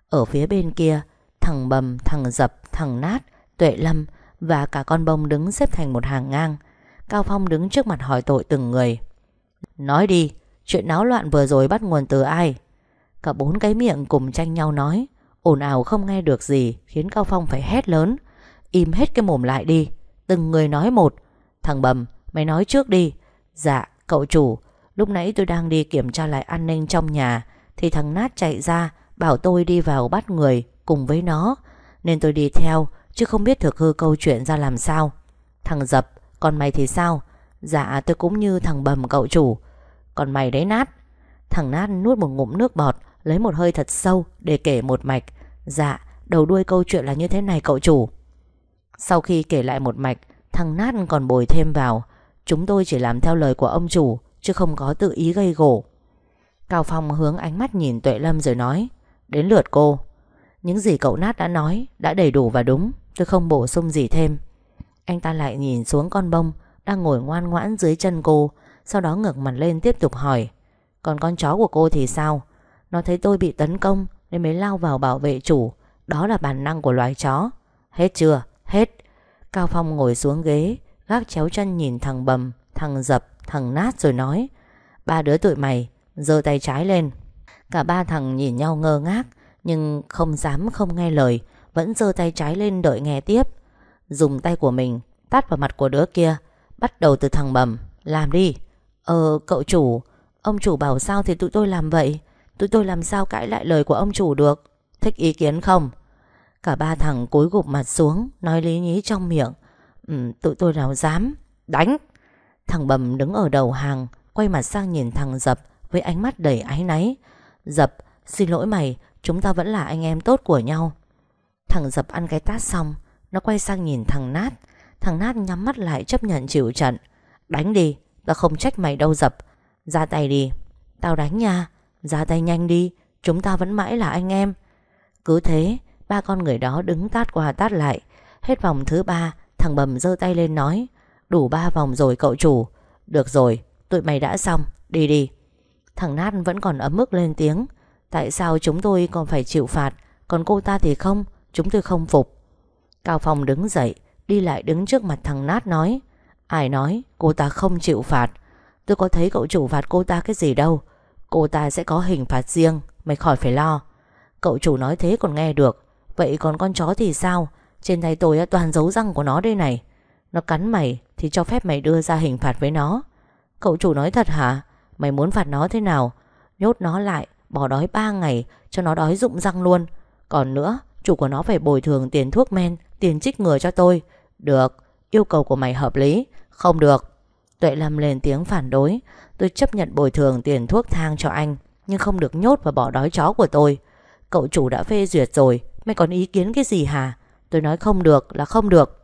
Ở phía bên kia, thằng Bầm, thằng Dập, thằng Nát, Tuệ Lâm và cả con Bông đứng xếp thành một hàng ngang. Cao Phong đứng trước mặt hỏi tội từng người. Nói đi, chuyện náo loạn vừa rồi bắt nguồn từ ai? Cả bốn cái miệng cùng tranh nhau nói, ồn ào không nghe được gì, khiến Cao Phong phải hét lớn. Im hết cái mồm lại đi. Từng người nói một. Thằng Bầm, mày nói trước đi. Dạ, cậu chủ, lúc nãy tôi đang đi kiểm tra lại an ninh trong nhà thì thằng Nát chạy ra bảo tôi đi vào bắt người cùng với nó, nên tôi đi theo, chứ không biết thực hư câu chuyện ra làm sao. Thằng Dập, còn mày thì sao? Dạ, tôi cũng như thằng Bầm cậu chủ. Còn mày đấy Nát. Thằng Nát nuốt một ngụm nước bọt, lấy một hơi thật sâu để kể một mạch. Dạ, đầu đuôi câu chuyện là như thế này cậu chủ. Sau khi kể lại một mạch, thằng Nát còn bồi thêm vào, chúng tôi chỉ làm theo lời của ông chủ, chứ không có tự ý gây gổ. Cao Phong hướng ánh mắt nhìn Tuệ Lâm rồi nói, đến lượt cô. Những gì cậu Nát đã nói đã đầy đủ và đúng, tôi không bổ sung gì thêm. Anh ta lại nhìn xuống con Bông đang ngồi ngoan ngoãn dưới chân cô, sau đó ngẩng mặt lên tiếp tục hỏi, còn con chó của cô thì sao? Nó thấy tôi bị tấn công nên mới lao vào bảo vệ chủ. Đó là bản năng của loài chó. Hết chưa? Hết. Cao Phong ngồi xuống ghế, gác chéo chân nhìn thằng Bầm, thằng Dập, thằng Nát rồi nói, ba đứa tụi mày giơ tay trái lên. Cả ba thằng nhìn nhau ngơ ngác, nhưng không dám không nghe lời, vẫn giơ tay trái lên đợi nghe tiếp. Dùng tay của mình tát vào mặt của đứa kia. Bắt đầu từ thằng Bầm. Làm đi. Cậu chủ, ông chủ bảo sao thì tụi tôi làm vậy. Tụi tôi làm sao cãi lại lời của ông chủ được. Thích ý kiến không? Cả ba thằng cúi gục mặt xuống, nói lý nhí trong miệng. Tụi tôi nào dám. Đánh. Thằng Bầm đứng ở đầu hàng, quay mặt sang nhìn thằng Dập với ánh mắt đầy áy náy. Dập, xin lỗi mày, chúng ta vẫn là anh em tốt của nhau. Thằng Dập ăn cái tát xong, nó quay sang nhìn thằng Nát. Thằng Nát nhắm mắt lại chấp nhận chịu trận. Đánh đi, tao không trách mày đâu Dập. Ra tay đi. Tao đánh nha. Ra tay nhanh đi, chúng ta vẫn mãi là anh em. Cứ thế, ba con người đó đứng tát qua tát lại. Hết vòng thứ ba, thằng Bầm giơ tay lên nói, đủ 3 vòng rồi cậu chủ. Được rồi, tụi mày đã xong, đi đi. Thằng Nát vẫn còn ấm ức lên tiếng, tại sao chúng tôi còn phải chịu phạt, còn cô ta thì không? Chúng tôi không phục. Cao Phong đứng dậy, đi lại đứng trước mặt thằng Nát nói, ai nói cô ta không chịu phạt? Tôi có thấy cậu chủ phạt cô ta cái gì đâu. Cô ta sẽ có hình phạt riêng, mày khỏi phải lo. Cậu chủ nói thế còn nghe được. Vậy còn con chó thì sao? Trên tay tôi toàn dấu răng của nó đây này. Nó cắn mày thì cho phép mày đưa ra hình phạt với nó. Cậu chủ nói thật hả? Mày muốn phạt nó thế nào? Nhốt nó lại, bỏ đói 3 ngày, cho nó đói rụng răng luôn. Còn nữa, chủ của nó phải bồi thường tiền thuốc men, tiền chích ngừa cho tôi. Được, yêu cầu của mày hợp lý. Không được. Tuệ Lâm lên tiếng phản đối. Tôi chấp nhận bồi thường tiền thuốc thang cho anh, nhưng không được nhốt và bỏ đói chó của tôi. Cậu chủ đã phê duyệt rồi, mày còn ý kiến cái gì hả? Tôi nói không được là không được.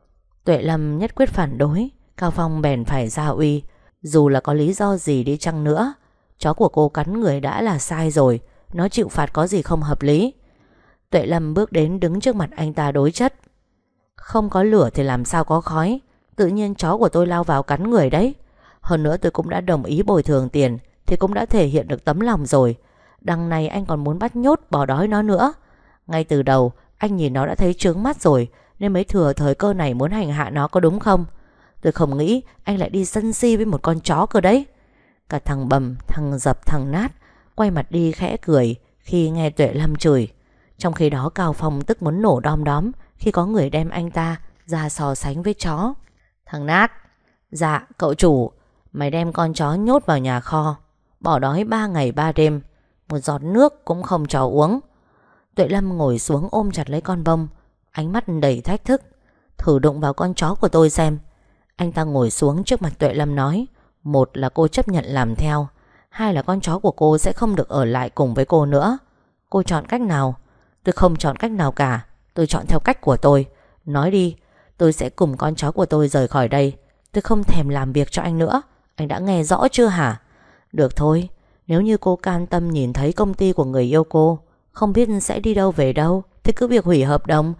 Tuệ Lâm nhất quyết phản đối. Cao Phong bèn phải ra uy. Dù là có lý do gì đi chăng nữa, chó của cô cắn người đã là sai rồi. Nó chịu phạt có gì không hợp lý. Tuệ Lâm bước đến đứng trước mặt anh ta đối chất. Không có lửa thì làm sao có khói. Tự nhiên chó của tôi lao vào cắn người đấy. Hơn nữa tôi cũng đã đồng ý bồi thường tiền, thì cũng đã thể hiện được tấm lòng rồi. Đằng này anh còn muốn bắt nhốt bỏ đói nó nữa. Ngay từ đầu anh nhìn nó đã thấy chướng mắt rồi, nên mới thừa thời cơ này muốn hành hạ nó, có đúng không? Tôi không nghĩ anh lại đi sân si với một con chó cơ đấy. Cả thằng Bầm, thằng Dập, thằng Nát quay mặt đi khẽ cười khi nghe Tuệ Lâm chửi. Trong khi đó Cao Phong tức muốn nổ đom đóm khi có người đem anh ta ra so sánh với chó. Thằng Nát. Dạ cậu chủ. Mày đem con chó nhốt vào nhà kho, bỏ đói 3 ngày 3 đêm, một giọt nước cũng không cho uống. Tuệ Lâm ngồi xuống ôm chặt lấy con Bông, ánh mắt đầy thách thức. Thử đụng vào con chó của tôi xem. Anh ta ngồi xuống trước mặt Tuệ Lâm nói, một là cô chấp nhận làm theo, hai là con chó của cô sẽ không được ở lại cùng với cô nữa. Cô chọn cách nào? Tôi không chọn cách nào cả. Tôi chọn theo cách của tôi. Nói đi. Tôi sẽ cùng con chó của tôi rời khỏi đây. Tôi không thèm làm việc cho anh nữa. Anh đã nghe rõ chưa hả? Được thôi. Nếu như cô can tâm nhìn thấy công ty của người yêu cô không biết sẽ đi đâu về đâu, thì cứ việc hủy hợp đồng.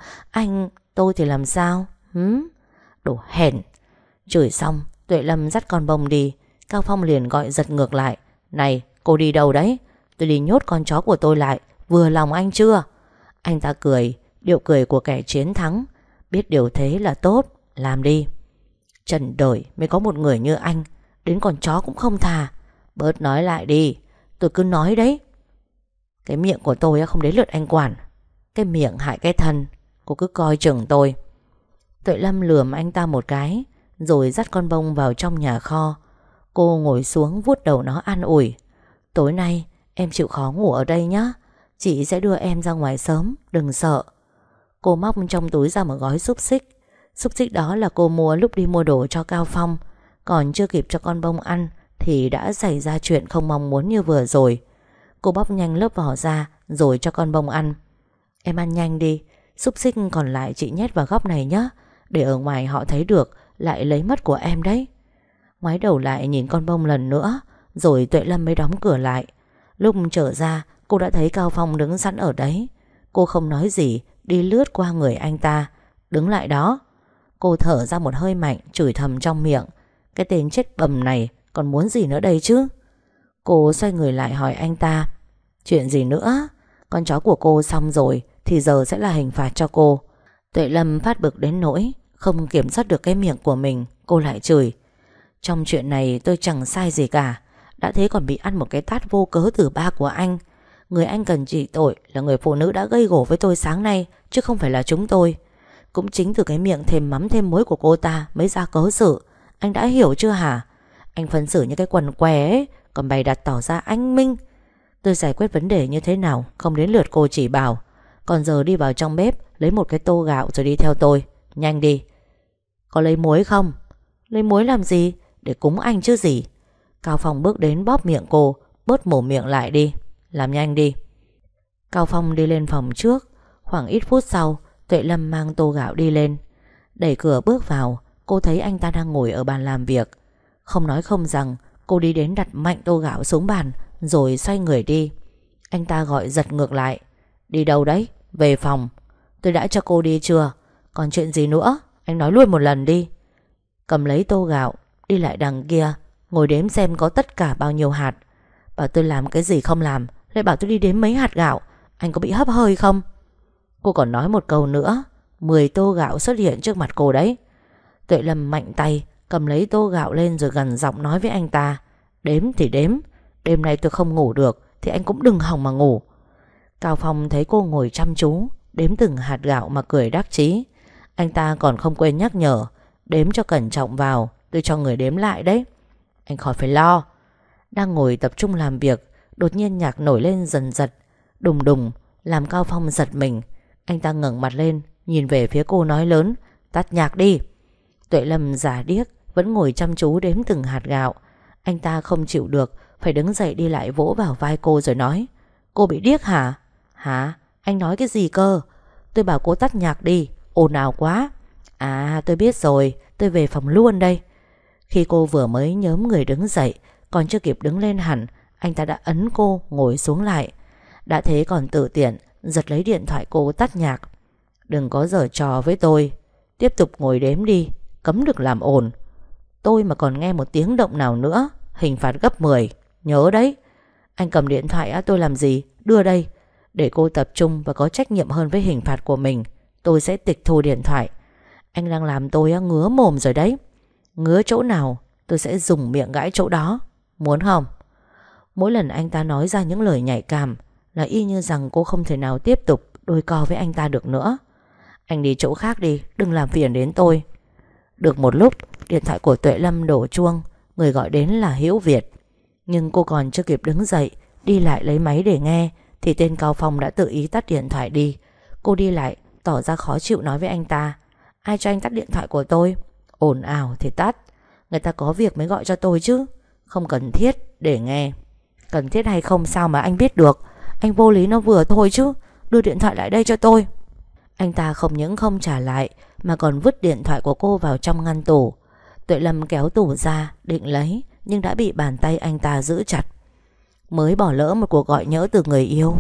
Tôi thì làm sao? Đồ hèn. Chửi xong, Tuệ Lâm dắt con Bông đi. Cao Phong liền gọi giật ngược lại. Này, cô đi đâu đấy? Tôi đi nhốt con chó của tôi lại Vừa lòng anh chưa? Anh ta cười, điệu cười của kẻ chiến thắng. Biết điều thế là tốt, làm đi. Trần đời mới có một người như anh, đến con chó cũng không thà. Bớt nói lại đi, tôi cứ nói đấy. Cái miệng của tôi không đến lượt anh quản. Cái miệng hại cái thân. Cô cứ coi chừng tôi. Tuệ Lâm lườm anh ta một cái, rồi dắt con bông vào trong nhà kho. Cô ngồi xuống vuốt đầu nó an ủi. Tối nay em chịu khó ngủ ở đây nhé. Chị sẽ đưa em ra ngoài sớm, đừng sợ. Cô móc trong túi ra một gói xúc xích. Xúc xích đó là cô mua lúc đi mua đồ cho Cao Phong. Còn chưa kịp cho con bông ăn thì đã xảy ra chuyện không mong muốn như vừa rồi. Cô bóc nhanh lớp vỏ ra rồi cho con bông ăn. Em ăn nhanh đi, xúc xích còn lại chị nhét vào góc này nhé. Để ở ngoài họ thấy được lại lấy mất của em đấy. Ngoái đầu lại nhìn con bông lần nữa, rồi Tuệ Lâm mới đóng cửa lại. Lúc trở ra cô đã thấy Cao Phong đứng sẵn ở đấy. Cô không nói gì, đi lướt qua người anh ta. Đứng lại đó. Cô thở ra một hơi mạnh, chửi thầm trong miệng. Cái tên chết bầm này còn muốn gì nữa đây chứ? Cô xoay người lại hỏi anh ta. Chuyện gì nữa? Con chó của cô xong rồi thì giờ sẽ là hình phạt cho cô. Tuệ Lâm phát bực đến nỗi không kiểm soát được cái miệng của mình. Cô lại chửi. Trong chuyện này tôi chẳng sai gì cả. Đã thế còn bị ăn một cái tát vô cớ từ ba của anh. Người anh cần trị tội là người phụ nữ đã gây gổ với tôi sáng nay, chứ không phải là chúng tôi. Cũng chính từ cái miệng thêm mắm thêm muối của cô ta mới ra cớ sự. Anh đã hiểu chưa hả? Anh phân xử như cái quần què ấy, còn bày đặt tỏ ra anh minh. Tôi giải quyết vấn đề như thế nào không đến lượt cô chỉ bảo. Còn giờ đi vào trong bếp lấy một cái tô gạo rồi đi theo tôi. Nhanh đi. Có lấy muối không? Lấy muối làm gì? Để cúng anh chứ gì. Cao Phong bước đến bóp miệng cô, bớt mồm miệng lại đi. Làm nhanh đi. Cao Phong đi lên phòng trước. Khoảng ít phút sau Tuệ Lâm mang tô gạo đi lên. Đẩy cửa bước vào, cô thấy anh ta đang ngồi ở bàn làm việc. Không nói không rằng, cô đi đến đặt mạnh tô gạo xuống bàn, rồi xoay người đi. Anh ta gọi giật ngược lại. Đi đâu đấy? Về phòng. Tôi đã cho cô đi chưa? Còn chuyện gì nữa? Anh nói luôn một lần đi. Cầm lấy tô gạo, đi lại đằng kia, ngồi đếm xem có tất cả bao nhiêu hạt. Bảo tôi làm cái gì không làm, lại bảo tôi đi đếm mấy hạt gạo. Anh có bị hấp hơi không? Cô còn nói một câu nữa, 10 tô gạo xuất hiện trước mặt cô đấy. Tuệ Lâm mạnh tay cầm lấy tô gạo lên rồi gằn giọng nói với anh ta. Đếm thì đếm, đêm nay tôi không ngủ được thì anh cũng đừng hòng mà ngủ. Cao Phong thấy cô ngồi chăm chú đếm từng hạt gạo mà cười đắc chí. Anh ta còn không quên nhắc nhở. Đếm cho cẩn trọng vào, tôi cho người đếm lại đấy. Anh khỏi phải lo. Đang ngồi tập trung làm việc, đột nhiên nhạc nổi lên dần dật, đùng đùng, làm Cao Phong giật mình. Anh ta ngẩng mặt lên, nhìn về phía cô nói lớn. Tắt nhạc đi. Tuệ Lâm giả điếc vẫn ngồi chăm chú đếm từng hạt gạo. Anh ta không chịu được, phải đứng dậy đi lại vỗ vào vai cô rồi nói. Cô bị điếc hả? Hả? Anh nói cái gì cơ? Tôi bảo cô tắt nhạc đi, ồn ào quá. À tôi biết rồi, tôi về phòng luôn đây. Khi cô vừa mới nhớm người đứng dậy, còn chưa kịp đứng lên hẳn, anh ta đã ấn cô ngồi xuống lại. Đã thế còn tự tiện giật lấy điện thoại cô tắt nhạc. Đừng có giở trò với tôi. Tiếp tục ngồi đếm đi, cấm được làm ồn. Tôi mà còn nghe một tiếng động nào nữa, hình phạt gấp 10. Nhớ đấy. Anh cầm điện thoại tôi làm gì? Đưa đây. Để cô tập trung và có trách nhiệm hơn với hình phạt của mình. Tôi sẽ tịch thu điện thoại. Anh đang làm tôi ngứa mồm rồi đấy. Ngứa chỗ nào tôi sẽ dùng miệng gãi chỗ đó. Muốn không? Mỗi lần anh ta nói ra những lời nhạy cảm là y như rằng cô không thể nào tiếp tục đôi co với anh ta được nữa. Anh đi chỗ khác đi, đừng làm phiền đến tôi. Được một lúc, điện thoại của Tuệ Lâm đổ chuông. Người gọi đến là Hiễu Việt. Nhưng cô còn chưa kịp đứng dậy đi lại lấy máy để nghe thì tên Cao Phong đã tự ý tắt điện thoại đi. Cô đi lại tỏ ra khó chịu nói với anh ta. Ai cho anh tắt điện thoại của tôi? Ồn ào thì tắt. Người ta có việc mới gọi cho tôi chứ. Không cần thiết để nghe. Cần thiết hay không sao mà anh biết được. Anh vô lý nó vừa thôi chứ. Đưa điện thoại lại đây cho tôi. Anh ta không những không trả lại mà còn vứt điện thoại của cô vào trong ngăn tủ. Tuệ Lâm kéo tủ ra định lấy, nhưng đã bị bàn tay anh ta giữ chặt. Mới bỏ lỡ một cuộc gọi nhỡ từ người yêu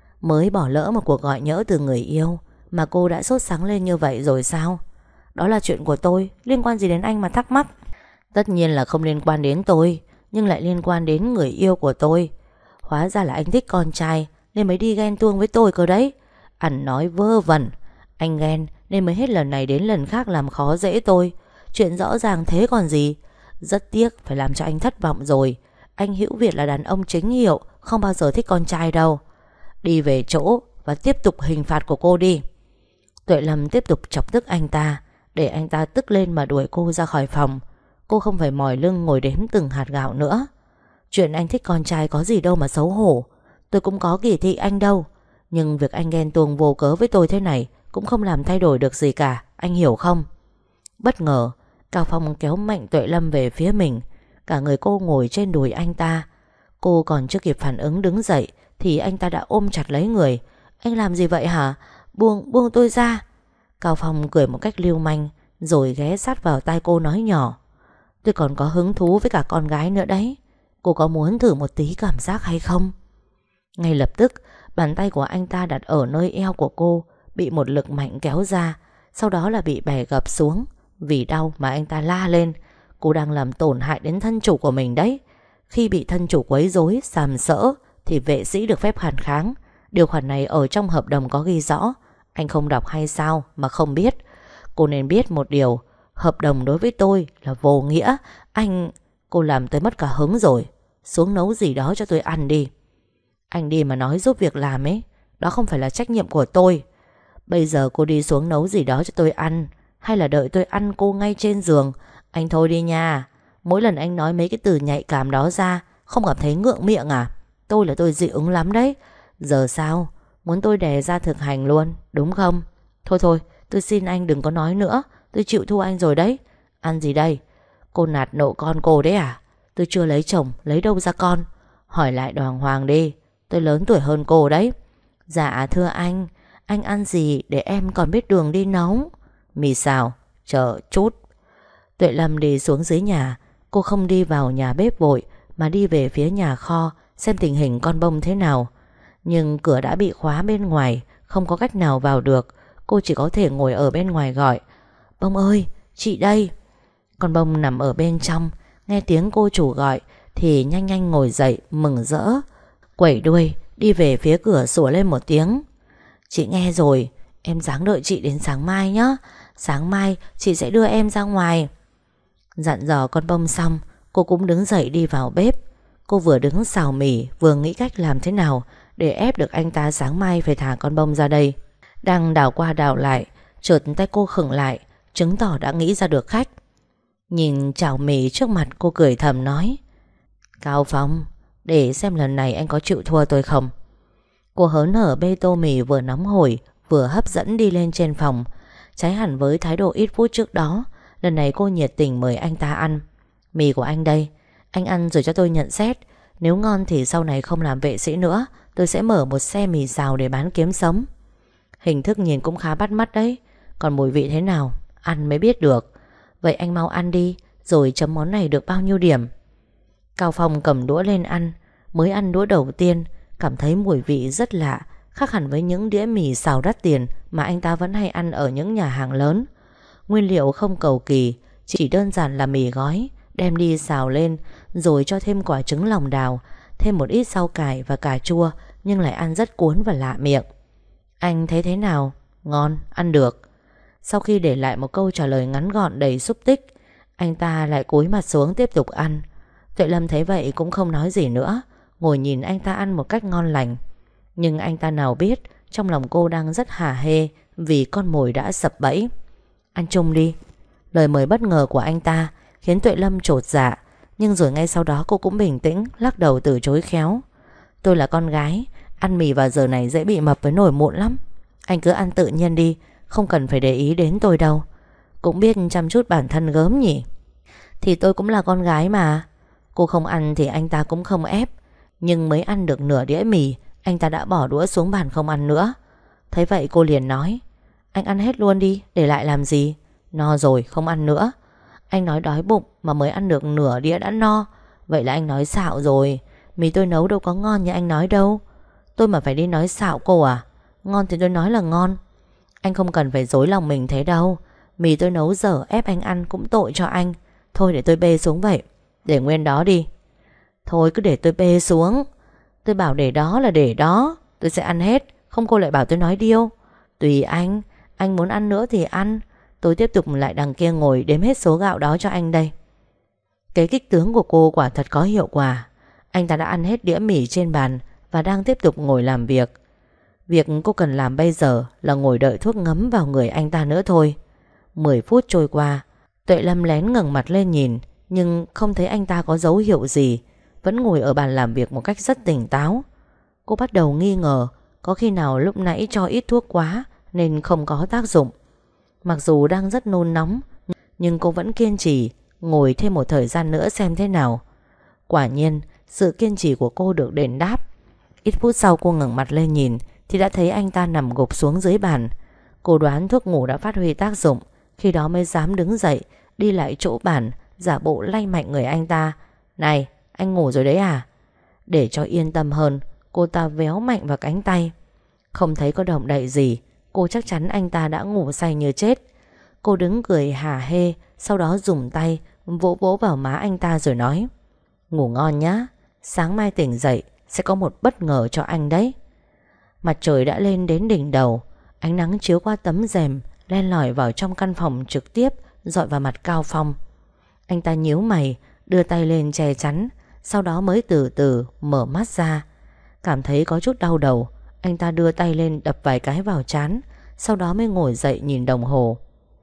mà cô đã sốt sắng lên như vậy rồi sao? Đó là chuyện của tôi, liên quan gì đến anh mà thắc mắc? Tất nhiên là không liên quan đến tôi, nhưng lại liên quan đến người yêu của tôi. Hóa ra là anh thích con trai nên mới đi ghen tuông với tôi cơ đấy. Ăn nói vơ vẩn. Anh ghen nên mới hết lần này đến lần khác làm khó dễ tôi. Chuyện rõ ràng thế còn gì. Rất tiếc phải làm cho anh thất vọng rồi. Anh Hữu Việt là đàn ông chính hiệu, không bao giờ thích con trai đâu. Đi về chỗ và tiếp tục hình phạt của cô đi. Tuệ Lâm tiếp tục chọc tức anh ta, để anh ta tức lên mà đuổi cô ra khỏi phòng. Cô không phải mỏi lưng ngồi đếm từng hạt gạo nữa. Chuyện anh thích con trai có gì đâu mà xấu hổ. Tôi cũng có kỳ thị anh đâu. Nhưng việc anh ghen tuông vô cớ với tôi thế này cũng không làm thay đổi được gì cả, anh hiểu không? Bất ngờ Cao Phong kéo mạnh Tuệ Lâm về phía mình. Cả người cô ngồi trên đùi anh ta. Cô còn chưa kịp phản ứng đứng dậy thì anh ta đã ôm chặt lấy người. Anh làm gì vậy hả? Buông tôi ra. Cao Phong cười một cách lưu manh, rồi ghé sát vào tai cô nói nhỏ: Tôi còn có hứng thú với cả con gái nữa đấy. Cô có muốn thử một tí cảm giác hay không? Ngay lập tức bàn tay của anh ta đặt ở nơi eo của cô bị một lực mạnh kéo ra, sau đó là bị bẻ gập xuống. Vì đau mà anh ta la lên: Cô đang làm tổn hại đến thân chủ của mình đấy. Khi bị thân chủ quấy rối, sàm sỡ thì vệ sĩ được phép phản kháng. Điều khoản này ở trong hợp đồng có ghi rõ. Anh không đọc hay sao mà không biết? Cô nên biết một điều: hợp đồng đối với tôi là vô nghĩa. Cô làm tôi mất cả hứng rồi. Xuống nấu gì đó cho tôi ăn đi. Anh đi mà nói giúp việc làm ấy, đó không phải là trách nhiệm của tôi. Bây giờ cô đi xuống nấu gì đó cho tôi ăn, hay là đợi tôi ăn cô ngay trên giường? Anh thôi đi nha. Mỗi lần anh nói mấy cái từ nhạy cảm đó ra, không cảm thấy ngượng miệng à? Tôi là tôi dị ứng lắm đấy. Giờ sao? Muốn tôi đè ra thực hành luôn, đúng không? Thôi, tôi xin anh đừng có nói nữa. Tôi chịu thua anh rồi đấy. Ăn gì đây? Cô nạt nộ con cô đấy à? Tôi chưa lấy chồng, lấy đâu ra con? Hỏi lại đàng hoàng đi. Tôi lớn tuổi hơn cô đấy. Dạ thưa anh ăn gì để em còn biết đường đi nấu? Mì xào, chờ chút. Tuệ Lâm đi xuống dưới nhà. Cô không đi vào nhà bếp vội mà đi về phía nhà kho xem tình hình con bông thế nào. Nhưng cửa đã bị khóa bên ngoài, không có cách nào vào được. Cô chỉ có thể ngồi ở bên ngoài gọi: Bông ơi, chị đây. Con bông nằm ở bên trong, nghe tiếng cô chủ gọi thì nhanh nhanh ngồi dậy mừng rỡ, quẩy đuôi đi về phía cửa sủa lên một tiếng: Chị nghe rồi, em ráng đợi chị đến sáng mai nhé. Sáng mai chị sẽ đưa em ra ngoài. Dặn dò con bông xong, cô cũng đứng dậy đi vào bếp. Cô vừa đứng xào mì vừa nghĩ cách làm thế nào để ép được anh ta sáng mai phải thả con bông ra đây. Đang đảo qua đảo lại, chợt tay cô khựng lại, chứng tỏ đã nghĩ ra được cách. Nhìn chảo mì trước mặt, cô cười thầm nói: Cao Phong, để xem lần này anh có chịu thua tôi không. Cô hớn hở bê tô mì vừa nóng hổi vừa hấp dẫn đi lên trên phòng. Trái hẳn với thái độ ít phút trước đó, lần này cô nhiệt tình mời anh ta ăn. Mì của anh đây, anh ăn rồi cho tôi nhận xét. Nếu ngon thì sau này không làm vệ sĩ nữa, tôi sẽ mở một xe mì xào để bán kiếm sống. Hình thức nhìn cũng khá bắt mắt đấy, còn mùi vị thế nào ăn mới biết được. Vậy anh mau ăn đi, rồi chấm món này được bao nhiêu điểm? Cao Phong cầm đũa lên ăn. Mới ăn đũa đầu tiên, cảm thấy mùi vị rất lạ, khác hẳn với những đĩa mì xào đắt tiền mà anh ta vẫn hay ăn ở những nhà hàng lớn. Nguyên liệu không cầu kỳ, chỉ đơn giản là mì gói, đem đi xào lên, rồi cho thêm quả trứng lòng đào, thêm một ít rau cải và cà chua, nhưng lại ăn rất cuốn và lạ miệng. Anh thấy thế nào? Ngon, ăn được. Sau khi để lại một câu trả lời ngắn gọn đầy xúc tích, anh ta lại cúi mặt xuống tiếp tục ăn. Tuệ Lâm thấy vậy cũng không nói gì nữa, ngồi nhìn anh ta ăn một cách ngon lành. Nhưng anh ta nào biết trong lòng cô đang rất hả hê vì con mồi đã sập bẫy. Ăn chung đi. Lời mời bất ngờ của anh ta khiến Tuệ Lâm chột dạ, nhưng rồi ngay sau đó cô cũng bình tĩnh lắc đầu từ chối khéo. Tôi là con gái, ăn mì vào giờ này dễ bị mập với nổi mụn lắm. Anh cứ ăn tự nhiên đi, không cần phải để ý đến tôi đâu. Cũng biết chăm chút bản thân gớm nhỉ. Thì tôi cũng là con gái mà. Cô không ăn thì anh ta cũng không ép. Nhưng mới ăn được nửa đĩa mì, anh ta đã bỏ đũa xuống bàn không ăn nữa. Thấy vậy cô liền nói: Anh ăn hết luôn đi, để lại làm gì? No rồi, không ăn nữa. Anh nói đói bụng mà mới ăn được nửa đĩa đã no. Vậy là anh nói xạo rồi. Mì tôi nấu đâu có ngon như anh nói đâu. Tôi mà phải đi nói xạo cô à? Ngon thì tôi nói là ngon. Anh không cần phải dối lòng mình thế đâu. Mì tôi nấu dở ép anh ăn cũng tội cho anh. Thôi để tôi bê xuống vậy. Để nguyên đó đi. Thôi cứ để tôi bê xuống. Tôi bảo để đó là để đó. Tôi sẽ ăn hết. Không cô lại bảo tôi nói điêu. Tùy anh muốn ăn nữa thì ăn. Tôi tiếp tục lại đằng kia ngồi đếm hết số gạo đó cho anh đây. Cái kích tướng của cô quả thật có hiệu quả. Anh ta đã ăn hết đĩa mì trên bàn và đang tiếp tục ngồi làm việc. Việc cô cần làm bây giờ là ngồi đợi thuốc ngấm vào người anh ta nữa thôi. 10 phút trôi qua, Tuệ Lâm lén ngẩng mặt lên nhìn, nhưng không thấy anh ta có dấu hiệu gì, vẫn ngồi ở bàn làm việc một cách rất tỉnh táo. Cô bắt đầu nghi ngờ có khi nào lúc nãy cho ít thuốc quá nên không có tác dụng. Mặc dù đang rất nôn nóng, nhưng cô vẫn kiên trì ngồi thêm một thời gian nữa xem thế nào. Quả nhiên, sự kiên trì của cô được đền đáp. Ít phút sau cô ngẩng mặt lên nhìn thì đã thấy anh ta nằm gục xuống dưới bàn. Cô đoán thuốc ngủ đã phát huy tác dụng, khi đó mới dám đứng dậy, đi lại chỗ bàn, giả bộ lay mạnh người anh ta. Này, anh ngủ rồi đấy à? Để cho yên tâm hơn, cô ta véo mạnh vào cánh tay. Không thấy có động đậy gì, cô chắc chắn anh ta đã ngủ say như chết. Cô đứng cười hả hê, sau đó dùng tay vỗ vỗ vào má anh ta rồi nói: ngủ ngon nhá, sáng mai tỉnh dậy sẽ có một bất ngờ cho anh đấy. Mặt trời đã lên đến đỉnh đầu, ánh nắng chiếu qua tấm rèm len lỏi vào trong căn phòng trực tiếp dọi vào mặt Cao Phong. Anh ta nhíu mày, đưa tay lên che chắn, sau đó mới từ từ mở mắt ra. Cảm thấy có chút đau đầu, anh ta đưa tay lên đập vài cái vào trán, sau đó mới ngồi dậy nhìn đồng hồ.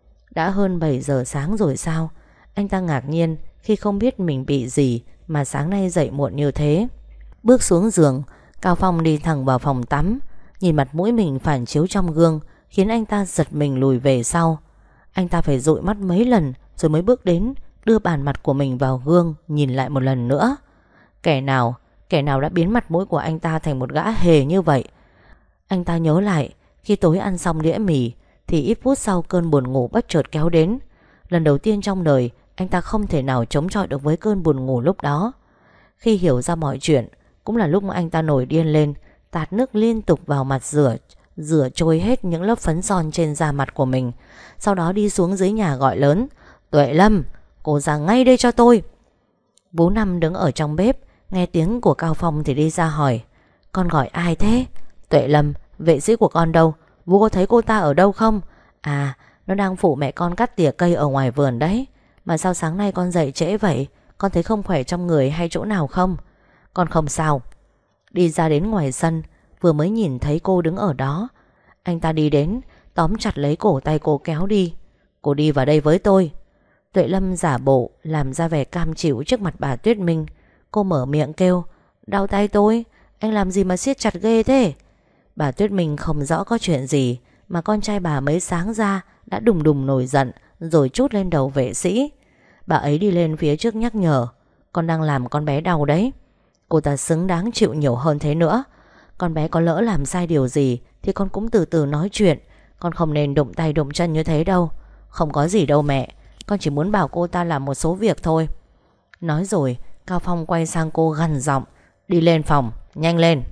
Đã hơn 7 giờ sáng rồi sao? Anh ta ngạc nhiên khi không biết mình bị gì mà sáng nay dậy muộn như thế. Bước xuống giường, Cao Phong đi thẳng vào phòng tắm. Nhìn mặt mũi mình phản chiếu trong gương khiến anh ta giật mình lùi về sau. Anh ta phải dụi mắt mấy lần rồi mới bước đến, đưa bàn mặt của mình vào gương nhìn lại một lần nữa. Kẻ nào đã biến mặt mũi của anh ta thành một gã hề như vậy? Anh ta nhớ lại, khi tối ăn xong đĩa mì thì ít phút sau cơn buồn ngủ bất chợt kéo đến. Lần đầu tiên trong đời anh ta không thể nào chống chọi được với cơn buồn ngủ lúc đó. Khi hiểu ra mọi chuyện cũng là lúc mà anh ta nổi điên lên, tạt nước liên tục vào mặt, rửa trôi hết những lớp phấn son trên da mặt của mình. Sau đó đi xuống dưới nhà gọi lớn: Tuệ Lâm, cô ra ngay đây cho tôi. Bố Năm đứng ở trong bếp, nghe tiếng của Cao Phong thì đi ra hỏi: con gọi ai thế? Tuệ Lâm, vệ sĩ của con đâu? Bố có thấy cô ta ở đâu không? À, nó đang phụ mẹ con cắt tỉa cây ở ngoài vườn đấy. Mà sao sáng nay con dậy trễ vậy? Con thấy không khỏe trong người hay chỗ nào không? Con không sao. Đi ra đến ngoài sân, vừa mới nhìn thấy cô đứng ở đó, anh ta đi đến, tóm chặt lấy cổ tay cô kéo đi. Cô đi vào đây với tôi. Tuệ Lâm giả bộ làm ra vẻ cam chịu trước mặt bà Tuyết Minh. Cô mở miệng kêu: đau tay tôi, anh làm gì mà siết chặt ghê thế? Bà Tuyết Minh không rõ có chuyện gì mà con trai bà mới sáng ra đã đùng đùng nổi giận rồi trút lên đầu vệ sĩ. Bà ấy đi lên phía trước nhắc nhở: con đang làm con bé đau đấy. Cô ta xứng đáng chịu nhiều hơn thế nữa. Con bé có lỡ làm sai điều gì thì con cũng từ từ nói chuyện. Con không nên đụng tay đụng chân như thế đâu. Không có gì đâu mẹ, con chỉ muốn bảo cô ta làm một số việc thôi. Nói rồi Cao Phong quay sang cô gằn giọng: đi lên phòng, nhanh lên.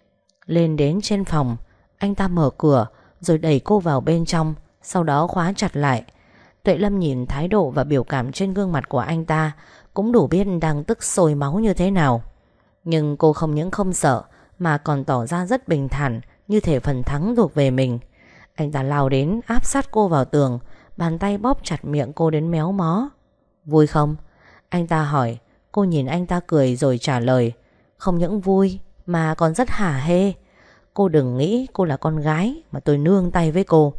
Lên đến trên phòng, anh ta mở cửa rồi đẩy cô vào bên trong, sau đó khóa chặt lại. Tuệ Lâm nhìn thái độ và biểu cảm trên gương mặt của anh ta cũng đủ biết đang tức sôi máu như thế nào. Nhưng cô không những không sợ mà còn tỏ ra rất bình thản, như thể phần thắng thuộc về mình. Anh ta lao đến áp sát cô vào tường, bàn tay bóp chặt miệng cô đến méo mó. Vui không? Anh ta hỏi. Cô nhìn anh ta cười rồi trả lời: không những vui mà còn rất hả hê. Cô đừng nghĩ cô là con gái mà tôi nương tay với cô.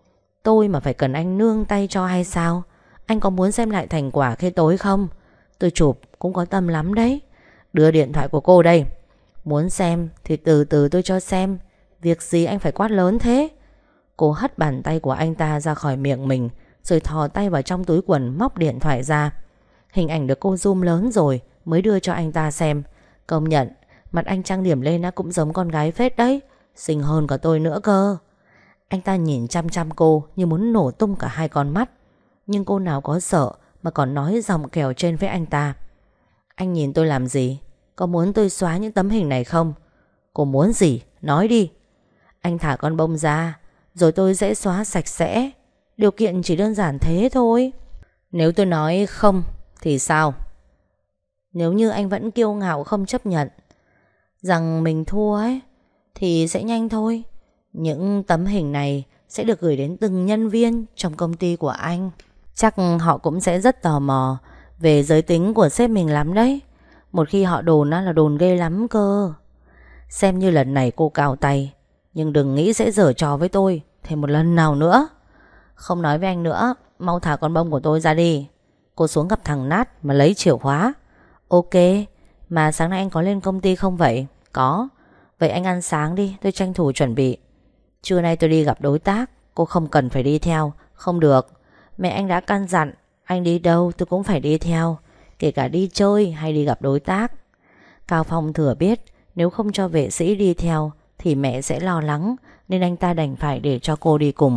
Tôi mà phải cần anh nương tay cho hay sao? Anh có muốn xem lại thành quả khi tối không? Tôi chụp cũng có tâm lắm đấy. Đưa điện thoại của cô đây. Muốn xem thì từ từ tôi cho xem. Việc gì anh phải quát lớn thế? Cô hất bàn tay của anh ta ra khỏi miệng mình, rồi thò tay vào trong túi quần móc điện thoại ra. Hình ảnh được cô zoom lớn rồi mới đưa cho anh ta xem. Công nhận mặt anh trang điểm lên cũng giống con gái phết đấy, xinh hơn cả tôi nữa cơ. Anh ta nhìn chăm chăm cô như muốn nổ tung cả hai con mắt. Nhưng cô nào có sợ mà còn nói giọng kèo trên với anh ta: anh nhìn tôi làm gì? Có muốn tôi xóa những tấm hình này không? Cô muốn gì? Nói đi. Anh thả con bông ra rồi tôi sẽ xóa sạch sẽ. Điều kiện chỉ đơn giản thế thôi. Nếu tôi nói không thì sao? Nếu như anh vẫn kiêu ngạo không chấp nhận rằng mình thua ấy, Thì sẽ nhanh thôi. Những tấm hình này sẽ được gửi đến từng nhân viên trong công ty của anh. Chắc họ cũng sẽ rất tò mò về giới tính của sếp mình lắm đấy. Một khi họ đồn là đồn ghê lắm cơ. Xem như lần này cô cào tay, nhưng đừng nghĩ sẽ giở trò với tôi thêm một lần nào nữa. Không nói với anh nữa, mau thả con bông của tôi ra đi. Cô xuống gặp thằng Nát mà lấy chìa khóa. Ok, mà sáng nay anh có lên công ty không vậy? Có. Vậy anh ăn sáng đi, tôi tranh thủ chuẩn bị. Trưa nay tôi đi gặp đối tác, cô không cần phải đi theo. Không được, mẹ anh đã căn dặn, anh đi đâu tôi cũng phải đi theo, kể cả đi chơi hay đi gặp đối tác. Cao Phong thừa biết nếu không cho vệ sĩ đi theo thì mẹ sẽ lo lắng, nên anh ta đành phải để cho cô đi cùng.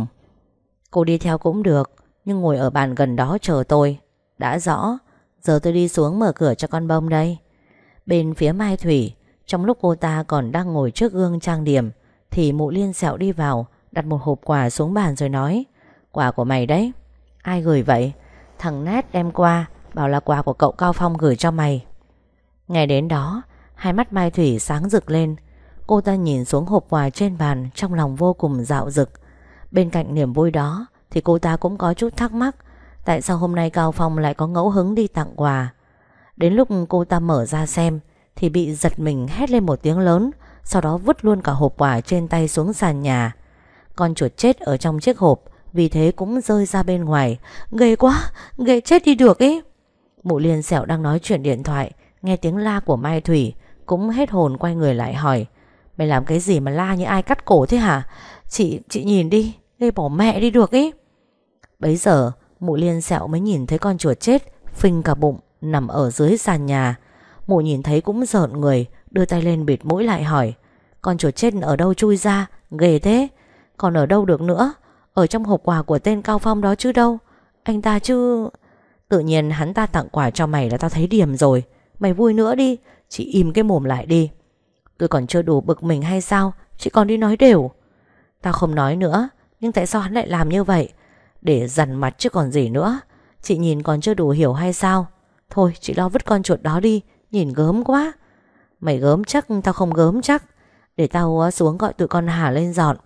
Cô đi theo cũng được, nhưng ngồi ở bàn gần đó chờ tôi. Đã rõ, giờ tôi đi xuống mở cửa cho con bông đây. Bên phía Mai Thủy, trong lúc cô ta còn đang ngồi trước gương trang điểm, thì Mụ Liên Sẹo đi vào, đặt một hộp quà xuống bàn rồi nói: Quà của mày đấy. Ai gửi vậy? Thằng Nát đem qua, bảo là quà của cậu Cao Phong gửi cho mày. Nghe đến đó, hai mắt Mai Thủy sáng rực lên. Cô ta nhìn xuống hộp quà trên bàn, trong lòng vô cùng dạo dực. Bên cạnh niềm vui đó thì cô ta cũng có chút thắc mắc, tại sao hôm nay Cao Phong lại có ngẫu hứng đi tặng quà. Đến lúc cô ta mở ra xem thì bị giật mình hét lên một tiếng lớn, sau đó vứt luôn cả hộp quà trên tay xuống sàn nhà. Con chuột chết ở trong chiếc hộp vì thế cũng rơi ra bên ngoài. Ghê quá, ghê chết đi được ý. Mụ Liên Sẹo đang nói chuyện điện thoại, nghe tiếng la của Mai Thủy cũng hết hồn, quay người lại hỏi: Mày làm cái gì mà la như ai cắt cổ thế hả? Chị nhìn đi, ghê bỏ mẹ đi được ý. Bấy giờ Mụ Liên Sẹo mới nhìn thấy con chuột chết phình cả bụng nằm ở dưới sàn nhà. Mụ nhìn thấy cũng rợn người, đưa tay lên bịt mũi lại hỏi: Con chuột chết ở đâu chui ra? Ghê thế. Còn ở đâu được nữa? Ở trong hộp quà của tên Cao Phong đó chứ đâu. Anh ta chứ. Tự nhiên hắn ta tặng quà cho mày là tao thấy điểm rồi. Mày vui nữa đi. Chị im cái mồm lại đi. Tôi còn chưa đủ bực mình hay sao? Chị còn đi nói đều. Tao không nói nữa, nhưng tại sao hắn lại làm như vậy? Để dằn mặt chứ còn gì nữa. Chị nhìn còn chưa đủ hiểu hay sao? Thôi chị lo vứt con chuột đó đi, nhìn gớm quá. Mày gớm chắc tao không gớm chắc. Để tao xuống gọi tụi con Hà lên dọn.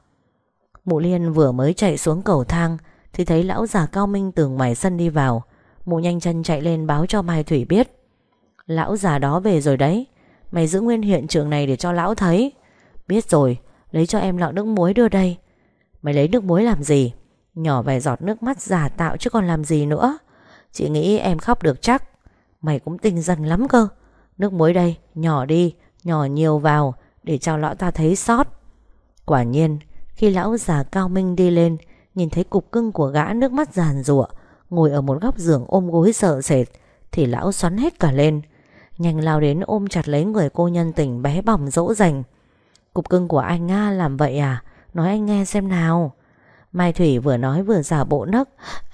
Mụ Liên vừa mới chạy xuống cầu thang thì thấy lão già Cao Minh từ ngoài sân đi vào. Mụ nhanh chân chạy lên báo cho Mai Thủy biết: Lão già đó về rồi đấy. Mày giữ nguyên hiện trường này để cho lão thấy. Biết rồi, lấy cho em lọ nước muối đưa đây. Mày lấy nước muối làm gì? Nhỏ vài giọt nước mắt giả tạo chứ còn làm gì nữa. Chị nghĩ em khóc được chắc. Mày cũng tinh dần lắm cơ. Nước muối đây, nhỏ đi, nhỏ nhiều vào, để cho lão ta thấy sót. Quả nhiên, khi lão già Cao Minh đi lên, nhìn thấy cục cưng của gã nước mắt giàn giụa ngồi ở một góc giường ôm gối sợ sệt, thì lão xoắn hết cả lên, nhanh lao đến ôm chặt lấy người cô nhân tình bé bỏng dỗ dành. Cục cưng của anh Nga làm vậy à? Nói anh nghe xem nào. Mai Thủy vừa nói vừa giả bộ nấc: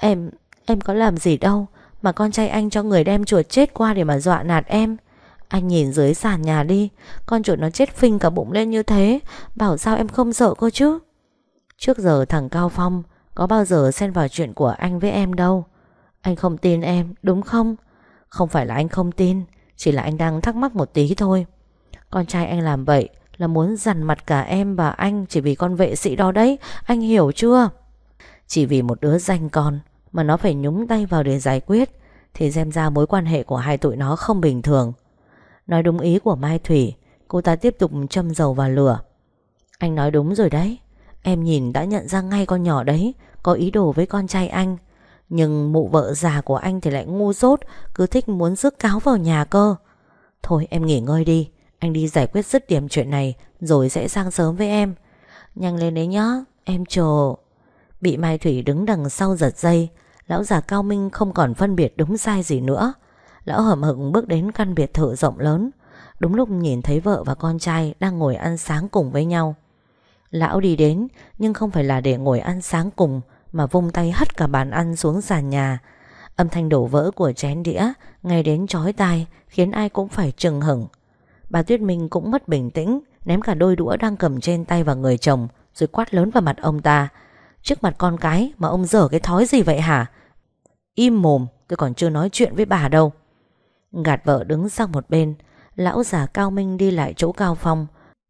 Em có làm gì đâu, mà con trai anh cho người đem chuột chết qua để mà dọa nạt em. Anh nhìn dưới sàn nhà đi, con chuột nó chết phình cả bụng lên như thế, bảo sao em không sợ cơ chứ. Trước giờ thằng Cao Phong có bao giờ xen vào chuyện của anh với em đâu. Anh không tin em, đúng không? Không phải là anh không tin, chỉ là anh đang thắc mắc một tí thôi. Con trai anh làm vậy là muốn dằn mặt cả em và anh chỉ vì con vệ sĩ đó đấy, anh hiểu chưa? Chỉ vì một đứa danh con mà nó phải nhúng tay vào để giải quyết, thì xem ra mối quan hệ của hai tụi nó không bình thường. Nói đúng ý của Mai Thủy, cô ta tiếp tục châm dầu vào lửa. Anh nói đúng rồi đấy. Em nhìn đã nhận ra ngay con nhỏ đấy có ý đồ với con trai anh. Nhưng mụ vợ già của anh thì lại ngu dốt, cứ thích muốn rước cáo vào nhà cơ. Thôi em nghỉ ngơi đi, anh đi giải quyết dứt điểm chuyện này rồi sẽ sang sớm với em. Nhanh lên đấy nhá, em chờ. Bị Mai Thủy đứng đằng sau giật dây, lão già Cao Minh không còn phân biệt đúng sai gì nữa. Lão hậm hực bước đến căn biệt thự rộng lớn, đúng lúc nhìn thấy vợ và con trai đang ngồi ăn sáng cùng với nhau. Lão đi đến, nhưng không phải là để ngồi ăn sáng cùng, mà vung tay hất cả bàn ăn xuống sàn nhà. Âm thanh đổ vỡ của chén đĩa ngay đến chói tai, khiến ai cũng phải chừng hửng. Bà Tuyết Minh cũng mất bình tĩnh, ném cả đôi đũa đang cầm trên tay vào người chồng, rồi quát lớn vào mặt ông ta: Trước mặt con cái mà ông dở cái thói gì vậy hả? Im mồm, tôi còn chưa nói chuyện với bà đâu. Gạt vợ đứng sang một bên, lão già Cao Minh đi lại chỗ Cao Phong,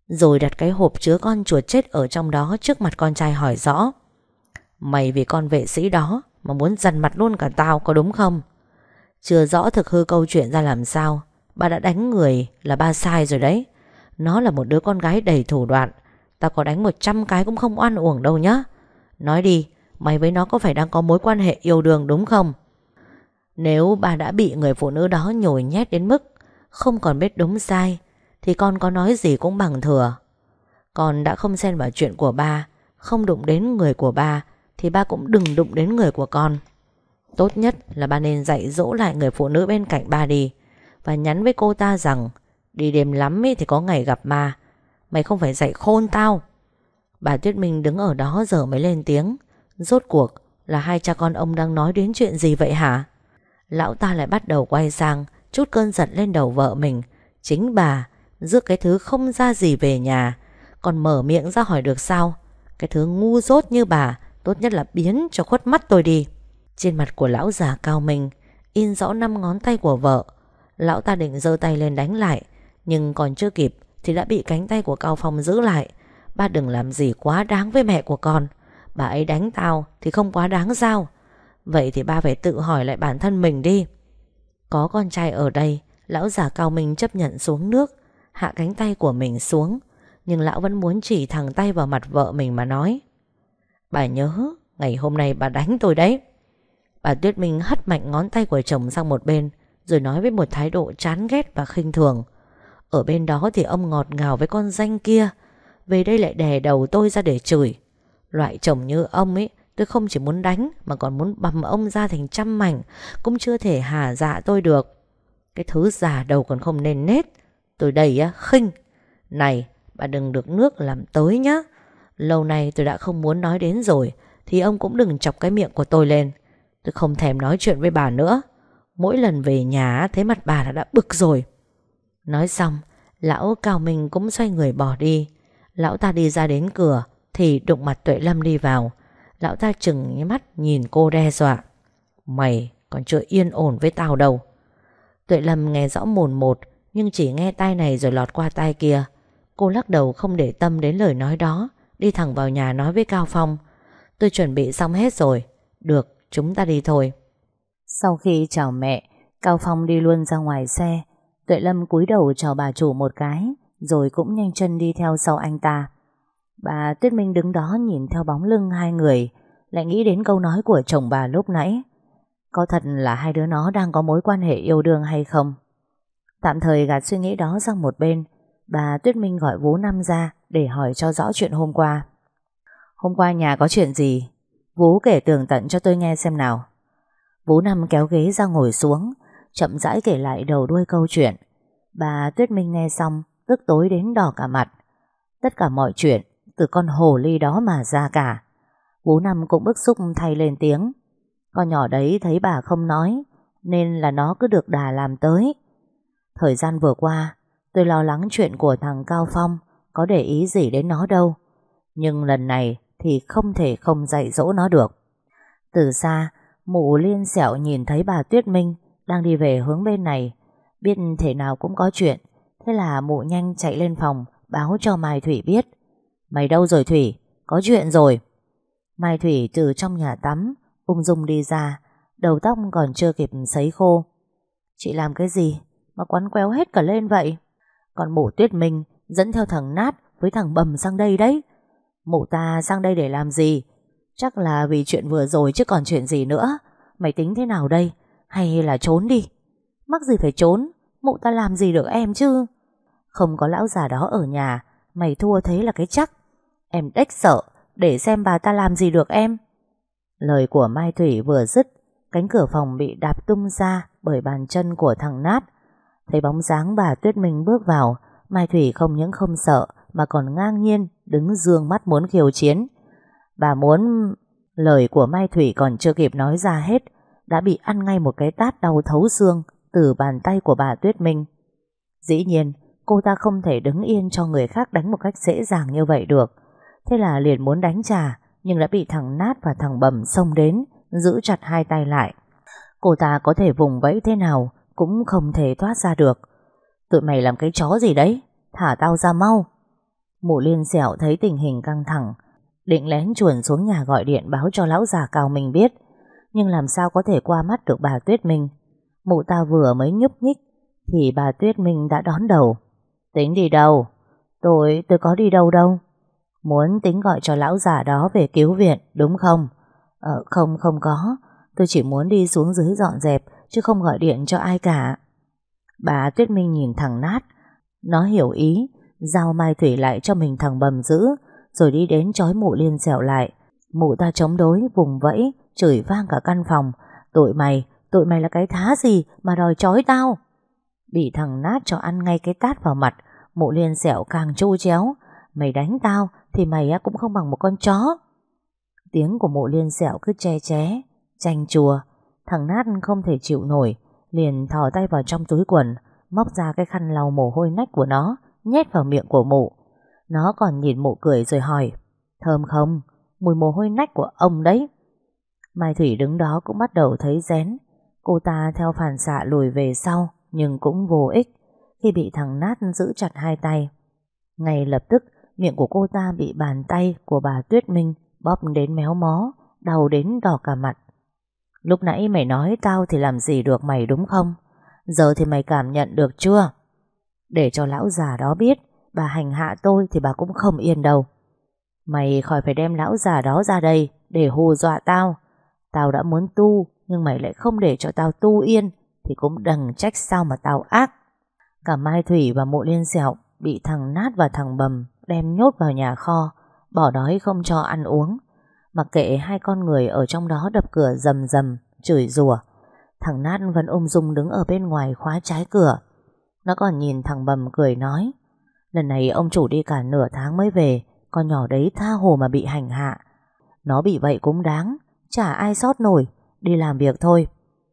rồi đặt cái hộp chứa con chuột chết ở trong đó trước mặt con trai hỏi rõ: Mày vì con vệ sĩ đó mà muốn dằn mặt luôn cả tao có đúng không? Chưa rõ thực hư câu chuyện ra làm sao, ba đã đánh người là ba sai rồi đấy. Nó là một đứa con gái đầy thủ đoạn, tao có đánh 100 cái cũng không oan uổng đâu nhá. Nói đi, mày với nó có phải đang có mối quan hệ yêu đương đúng không? Nếu ba đã bị người phụ nữ đó nhồi nhét đến mức không còn biết đúng sai, thì con có nói gì cũng bằng thừa. Con đã không xen vào chuyện của ba, không đụng đến người của ba, thì ba cũng đừng đụng đến người của con. Tốt nhất là ba nên dạy dỗ lại người phụ nữ bên cạnh ba đi, và nhắn với cô ta rằng đi đêm lắm ý thì có ngày gặp ma. Mày không phải dạy khôn tao. Bà Tuyết Minh đứng ở đó giờ mới lên tiếng: Rốt cuộc là hai cha con ông đang nói đến chuyện gì vậy hả? Lão ta lại bắt đầu quay sang trút cơn giận lên đầu vợ mình. Chính bà rước cái thứ không ra gì về nhà, còn mở miệng ra hỏi được sao? Cái thứ ngu dốt như bà tốt nhất là biến cho khuất mắt tôi đi. Trên mặt của lão già cao minh in rõ 5 ngón tay của vợ. Lão ta định giơ tay lên đánh lại, nhưng còn chưa kịp thì đã bị cánh tay của Cao Phong giữ lại. Ba đừng làm gì quá đáng với mẹ của con. Bà ấy đánh tao thì không quá đáng sao? Vậy thì ba phải tự hỏi lại bản thân mình đi. Có con trai ở đây, lão già cao minh chấp nhận xuống nước, hạ cánh tay của mình xuống. Nhưng lão vẫn muốn chỉ thẳng tay vào mặt vợ mình mà nói: Bà nhớ ngày hôm nay bà đánh tôi đấy. Bà Tuyết Minh hất mạnh ngón tay của chồng sang một bên, rồi nói với một thái độ chán ghét và khinh thường: Ở bên đó thì ông ngọt ngào với con danh kia, về đây lại đè đầu tôi ra để chửi. Loại chồng như ông ấy tôi không chỉ muốn đánh mà còn muốn bầm ông ra thành trăm mảnh, cũng chưa thể hả dạ tôi được. Cái thứ già đầu còn không nên nết. Tôi đầy khinh. Này, bà đừng được nước làm tới nhá. Lâu nay tôi đã không muốn nói đến rồi, thì ông cũng đừng chọc cái miệng của tôi lên. Tôi không thèm nói chuyện với bà nữa. Mỗi lần về nhà thấy mặt bà là đã bực rồi. Nói xong, lão Cao Minh cũng xoay người bỏ đi. Lão ta đi ra đến cửa thì đụng mặt Tuệ Lâm đi vào. Lão ta trừng mắt nhìn cô đe dọa: Mày còn chưa yên ổn với tao đâu. Tuệ Lâm nghe rõ mồn một, nhưng chỉ nghe tai này rồi lọt qua tai kia. Cô lắc đầu không để tâm đến lời nói đó, đi thẳng vào nhà nói với Cao Phong: Tôi chuẩn bị xong hết rồi. Được, chúng ta đi thôi. Sau khi chào mẹ, Cao Phong đi luôn ra ngoài xe. Tuệ Lâm cúi đầu chào bà chủ một cái, rồi cũng nhanh chân đi theo sau anh ta. Bà Tuyết Minh đứng đó nhìn theo bóng lưng hai người, lại nghĩ đến câu nói của chồng bà lúc nãy. Có thật là hai đứa nó đang có mối quan hệ yêu đương hay không? Tạm thời gạt suy nghĩ đó sang một bên, bà Tuyết Minh gọi Vú Năm ra để hỏi cho rõ chuyện hôm qua. Hôm qua nhà có chuyện gì? Vú kể tường tận cho tôi nghe xem nào. Vú Năm kéo ghế ra ngồi xuống, chậm rãi kể lại đầu đuôi câu chuyện. Bà Tuyết Minh nghe xong tức tối đến đỏ cả mặt. Tất cả mọi chuyện từ con hồ ly đó mà ra cả. Vú Năm cũng bức xúc thay lên tiếng: Con nhỏ đấy thấy bà không nói, nên là nó cứ được đà làm tới. Thời gian vừa qua tôi lo lắng chuyện của thằng Cao Phong, có để ý gì đến nó đâu. Nhưng lần này thì không thể không dạy dỗ nó được. Từ xa, mụ Liên Sẹo nhìn thấy bà Tuyết Minh đang đi về hướng bên này, biết thể nào cũng có chuyện. Thế là mụ nhanh chạy lên phòng báo cho Mai Thủy biết. Mày đâu rồi Thủy? Có chuyện rồi. Mai Thủy từ trong nhà tắm ung dung đi ra, đầu tóc còn chưa kịp sấy khô. Chị làm cái gì mà quắn quéo hết cả lên vậy? Còn mụ Tuyết Minh dẫn theo thằng Nát với thằng Bầm sang đây đấy. Mụ ta sang đây để làm gì? Chắc là vì chuyện vừa rồi chứ còn chuyện gì nữa. Mày tính thế nào đây? Hay là trốn đi? Mắc gì phải trốn? Mụ ta làm gì được em chứ? Không có lão già đó ở nhà, mày thua thế là cái chắc. Em đếch sợ, để xem bà ta làm gì được em. Lời của Mai Thủy vừa dứt, cánh cửa phòng bị đạp tung ra bởi bàn chân của thằng Nát. Thấy bóng dáng bà Tuyết Minh bước vào, Mai Thủy không những không sợ mà còn ngang nhiên đứng dương mắt muốn khiêu chiến. Bà muốn... Lời của Mai Thủy còn chưa kịp nói ra hết, đã bị ăn ngay một cái tát đau thấu xương từ bàn tay của bà Tuyết Minh. Dĩ nhiên cô ta không thể đứng yên cho người khác đánh một cách dễ dàng như vậy được. Thế là liền muốn đánh trả, nhưng đã bị thằng Nát và thằng Bầm xông đến, giữ chặt hai tay lại. Cô ta có thể vùng vẫy thế nào cũng không thể thoát ra được. Tụi mày làm cái chó gì đấy? Thả tao ra mau. Mụ Liên Sẹo thấy tình hình căng thẳng, định lén chuồn xuống nhà gọi điện báo cho lão già Cao Minh biết, nhưng làm sao có thể qua mắt được bà Tuyết Minh. Mụ ta vừa mới nhúc nhích thì bà Tuyết Minh đã đón đầu. Tính đi đâu? Tôi có đi đâu đâu. Muốn tính gọi cho lão già đó về cứu viện đúng không? Không có. Tôi chỉ muốn đi xuống dưới dọn dẹp, chứ không gọi điện cho ai cả. Bà Tuyết Minh nhìn thằng Nát. Nó hiểu ý, giao Mai Thủy lại cho mình thằng bầm dữ, rồi đi đến trói mụ Liên Sẹo lại. Mụ ta chống đối, vùng vẫy, chửi vang cả căn phòng. Tụi mày là cái thá gì mà đòi trói tao? Bị thằng Nát cho ăn ngay cái tát vào mặt, mụ Liên Sẹo càng trâu chéo. Mày đánh tao thì mày cũng không bằng một con chó. Tiếng của mụ Liên Sẹo cứ che ché, chanh chùa. Thằng Nát không thể chịu nổi, liền thò tay vào trong túi quần, móc ra cái khăn lau mồ hôi nách của nó, nhét vào miệng của mụ. Nó còn nhìn mụ cười rồi hỏi: Thơm không? Mùi mồ hôi nách của ông đấy. Mai Thủy đứng đó cũng bắt đầu thấy rén. Cô ta theo phản xạ lùi về sau, nhưng cũng vô ích khi bị thằng Nát giữ chặt hai tay. Ngay lập tức miệng của cô ta bị bàn tay của bà Tuyết Minh bóp đến méo mó, đau đến đỏ cả mặt. Lúc nãy mày nói tao thì làm gì được mày đúng không? Giờ thì mày cảm nhận được chưa? Để cho lão già đó biết bà hành hạ tôi thì bà cũng không yên đâu. Mày khỏi phải đem lão già đó ra đây để hù dọa tao. Tao đã muốn tu, nhưng mày lại không để cho tao tu yên, thì cũng đừng trách sao mà tao ác. Cả Mai Thủy và mụ Liên Sẹo bị thằng Nát và thằng Bầm đem nhốt vào nhà kho, bỏ đói không cho ăn uống. Mặc kệ hai con người ở trong đó đập cửa rầm rầm, chửi rủa, thằng Nát vẫn ung dung đứng ở bên ngoài khóa trái cửa. Nó còn nhìn thằng Bầm cười nói: Lần này ông chủ đi cả nửa tháng mới về, con nhỏ đấy tha hồ mà bị hành hạ. Nó bị vậy cũng đáng, chả ai sót nổi, đi làm việc thôi.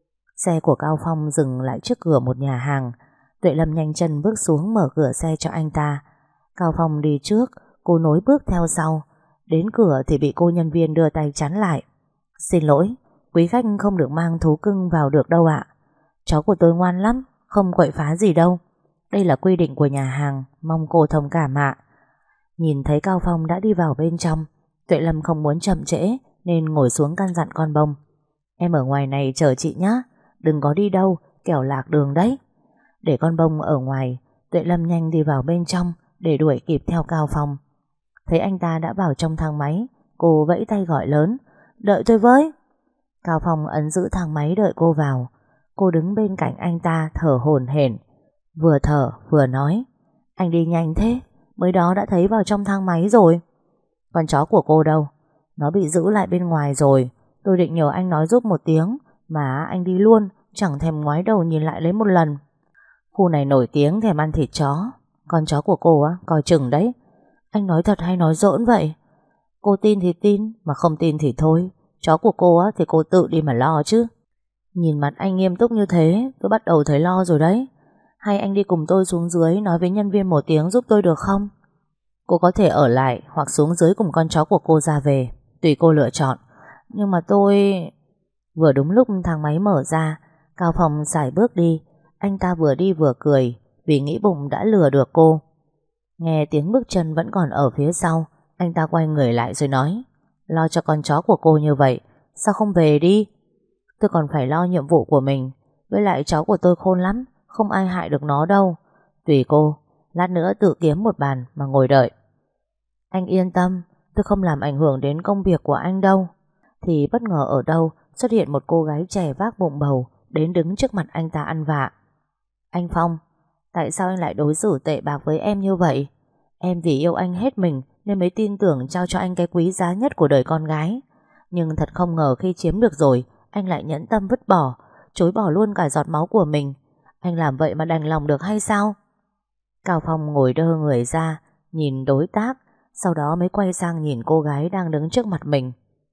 Xe của Cao Phong dừng lại trước cửa một nhà hàng. Tuệ Lâm nhanh chân bước xuống mở cửa xe cho anh ta. Cao Phong đi trước, cô nối bước theo sau. Đến cửa thì bị cô nhân viên đưa tay chắn lại. Xin lỗi, quý khách không được mang thú cưng vào được đâu ạ. Chó của tôi ngoan lắm, không quậy phá gì đâu. Đây là quy định của nhà hàng, mong cô thông cảm ạ. Nhìn thấy Cao Phong đã đi vào bên trong, Tuệ Lâm không muốn chậm trễ nên ngồi xuống căn dặn con Bông: Em ở ngoài này chờ chị nhé, đừng có đi đâu, kẻo lạc đường đấy. Để con Bông ở ngoài, Tuệ Lâm nhanh đi vào bên trong để đuổi kịp theo Cao Phong. Thấy anh ta đã vào trong thang máy, cô vẫy tay gọi lớn: Đợi tôi với. Cao Phong ấn giữ thang máy đợi cô vào. Cô đứng bên cạnh anh ta thở hổn hển, vừa thở vừa nói: Anh đi nhanh thế, mới đó đã thấy vào trong thang máy rồi. Con chó của cô đâu? Nó bị giữ lại bên ngoài rồi. Tôi định nhờ anh nói giúp một tiếng, mà anh đi luôn, chẳng thèm ngoái đầu nhìn lại lấy một lần. Khu này nổi tiếng thèm ăn thịt chó. Con chó của cô coi chừng đấy. Anh nói thật hay nói giỡn vậy? Cô tin thì tin, mà không tin thì thôi. Chó của cô thì cô tự đi mà lo chứ. Nhìn mặt anh nghiêm túc như thế, tôi bắt đầu thấy lo rồi đấy. Hay anh đi cùng tôi xuống dưới nói với nhân viên một tiếng giúp tôi được không? Cô có thể ở lại hoặc xuống dưới cùng con chó của cô ra về, tùy cô lựa chọn. Nhưng mà tôi... Vừa đúng lúc thang máy mở ra, Cao Phong sải bước đi. Anh ta vừa đi vừa cười, vì nghĩ bụng đã lừa được cô. Nghe tiếng bước chân vẫn còn ở phía sau, anh ta quay người lại rồi nói: Lo cho con chó của cô như vậy, sao không về đi? Tôi còn phải lo nhiệm vụ của mình. Với lại chó của tôi khôn lắm, không ai hại được nó đâu. Tùy cô, lát nữa tự kiếm một bàn mà ngồi đợi. Anh yên tâm, tôi không làm ảnh hưởng đến công việc của anh đâu. Thì bất ngờ ở đâu xuất hiện một cô gái trẻ vác bụng bầu đến đứng trước mặt anh ta ăn vạ. Anh Phong, tại sao anh lại đối xử tệ bạc với em như vậy? Em vì yêu anh hết mình nên mới tin tưởng trao cho anh cái quý giá nhất của đời con gái. Nhưng thật không ngờ khi chiếm được rồi, anh lại nhẫn tâm vứt bỏ, chối bỏ luôn cả giọt máu của mình. Anh làm vậy mà đành lòng được hay sao? Cao Phong ngồi đơ người ra, nhìn đối tác, sau đó mới quay sang nhìn cô gái đang đứng trước mặt mình.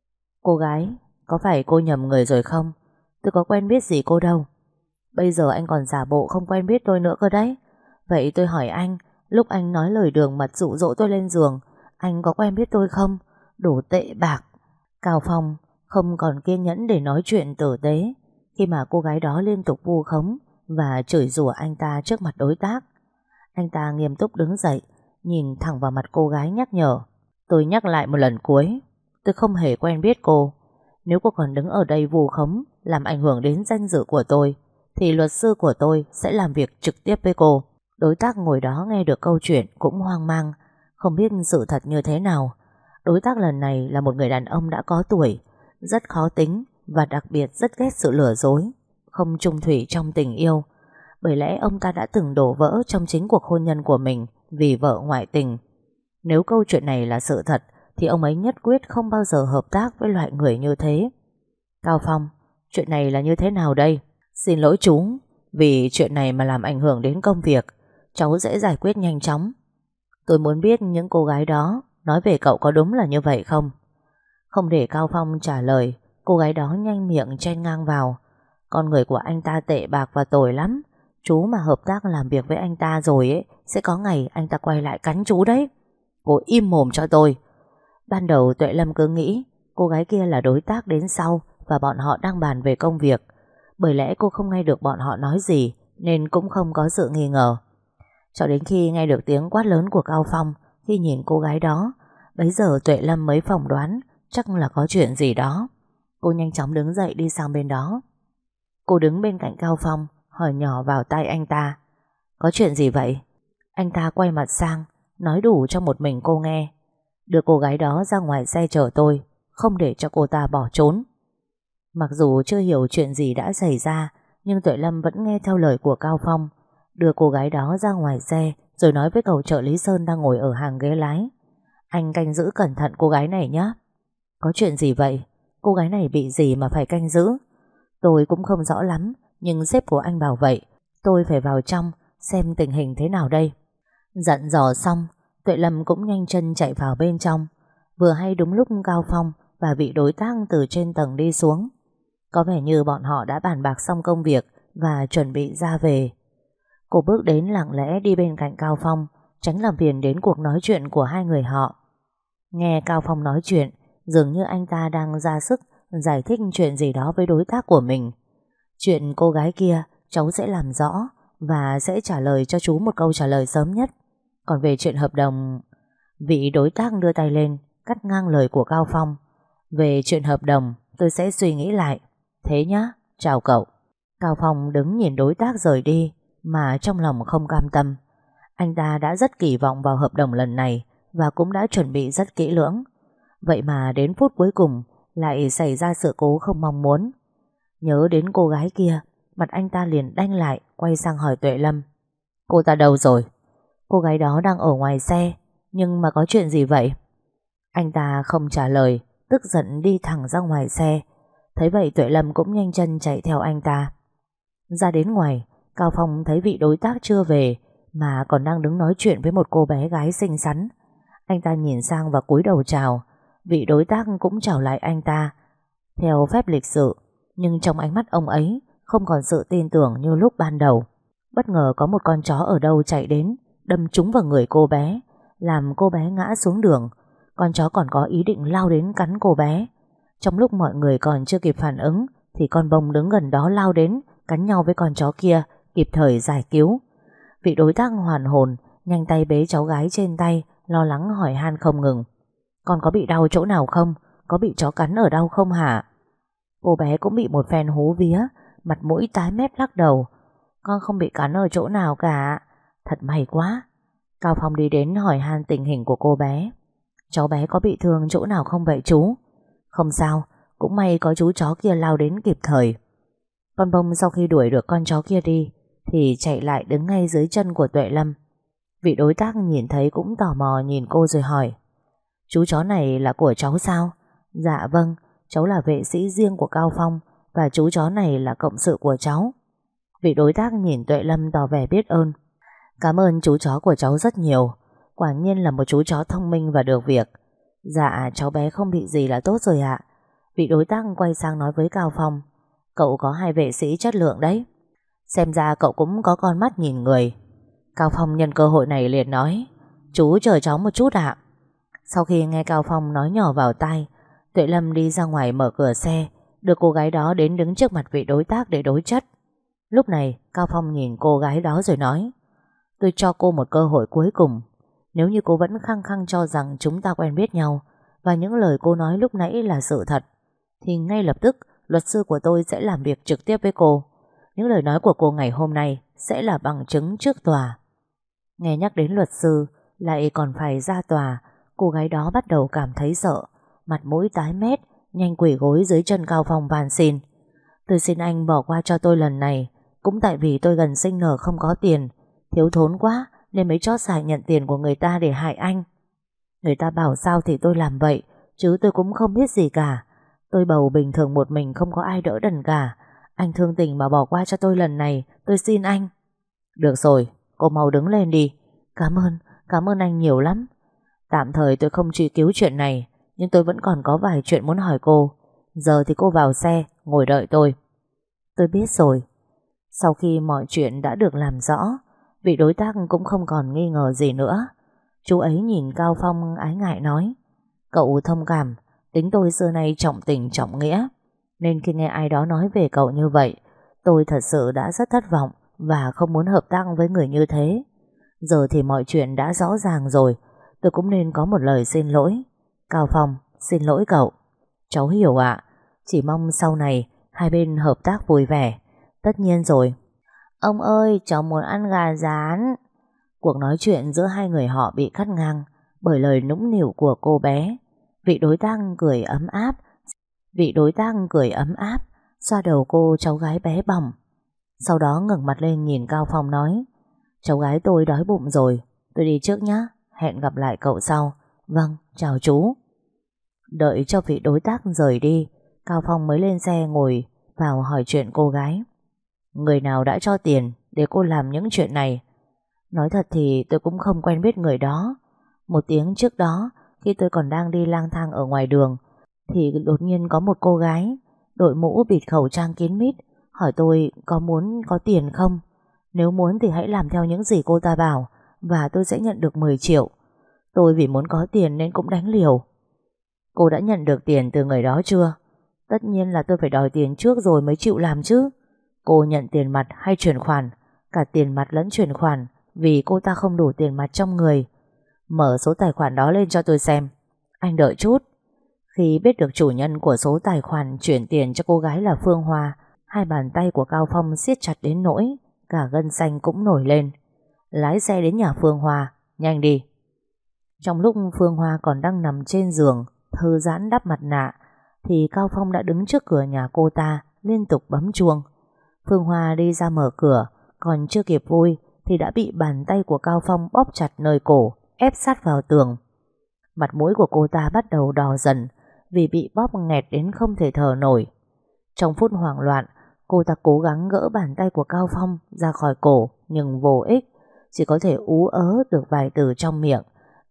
Cô gái, có phải cô nhầm người rồi không? Tôi có quen biết gì cô đâu. Bây giờ anh còn giả bộ không quen biết tôi nữa cơ đấy. Vậy tôi hỏi anh, lúc anh nói lời đường mật dụ dỗ tôi lên giường, anh có quen biết tôi không? Đồ tệ bạc. Cao Phong không còn kiên nhẫn để nói chuyện tử tế khi mà cô gái đó liên tục vu khống và chửi rủa anh ta trước mặt đối tác. Anh ta nghiêm túc đứng dậy, nhìn thẳng vào mặt cô gái nhắc nhở. Tôi nhắc lại một lần cuối, tôi không hề quen biết cô. Nếu cô còn đứng ở đây vu khống, làm ảnh hưởng đến danh dự của tôi, thì luật sư của tôi sẽ làm việc trực tiếp với cô. Đối tác ngồi đó nghe được câu chuyện cũng hoang mang, không biết sự thật như thế nào. Đối tác lần này là một người đàn ông đã có tuổi, rất khó tính và đặc biệt rất ghét sự lừa dối, không chung thủy trong tình yêu. Bởi lẽ ông ta đã từng đổ vỡ trong chính cuộc hôn nhân của mình vì vợ ngoại tình. Nếu câu chuyện này là sự thật thì ông ấy nhất quyết không bao giờ hợp tác với loại người như thế. Cao Phong, chuyện này là như thế nào đây? Xin lỗi chú, vì chuyện này mà làm ảnh hưởng đến công việc, cháu sẽ giải quyết nhanh chóng. Tôi muốn biết những cô gái đó nói về cậu có đúng là như vậy không? Không để Cao Phong trả lời, cô gái đó nhanh miệng chen ngang vào. Con người của anh ta tệ bạc và tồi lắm. Chú mà hợp tác làm việc với anh ta rồi ấy, sẽ có ngày anh ta quay lại cắn chú đấy. Cô im mồm cho tôi. Ban đầu Tuệ Lâm cứ nghĩ cô gái kia là đối tác đến sau và bọn họ đang bàn về công việc. Bởi lẽ cô không nghe được bọn họ nói gì nên cũng không có sự nghi ngờ. Cho đến khi nghe được tiếng quát lớn của Cao Phong khi nhìn cô gái đó, bấy giờ Tuệ Lâm mới phỏng đoán chắc là có chuyện gì đó. Cô nhanh chóng đứng dậy đi sang bên đó. Cô đứng bên cạnh Cao Phong, hỏi nhỏ vào tai anh ta. Có chuyện gì vậy? Anh ta quay mặt sang, nói đủ cho một mình cô nghe. Đưa cô gái đó ra ngoài xe chở tôi, không để cho cô ta bỏ trốn. Mặc dù chưa hiểu chuyện gì đã xảy ra, nhưng Tuệ Lâm vẫn nghe theo lời của Cao Phong, đưa cô gái đó ra ngoài xe, rồi nói với cậu trợ lý Sơn đang ngồi ở hàng ghế lái. Anh canh giữ cẩn thận cô gái này nhé. Có chuyện gì vậy? Cô gái này bị gì mà phải canh giữ? Tôi cũng không rõ lắm, nhưng sếp của anh bảo vậy. Tôi phải vào trong xem tình hình thế nào đây. Dặn dò xong, Tuệ Lâm cũng nhanh chân chạy vào bên trong. Vừa hay đúng lúc Cao Phong và vị đối tác từ trên tầng đi xuống. Có vẻ như bọn họ đã bàn bạc xong công việc và chuẩn bị ra về. Cô bước đến lặng lẽ đi bên cạnh Cao Phong, tránh làm phiền đến cuộc nói chuyện của hai người họ. Nghe Cao Phong nói chuyện, dường như anh ta đang ra sức giải thích chuyện gì đó với đối tác của mình. Chuyện cô gái kia cháu sẽ làm rõ và sẽ trả lời cho chú một câu trả lời sớm nhất. Còn về chuyện hợp đồng... Vị đối tác đưa tay lên cắt ngang lời của Cao Phong. Về chuyện hợp đồng tôi sẽ suy nghĩ lại. Thế nhá, chào cậu. Cao Phong đứng nhìn đối tác rời đi mà trong lòng không cam tâm. Anh ta đã rất kỳ vọng vào hợp đồng lần này và cũng đã chuẩn bị rất kỹ lưỡng. Vậy mà đến phút cuối cùng lại xảy ra sự cố không mong muốn. Nhớ đến cô gái kia, mặt anh ta liền đanh lại, quay sang hỏi Tuệ Lâm. Cô ta đâu rồi? Cô gái đó đang ở ngoài xe, nhưng mà có chuyện gì vậy? Anh ta không trả lời, tức giận đi thẳng ra ngoài xe. Thấy vậy Tuệ Lâm cũng nhanh chân chạy theo anh ta. Ra đến ngoài, Cao Phong thấy vị đối tác chưa về mà còn đang đứng nói chuyện với một cô bé gái xinh xắn. Anh ta nhìn sang và cúi đầu chào. Vị đối tác cũng chào lại anh ta theo phép lịch sự, nhưng trong ánh mắt ông ấy không còn sự tin tưởng như lúc ban đầu. Bất ngờ có một con chó ở đâu chạy đến, đâm trúng vào người cô bé, làm cô bé ngã xuống đường. Con chó còn có ý định lao đến cắn cô bé. Trong lúc mọi người còn chưa kịp phản ứng thì con bông đứng gần đó lao đến cắn nhau với con chó kia, kịp thời giải cứu. Vị đối tác hoàn hồn, nhanh tay bế cháu gái trên tay, lo lắng hỏi han không ngừng. Con có bị đau chỗ nào không? Có bị chó cắn ở đâu không hả? Cô bé cũng bị một phen hú vía, mặt mũi tái mét lắc đầu. Con không bị cắn ở chỗ nào cả. Thật may quá. Cao Phong đi đến hỏi han tình hình của cô bé. Cháu bé có bị thương chỗ nào không vậy chú? Không sao, cũng may có chú chó kia lao đến kịp thời. Con bông sau khi đuổi được con chó kia đi thì chạy lại đứng ngay dưới chân của Tuệ Lâm. Vị đối tác nhìn thấy cũng tò mò nhìn cô rồi hỏi. Chú chó này là của cháu sao? Dạ vâng, cháu là vệ sĩ riêng của Cao Phong và chú chó này là cộng sự của cháu. Vị đối tác nhìn Tuệ Lâm tỏ vẻ biết ơn. Cảm ơn chú chó của cháu rất nhiều. Quả nhiên là một chú chó thông minh và được việc. Dạ cháu bé không bị gì là tốt rồi ạ. Vị đối tác quay sang nói với Cao Phong. Cậu có hai vệ sĩ chất lượng đấy. Xem ra cậu cũng có con mắt nhìn người. Cao Phong nhân cơ hội này liền nói. Chú chờ cháu một chút ạ. Sau khi nghe Cao Phong nói nhỏ vào tai, Tuệ Lâm đi ra ngoài mở cửa xe, đưa cô gái đó đến đứng trước mặt vị đối tác để đối chất. Lúc này Cao Phong nhìn cô gái đó rồi nói. Tôi cho cô một cơ hội cuối cùng. Nếu như cô vẫn khăng khăng cho rằng chúng ta quen biết nhau và những lời cô nói lúc nãy là sự thật, thì ngay lập tức luật sư của tôi sẽ làm việc trực tiếp với cô. Những lời nói của cô ngày hôm nay sẽ là bằng chứng trước tòa. Nghe nhắc đến luật sư lại còn phải ra tòa, cô gái đó bắt đầu cảm thấy sợ, mặt mũi tái mét, nhanh quỳ gối dưới chân Cao Phong van xin. Tôi xin anh bỏ qua cho tôi lần này, cũng tại vì tôi gần sinh nở không có tiền, thiếu thốn quá nên mới chót xài nhận tiền của người ta để hại anh. Người ta bảo sao thì tôi làm vậy, chứ tôi cũng không biết gì cả. Tôi bầu bình thường một mình, không có ai đỡ đần cả. Anh thương tình mà bỏ qua cho tôi lần này, tôi xin anh. Được rồi, cô mau đứng lên đi. Cảm ơn anh nhiều lắm. Tạm thời tôi không truy cứu chuyện này, nhưng tôi vẫn còn có vài chuyện muốn hỏi cô. Giờ thì cô vào xe, ngồi đợi tôi. Tôi biết rồi. Sau khi mọi chuyện đã được làm rõ, vị đối tác cũng không còn nghi ngờ gì nữa. Chú ấy nhìn Cao Phong ái ngại nói: cậu thông cảm, tính tôi xưa nay trọng tình trọng nghĩa, nên khi nghe ai đó nói về cậu như vậy, tôi thật sự đã rất thất vọng và không muốn hợp tác với người như thế. Giờ thì mọi chuyện đã rõ ràng rồi, tôi cũng nên có một lời xin lỗi. Cao Phong, xin lỗi cậu. Cháu hiểu ạ. Chỉ mong sau này hai bên hợp tác vui vẻ. Tất nhiên rồi. Ông ơi, cháu muốn ăn gà rán. Cuộc nói chuyện giữa hai người họ bị cắt ngang bởi lời nũng nịu của cô bé. Vị đối tác cười ấm áp xoa đầu cô cháu gái bé bỏng. Sau đó ngẩng mặt lên nhìn Cao Phong nói: cháu gái tôi đói bụng rồi, tôi đi trước nhé, hẹn gặp lại cậu sau. Vâng, chào chú. Đợi cho vị đối tác rời đi, Cao Phong mới lên xe ngồi vào hỏi chuyện cô gái. Người nào đã cho tiền để cô làm những chuyện này? Nói thật thì tôi cũng không quen biết người đó. Một tiếng trước đó, khi tôi còn đang đi lang thang ở ngoài đường, thì đột nhiên có một cô gái đội mũ bịt khẩu trang kín mít hỏi tôi có tiền không. Nếu muốn thì hãy làm theo những gì cô ta bảo và tôi sẽ nhận được 10 triệu. Tôi vì muốn có tiền nên cũng đánh liều. Cô đã nhận được tiền từ người đó chưa? Tất nhiên là tôi phải đòi tiền trước rồi mới chịu làm chứ. Cô nhận tiền mặt hay chuyển khoản? Cả tiền mặt lẫn chuyển khoản, vì cô ta không đủ tiền mặt trong người. Mở số tài khoản đó lên cho tôi xem. Anh đợi chút. Khi biết được chủ nhân của số tài khoản chuyển tiền cho cô gái là Phương Hoa, hai bàn tay của Cao Phong siết chặt đến nỗi cả gân xanh cũng nổi lên. Lái xe đến nhà Phương Hoa, nhanh đi. Trong lúc Phương Hoa còn đang nằm trên giường thư giãn đắp mặt nạ, thì Cao Phong đã đứng trước cửa nhà cô ta liên tục bấm chuông. Phương Hoa đi ra mở cửa, còn chưa kịp vui thì đã bị bàn tay của Cao Phong bóp chặt nơi cổ, ép sát vào tường. Mặt mũi của cô ta bắt đầu đỏ dần vì bị bóp nghẹt đến không thể thở nổi. Trong phút hoảng loạn, cô ta cố gắng gỡ bàn tay của Cao Phong ra khỏi cổ nhưng vô ích, chỉ có thể ú ớ được vài từ trong miệng.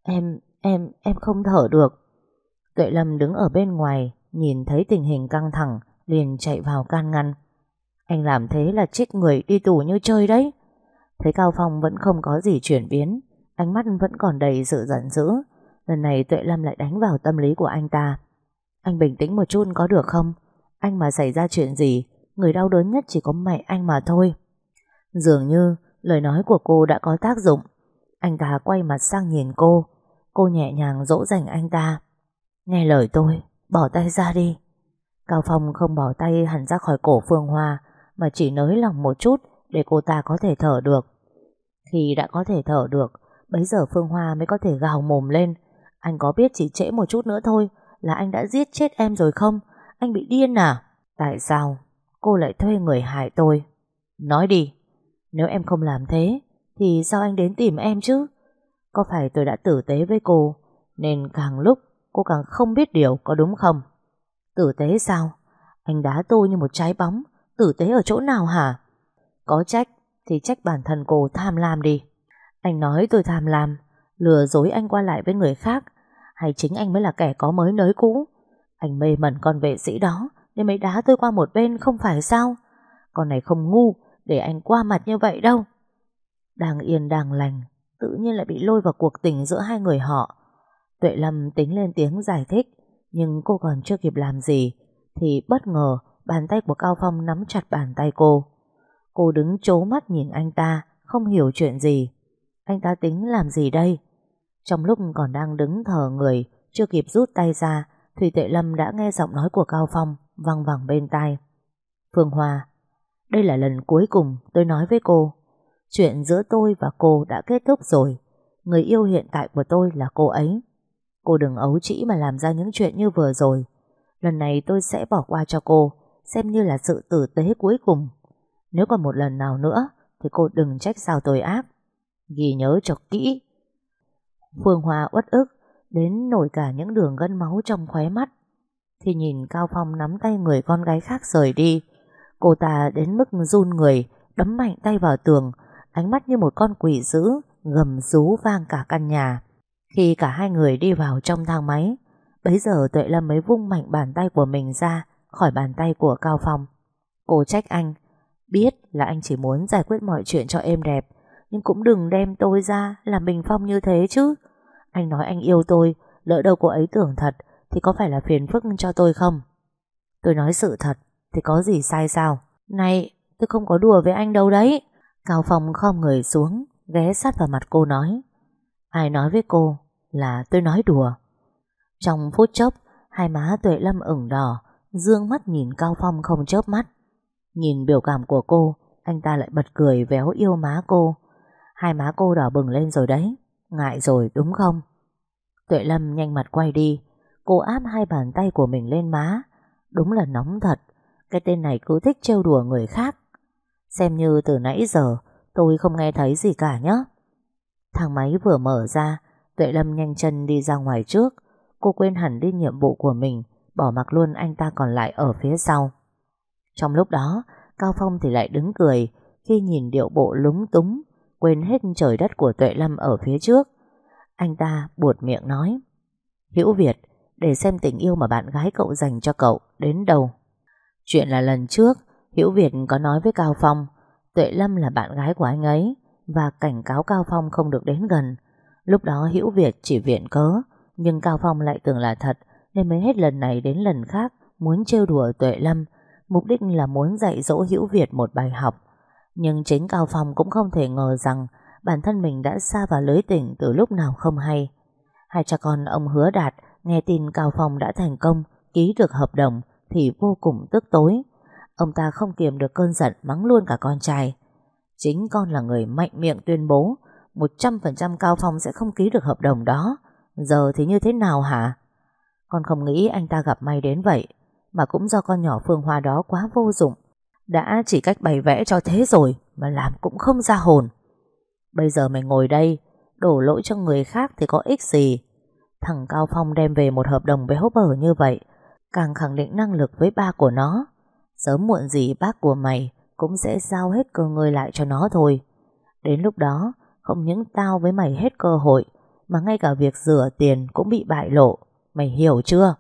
Em không thở được. Tuệ Lâm đứng ở bên ngoài nhìn thấy tình hình căng thẳng liền chạy vào can ngăn. Anh làm thế là trích người đi tù như chơi đấy. Thấy Cao Phong vẫn không có gì chuyển biến, ánh mắt vẫn còn đầy sự giận dữ. Lần này Tuệ Lâm lại đánh vào tâm lý của anh ta. Anh bình tĩnh một chút có được không? Anh mà xảy ra chuyện gì, người đau đớn nhất chỉ có mẹ anh mà thôi. Dường như lời nói của cô đã có tác dụng. Anh ta quay mặt sang nhìn cô. Cô nhẹ nhàng dỗ dành anh ta. Nghe lời tôi, bỏ tay ra đi. Cao Phong không bỏ tay hẳn ra khỏi cổ Phương Hoa, mà chỉ nới lỏng một chút để cô ta có thể thở được. Khi đã có thể thở được, bấy giờ Phương Hoa mới có thể gào mồm lên. Anh có biết chỉ trễ một chút nữa thôi là anh đã giết chết em rồi không? Anh bị điên à? Tại sao cô lại thuê người hại tôi? Nói đi. Nếu em không làm thế thì sao anh đến tìm em chứ? Có phải tôi đã tử tế với cô nên càng lúc cô càng không biết điều, có đúng không? Tử tế sao? Anh đá tôi như một trái bóng. Tử tế ở chỗ nào hả? Có trách thì trách bản thân cô tham lam đi. Anh nói tôi tham lam, lừa dối anh qua lại với người khác, hay chính anh mới là kẻ có mới nới cũ? Anh mê mẩn con vệ sĩ đó nên mới đá tôi qua một bên không phải sao? Con này không ngu để anh qua mặt như vậy đâu. Đang yên đang lành, tự nhiên lại bị lôi vào cuộc tình giữa hai người họ. Tuệ Lâm tính lên tiếng giải thích, nhưng cô còn chưa kịp làm gì thì bất ngờ bàn tay của Cao Phong nắm chặt bàn tay cô. Cô đứng trố mắt nhìn anh ta, không hiểu chuyện gì. Anh ta tính làm gì đây? Trong lúc còn đang đứng thờ người, chưa kịp rút tay ra, thì Tuệ Lâm đã nghe giọng nói của Cao Phong văng vẳng bên tai. Phương Hoa, đây là lần cuối cùng tôi nói với cô. Chuyện giữa tôi và cô đã kết thúc rồi. Người yêu hiện tại của tôi là cô ấy. Cô đừng ấu trĩ mà làm ra những chuyện như vừa rồi. Lần này tôi sẽ bỏ qua cho cô, xem như là sự tử tế cuối cùng. Nếu còn một lần nào nữa thì cô đừng trách sao tôi ác. Ghi nhớ cho kỹ. Phương Hoa uất ức đến nổi cả những đường gân máu trong khóe mắt thì nhìn Cao Phong nắm tay người con gái khác rời đi. Cô ta đến mức run người, đấm mạnh tay vào tường, ánh mắt như một con quỷ dữ, gầm rú vang cả căn nhà. Khi cả hai người đi vào trong thang máy, bấy giờ Tuệ Lâm mới vung mạnh bàn tay của mình ra khỏi bàn tay của Cao Phong. Cô trách anh, biết là anh chỉ muốn giải quyết mọi chuyện cho êm đẹp, nhưng cũng đừng đem tôi ra làm bình phong như thế chứ. Anh nói anh yêu tôi, lỡ đâu cô ấy tưởng thật thì có phải là phiền phức cho tôi không? Tôi nói sự thật thì có gì sai sao? Này, tôi không có đùa với anh đâu đấy. Cao Phong khom người xuống, ghé sát vào mặt cô nói, ai nói với cô là tôi nói đùa? Trong phút chốc, hai má Tuệ Lâm ửng đỏ, dương mắt nhìn Cao Phong không chớp mắt. Nhìn biểu cảm của cô, anh ta lại bật cười véo yêu má cô. Hai má cô đỏ bừng lên rồi đấy. Ngại rồi đúng không? Tuệ Lâm nhanh mặt quay đi. Cô áp hai bàn tay của mình lên má. Đúng là nóng thật. Cái tên này cứ thích trêu đùa người khác. Xem như từ nãy giờ tôi không nghe thấy gì cả nhé. Thang máy vừa mở ra, Tuệ Lâm nhanh chân đi ra ngoài trước. Cô quên hẳn đi nhiệm vụ của mình, bỏ mặc luôn anh ta còn lại ở phía sau. Trong lúc đó, Cao Phong thì lại đứng cười khi nhìn điệu bộ lúng túng, quên hết trời đất của Tuệ Lâm ở phía trước. Anh ta buột miệng nói, Hữu Việt, để xem tình yêu mà bạn gái cậu dành cho cậu đến đâu. Chuyện là lần trước Hữu Việt có nói với Cao Phong Tuệ Lâm là bạn gái của anh ấy và cảnh cáo Cao Phong không được đến gần. Lúc đó Hữu Việt chỉ viện cớ, nhưng Cao Phong lại tưởng là thật, nên mới hết lần này đến lần khác muốn trêu đùa Tuệ Lâm, mục đích là muốn dạy dỗ Hữu Việt một bài học. Nhưng chính Cao Phong cũng không thể ngờ rằng bản thân mình đã sa vào lưới tình từ lúc nào không hay. Hai cha con ông Hứa Đạt nghe tin Cao Phong đã thành công ký được hợp đồng thì vô cùng tức tối. Ông ta không kiềm được cơn giận, mắng luôn cả con trai. Chính con là người mạnh miệng tuyên bố 100% Cao Phong sẽ không ký được hợp đồng đó. Giờ thì như thế nào hả? Con không nghĩ anh ta gặp may đến vậy, mà cũng do con nhỏ Phương Hoa đó quá vô dụng. Đã chỉ cách bày vẽ cho thế rồi mà làm cũng không ra hồn. Bây giờ mày ngồi đây đổ lỗi cho người khác thì có ích gì? Thằng Cao Phong đem về một hợp đồng béo bở như vậy, càng khẳng định năng lực với ba của nó. Sớm muộn gì bác của mày cũng sẽ giao hết cơ ngơi lại cho nó thôi. Đến lúc đó không những tao với mày hết cơ hội, mà ngay cả việc rửa tiền cũng bị bại lộ. Mày hiểu chưa?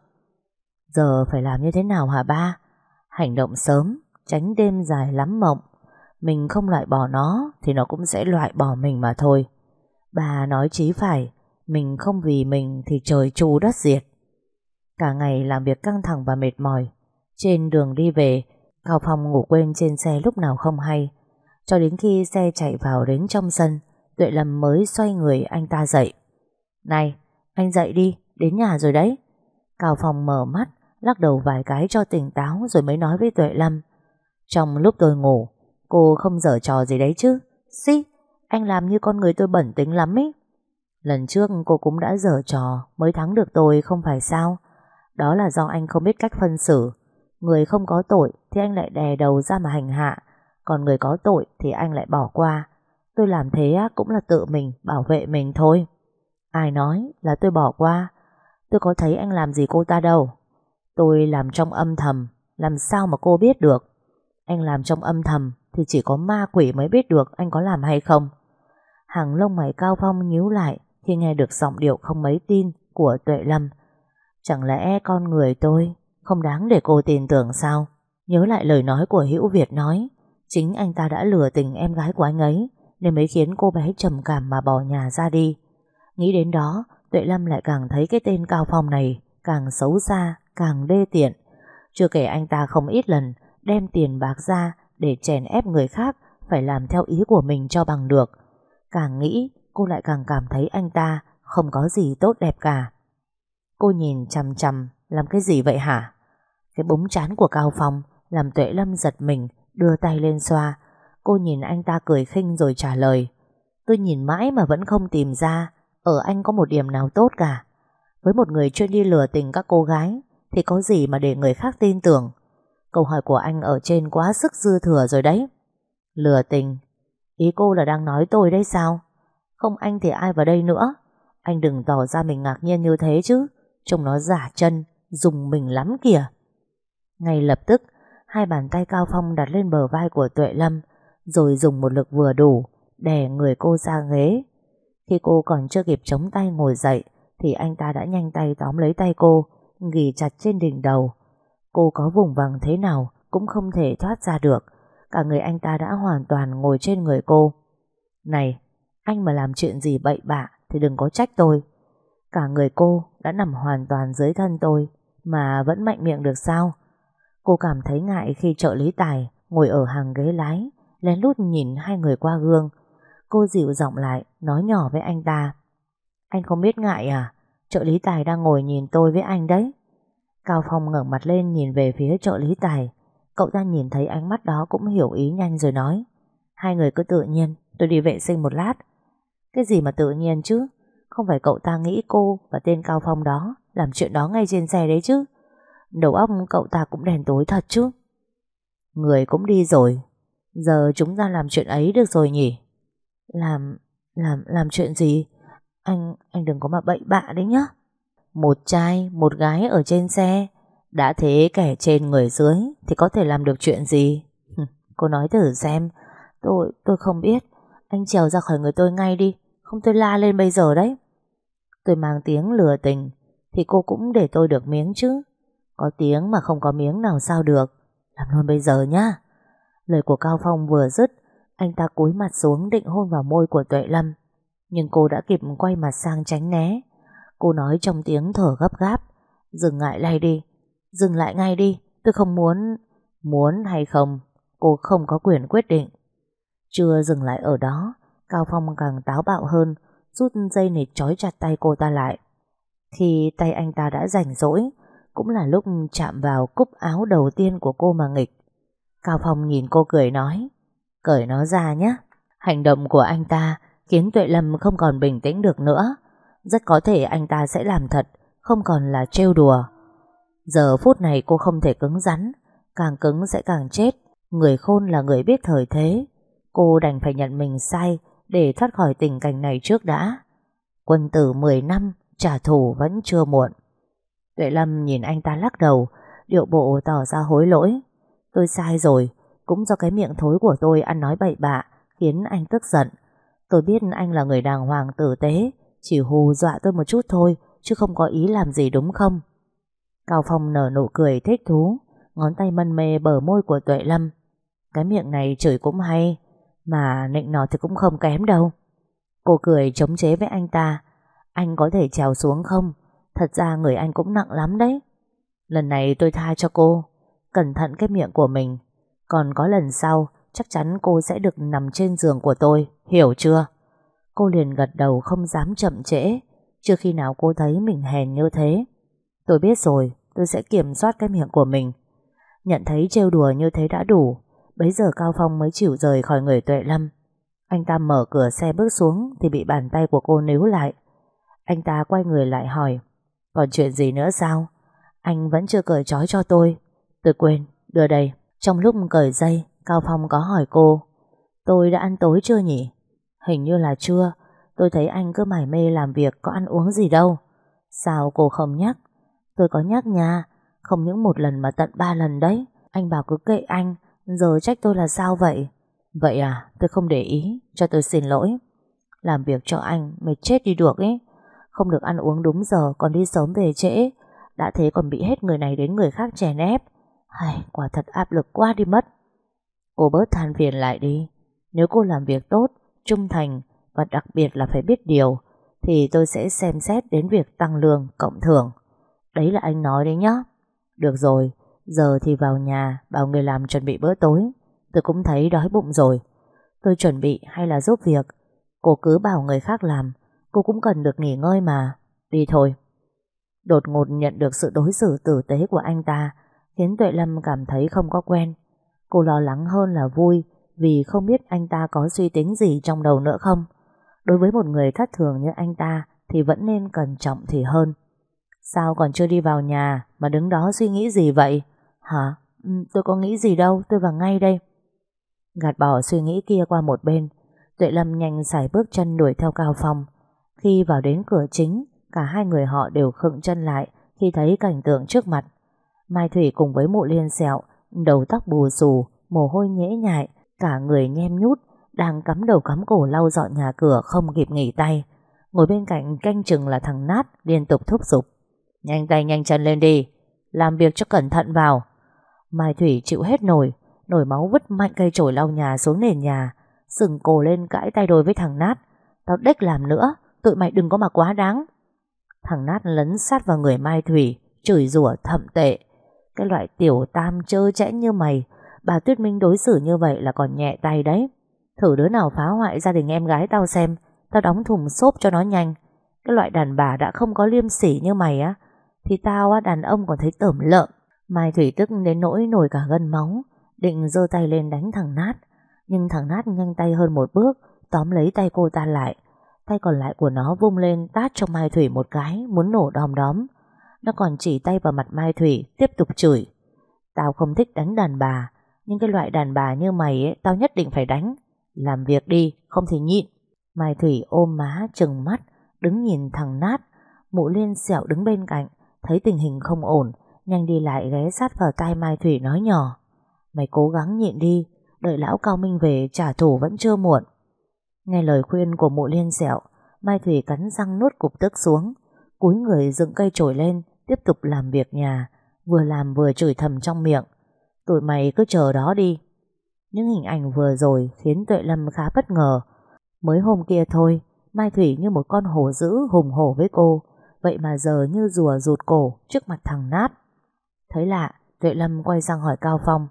Giờ phải làm như thế nào hả ba? Hành động sớm, tránh đêm dài lắm mộng. Mình không loại bỏ nó thì nó cũng sẽ loại bỏ mình mà thôi. Bà nói chí phải, mình không vì mình thì trời tru đất diệt. Cả ngày làm việc căng thẳng và mệt mỏi. Trên đường đi về, Cao Phong ngủ quên trên xe lúc nào không hay. Cho đến khi xe chạy vào đến trong sân, Tuệ Lâm mới xoay người anh ta dậy. Này, anh dậy đi, đến nhà rồi đấy. Cao Phong mở mắt, lắc đầu vài cái cho tỉnh táo rồi mới nói với Tuệ Lâm. Trong lúc tôi ngủ, cô không giở trò gì đấy chứ? Xí, anh làm như con người tôi bẩn tính lắm ý. Lần trước cô cũng đã giở trò mới thắng được tôi không phải sao? Đó là do anh không biết cách phân xử. Người không có tội thì anh lại đè đầu ra mà hành hạ, còn người có tội thì anh lại bỏ qua. Tôi làm thế cũng là tự mình bảo vệ mình thôi. Ai nói là tôi bỏ qua? Tôi có thấy anh làm gì cô ta đâu. Tôi làm trong âm thầm, làm sao mà cô biết được? Anh làm trong âm thầm thì chỉ có ma quỷ mới biết được anh có làm hay không. Hàng lông mày Cao Phong nhíu lại khi nghe được giọng điệu không mấy tin của Tuệ Lâm. Chẳng lẽ con người tôi không đáng để cô tin tưởng sao? Nhớ lại lời nói của Hữu Việt nói, chính anh ta đã lừa tình em gái của anh ấy, nên mới khiến cô bé trầm cảm mà bỏ nhà ra đi. Nghĩ đến đó, Tuệ Lâm lại càng thấy cái tên Cao Phong này càng xấu xa, càng đê tiện. Chưa kể anh ta không ít lần đem tiền bạc ra để chèn ép người khác phải làm theo ý của mình cho bằng được. Càng nghĩ, cô lại càng cảm thấy anh ta không có gì tốt đẹp cả. Cô nhìn chằm chằm, làm cái gì vậy hả? Cái búng trán của Cao Phong làm Tuệ Lâm giật mình, đưa tay lên xoa. Cô nhìn anh ta cười khinh rồi trả lời: tôi nhìn mãi mà vẫn không tìm ra ở anh có một điểm nào tốt cả. Với một người chuyên đi lừa tình các cô gái thì có gì mà để người khác tin tưởng. Câu hỏi của anh ở trên quá sức dư thừa rồi đấy. Lừa tình? Ý cô là đang nói tôi đấy sao? Không anh thì ai vào đây nữa? Anh đừng tỏ ra mình ngạc nhiên như thế chứ. Trông nó giả chân, dùng mình lắm kìa. Ngay lập tức, hai bàn tay Cao Phong đặt lên bờ vai của Tuệ Lâm, rồi dùng một lực vừa đủ đè người cô ra ghế. Khi cô còn chưa kịp chống tay ngồi dậy thì anh ta đã nhanh tay tóm lấy tay cô, ghì chặt trên đỉnh đầu. Cô có vùng vằng thế nào cũng không thể thoát ra được. Cả người anh ta đã hoàn toàn ngồi trên người cô. Này, anh mà làm chuyện gì bậy bạ thì đừng có trách tôi. Cả người cô đã nằm hoàn toàn dưới thân tôi mà vẫn mạnh miệng được sao? Cô cảm thấy ngại khi trợ lý Tài ngồi ở hàng ghế lái lén lút nhìn hai người qua gương. Cô dịu giọng lại, nói nhỏ với anh ta: anh không biết ngại à? Trợ lý Tài đang ngồi nhìn tôi với anh đấy. Cao Phong ngẩng mặt lên nhìn về phía trợ lý Tài. Cậu ta nhìn thấy ánh mắt đó cũng hiểu ý nhanh rồi nói: hai người cứ tự nhiên, tôi đi vệ sinh một lát. Cái gì mà tự nhiên chứ? Không phải cậu ta nghĩ cô và tên Cao Phong đó làm chuyện đó ngay trên xe đấy chứ? Đầu óc cậu ta cũng đen tối thật chứ. Người cũng đi rồi, giờ chúng ta làm chuyện ấy được rồi nhỉ? Làm chuyện gì? Anh đừng có mà bậy bạ đấy nhá. Một trai, một gái ở trên xe, đã thế kẻ trên người dưới thì có thể làm được chuyện gì? Cô nói thử xem. Tôi không biết. Anh trèo ra khỏi người tôi ngay đi, không tôi la lên bây giờ đấy. Tôi mang tiếng lừa tình thì cô cũng để tôi được miếng chứ. Có tiếng mà không có miếng nào sao được. Làm luôn bây giờ nhá. Lời của Cao Phong vừa dứt, anh ta cúi mặt xuống định hôn vào môi của Tuệ Lâm, nhưng cô đã kịp quay mặt sang tránh né. Cô nói trong tiếng thở gấp gáp: dừng lại ngay đi, dừng lại ngay đi. Tôi không muốn. Muốn hay không, cô không có quyền quyết định. Chưa dừng lại ở đó, Cao Phong càng táo bạo hơn, rút dây nịt trói chặt tay cô ta lại. Khi tay anh ta đã rảnh rỗi, cũng là lúc chạm vào cúc áo đầu tiên của cô mà nghịch. Cao Phong nhìn cô cười nói: cởi nó ra nhé. Hành động của anh ta khiến Tuệ Lâm không còn bình tĩnh được nữa. Rất có thể anh ta sẽ làm thật, không còn là trêu đùa. Giờ phút này cô không thể cứng rắn, càng cứng sẽ càng chết. Người khôn là người biết thời thế. Cô đành phải nhận mình sai để thoát khỏi tình cảnh này trước đã. Quân tử 10 năm, trả thù vẫn chưa muộn. Tuệ Lâm nhìn anh ta lắc đầu, điệu bộ tỏ ra hối lỗi. Tôi sai rồi, cũng do cái miệng thối của tôi ăn nói bậy bạ khiến anh tức giận. Tôi biết anh là người đàng hoàng tử tế, chỉ hù dọa tôi một chút thôi, chứ không có ý làm gì đúng không? Cao Phong nở nụ cười thích thú, ngón tay mân mê bờ môi của Tuệ Lâm. Cái miệng này chửi cũng hay, mà nịnh nọt thì cũng không kém đâu. Cô cười chống chế với anh ta: anh có thể trèo xuống không? Thật ra người anh cũng nặng lắm đấy. Lần này tôi tha cho cô. Cẩn thận cái miệng của mình. Còn có lần sau chắc chắn cô sẽ được nằm trên giường của tôi, hiểu chưa? Cô liền gật đầu không dám chậm trễ. Chưa khi nào cô thấy mình hèn như thế. Tôi biết rồi, tôi sẽ kiểm soát cái miệng của mình. Nhận thấy trêu đùa như thế đã đủ. Bấy giờ Cao Phong mới chịu rời khỏi người Tuệ Lâm. Anh ta mở cửa xe bước xuống thì bị bàn tay của cô níu lại. Anh ta quay người lại hỏi: còn chuyện gì nữa sao? Anh vẫn chưa cởi trói cho tôi. Tôi quên, đưa đây. Trong lúc cởi dây, Cao Phong có hỏi cô: tôi đã ăn tối chưa nhỉ? Hình như là chưa. Tôi thấy anh cứ mải mê làm việc, có ăn uống gì đâu. Sao cô không nhắc? Tôi có nhắc nha. Không những một lần mà tận 3 lần đấy. Anh bảo cứ kệ anh, giờ trách tôi là sao vậy? Vậy à, tôi không để ý, cho tôi xin lỗi. Làm việc cho anh mệt chết đi được ấy. Không được ăn uống đúng giờ, còn đi sớm về trễ. Đã thế còn bị hết người này đến người khác chèn ép. Quả thật áp lực quá đi mất. Cô bớt than phiền lại đi. Nếu cô làm việc tốt, trung thành và đặc biệt là phải biết điều, thì tôi sẽ xem xét đến việc tăng lương, cộng thưởng. Đấy là anh nói đấy nhá. Được rồi, giờ thì vào nhà bảo người làm chuẩn bị bữa tối. Tôi cũng thấy đói bụng rồi. Tôi chuẩn bị hay là giúp việc? Cô cứ bảo người khác làm. Cô cũng cần được nghỉ ngơi mà. Đi thôi. Đột ngột nhận được sự đối xử tử tế của anh ta khiến Tuệ Lâm cảm thấy không có quen. Cô lo lắng hơn là vui vì không biết anh ta có suy tính gì trong đầu nữa không. Đối với một người thất thường như anh ta thì vẫn nên cẩn trọng thì hơn. Sao còn chưa đi vào nhà mà đứng đó suy nghĩ gì vậy? Hả? Tôi có nghĩ gì đâu, tôi vào ngay đây. Gạt bỏ suy nghĩ kia qua một bên, Tuệ Lâm nhanh sải bước chân đuổi theo Cao Phong. Khi vào đến cửa chính, cả hai người họ đều khựng chân lại khi thấy cảnh tượng trước mặt. Mai Thủy cùng với Mụ Liên Sẹo, đầu tóc bù xù, mồ hôi nhễ nhại, cả người nhem nhút, đang cắm đầu cắm cổ lau dọn nhà cửa không kịp nghỉ tay. Ngồi bên cạnh canh chừng là thằng Nát liên tục thúc giục: nhanh tay nhanh chân lên đi, làm việc cho cẩn thận vào. Mai Thủy chịu hết nổi, nổi máu vứt mạnh cây chổi lau nhà xuống nền nhà, sừng cổ lên cãi tay đôi với thằng Nát: tao đếch làm nữa, tụi mày đừng có mà quá đáng. Thằng Nát lấn sát vào người Mai Thủy, chửi rủa thậm tệ: cái loại tiểu tam trơ trẽn như mày, bà Tuyết Minh đối xử như vậy là còn nhẹ tay đấy. Thử đứa nào phá hoại gia đình em gái tao xem, tao đóng thùng xốp cho nó nhanh. Cái loại đàn bà đã không có liêm sỉ như mày á, thì tao á, đàn ông còn thấy tởm lợm. Mai Thủy tức đến nỗi nổi cả gân máu, định giơ tay lên đánh thằng Nát, nhưng thằng Nát nhanh tay hơn một bước, tóm lấy tay cô ta lại. Tay còn lại của nó vung lên tát cho Mai Thủy một cái, muốn nổ đom đóm. Nó còn chỉ tay vào mặt Mai Thủy, tiếp tục chửi: tao không thích đánh đàn bà, nhưng cái loại đàn bà như mày ấy, tao nhất định phải đánh. Làm việc đi, không thì nhịn. Mai Thủy ôm má trừng mắt, đứng nhìn thằng Nát. Mụ Liên Sẹo đứng bên cạnh, thấy tình hình không ổn, nhanh đi lại ghé sát vào tai Mai Thủy nói nhỏ: mày cố gắng nhịn đi, đợi lão Cao Minh về trả thù vẫn chưa muộn. Nghe lời khuyên của Mụ Liên Sẹo, Mai Thủy cắn răng nuốt cục tức xuống, cúi người dựng cây chổi lên, tiếp tục làm việc nhà, vừa làm vừa chửi thầm trong miệng: tụi mày cứ chờ đó đi. Những hình ảnh vừa rồi khiến Tuệ Lâm khá bất ngờ. Mới hôm kia thôi, Mai Thủy như một con hổ dữ hùng hổ với cô, vậy mà giờ như rùa rụt cổ trước mặt thằng Nát. Thấy lạ, Tuệ Lâm quay sang hỏi Cao Phong: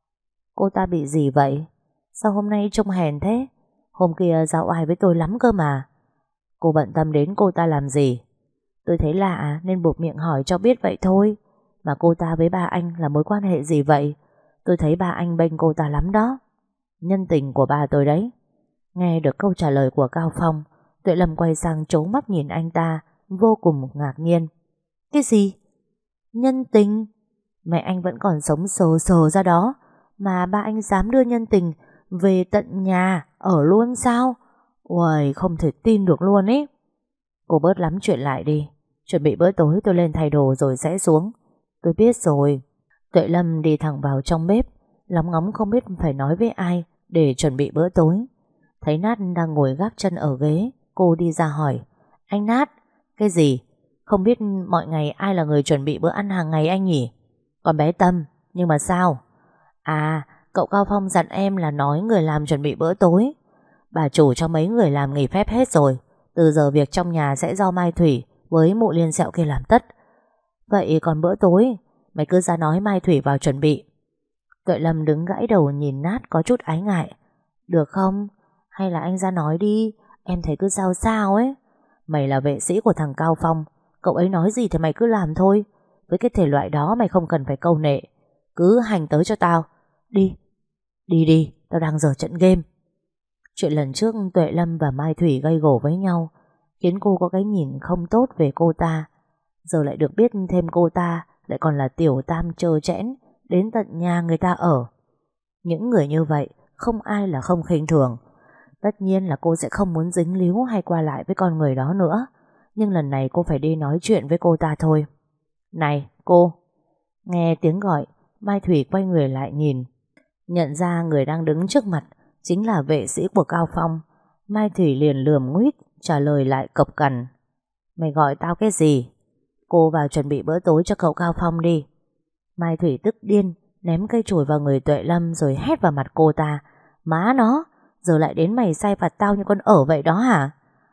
cô ta bị gì vậy? Sao hôm nay trông hèn thế? Hôm kia giao oai với tôi lắm cơ mà. Cô bận tâm đến cô ta làm gì? Tôi thấy lạ nên buộc miệng hỏi cho biết vậy thôi. Mà cô ta với ba anh là mối quan hệ gì vậy? Tôi thấy ba anh bênh cô ta lắm đó. Nhân tình của ba tôi đấy. Nghe được câu trả lời của Cao Phong, Tuệ Lâm quay sang trố mắt nhìn anh ta, vô cùng ngạc nhiên. Cái gì? Nhân tình? Mẹ anh vẫn còn sống sờ sờ ra đó, mà ba anh dám đưa nhân tình về tận nhà ở luôn sao? Uầy, không thể tin được luôn ý. Cô bớt lắm chuyện lại đi. Chuẩn bị bữa tối tôi lên thay đồ rồi sẽ xuống. Tôi biết rồi. Tuệ Lâm đi thẳng vào trong bếp, lóng ngóng không biết phải nói với ai để chuẩn bị bữa tối. Thấy Nát đang ngồi gác chân ở ghế, cô đi ra hỏi: anh Nát, cái gì? Không biết mọi ngày ai là người chuẩn bị bữa ăn hàng ngày anh nhỉ? Còn bé Tâm, nhưng mà sao? À, cậu Cao Phong dặn em là nói người làm chuẩn bị bữa tối. Bà chủ cho mấy người làm nghỉ phép hết rồi. Từ giờ việc trong nhà sẽ do Mai Thủy với Mụ Liên Sẹo kia làm tất. Vậy còn bữa tối, mày cứ ra nói Mai Thủy vào chuẩn bị. Tuệ Lâm đứng gãi đầu nhìn Nát có chút ái ngại. Được không? Hay là anh ra nói đi, em thấy cứ sao sao ấy. Mày là vệ sĩ của thằng Cao Phong, cậu ấy nói gì thì mày cứ làm thôi. Với cái thể loại đó mày không cần phải câu nệ. Cứ hành tới cho tao. Đi, đi, tao đang dở trận game. Chuyện lần trước Tuệ Lâm và Mai Thủy gây gổ với nhau khiến cô có cái nhìn không tốt về cô ta. Giờ lại được biết thêm cô ta lại còn là tiểu tam trơ trẽn đến tận nhà người ta ở. Những người như vậy không ai là không khinh thường. Tất nhiên là cô sẽ không muốn dính líu hay qua lại với con người đó nữa. Nhưng lần này cô phải đi nói chuyện với cô ta thôi. Này cô! Nghe tiếng gọi, Mai Thủy quay người lại nhìn. Nhận ra người đang đứng trước mặt chính là vệ sĩ của Cao Phong. Mai Thủy liền lườm nguýt trả lời lại cộc cằn: mày gọi tao cái gì? Cô vào chuẩn bị bữa tối cho cậu Cao Phong đi. Mai Thủy tức điên, ném cây chổi vào người Tuệ Lâm rồi hét vào mặt cô ta: má nó, giờ lại đến mày sai vặt tao như con ở vậy đó hả?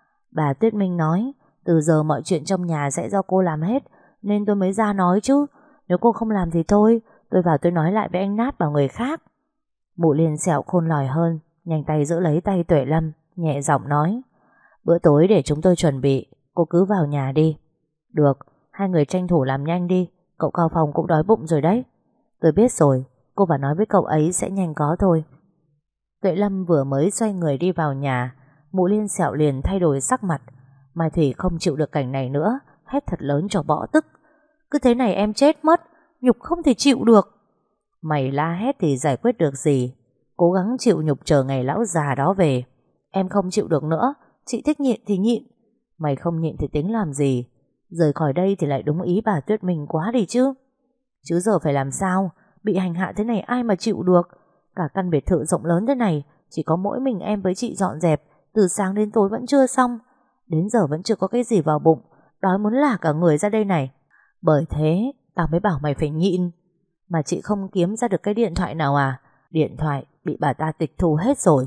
Bà Tuyết Minh nói từ giờ mọi chuyện trong nhà sẽ do cô làm hết, nên tôi mới ra nói chứ. Nếu cô không làm thì thôi, tôi vào tôi nói lại với anh Nát bảo người khác. Mụ Liên Sẹo khôn lỏi hơn, nhanh tay giữ lấy tay Tuệ Lâm, nhẹ giọng nói: Bữa tối để chúng tôi chuẩn bị, cô cứ vào nhà đi. Được, hai người tranh thủ làm nhanh đi, cậu Cao Phong cũng đói bụng rồi đấy. Tôi biết rồi, cô vào nói với cậu ấy sẽ nhanh có thôi. Tuệ Lâm vừa mới xoay người đi vào nhà, Mụ Liên Sẹo liền thay đổi sắc mặt. Mai Thủy không chịu được cảnh này nữa, hét thật lớn cho bõ tức. Cứ thế này em chết mất, nhục không thể chịu được. Mày la hét thì giải quyết được gì, cố gắng chịu nhục chờ ngày lão già đó về. Em không chịu được nữa, chị thích nhịn thì nhịn. Mày không nhịn thì tính làm gì? Rời khỏi đây thì lại đúng ý bà Tuyết Minh quá đi chứ. Chứ giờ phải làm sao? Bị hành hạ thế này ai mà chịu được? Cả căn biệt thự rộng lớn thế này, chỉ có mỗi mình em với chị dọn dẹp, từ sáng đến tối vẫn chưa xong. Đến giờ vẫn chưa có cái gì vào bụng, đói muốn lả cả người ra đây này. Bởi thế tao mới bảo mày phải nhịn. Mà chị không kiếm ra được cái điện thoại nào à? Điện thoại bị bà ta tịch thu hết rồi.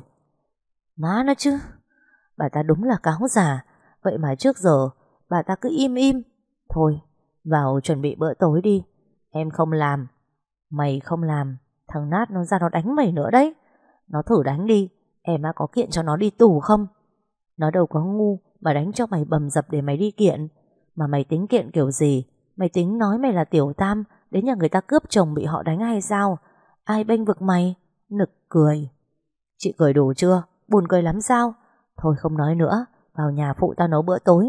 Má nó chứ, bà ta đúng là cáo già. Vậy mà trước giờ bà ta cứ im im. Thôi, vào chuẩn bị bữa tối đi. Em không làm. Mày không làm, thằng Nát nó ra nó đánh mày nữa đấy. Nó thử đánh đi, em đã có kiện cho nó đi tù không? Nó đâu có ngu mà đánh cho mày bầm dập để mày đi kiện. Mà mày tính kiện kiểu gì? Mày tính nói mày là tiểu tam, đến nhà người ta cướp chồng bị họ đánh hay sao? Ai bênh vực mày? Nực cười. Chị cười đủ chưa? Buồn cười lắm sao? Thôi không nói nữa, vào nhà phụ tao nấu bữa tối.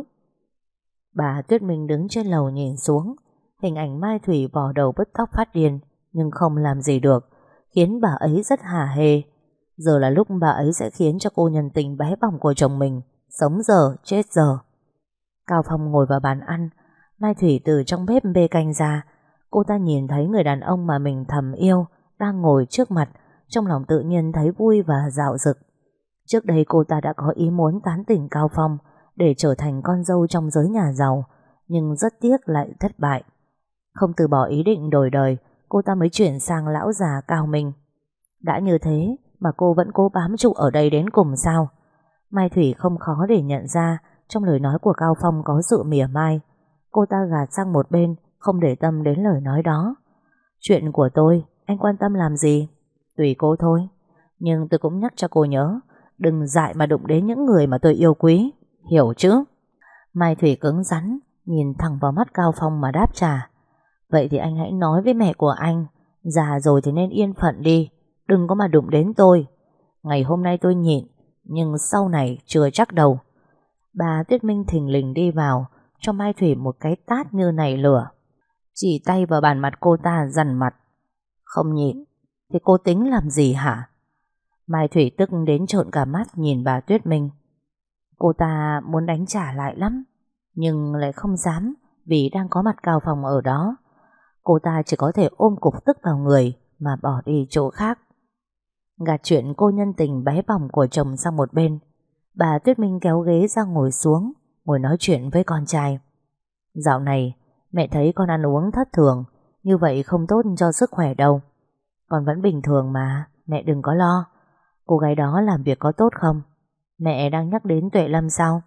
Bà Tuyết Minh đứng trên lầu nhìn xuống. Hình ảnh Mai Thủy vò đầu bứt tóc phát điên, nhưng không làm gì được, khiến bà ấy rất hả hê. Giờ là lúc bà ấy sẽ khiến cho cô nhân tình bé bỏng của chồng mình sống giờ chết giờ. Cao Phong ngồi vào bàn ăn. Mai Thủy từ trong bếp bê canh ra. Cô ta nhìn thấy người đàn ông mà mình thầm yêu đang ngồi trước mặt, trong lòng tự nhiên thấy vui và dạo dực. Trước đây cô ta đã có ý muốn tán tỉnh Cao Phong để trở thành con dâu trong giới nhà giàu, nhưng rất tiếc lại thất bại. Không từ bỏ ý định đổi đời, cô ta mới chuyển sang lão già Cao Minh. Đã như thế mà cô vẫn cố bám trụ ở đây đến cùng sao? Mai Thủy không khó để nhận ra trong lời nói của Cao Phong có sự mỉa mai. Cô ta gạt sang một bên, không để tâm đến lời nói đó. Chuyện của tôi, anh quan tâm làm gì? Tùy cô thôi. Nhưng tôi cũng nhắc cho cô nhớ, đừng dại mà đụng đến những người mà tôi yêu quý. Hiểu chứ? Mai Thủy cứng rắn, nhìn thẳng vào mắt Cao Phong mà đáp trả. Vậy thì anh hãy nói với mẹ của anh, già rồi thì nên yên phận đi, đừng có mà đụng đến tôi. Ngày hôm nay tôi nhịn, nhưng sau này chưa chắc đâu. Bà Tuyết Minh thình lình đi vào, cho Mai Thủy một cái tát như nảy lửa. Chỉ tay vào bàn mặt cô ta dằn mặt. Không nhịn thì cô tính làm gì hả? Mai Thủy tức đến trợn cả mắt nhìn bà Tuyết Minh. Cô ta muốn đánh trả lại lắm, nhưng lại không dám vì đang có mặt Cao Phong ở đó. Cô ta chỉ có thể ôm cục tức vào người mà bỏ đi chỗ khác. Gạt chuyện cô nhân tình bé bỏng của chồng sang một bên, bà Tuyết Minh kéo ghế ra ngồi xuống, ngồi nói chuyện với con trai. Dạo này mẹ thấy con ăn uống thất thường, như vậy không tốt cho sức khỏe đâu. Con vẫn bình thường mà, mẹ đừng có lo. Cô gái đó làm việc có tốt không? Mẹ đang nhắc đến Tuệ Lâm sao?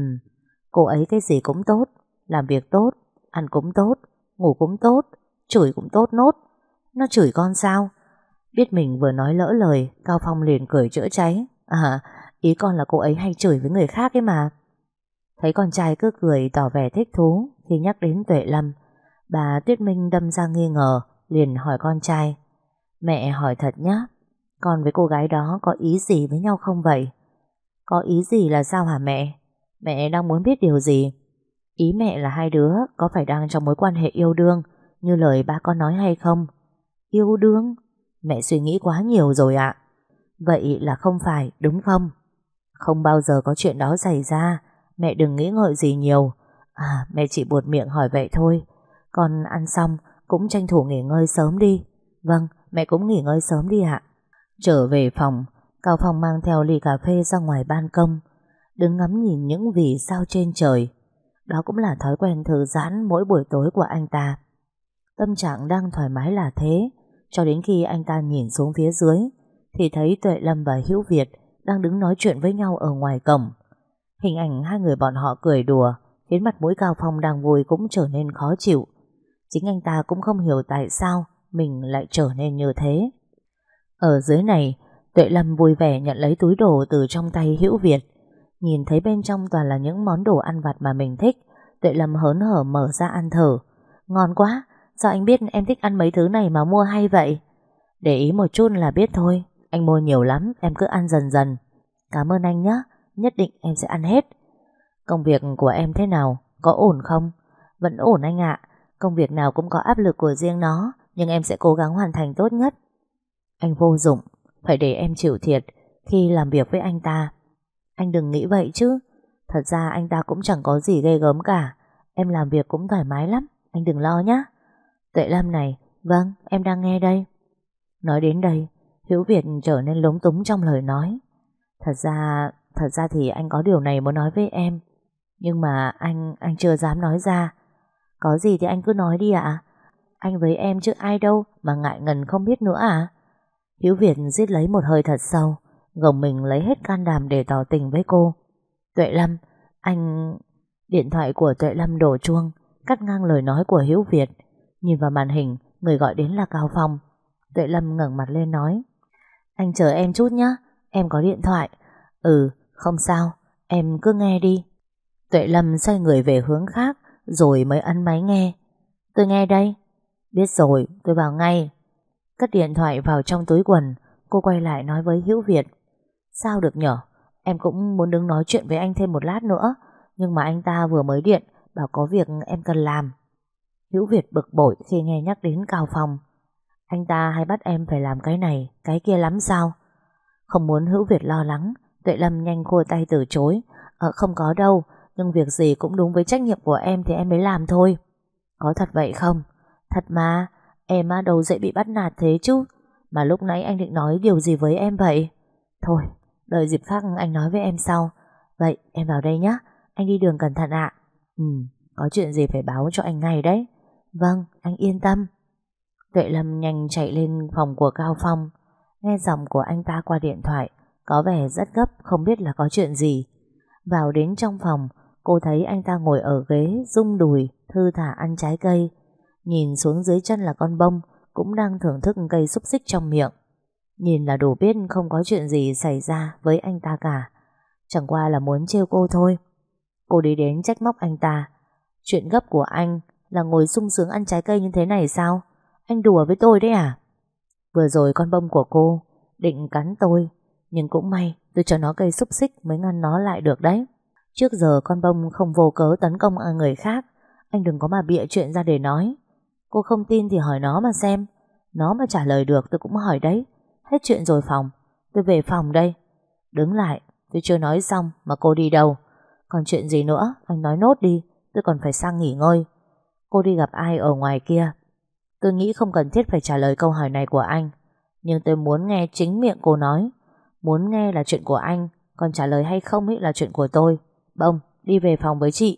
Cô ấy cái gì cũng tốt, làm việc tốt, ăn cũng tốt, ngủ cũng tốt, chửi cũng tốt nốt. Nó chửi con sao? Biết mình vừa nói lỡ lời, Cao Phong liền cười chữa cháy. Ý con là cô ấy hay chửi với người khác ấy mà. Thấy con trai cứ cười tỏ vẻ thích thú khi nhắc đến Tuệ Lâm, bà Tuyết Minh đâm ra nghi ngờ, liền hỏi con trai. Mẹ hỏi thật nhá, con với cô gái đó có ý gì với nhau không vậy? Có ý gì là sao hả mẹ? Mẹ đang muốn biết điều gì? Ý mẹ là hai đứa có phải đang trong mối quan hệ yêu đương như lời ba con nói hay không? Yêu đương? Mẹ suy nghĩ quá nhiều rồi ạ. Vậy là không phải, đúng không? Không bao giờ có chuyện đó xảy ra. Mẹ đừng nghĩ ngợi gì nhiều. Mẹ chỉ buột miệng hỏi vậy thôi. Con ăn xong cũng tranh thủ nghỉ ngơi sớm đi. Vâng, mẹ cũng nghỉ ngơi sớm đi ạ. Trở về phòng, Cao Phong mang theo ly cà phê ra ngoài ban công, đứng ngắm nhìn những vì sao trên trời. Đó cũng là thói quen thư giãn mỗi buổi tối của anh ta. Tâm trạng đang thoải mái là thế, cho đến khi anh ta nhìn xuống phía dưới thì thấy Tuệ Lâm và Hữu Việt đang đứng nói chuyện với nhau ở ngoài cổng. Hình ảnh hai người bọn họ cười đùa khiến mặt mũi Cao Phong đang vui cũng trở nên khó chịu. Chính anh ta cũng không hiểu tại sao mình lại trở nên như thế. Ở dưới này, Tuệ Lâm vui vẻ nhận lấy túi đồ từ trong tay Hữu Việt. Nhìn thấy bên trong toàn là những món đồ ăn vặt mà mình thích, Tuệ Lâm hớn hở mở ra ăn thử. Ngon quá, sao anh biết em thích ăn mấy thứ này mà mua hay vậy? Để ý một chút là biết thôi, anh mua nhiều lắm, em cứ ăn dần dần. Cảm ơn anh nhé, nhất định em sẽ ăn hết. Công việc của em thế nào, có ổn không? Vẫn ổn anh ạ, công việc nào cũng có áp lực của riêng nó, nhưng em sẽ cố gắng hoàn thành tốt nhất. Anh vô dụng, phải để em chịu thiệt khi làm việc với anh ta. Anh đừng nghĩ vậy chứ, thật ra anh ta cũng chẳng có gì ghê gớm cả. Em làm việc cũng thoải mái lắm, anh đừng lo nhé. Tuệ Lâm này, vâng, em đang nghe đây. Nói đến đây, Hữu Việt trở nên lúng túng trong lời nói. Thật ra thì anh có điều này muốn nói với em, nhưng mà anh chưa dám nói ra. Có gì thì anh cứ nói đi ạ. Anh với em chứ ai đâu mà ngại ngần không biết nữa à? Hữu Việt rít lấy một hơi thật sâu, gồng mình lấy hết can đảm để tỏ tình với cô. Tuệ Lâm, anh... Điện thoại của Tuệ Lâm đổ chuông, cắt ngang lời nói của Hữu Việt. Nhìn vào màn hình, người gọi đến là Cao Phong. Tuệ Lâm ngẩng mặt lên nói: Anh chờ em chút nhé, em có điện thoại. Ừ, không sao, em cứ nghe đi. Tuệ Lâm xoay người về hướng khác, rồi mới ấn máy nghe. Tôi nghe đây. Biết rồi, tôi vào ngay. Cất điện thoại vào trong túi quần, cô quay lại nói với Hữu Việt: Sao được nhở, em cũng muốn đứng nói chuyện với anh thêm một lát nữa, nhưng mà anh ta vừa mới điện bảo có việc em cần làm. Hữu Việt bực bội khi nghe nhắc đến Cao Phong. Anh ta hay bắt em phải làm cái này, cái kia lắm sao? Không muốn Hữu Việt lo lắng, Tuệ Lâm nhanh khua tay từ chối. Không có đâu, nhưng việc gì cũng đúng với trách nhiệm của em thì em mới làm thôi. Có thật vậy không? Thật mà, em đâu dễ bị bắt nạt thế chứ. Mà lúc nãy anh định nói điều gì với em vậy? Thôi, đợi dịp khác anh nói với em sau. Vậy em vào đây nhé, anh đi đường cẩn thận ạ. Có chuyện gì phải báo cho anh ngay đấy. Vâng, anh yên tâm. Tuệ Lâm nhanh chạy lên phòng của Cao Phong. Nghe giọng của anh ta qua điện thoại, có vẻ rất gấp, không biết là có chuyện gì. Vào đến trong phòng, cô thấy anh ta ngồi ở ghế, rung đùi, thư thả ăn trái cây. Nhìn xuống dưới chân là con bông, cũng đang thưởng thức cây xúc xích trong miệng. Nhìn là đủ biết không có chuyện gì xảy ra với anh ta cả, chẳng qua là muốn trêu cô thôi. Cô đi đến trách móc anh ta. Chuyện gấp của anh là ngồi sung sướng ăn trái cây như thế này sao? Anh đùa với tôi đấy à? Vừa rồi con bông của cô định cắn tôi, nhưng cũng may tôi cho nó cây xúc xích mới ngăn nó lại được đấy. Trước giờ con bông không vô cớ tấn công người khác. Anh đừng có mà bịa chuyện ra để nói. Cô không tin thì hỏi nó mà xem. Nó mà trả lời được tôi cũng hỏi đấy. Hết chuyện rồi phòng. Tôi về phòng đây. Đứng lại, tôi chưa nói xong mà cô đi đâu? Còn chuyện gì nữa, anh nói nốt đi. Tôi còn phải sang nghỉ ngơi. Cô đi gặp ai ở ngoài kia? Tôi nghĩ không cần thiết phải trả lời câu hỏi này của anh, nhưng tôi muốn nghe chính miệng cô nói. Muốn nghe là chuyện của anh, còn trả lời hay không ý là chuyện của tôi. Bông, đi về phòng với chị.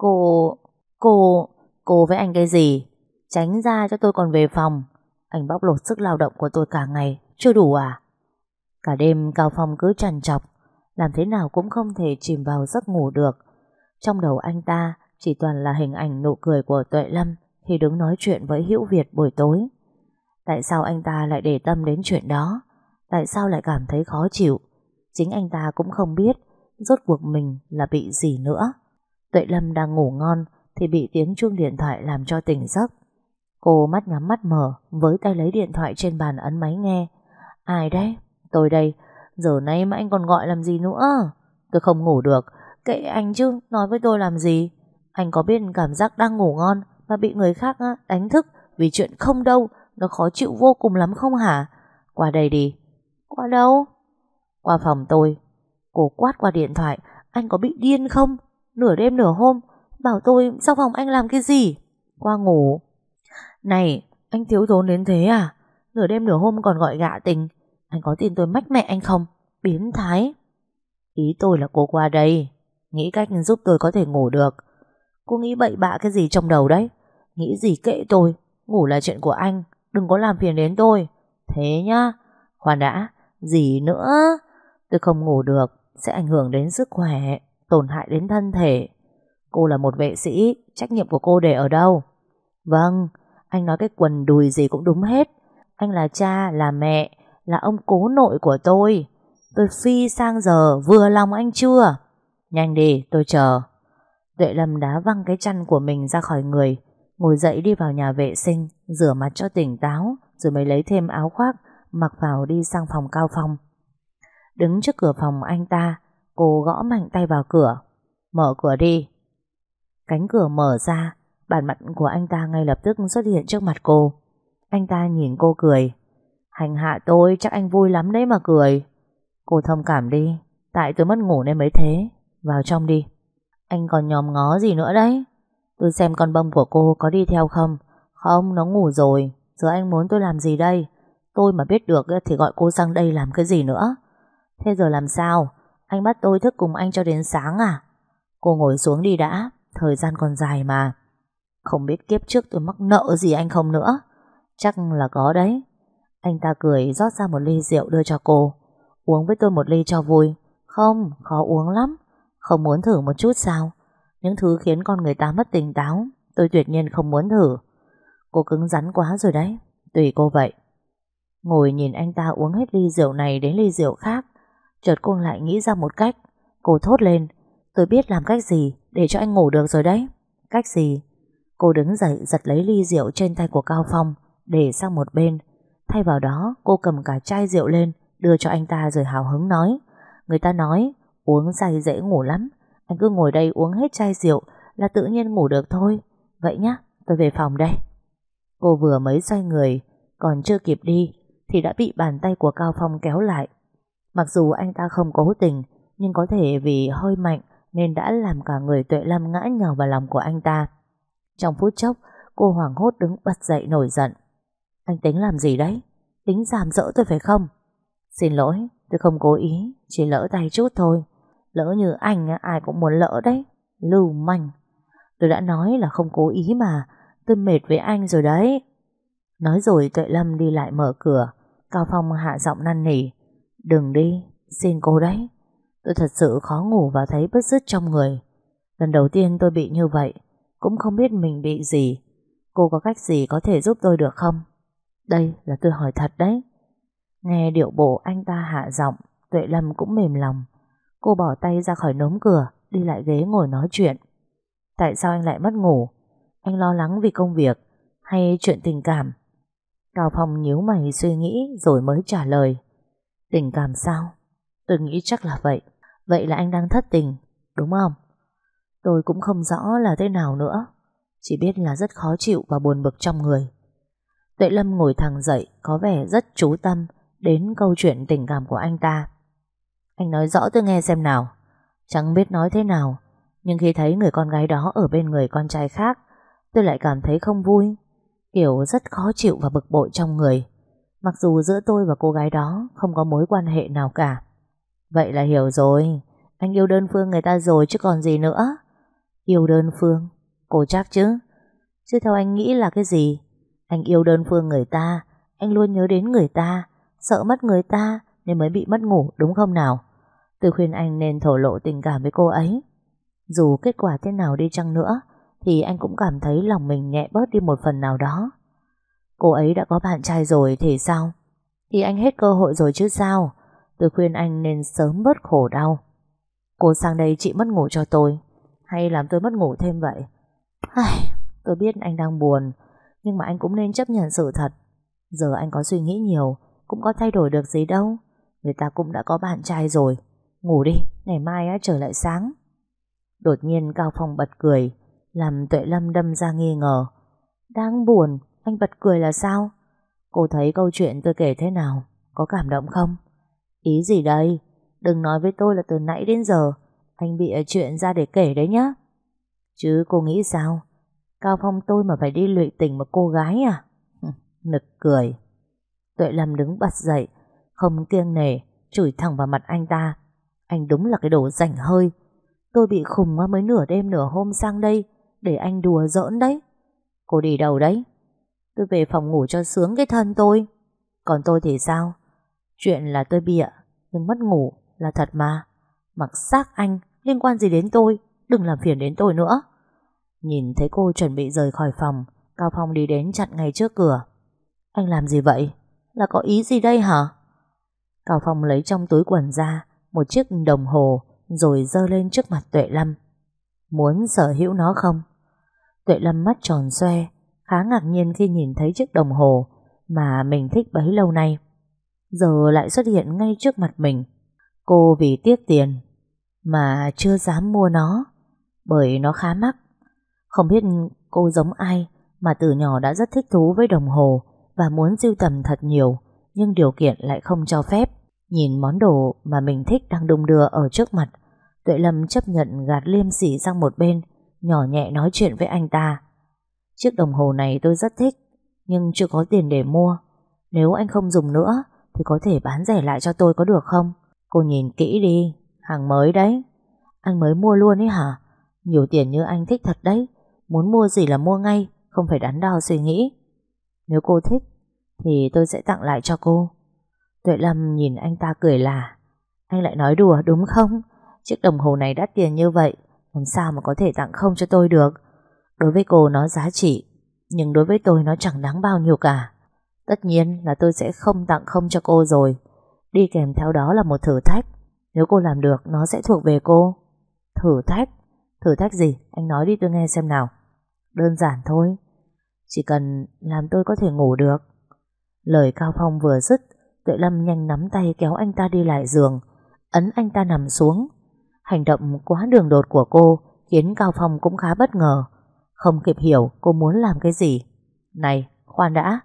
Cô với anh cái gì? Tránh ra cho tôi còn về phòng. Anh bóc lột sức lao động của tôi cả ngày, chưa đủ à? Cả đêm Cao Phong cứ trằn trọc, làm thế nào cũng không thể chìm vào giấc ngủ được. Trong đầu anh ta chỉ toàn là hình ảnh nụ cười của Tuệ Lâm khi đứng nói chuyện với Hữu Việt buổi tối. Tại sao anh ta lại để tâm đến chuyện đó? Tại sao lại cảm thấy khó chịu? Chính anh ta cũng không biết rốt cuộc mình là bị gì nữa. Tuệ Lâm đang ngủ ngon thì bị tiếng chuông điện thoại làm cho tỉnh giấc. Cô mắt nhắm mắt mở, với tay lấy điện thoại trên bàn ấn máy nghe. Ai đấy? Tôi đây. Giờ này mà anh còn gọi làm gì nữa? Tôi không ngủ được. Kệ anh chứ, nói với tôi làm gì? Anh có biết cảm giác đang ngủ ngon mà bị người khác đánh thức vì chuyện không đâu, nó khó chịu vô cùng lắm không hả? Qua đây đi. Qua đâu? Qua phòng tôi. Cô quát qua điện thoại. Anh có bị điên không? Nửa đêm nửa hôm bảo tôi sau phòng anh làm cái gì? Qua ngủ. Này, anh thiếu thốn đến thế à? Nửa đêm nửa hôm còn gọi gạ tình. Anh có tin tôi mách mẹ anh không? Biến thái. Ý tôi là cô qua đây nghĩ cách giúp tôi có thể ngủ được. Cô nghĩ bậy bạ cái gì trong đầu đấy? Nghĩ gì kệ tôi. Ngủ là chuyện của anh, đừng có làm phiền đến tôi. Thế nhá. Khoan đã. Gì nữa? Tôi không ngủ được sẽ ảnh hưởng đến sức khỏe, tổn hại đến thân thể. Cô là một vệ sĩ, trách nhiệm của cô để ở đâu? Vâng, anh nói cái quần đùi gì cũng đúng hết. Anh là cha, là mẹ, là ông cố nội của tôi. Tôi phi sang giờ vừa lòng anh chưa? Nhanh đi, tôi chờ. Tuệ Lâm đá văng cái chăn của mình ra khỏi người, ngồi dậy đi vào nhà vệ sinh, rửa mặt cho tỉnh táo, rồi mới lấy thêm áo khoác, mặc vào đi sang phòng Cao Phong. Đứng trước cửa phòng anh ta, cô gõ mạnh tay vào cửa. Mở cửa đi. Cánh cửa mở ra, bản mặt của anh ta ngay lập tức xuất hiện trước mặt cô. Anh ta nhìn cô cười. Hành hạ tôi chắc anh vui lắm đấy mà cười. Cô thông cảm đi, tại tôi mất ngủ nên mới thế. Vào trong đi. Anh còn nhòm ngó gì nữa đấy? Tôi xem con bông của cô có đi theo không? Không, nó ngủ rồi. Giờ anh muốn tôi làm gì đây? Tôi mà biết được thì gọi cô sang đây làm cái gì nữa? Thế giờ làm sao? Anh bắt tôi thức cùng anh cho đến sáng à? Cô ngồi xuống đi đã, thời gian còn dài mà. Không biết kiếp trước tôi mắc nợ gì anh không nữa. Chắc là có đấy. Anh ta cười rót ra một ly rượu đưa cho cô. Uống với tôi một ly cho vui. Không, khó uống lắm. Không muốn thử một chút sao? Những thứ khiến con người ta mất tỉnh táo tôi tuyệt nhiên không muốn thử. Cô cứng rắn quá rồi đấy. Tùy cô vậy. Ngồi nhìn anh ta uống hết ly rượu này đến ly rượu khác, chợt cô lại nghĩ ra một cách. Cô thốt lên. Tôi biết làm cách gì để cho anh ngủ được rồi đấy. Cách gì? Cô đứng dậy giật lấy ly rượu trên tay của Cao Phong, để sang một bên. Thay vào đó cô cầm cả chai rượu lên, đưa cho anh ta rồi hào hứng nói. Người ta nói uống say dễ ngủ lắm. Anh cứ ngồi đây uống hết chai rượu là tự nhiên ngủ được thôi. Vậy nhá, tôi về phòng đây. Cô vừa mới xoay người, còn chưa kịp đi thì đã bị bàn tay của Cao Phong kéo lại. Mặc dù anh ta không cố tình, nhưng có thể vì hơi mạnh nên đã làm cả người Tuệ Lâm ngã nhào vào lòng của anh ta. Trong phút chốc, cô hoảng hốt đứng bật dậy nổi giận. Anh tính làm gì đấy? Tính giảm dỡ tôi phải không? Xin lỗi, tôi không cố ý, chỉ lỡ tay chút thôi. Lỡ như anh ai cũng muốn lỡ đấy. Lưu manh. Tôi đã nói là không cố ý mà. Tôi mệt với anh rồi đấy. Nói rồi Tuệ Lâm đi lại mở cửa. Cao Phong hạ giọng năn nỉ. Đừng đi, xin cô đấy. Tôi thật sự khó ngủ và thấy bứt rứt trong người. Lần đầu tiên tôi bị như vậy, cũng không biết mình bị gì. Cô có cách gì có thể giúp tôi được không? Đây là tôi hỏi thật đấy. Nghe điệu bộ anh ta hạ giọng, Tuệ Lâm cũng mềm lòng. Cô bỏ tay ra khỏi nống cửa, đi lại ghế ngồi nói chuyện. Tại sao anh lại mất ngủ? Anh lo lắng vì công việc hay chuyện tình cảm? Cao Phong nhíu mày suy nghĩ rồi mới trả lời. Tình cảm sao? Tôi nghĩ chắc là vậy. Vậy là anh đang thất tình, đúng không? Tôi cũng không rõ là thế nào nữa. Chỉ biết là rất khó chịu và buồn bực trong người. Tuệ Lâm ngồi thẳng dậy, có vẻ rất chú tâm đến câu chuyện tình cảm của anh ta. Anh nói rõ tôi nghe xem nào. Chẳng biết nói thế nào, nhưng khi thấy người con gái đó ở bên người con trai khác, tôi lại cảm thấy không vui. Kiểu rất khó chịu và bực bội trong người. Mặc dù giữa tôi và cô gái đó không có mối quan hệ nào cả. Vậy là hiểu rồi. Anh yêu đơn phương người ta rồi chứ còn gì nữa. Yêu đơn phương? Cô chắc chứ? Chứ theo anh nghĩ là cái gì? Anh yêu đơn phương người ta, anh luôn nhớ đến người ta, sợ mất người ta nên mới bị mất ngủ, đúng không nào? Tôi khuyên anh nên thổ lộ tình cảm với cô ấy. Dù kết quả thế nào đi chăng nữa thì anh cũng cảm thấy lòng mình nhẹ bớt đi một phần nào đó. Cô ấy đã có bạn trai rồi thì sao? Thì anh hết cơ hội rồi chứ sao? Tôi khuyên anh nên sớm bớt khổ đau. Cô sang đây chị mất ngủ cho tôi, hay làm tôi mất ngủ thêm vậy? Tôi biết anh đang buồn, nhưng mà anh cũng nên chấp nhận sự thật. Giờ anh có suy nghĩ nhiều cũng có thay đổi được gì đâu. Người ta cũng đã có bạn trai rồi. Ngủ đi, ngày mai trời lại sáng. Đột nhiên Cao Phong bật cười, làm Tuệ Lâm đâm ra nghi ngờ. Đang buồn, anh bật cười là sao? Cô thấy câu chuyện tôi kể thế nào? Có cảm động không? Ý gì đây? Đừng nói với tôi là từ nãy đến giờ anh bịa chuyện ra để kể đấy nhá. Chứ cô nghĩ sao? Cao Phong tôi mà phải đi lụy tình một cô gái à? Nực cười. Tuệ Lâm đứng bật dậy, không kiêng nể, chửi thẳng vào mặt anh ta. Anh đúng là cái đồ rảnh hơi. Tôi bị khùng mới nửa đêm nửa hôm sang đây để anh đùa giỡn đấy. Cô đi đâu đấy? Tôi về phòng ngủ cho sướng cái thân tôi. Còn tôi thì sao? Chuyện là tôi bịa, nhưng mất ngủ là thật mà. Mặc xác anh, liên quan gì đến tôi? Đừng làm phiền đến tôi nữa. Nhìn thấy cô chuẩn bị rời khỏi phòng, Cao Phong đi đến chặn ngay trước cửa. Anh làm gì vậy? Là có ý gì đây hả? Cao Phong lấy trong túi quần ra một chiếc đồng hồ rồi giơ lên trước mặt Tuệ Lâm. Muốn sở hữu nó không? Tuệ Lâm mắt tròn xoe, khá ngạc nhiên khi nhìn thấy chiếc đồng hồ mà mình thích bấy lâu nay giờ lại xuất hiện ngay trước mặt mình. Cô vì tiếc tiền mà chưa dám mua nó, bởi nó khá mắc. Không biết cô giống ai mà từ nhỏ đã rất thích thú với đồng hồ và muốn sưu tầm thật nhiều, nhưng điều kiện lại không cho phép. Nhìn món đồ mà mình thích đang đung đưa ở trước mặt, Tuệ Lâm chấp nhận gạt liêm sỉ sang một bên, nhỏ nhẹ nói chuyện với anh ta. Chiếc đồng hồ này tôi rất thích, nhưng chưa có tiền để mua. Nếu anh không dùng nữa thì có thể bán rẻ lại cho tôi có được không? Cô nhìn kỹ đi, hàng mới đấy. Anh mới mua luôn ấy hả? Nhiều tiền như anh thích thật đấy. Muốn mua gì là mua ngay, không phải đắn đo suy nghĩ. Nếu cô thích thì tôi sẽ tặng lại cho cô. Tuệ Lâm nhìn anh ta cười là, anh lại nói đùa đúng không? Chiếc đồng hồ này đắt tiền như vậy, làm sao mà có thể tặng không cho tôi được? Đối với cô nó giá trị, nhưng đối với tôi nó chẳng đáng bao nhiêu cả. Tất nhiên là tôi sẽ không tặng không cho cô rồi. Đi kèm theo đó là một thử thách. Nếu cô làm được, nó sẽ thuộc về cô. Thử thách? Thử thách gì? Anh nói đi tôi nghe xem nào. Đơn giản thôi, chỉ cần làm tôi có thể ngủ được. Lời Cao Phong vừa dứt, Tuệ Lâm nhanh nắm tay kéo anh ta đi lại giường, ấn anh ta nằm xuống. Hành động quá đường đột của cô khiến Cao Phong cũng khá bất ngờ, không kịp hiểu cô muốn làm cái gì. Này, khoan đã.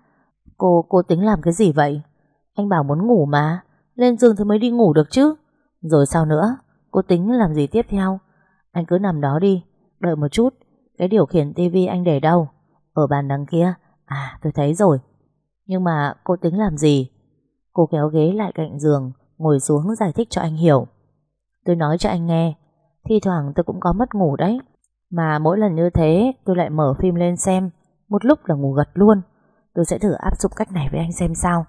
Cô tính làm cái gì vậy? Anh bảo muốn ngủ mà, lên giường thì mới đi ngủ được chứ. Rồi sao nữa? Cô tính làm gì tiếp theo? Anh cứ nằm đó đi, đợi một chút. Cái điều khiển tivi anh để đâu? Ở bàn đằng kia. À, tôi thấy rồi. Nhưng mà cô tính làm gì? Cô kéo ghế lại cạnh giường, ngồi xuống giải thích cho anh hiểu. Tôi nói cho anh nghe, thi thoảng tôi cũng có mất ngủ đấy. Mà mỗi lần như thế tôi lại mở phim lên xem, một lúc là ngủ gật luôn. Tôi sẽ thử áp dụng cách này với anh xem sao.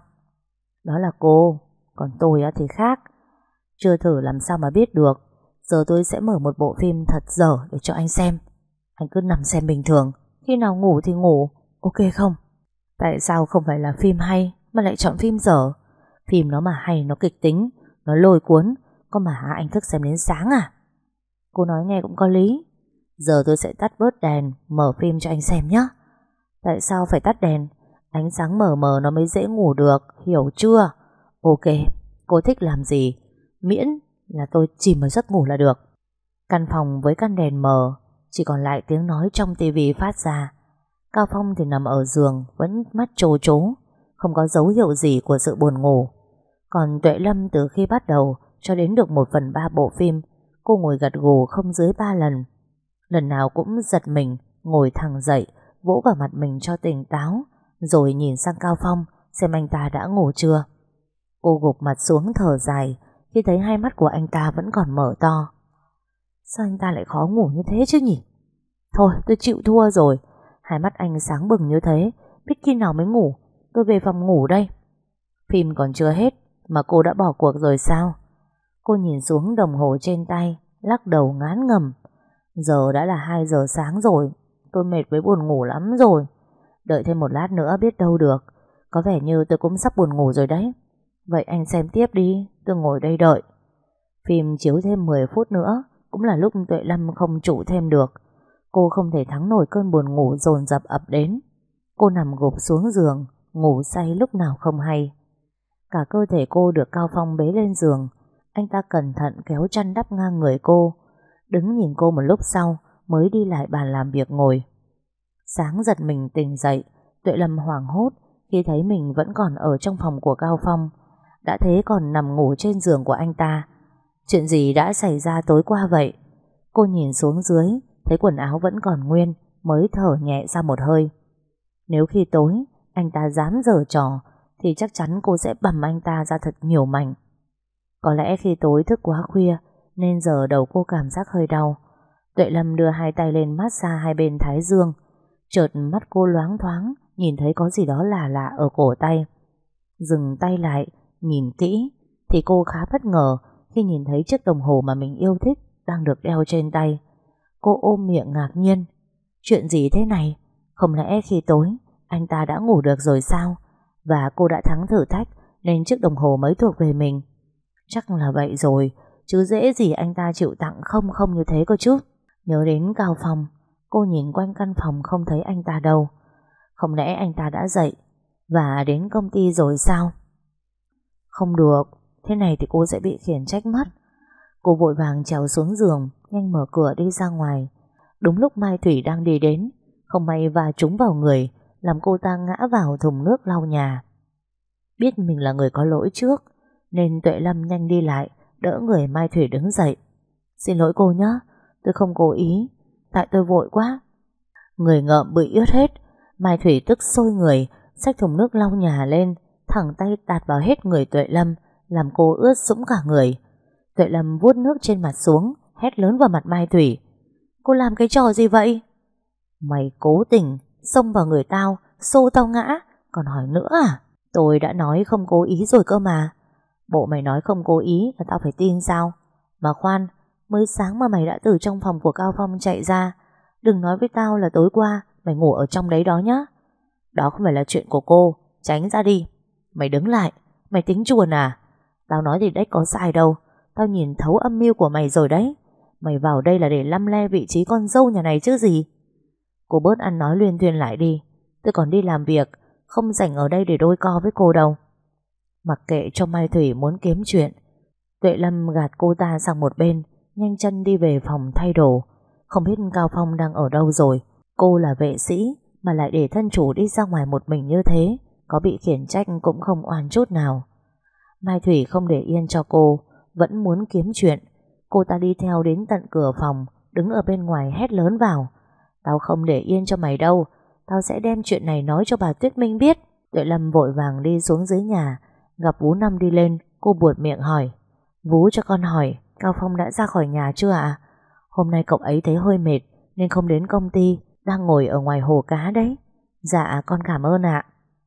Đó là cô, còn tôi thì khác. Chưa thử làm sao mà biết được. Giờ tôi sẽ mở một bộ phim thật dở để cho anh xem. Anh cứ nằm xem bình thường, khi nào ngủ thì ngủ, ok không? Tại sao không phải là phim hay mà lại chọn phim dở? Phim nó mà hay, nó kịch tính, nó lôi cuốn, có mà anh thức xem đến sáng à? Cô nói nghe cũng có lý. Giờ tôi sẽ tắt bớt đèn, mở phim cho anh xem nhé. Tại sao phải tắt đèn? Ánh sáng mờ mờ nó mới dễ ngủ được, hiểu chưa? Ok, cô thích làm gì, miễn là tôi chìm vào giấc ngủ là được. Căn phòng với căn đèn mờ, chỉ còn lại tiếng nói trong tivi phát ra. Cao Phong thì nằm ở giường, vẫn mắt trố trố, không có dấu hiệu gì của sự buồn ngủ. Còn Tuệ Lâm từ khi bắt đầu cho đến được 1/3 bộ phim, cô ngồi gật gù không dưới 3 lần. Lần nào cũng giật mình, ngồi thẳng dậy, vỗ vào mặt mình cho tỉnh táo, rồi nhìn sang Cao Phong xem anh ta đã ngủ chưa. Cô gục mặt xuống thở dài khi thấy hai mắt của anh ta vẫn còn mở to. Sao anh ta lại khó ngủ như thế chứ nhỉ? Thôi tôi chịu thua rồi. Hai mắt anh sáng bừng như thế, biết khi nào mới ngủ. Tôi về phòng ngủ đây. Phim còn chưa hết mà cô đã bỏ cuộc rồi sao? Cô nhìn xuống đồng hồ trên tay, lắc đầu ngán ngẩm. Giờ đã là 2 giờ sáng rồi, tôi mệt với buồn ngủ lắm rồi. Đợi thêm một lát nữa biết đâu được. Có vẻ như tôi cũng sắp buồn ngủ rồi đấy. Vậy anh xem tiếp đi, tôi ngồi đây đợi. Phim chiếu thêm 10 phút nữa cũng là lúc Tuệ Lâm không trụ thêm được. Cô không thể thắng nổi cơn buồn ngủ dồn dập ập đến. Cô nằm gục xuống giường, ngủ say lúc nào không hay. Cả cơ thể cô được Cao Phong bế lên giường. Anh ta cẩn thận kéo chăn đắp ngang người cô, đứng nhìn cô một lúc sau mới đi lại bàn làm việc ngồi. Sáng giật mình tỉnh dậy, Tuệ Lâm hoảng hốt khi thấy mình vẫn còn ở trong phòng của Cao Phong, đã thế còn nằm ngủ trên giường của anh ta. Chuyện gì đã xảy ra tối qua vậy? Cô nhìn xuống dưới, thấy quần áo vẫn còn nguyên, mới thở nhẹ ra một hơi. Nếu khi tối anh ta dám giở trò thì chắc chắn cô sẽ bầm anh ta ra thật nhiều mảnh. Có lẽ khi tối thức quá khuya nên giờ đầu cô cảm giác hơi đau. Tuệ Lâm đưa hai tay lên massage hai bên thái dương. Chợt mắt cô loáng thoáng nhìn thấy có gì đó lạ lạ ở cổ tay. Dừng tay lại, nhìn kỹ thì cô khá bất ngờ khi nhìn thấy chiếc đồng hồ mà mình yêu thích đang được đeo trên tay. Cô ôm miệng ngạc nhiên. Chuyện gì thế này? Không lẽ khi tối anh ta đã ngủ được rồi sao? Và cô đã thắng thử thách nên chiếc đồng hồ mới thuộc về mình. Chắc là vậy rồi, chứ dễ gì anh ta chịu tặng không không như thế cơ chứ. Nhớ đến Cao Phong, cô nhìn quanh căn phòng không thấy anh ta đâu. Không lẽ anh ta đã dậy và đến công ty rồi sao? Không được, thế này thì cô sẽ bị khiển trách mất. Cô vội vàng trèo xuống giường, nhanh mở cửa đi ra ngoài. Đúng lúc Mai Thủy đang đi đến, không may va trúng vào người, làm cô ta ngã vào thùng nước lau nhà. Biết mình là người có lỗi trước, nên Tuệ Lâm nhanh đi lại, đỡ người Mai Thủy đứng dậy. Xin lỗi cô nhé, tôi không cố ý, tại tôi vội quá. Người ngợm bị ướt hết, Mai Thủy tức sôi người, xách thùng nước lau nhà lên, thẳng tay tạt vào hết người Tuệ Lâm, làm cô ướt sũng cả người. Tuệ Lâm vuốt nước trên mặt xuống, hét lớn vào mặt Mai Thủy. Cô làm cái trò gì vậy? Mày cố tình xông vào người tao, xô tao ngã, còn hỏi nữa à? Tôi đã nói không cố ý rồi cơ mà. Bộ mày nói không cố ý là tao phải tin sao? Mà khoan, mới sáng mà mày đã từ trong phòng của Cao Phong chạy ra. Đừng nói với tao là tối qua mày ngủ ở trong đấy đó nhá. Đó không phải là chuyện của cô, tránh ra đi. Mày đứng lại, mày tính chuồn à? Tao nói thì đấy có sai đâu, tao nhìn thấu âm mưu của mày rồi đấy. Mày vào đây là để lăm le vị trí con dâu nhà này chứ gì. Cô bớt ăn nói luyên thuyên lại đi, tôi còn đi làm việc, không rảnh ở đây để đôi co với cô đâu. Mặc kệ cho Mai Thủy muốn kiếm chuyện, Tuệ Lâm gạt cô ta sang một bên, nhanh chân đi về phòng thay đồ. Không biết Cao Phong đang ở đâu rồi. Cô là vệ sĩ mà lại để thân chủ đi ra ngoài một mình như thế, có bị khiển trách cũng không oan chút nào. Mai Thủy không để yên cho cô, vẫn muốn kiếm chuyện. Cô ta đi theo đến tận cửa phòng, đứng ở bên ngoài hét lớn vào. Tao không để yên cho mày đâu, tao sẽ đem chuyện này nói cho bà Tuyết Minh biết. Tuệ Lâm vội vàng đi xuống dưới nhà, gặp Vú Năm đi lên, cô buột miệng hỏi. Vú cho con hỏi, Cao Phong đã ra khỏi nhà chưa ạ? Hôm nay cậu ấy thấy hơi mệt nên không đến công ty, đang ngồi ở ngoài hồ cá đấy. Dạ con cảm ơn ạ.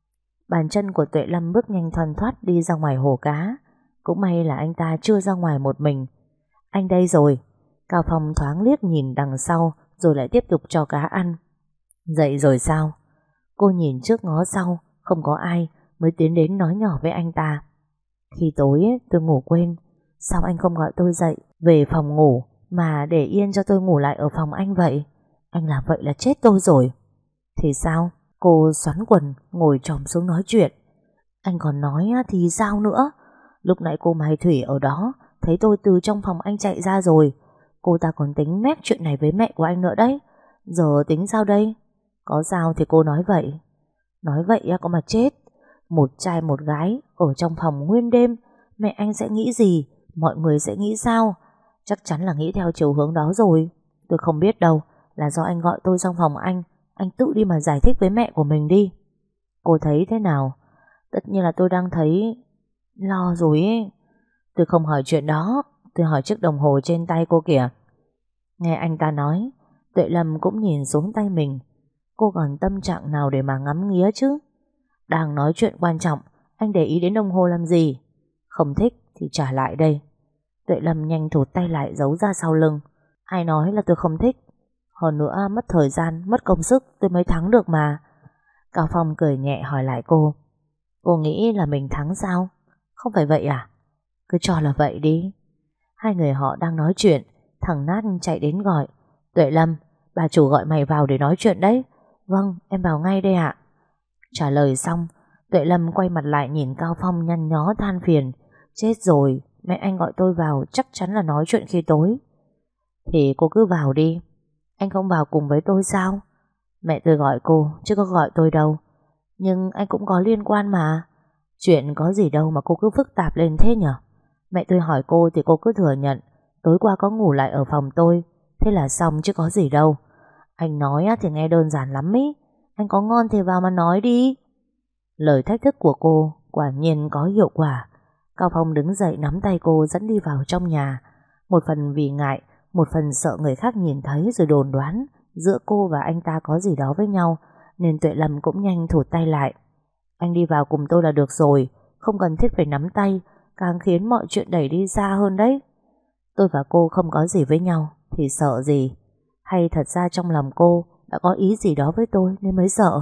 Bàn chân của Tuệ Lâm bước nhanh thoăn thoắt đi ra ngoài hồ cá. Cũng may là anh ta chưa ra ngoài một mình. Anh đây rồi. Cao Phong thoáng liếc nhìn đằng sau rồi lại tiếp tục cho cá ăn. Dậy rồi sao? Cô nhìn trước ngó sau, không có ai, mới tiến đến nói nhỏ với anh ta. Khi tối tôi ngủ quên, sao anh không gọi tôi dậy về phòng ngủ mà để yên cho tôi ngủ lại ở phòng anh vậy? Anh làm vậy là chết tôi rồi. Thì sao? Cô xoắn quần ngồi chòm xuống nói chuyện. Anh còn nói thì sao nữa? Lúc nãy cô Mai Thủy ở đó thấy tôi từ trong phòng anh chạy ra rồi. Cô ta còn tính mép chuyện này với mẹ của anh nữa đấy. Giờ tính sao đây? Có sao thì cô nói vậy. Nói vậy có mà chết. Một trai một gái ở trong phòng nguyên đêm, mẹ anh sẽ nghĩ gì? Mọi người sẽ nghĩ sao? Chắc chắn là nghĩ theo chiều hướng đó rồi. Tôi không biết đâu, là do anh gọi tôi sang phòng anh tự đi mà giải thích với mẹ của mình đi. Cô thấy thế nào? Tất nhiên là tôi đang thấy lo rồi ấy. Tôi không hỏi chuyện đó, tôi hỏi chiếc đồng hồ trên tay cô kìa. Nghe anh ta nói, Tuệ Lâm cũng nhìn xuống tay mình. Cô còn tâm trạng nào để mà ngắm nghía chứ? Đang nói chuyện quan trọng, anh để ý đến đồng hồ làm gì? Không thích thì trả lại đây. Tuệ Lâm nhanh thụt tay lại giấu ra sau lưng. Ai nói là tôi không thích? Hơn nữa mất thời gian, mất công sức tôi mới thắng được mà. Cao Phong cười nhẹ hỏi lại cô. Cô nghĩ là mình thắng sao? Không phải vậy à? Cứ cho là vậy đi. Hai người họ đang nói chuyện, thằng Nát chạy đến gọi. Tuệ Lâm, bà chủ gọi mày vào để nói chuyện đấy. Vâng, em vào ngay đây ạ. Trả lời xong, Tuệ Lâm quay mặt lại nhìn Cao Phong nhăn nhó than phiền. Chết rồi, mẹ anh gọi tôi vào chắc chắn là nói chuyện khi tối. Thì cô cứ vào đi. Anh không vào cùng với tôi sao? Mẹ tôi gọi cô chứ có gọi tôi đâu. Nhưng anh cũng có liên quan mà. Chuyện có gì đâu mà cô cứ phức tạp lên thế nhở? Mẹ tôi hỏi cô thì cô cứ thừa nhận tối qua có ngủ lại ở phòng tôi. Thế là xong chứ có gì đâu. Anh nói thì nghe đơn giản lắm ý. Anh có ngon thì vào mà nói đi. Lời thách thức của cô quả nhiên có hiệu quả. Cao Phong đứng dậy nắm tay cô dẫn đi vào trong nhà. Một phần vì ngại, một phần sợ người khác nhìn thấy rồi đồn đoán giữa cô và anh ta có gì đó với nhau, nên Tuệ Lâm cũng nhanh thụt tay lại. Anh đi vào cùng tôi là được rồi, không cần thiết phải nắm tay, càng khiến mọi chuyện đẩy đi xa hơn đấy. Tôi và cô không có gì với nhau thì sợ gì? Hay thật ra trong lòng cô đã có ý gì đó với tôi nên mới sợ?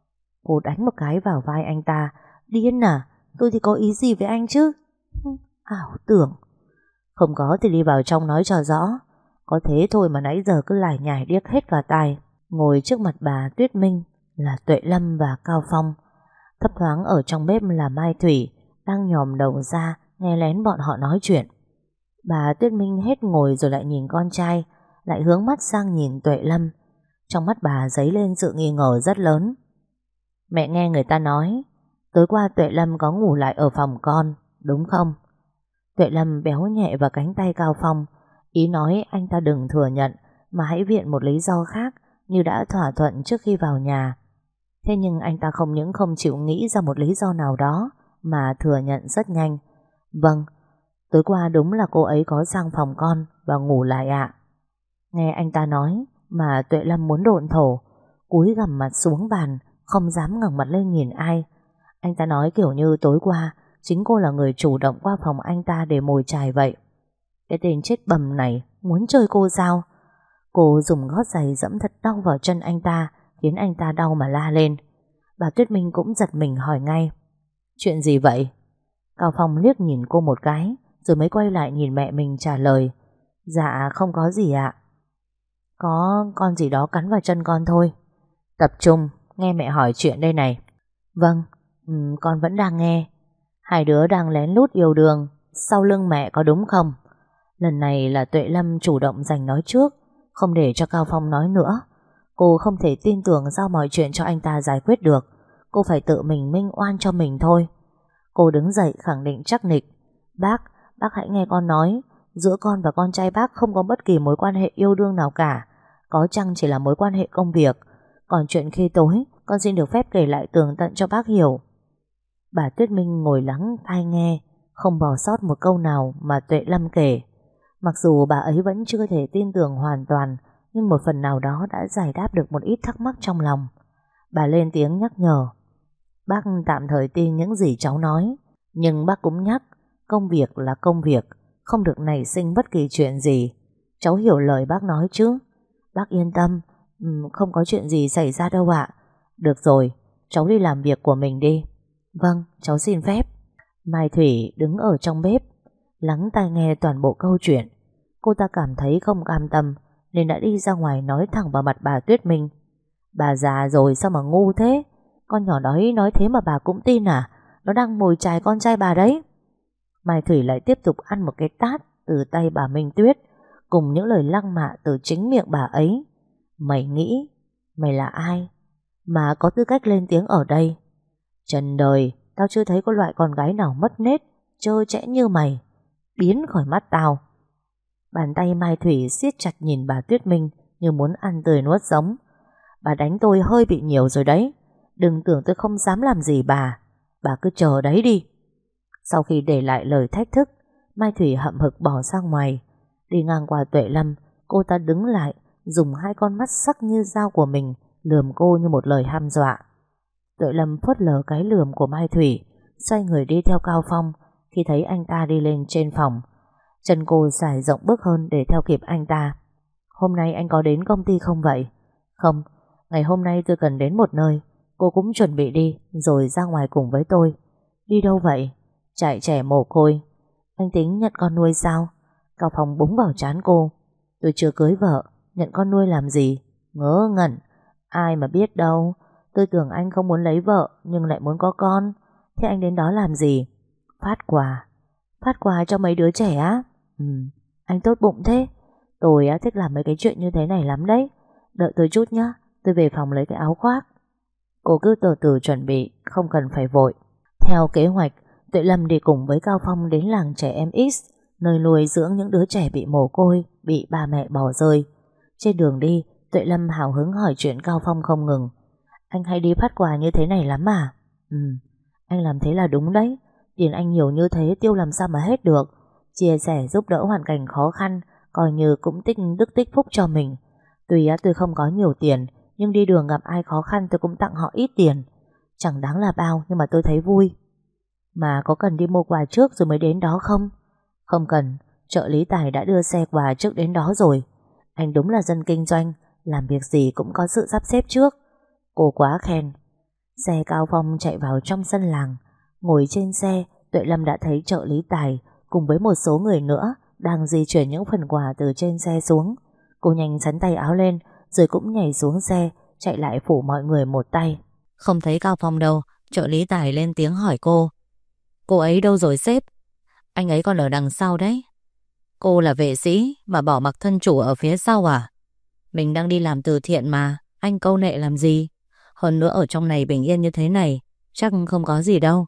Cô đánh một cái vào vai anh ta. Điên à? Tôi thì có ý gì với anh chứ? Ảo tưởng. Không có thì đi vào trong nói cho rõ. Có thế thôi mà nãy giờ cứ lải nhải điếc hết cả tai. Ngồi trước mặt bà Tuyết Minh là Tuệ Lâm và Cao Phong. Thấp thoáng ở trong bếp là Mai Thủy đang nhòm đầu ra nghe lén bọn họ nói chuyện. Bà Tuyết Minh hết ngồi rồi lại nhìn con trai, lại hướng mắt sang nhìn Tuệ Lâm. Trong mắt bà dấy lên sự nghi ngờ rất lớn. Mẹ nghe người ta nói tối qua Tuệ Lâm có ngủ lại ở phòng con, đúng không? Tuệ Lâm béo nhẹ vào cánh tay Cao Phong, ý nói anh ta đừng thừa nhận mà hãy viện một lý do khác như đã thỏa thuận trước khi vào nhà. Thế nhưng anh ta không những không chịu nghĩ ra một lý do nào đó mà thừa nhận rất nhanh. Vâng, tối qua đúng là cô ấy có sang phòng con và ngủ lại ạ. Nghe anh ta nói mà Tuệ Lâm muốn độn thổ, cúi gằm mặt xuống bàn, không dám ngẩng mặt lên nhìn ai. Anh ta nói kiểu như tối qua chính cô là người chủ động qua phòng anh ta để mồi chài vậy. Cái tên chết bầm này muốn chơi cô sao? Cô dùng gót giày dẫm thật đau vào chân anh ta, khiến anh ta đau mà la lên. Bà Tuyết Minh cũng giật mình hỏi ngay. Chuyện gì vậy? Cao Phong liếc nhìn cô một cái rồi mới quay lại nhìn mẹ mình trả lời. Dạ không có gì ạ. Có con gì đó cắn vào chân con thôi. Tập trung nghe mẹ hỏi chuyện đây này. Vâng, con vẫn đang nghe. Hai đứa đang lén lút yêu đương sau lưng mẹ có đúng không? Lần này là Tuệ Lâm chủ động giành nói trước, không để cho Cao Phong nói nữa. Cô không thể tin tưởng giao mọi chuyện cho anh ta giải quyết được. Cô phải tự mình minh oan cho mình thôi. Cô đứng dậy khẳng định chắc nịch. Bác hãy nghe con nói. Giữa con và con trai bác không có bất kỳ mối quan hệ yêu đương nào cả. Có chăng chỉ là mối quan hệ công việc. Còn chuyện khi tối con xin được phép kể lại tường tận cho bác hiểu. Bà Tuyết Minh ngồi lắng tai nghe, không bỏ sót một câu nào mà Tuệ Lâm kể. Mặc dù bà ấy vẫn chưa thể tin tưởng hoàn toàn, nhưng một phần nào đó đã giải đáp được một ít thắc mắc trong lòng. Bà lên tiếng nhắc nhở. Bác tạm thời tin những gì cháu nói, nhưng bác cũng nhắc, công việc là công việc, không được nảy sinh bất kỳ chuyện gì. Cháu hiểu lời bác nói chứ? Bác yên tâm, không có chuyện gì xảy ra đâu ạ. Được rồi, cháu đi làm việc của mình đi. Vâng, cháu xin phép. Mai Thủy đứng ở trong bếp, lắng tai nghe toàn bộ câu chuyện. Cô ta cảm thấy không cam tâm nên đã đi ra ngoài nói thẳng vào mặt bà Tuyết Minh. Bà già rồi sao mà ngu thế? Con nhỏ đó nói thế mà bà cũng tin à? Nó đang mồi chài con trai bà đấy. Mai Thủy lại tiếp tục ăn một cái tát từ tay bà Minh Tuyết, cùng những lời lăng mạ từ chính miệng bà ấy. Mày nghĩ mày là ai mà có tư cách lên tiếng ở đây? Trần đời tao chưa thấy có loại con gái nào mất nết trơ trẽ như mày. Biến khỏi mắt tao. Bàn tay Mai Thủy siết chặt nhìn bà Tuyết Minh như muốn ăn tươi nuốt sống. Bà đánh tôi hơi bị nhiều rồi đấy. Đừng tưởng tôi không dám làm gì bà. Bà cứ chờ đấy đi. Sau khi để lại lời thách thức, Mai Thủy hậm hực bỏ ra ngoài. Đi ngang qua Tuệ Lâm, cô ta đứng lại, dùng hai con mắt sắc như dao của mình lườm cô như một lời hăm dọa. Tuệ Lâm phớt lờ cái lườm của Mai Thủy, xoay người đi theo Cao Phong khi thấy anh ta đi lên trên phòng. Chân cô xải rộng bước hơn để theo kịp anh ta. Hôm nay anh có đến công ty không vậy? Không, ngày hôm nay tôi cần đến một nơi. Cô cũng chuẩn bị đi rồi ra ngoài cùng với tôi. Đi đâu vậy? Trại trẻ mồ côi. Anh tính nhận con nuôi sao? Cao Phong búng vào trán cô. Tôi chưa cưới vợ, nhận con nuôi làm gì? Ngớ ngẩn. Ai mà biết đâu. Tôi tưởng anh không muốn lấy vợ nhưng lại muốn có con. Thế anh đến đó làm gì? Phát quà. Phát quà cho mấy đứa trẻ á? Anh tốt bụng thế. Tôi thích làm mấy cái chuyện như thế này lắm đấy. Đợi tôi chút nhá, tôi về phòng lấy cái áo khoác. Cô cứ từ từ chuẩn bị, không cần phải vội. Theo kế hoạch, Tuệ Lâm đi cùng với Cao Phong đến làng trẻ em X, nơi nuôi dưỡng những đứa trẻ bị mồ côi, bị ba mẹ bỏ rơi. Trên đường đi, Tuệ Lâm hào hứng hỏi chuyện Cao Phong không ngừng. Anh hay đi phát quà như thế này lắm à? Anh làm thế là đúng đấy. Tiền anh nhiều như thế tiêu làm sao mà hết được. Chia sẻ giúp đỡ hoàn cảnh khó khăn, coi như cũng tích đức tích phúc cho mình. Tuy tôi không có nhiều tiền, nhưng đi đường gặp ai khó khăn tôi cũng tặng họ ít tiền. Chẳng đáng là bao nhưng mà tôi thấy vui. Mà có cần đi mua quà trước rồi mới đến đó không? Không cần, trợ lý Tài đã đưa xe quà trước đến đó rồi. Anh đúng là dân kinh doanh, làm việc gì cũng có sự sắp xếp trước. Cô quá khen. Xe Cao Phong chạy vào trong sân làng. Ngồi trên xe, Tuệ Lâm đã thấy trợ lý Tài cùng với một số người nữa đang di chuyển những phần quà từ trên xe xuống. Cô nhanh sắn tay áo lên, rồi cũng nhảy xuống xe, chạy lại phủ mọi người một tay. Không thấy Cao Phong đâu, trợ lý Tài lên tiếng hỏi cô. Cô ấy đâu rồi sếp? Anh ấy còn ở đằng sau đấy. Cô là vệ sĩ mà bỏ mặc thân chủ ở phía sau à? Mình đang đi làm từ thiện mà, anh câu nệ làm gì? Hơn nữa ở trong này bình yên như thế này, chắc không có gì đâu.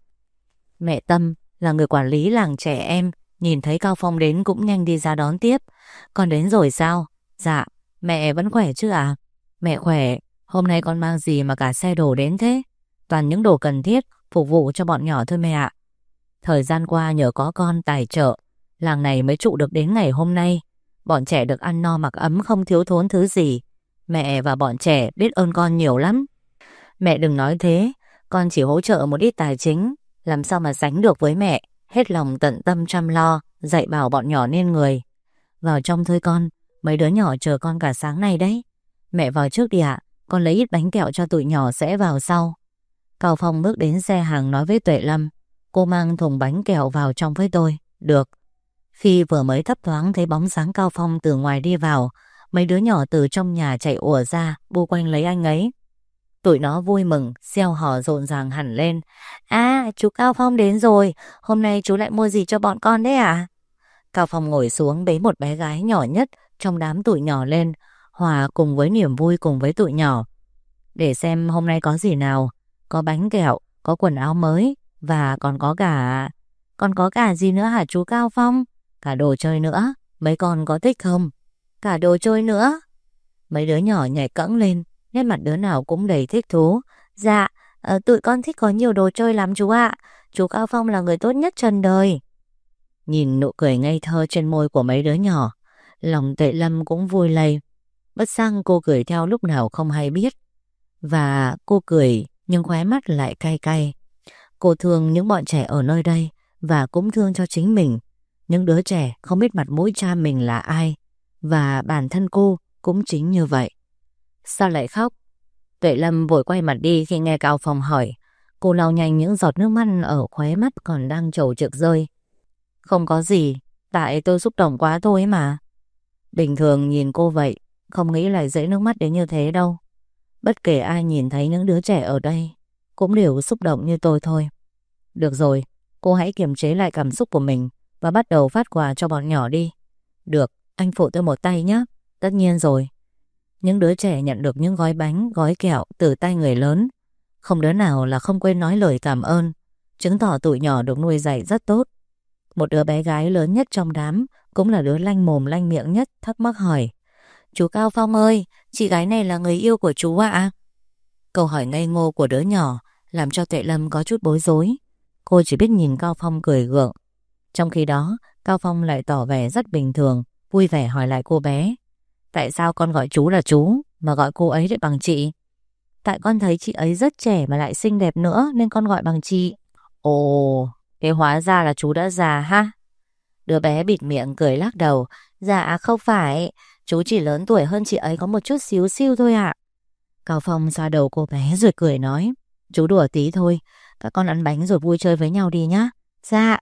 Mẹ Tâm là người quản lý làng trẻ em, nhìn thấy Cao Phong đến cũng nhanh đi ra đón tiếp. Con đến rồi sao? Dạ, mẹ vẫn khỏe chứ à? Mẹ khỏe, hôm nay con mang gì mà cả xe đồ đến thế? Toàn những đồ cần thiết, phục vụ cho bọn nhỏ thôi mẹ ạ. Thời gian qua nhờ có con tài trợ, làng này mới trụ được đến ngày hôm nay. Bọn trẻ được ăn no mặc ấm, không thiếu thốn thứ gì. Mẹ và bọn trẻ biết ơn con nhiều lắm. Mẹ đừng nói thế, con chỉ hỗ trợ một ít tài chính, làm sao mà sánh được với mẹ. Hết lòng tận tâm chăm lo, dạy bảo bọn nhỏ nên người. Vào trong thôi con, mấy đứa nhỏ chờ con cả sáng nay đấy. Mẹ vào trước đi ạ, con lấy ít bánh kẹo cho tụi nhỏ sẽ vào sau. Cao Phong bước đến xe hàng nói với Tuệ Lâm. Cô mang thùng bánh kẹo vào trong với tôi. Được. Khi vừa mới thấp thoáng thấy bóng dáng Cao Phong từ ngoài đi vào, mấy đứa nhỏ từ trong nhà chạy ùa ra, bu quanh lấy anh ấy. Tụi nó vui mừng, reo hò rộn ràng hẳn lên. À, chú Cao Phong đến rồi, hôm nay chú lại mua gì cho bọn con đấy à? Cao Phong ngồi xuống bế một bé gái nhỏ nhất trong đám tụi nhỏ lên, hòa cùng với niềm vui cùng với tụi nhỏ. Để xem hôm nay có gì nào. Có bánh kẹo, có quần áo mới, và còn có cả... Còn có cả gì nữa hả chú Cao Phong? Cả đồ chơi nữa, mấy con có thích không? Cả đồ chơi nữa? Mấy đứa nhỏ nhảy cẫng lên, nét mặt đứa nào cũng đầy thích thú. Dạ, tụi con thích có nhiều đồ chơi lắm chú ạ. Chú Cao Phong là người tốt nhất trần đời. Nhìn nụ cười ngây thơ trên môi của mấy đứa nhỏ, lòng Tuệ Lâm cũng vui lây. Bất giác cô cười theo lúc nào không hay biết. Và cô cười nhưng khóe mắt lại cay cay. Cô thương những bọn trẻ ở nơi đây và cũng thương cho chính mình. Những đứa trẻ không biết mặt mũi cha mình là ai. Và bản thân cô cũng chính như vậy. Sao lại khóc? Tuệ Lâm vội quay mặt đi khi nghe Cao Phong hỏi. Cô lau nhanh những giọt nước mắt ở khóe mắt còn đang trầu trực rơi. Không có gì, tại tôi xúc động quá thôi mà. Bình thường nhìn cô vậy, không nghĩ lại dễ nước mắt đến như thế đâu. Bất kể ai nhìn thấy những đứa trẻ ở đây cũng đều xúc động như tôi thôi. Được rồi, cô hãy kiềm chế lại cảm xúc của mình và bắt đầu phát quà cho bọn nhỏ đi. Được, anh phụ tôi một tay nhé. Tất nhiên rồi. Những đứa trẻ nhận được những gói bánh, gói kẹo từ tay người lớn. Không đứa nào là không quên nói lời cảm ơn, chứng tỏ tụi nhỏ được nuôi dạy rất tốt. Một đứa bé gái lớn nhất trong đám, cũng là đứa lanh mồm lanh miệng nhất, thắc mắc hỏi. Chú Cao Phong ơi, chị gái này là người yêu của chú ạ? Câu hỏi ngây ngô của đứa nhỏ làm cho Tuệ Lâm có chút bối rối. Cô chỉ biết nhìn Cao Phong cười gượng. Trong khi đó, Cao Phong lại tỏ vẻ rất bình thường, vui vẻ hỏi lại cô bé. Tại sao con gọi chú là chú mà gọi cô ấy lại bằng chị? Tại con thấy chị ấy rất trẻ mà lại xinh đẹp nữa nên con gọi bằng chị. Ồ, thế hóa ra là chú đã già ha? Đứa bé bịt miệng cười lắc đầu. Dạ không phải, chú chỉ lớn tuổi hơn chị ấy có một chút xíu xiu thôi ạ. Cao Phong xoa đầu cô bé rồi cười nói. Chú đùa tí thôi, các con ăn bánh rồi vui chơi với nhau đi nhá. Dạ.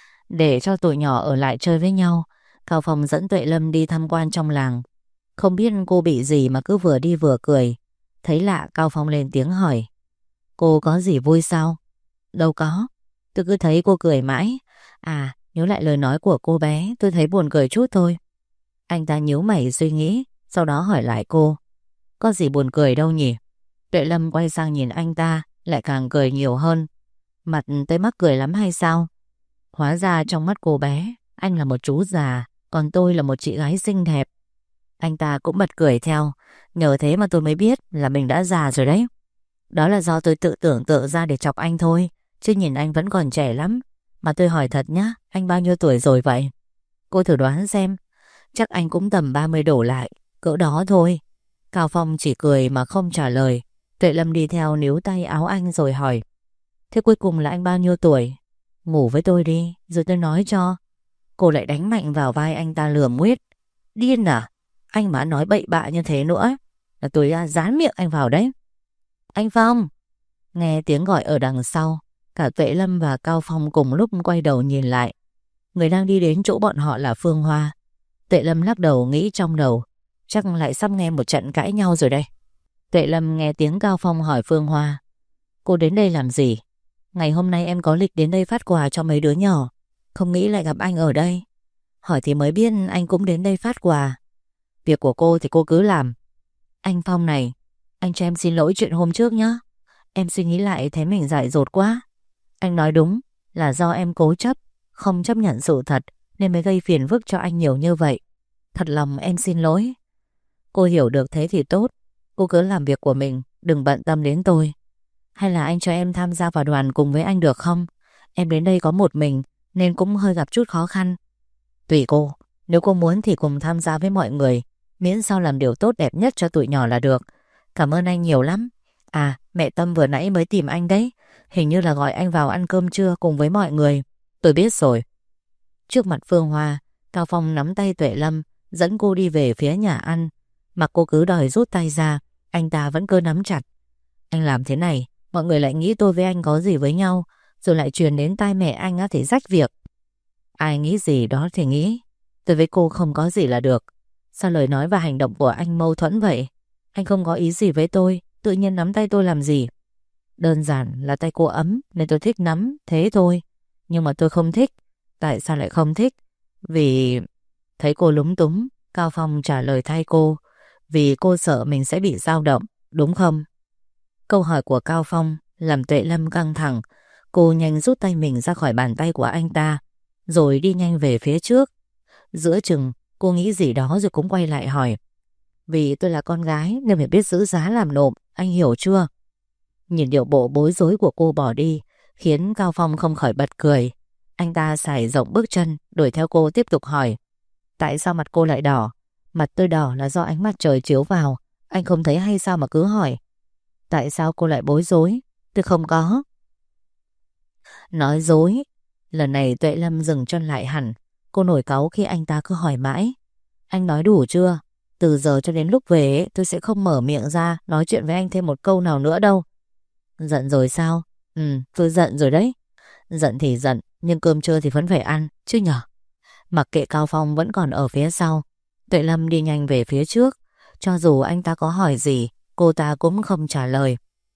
Để cho tụi nhỏ ở lại chơi với nhau, Cao Phong dẫn Tuệ Lâm đi tham quan trong làng. Không biết cô bị gì mà cứ vừa đi vừa cười. Thấy lạ Cao Phong lên tiếng hỏi. Cô có gì vui sao? Đâu có, tôi cứ thấy cô cười mãi. À, nhớ lại lời nói của cô bé, tôi thấy buồn cười chút thôi. Anh ta nhíu mày suy nghĩ, sau đó hỏi lại cô. Có gì buồn cười đâu nhỉ? Tuệ Lâm quay sang nhìn anh ta, lại càng cười nhiều hơn. Mặt tới mắc cười lắm hay sao? Hóa ra trong mắt cô bé, anh là một chú già, còn tôi là một chị gái xinh đẹp. Anh ta cũng bật cười theo. Nhờ thế mà tôi mới biết là mình đã già rồi đấy. Đó là do tôi tự tưởng tượng ra để chọc anh thôi, chứ nhìn anh vẫn còn trẻ lắm. Mà tôi hỏi thật nhá, anh bao nhiêu tuổi rồi vậy? Cô thử đoán xem. Chắc anh cũng tầm 30 đổ lại, cỡ đó thôi. Cao Phong chỉ cười mà không trả lời. Tuệ Lâm đi theo níu tay áo anh rồi hỏi. Thế cuối cùng là anh bao nhiêu tuổi? Ngủ với tôi đi, rồi tôi nói cho. Cô lại đánh mạnh vào vai anh ta lườm nguyết. Điên à? Anh mà nói bậy bạ như thế nữa là tôi dán miệng anh vào đấy. Anh Phong! Nghe tiếng gọi ở đằng sau, cả Tuệ Lâm và Cao Phong cùng lúc quay đầu nhìn lại. Người đang đi đến chỗ bọn họ là Phương Hoa. Tuệ Lâm lắc đầu nghĩ trong đầu, chắc lại sắp nghe một trận cãi nhau rồi đây. Tuệ Lâm nghe tiếng Cao Phong hỏi Phương Hoa: cô đến đây làm gì? Ngày hôm nay em có lịch đến đây phát quà cho mấy đứa nhỏ, không nghĩ lại gặp anh ở đây. Hỏi thì mới biết anh cũng đến đây phát quà. Việc của cô thì cô cứ làm. Anh Phong này, anh cho em xin lỗi chuyện hôm trước nhé. Em suy nghĩ lại thấy mình dại dột quá. Anh nói đúng, là do em cố chấp, không chấp nhận sự thật nên mới gây phiền phức cho anh nhiều như vậy. Thật lòng em xin lỗi. Cô hiểu được thế thì tốt. Cô cứ làm việc của mình, đừng bận tâm đến tôi. Hay là anh cho em tham gia vào đoàn cùng với anh được không? Em đến đây có một mình nên cũng hơi gặp chút khó khăn. Tùy cô, nếu cô muốn thì cùng tham gia với mọi người, miễn sao làm điều tốt đẹp nhất cho tụi nhỏ là được. Cảm ơn anh nhiều lắm. À, mẹ Tâm vừa nãy mới tìm anh đấy. Hình như là gọi anh vào ăn cơm trưa cùng với mọi người. Tôi biết rồi. Trước mặt Phương Hoa, Cao Phong nắm tay Tuệ Lâm, dẫn cô đi về phía nhà ăn. Mà cô cứ đòi rút tay ra, anh ta vẫn cứ nắm chặt. Anh làm thế này, mọi người lại nghĩ tôi với anh có gì với nhau, rồi lại truyền đến tai mẹ anh á thì rách việc. Ai nghĩ gì đó thì nghĩ. Tôi với cô không có gì là được. Sao lời nói và hành động của anh mâu thuẫn vậy? Anh không có ý gì với tôi, tự nhiên nắm tay tôi làm gì? Đơn giản là tay cô ấm nên tôi thích nắm, thế thôi. Nhưng mà tôi không thích. Tại sao lại không thích? Vì... Thấy cô lúng túng, Cao Phong trả lời thay cô. Vì cô sợ mình sẽ bị dao động, đúng không? Câu hỏi của Cao Phong làm Tuệ Lâm căng thẳng. Cô nhanh rút tay mình ra khỏi bàn tay của anh ta, rồi đi nhanh về phía trước. Giữa chừng cô nghĩ gì đó rồi cũng quay lại hỏi: vì tôi là con gái nên phải biết giữ giá làm nộp, anh hiểu chưa? Nhìn điệu bộ bối rối của cô bỏ đi khiến Cao Phong không khỏi bật cười. Anh ta sải rộng bước chân đuổi theo cô tiếp tục hỏi: tại sao mặt cô lại đỏ? Mặt tôi đỏ là do ánh mặt trời chiếu vào. Anh không thấy hay sao mà cứ hỏi? Tại sao cô lại bối rối? Tôi không có nói dối. Lần này Tuệ Lâm dừng chân lại hẳn. Cô nổi cáu khi anh ta cứ hỏi mãi. Anh nói đủ chưa? Từ giờ cho đến lúc về ấy, tôi sẽ không mở miệng ra nói chuyện với anh thêm một câu nào nữa đâu. Giận rồi sao? Tôi giận rồi đấy. Giận thì giận, nhưng cơm trưa thì vẫn phải ăn chứ nhở? Mặc kệ Cao Phong vẫn còn ở phía sau, Tuệ Lâm đi nhanh về phía trước. Cho dù anh ta có hỏi gì, cô ta cũng không trả lời.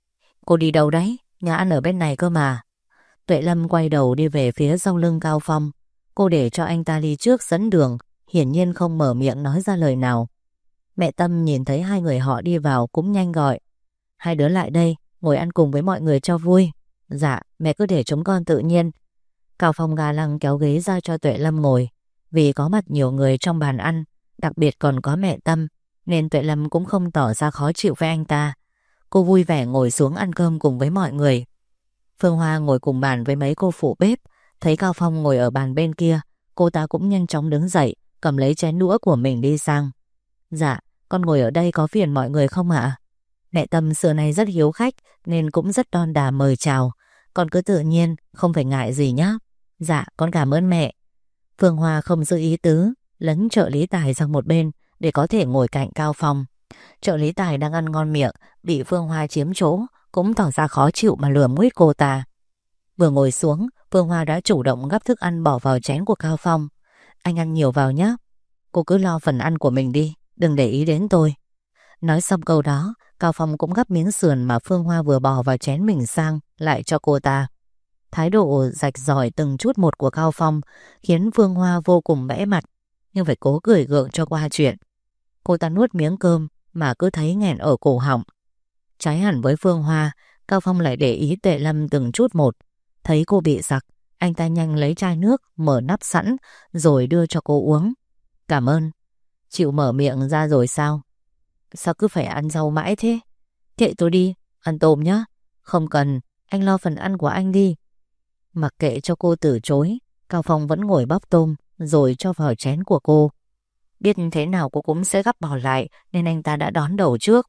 Cô đi đâu đấy? Nhà ăn ở bên này cơ mà. Tuệ Lâm quay đầu đi về phía sau lưng Cao Phong. Cô để cho anh ta đi trước dẫn đường, hiển nhiên không mở miệng nói ra lời nào. Mẹ Tâm nhìn thấy hai người họ đi vào cũng nhanh gọi: hai đứa lại đây, ngồi ăn cùng với mọi người cho vui. Dạ, mẹ cứ để chúng con tự nhiên. Cao Phong ga lăng kéo ghế ra cho Tuệ Lâm ngồi. Vì có mặt nhiều người trong bàn ăn, đặc biệt còn có mẹ Tâm, nên Tuệ Lâm cũng không tỏ ra khó chịu với anh ta. Cô vui vẻ ngồi xuống ăn cơm cùng với mọi người. Phương Hoa ngồi cùng bàn với mấy cô phụ bếp. Thấy Cao Phong ngồi ở bàn bên kia, cô ta cũng nhanh chóng đứng dậy, cầm lấy chén đũa của mình đi sang. Dạ, con ngồi ở đây có phiền mọi người không ạ? Mẹ Tâm xưa nay rất hiếu khách nên cũng rất đon đà mời chào. Con cứ tự nhiên, không phải ngại gì nhá. Dạ, con cảm ơn mẹ. Phương Hoa không giữ ý tứ, lấn trợ lý Tài sang một bên để có thể ngồi cạnh Cao Phong. Trợ lý Tài đang ăn ngon miệng, bị Phương Hoa chiếm chỗ, cũng tỏ ra khó chịu mà lườm nguýt cô ta. Vừa ngồi xuống, Phương Hoa đã chủ động gắp thức ăn bỏ vào chén của Cao Phong. Anh ăn nhiều vào nhé. Cô cứ lo phần ăn của mình đi, đừng để ý đến tôi. Nói xong câu đó, Cao Phong cũng gắp miếng sườn mà Phương Hoa vừa bỏ vào chén mình sang lại cho cô ta. Thái độ rạch ròi từng chút một của Cao Phong khiến Phương Hoa vô cùng bẽ mặt, nhưng phải cố cười gượng cho qua chuyện. Cô ta nuốt miếng cơm mà cứ thấy nghẹn ở cổ họng. Trái hẳn với Phương Hoa, Cao Phong lại để ý Tuệ Lâm từng chút một. Thấy cô bị sặc, anh ta nhanh lấy chai nước mở nắp sẵn rồi đưa cho cô uống. Cảm ơn. Chịu mở miệng ra rồi sao? Sao cứ phải ăn rau mãi thế? Kệ tôi đi, ăn tôm nhá. Không cần, anh lo phần ăn của anh đi. Mặc kệ cho cô từ chối, Cao Phong vẫn ngồi bóc tôm rồi cho vào chén của cô. Biết thế nào cô cũng sẽ gắp bỏ lại nên anh ta đã đón đầu trước.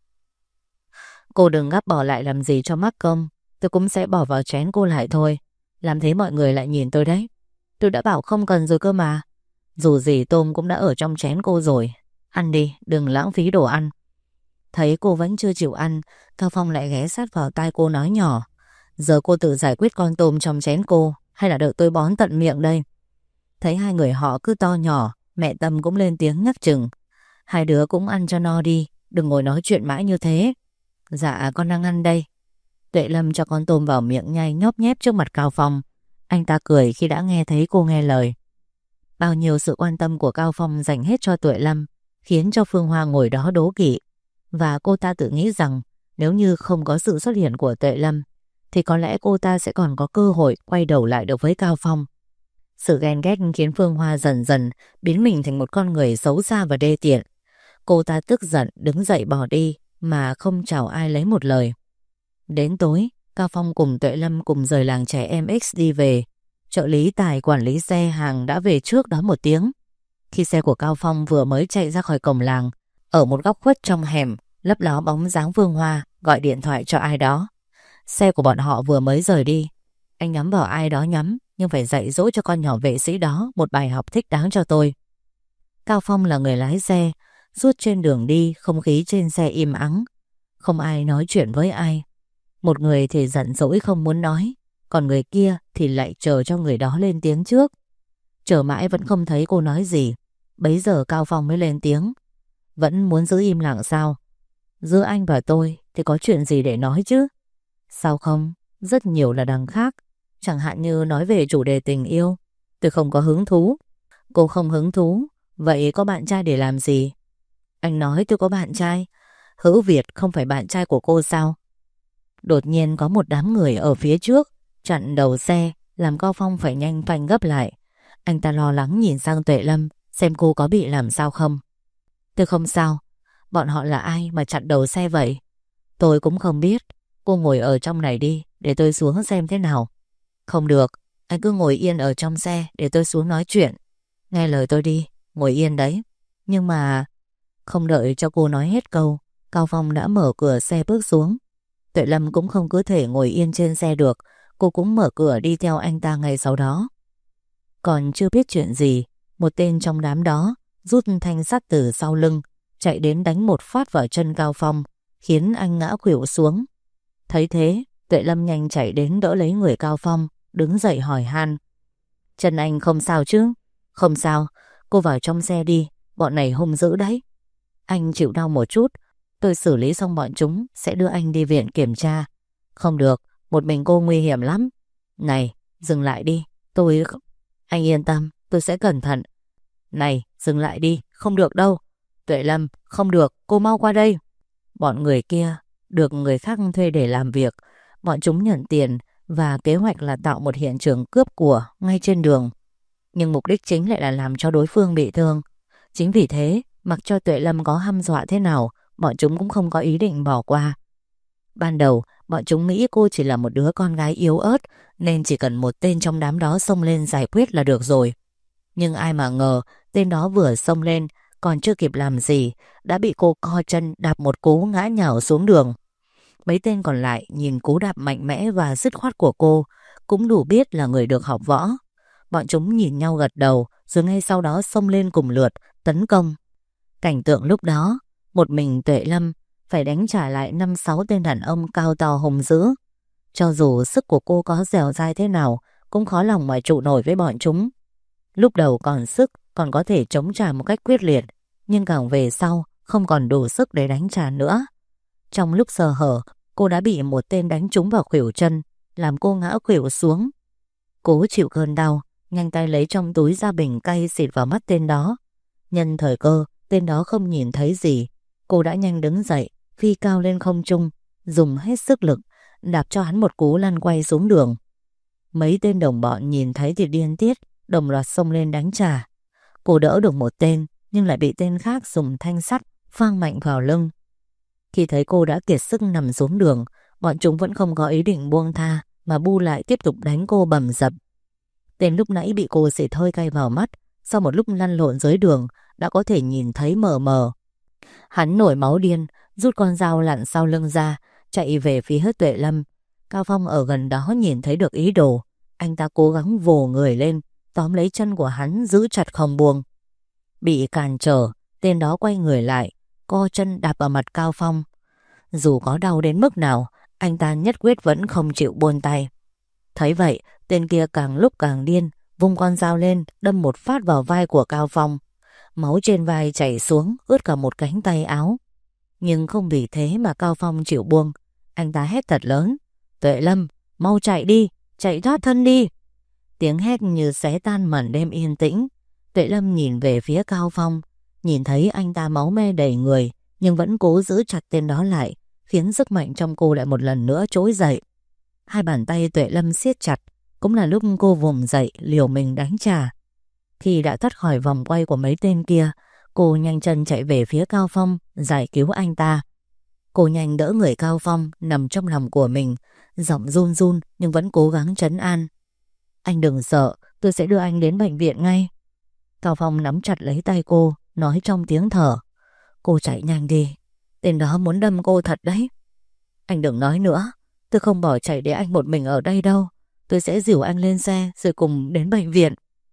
Cô đừng gắp bỏ lại làm gì cho mắc công. Tôi cũng sẽ bỏ vào chén cô lại thôi. Làm thế mọi người lại nhìn tôi đấy. Tôi đã bảo không cần rồi cơ mà. Dù gì tôm cũng đã ở trong chén cô rồi. Ăn đi, đừng lãng phí đồ ăn. Thấy cô vẫn chưa chịu ăn, Cao Phong lại ghé sát vào tai cô nói nhỏ: giờ cô tự giải quyết con tôm trong chén cô, hay là đợi tôi bón tận miệng đây? Thấy hai người họ cứ to nhỏ, mẹ Tâm cũng lên tiếng nhắc chừng. Hai đứa cũng ăn cho no đi, đừng ngồi nói chuyện mãi như thế. Dạ con đang ăn đây. Tuệ Lâm cho con tôm vào miệng nhai nhóp nhép trước mặt Cao Phong. Anh ta cười khi đã nghe thấy cô nghe lời. Bao nhiêu sự quan tâm của Cao Phong dành hết cho Tuệ Lâm khiến cho Phương Hoa ngồi đó đố kỵ. Và cô ta tự nghĩ rằng nếu như không có sự xuất hiện của Tuệ Lâm thì có lẽ cô ta sẽ còn có cơ hội quay đầu lại được với Cao Phong. Sự ghen ghét khiến Phương Hoa dần dần biến mình thành một con người xấu xa và đê tiện. Cô ta tức giận đứng dậy bỏ đi mà không chào ai lấy một lời. Đến tối, Cao Phong cùng Tuệ Lâm cùng rời làng trẻ em X đi về. Trợ lý Tài quản lý xe hàng đã về trước đó một tiếng. Khi xe của Cao Phong vừa mới chạy ra khỏi cổng làng, ở một góc khuất trong hẻm lấp ló bóng dáng Phương Hoa gọi điện thoại cho ai đó. Xe của bọn họ vừa mới rời đi. Anh nhắm vào ai đó nhắm, nhưng phải dạy dỗ cho con nhỏ vệ sĩ đó một bài học thích đáng cho tôi. Cao Phong là người lái xe. Suốt trên đường đi, không khí trên xe im ắng. Không ai nói chuyện với ai. Một người thì giận dỗi không muốn nói, còn người kia thì lại chờ cho người đó lên tiếng trước. Chờ mãi vẫn không thấy cô nói gì. Bấy giờ Cao Phong mới lên tiếng. Vẫn muốn giữ im lặng sao? Giữa anh và tôi thì có chuyện gì để nói chứ? Sao không? Rất nhiều là đằng khác. Chẳng hạn như nói về chủ đề tình yêu. Tôi không có hứng thú. Cô không hứng thú. Vậy có bạn trai để làm gì? Anh nói tôi có bạn trai. Hữu Việt không phải bạn trai của cô sao? Đột nhiên có một đám người ở phía trước chặn đầu xe, làm Cao Phong phải nhanh phanh gấp lại. Anh ta lo lắng nhìn sang Tuệ Lâm xem cô có bị làm sao không. Tôi không sao. Bọn họ là ai mà chặn đầu xe vậy? Tôi cũng không biết. Cô ngồi ở trong này đi, để tôi xuống xem thế nào. Không được, anh cứ ngồi yên ở trong xe để tôi xuống nói chuyện. Nghe lời tôi đi, ngồi yên đấy. Nhưng mà... Không đợi cho cô nói hết câu, Cao Phong đã mở cửa xe bước xuống. Tuệ Lâm cũng không cứ thể ngồi yên trên xe được. Cô cũng mở cửa đi theo anh ta ngay sau đó. Còn chưa biết chuyện gì, một tên trong đám đó rút thanh sắt từ sau lưng, chạy đến đánh một phát vào chân Cao Phong, khiến anh ngã khuỵu xuống. Thấy thế, Tuệ Lâm nhanh chạy đến đỡ lấy người Cao Phong, đứng dậy hỏi han. Chân anh không sao chứ? Không sao, cô vào trong xe đi, bọn này hung dữ đấy. Anh chịu đau một chút, tôi xử lý xong bọn chúng sẽ đưa anh đi viện kiểm tra. Không được, một mình cô nguy hiểm lắm. Này, dừng lại đi, tôi... Anh yên tâm, tôi sẽ cẩn thận. Này, dừng lại đi, không được đâu. Tuệ Lâm, không được, cô mau qua đây. Bọn người kia được người khác thuê để làm việc. Bọn chúng nhận tiền và kế hoạch là tạo một hiện trường cướp của ngay trên đường. Nhưng mục đích chính lại là làm cho đối phương bị thương. Chính vì thế, mặc cho Tuệ Lâm có hăm dọa thế nào, bọn chúng cũng không có ý định bỏ qua. Ban đầu, bọn chúng nghĩ cô chỉ là một đứa con gái yếu ớt, nên chỉ cần một tên trong đám đó xông lên giải quyết là được rồi. Nhưng ai mà ngờ, tên đó vừa xông lên, còn chưa kịp làm gì, đã bị cô co chân đạp một cú ngã nhào xuống đường. Mấy tên còn lại nhìn cú đạp mạnh mẽ và dứt khoát của cô, cũng đủ biết là người được học võ. Bọn chúng nhìn nhau gật đầu, rồi ngay sau đó xông lên cùng lượt, tấn công. Cảnh tượng lúc đó, một mình Tuệ Lâm phải đánh trả lại 5-6 tên đàn ông cao to hùng dữ. Cho dù sức của cô có dẻo dai thế nào, cũng khó lòng mà trụ nổi với bọn chúng. Lúc đầu còn sức, còn có thể chống trả một cách quyết liệt, nhưng càng về sau, không còn đủ sức để đánh trả nữa. Trong lúc sơ hở, cô đã bị một tên đánh trúng vào khuỷu chân, làm cô ngã khuỵu xuống. Cố chịu cơn đau, nhanh tay lấy trong túi ra bình cay xịt vào mắt tên đó. Nhân thời cơ, tên đó không nhìn thấy gì, cô đã nhanh đứng dậy, phi cao lên không trung, dùng hết sức lực, đạp cho hắn một cú lăn quay xuống đường. Mấy tên đồng bọn nhìn thấy thì điên tiết, đồng loạt xông lên đánh trả. Cô đỡ được một tên, nhưng lại bị tên khác dùng thanh sắt phang mạnh vào lưng. Khi thấy cô đã kiệt sức nằm xuống đường, bọn chúng vẫn không có ý định buông tha, mà bu lại tiếp tục đánh cô bầm dập. Tên lúc nãy bị cô xịt hơi cay vào mắt, sau một lúc lăn lộn dưới đường, đã có thể nhìn thấy mờ mờ. Hắn nổi máu điên, rút con dao lặn sau lưng ra, chạy về phía Tuệ Lâm. Cao Phong ở gần đó nhìn thấy được ý đồ, anh ta cố gắng vồ người lên, tóm lấy chân của hắn giữ chặt không buông. Bị cản trở, tên đó quay người lại, co chân đạp vào mặt Cao Phong. Dù có đau đến mức nào, anh ta nhất quyết vẫn không chịu buông tay. Thấy vậy, tên kia càng lúc càng điên, vung con dao lên đâm một phát vào vai của Cao Phong. Máu trên vai chảy xuống ướt cả một cánh tay áo. Nhưng không vì thế mà Cao Phong chịu buông. Anh ta hét thật lớn: Tuệ Lâm, mau chạy đi, chạy thoát thân đi. Tiếng hét như xé tan màn đêm yên tĩnh. Tuệ Lâm nhìn về phía Cao Phong, nhìn thấy anh ta máu me đầy người, nhưng vẫn cố giữ chặt tên đó lại, khiến sức mạnh trong cô lại một lần nữa trỗi dậy. Hai bàn tay Tuệ Lâm siết chặt, cũng là lúc cô vùng dậy liều mình đánh trả. Khi đã thoát khỏi vòng quay của mấy tên kia, cô nhanh chân chạy về phía Cao Phong, giải cứu anh ta. Cô nhanh đỡ người Cao Phong nằm trong lòng của mình, giọng run run nhưng vẫn cố gắng trấn an. Anh đừng sợ, tôi sẽ đưa anh đến bệnh viện ngay. Cao Phong nắm chặt lấy tay cô, nói trong tiếng thở: Cô chạy nhanh đi, tên đó muốn đâm cô thật đấy. Anh đừng nói nữa, tôi không bỏ chạy để anh một mình ở đây đâu. Tôi sẽ dìu anh lên xe rồi cùng đến bệnh viện.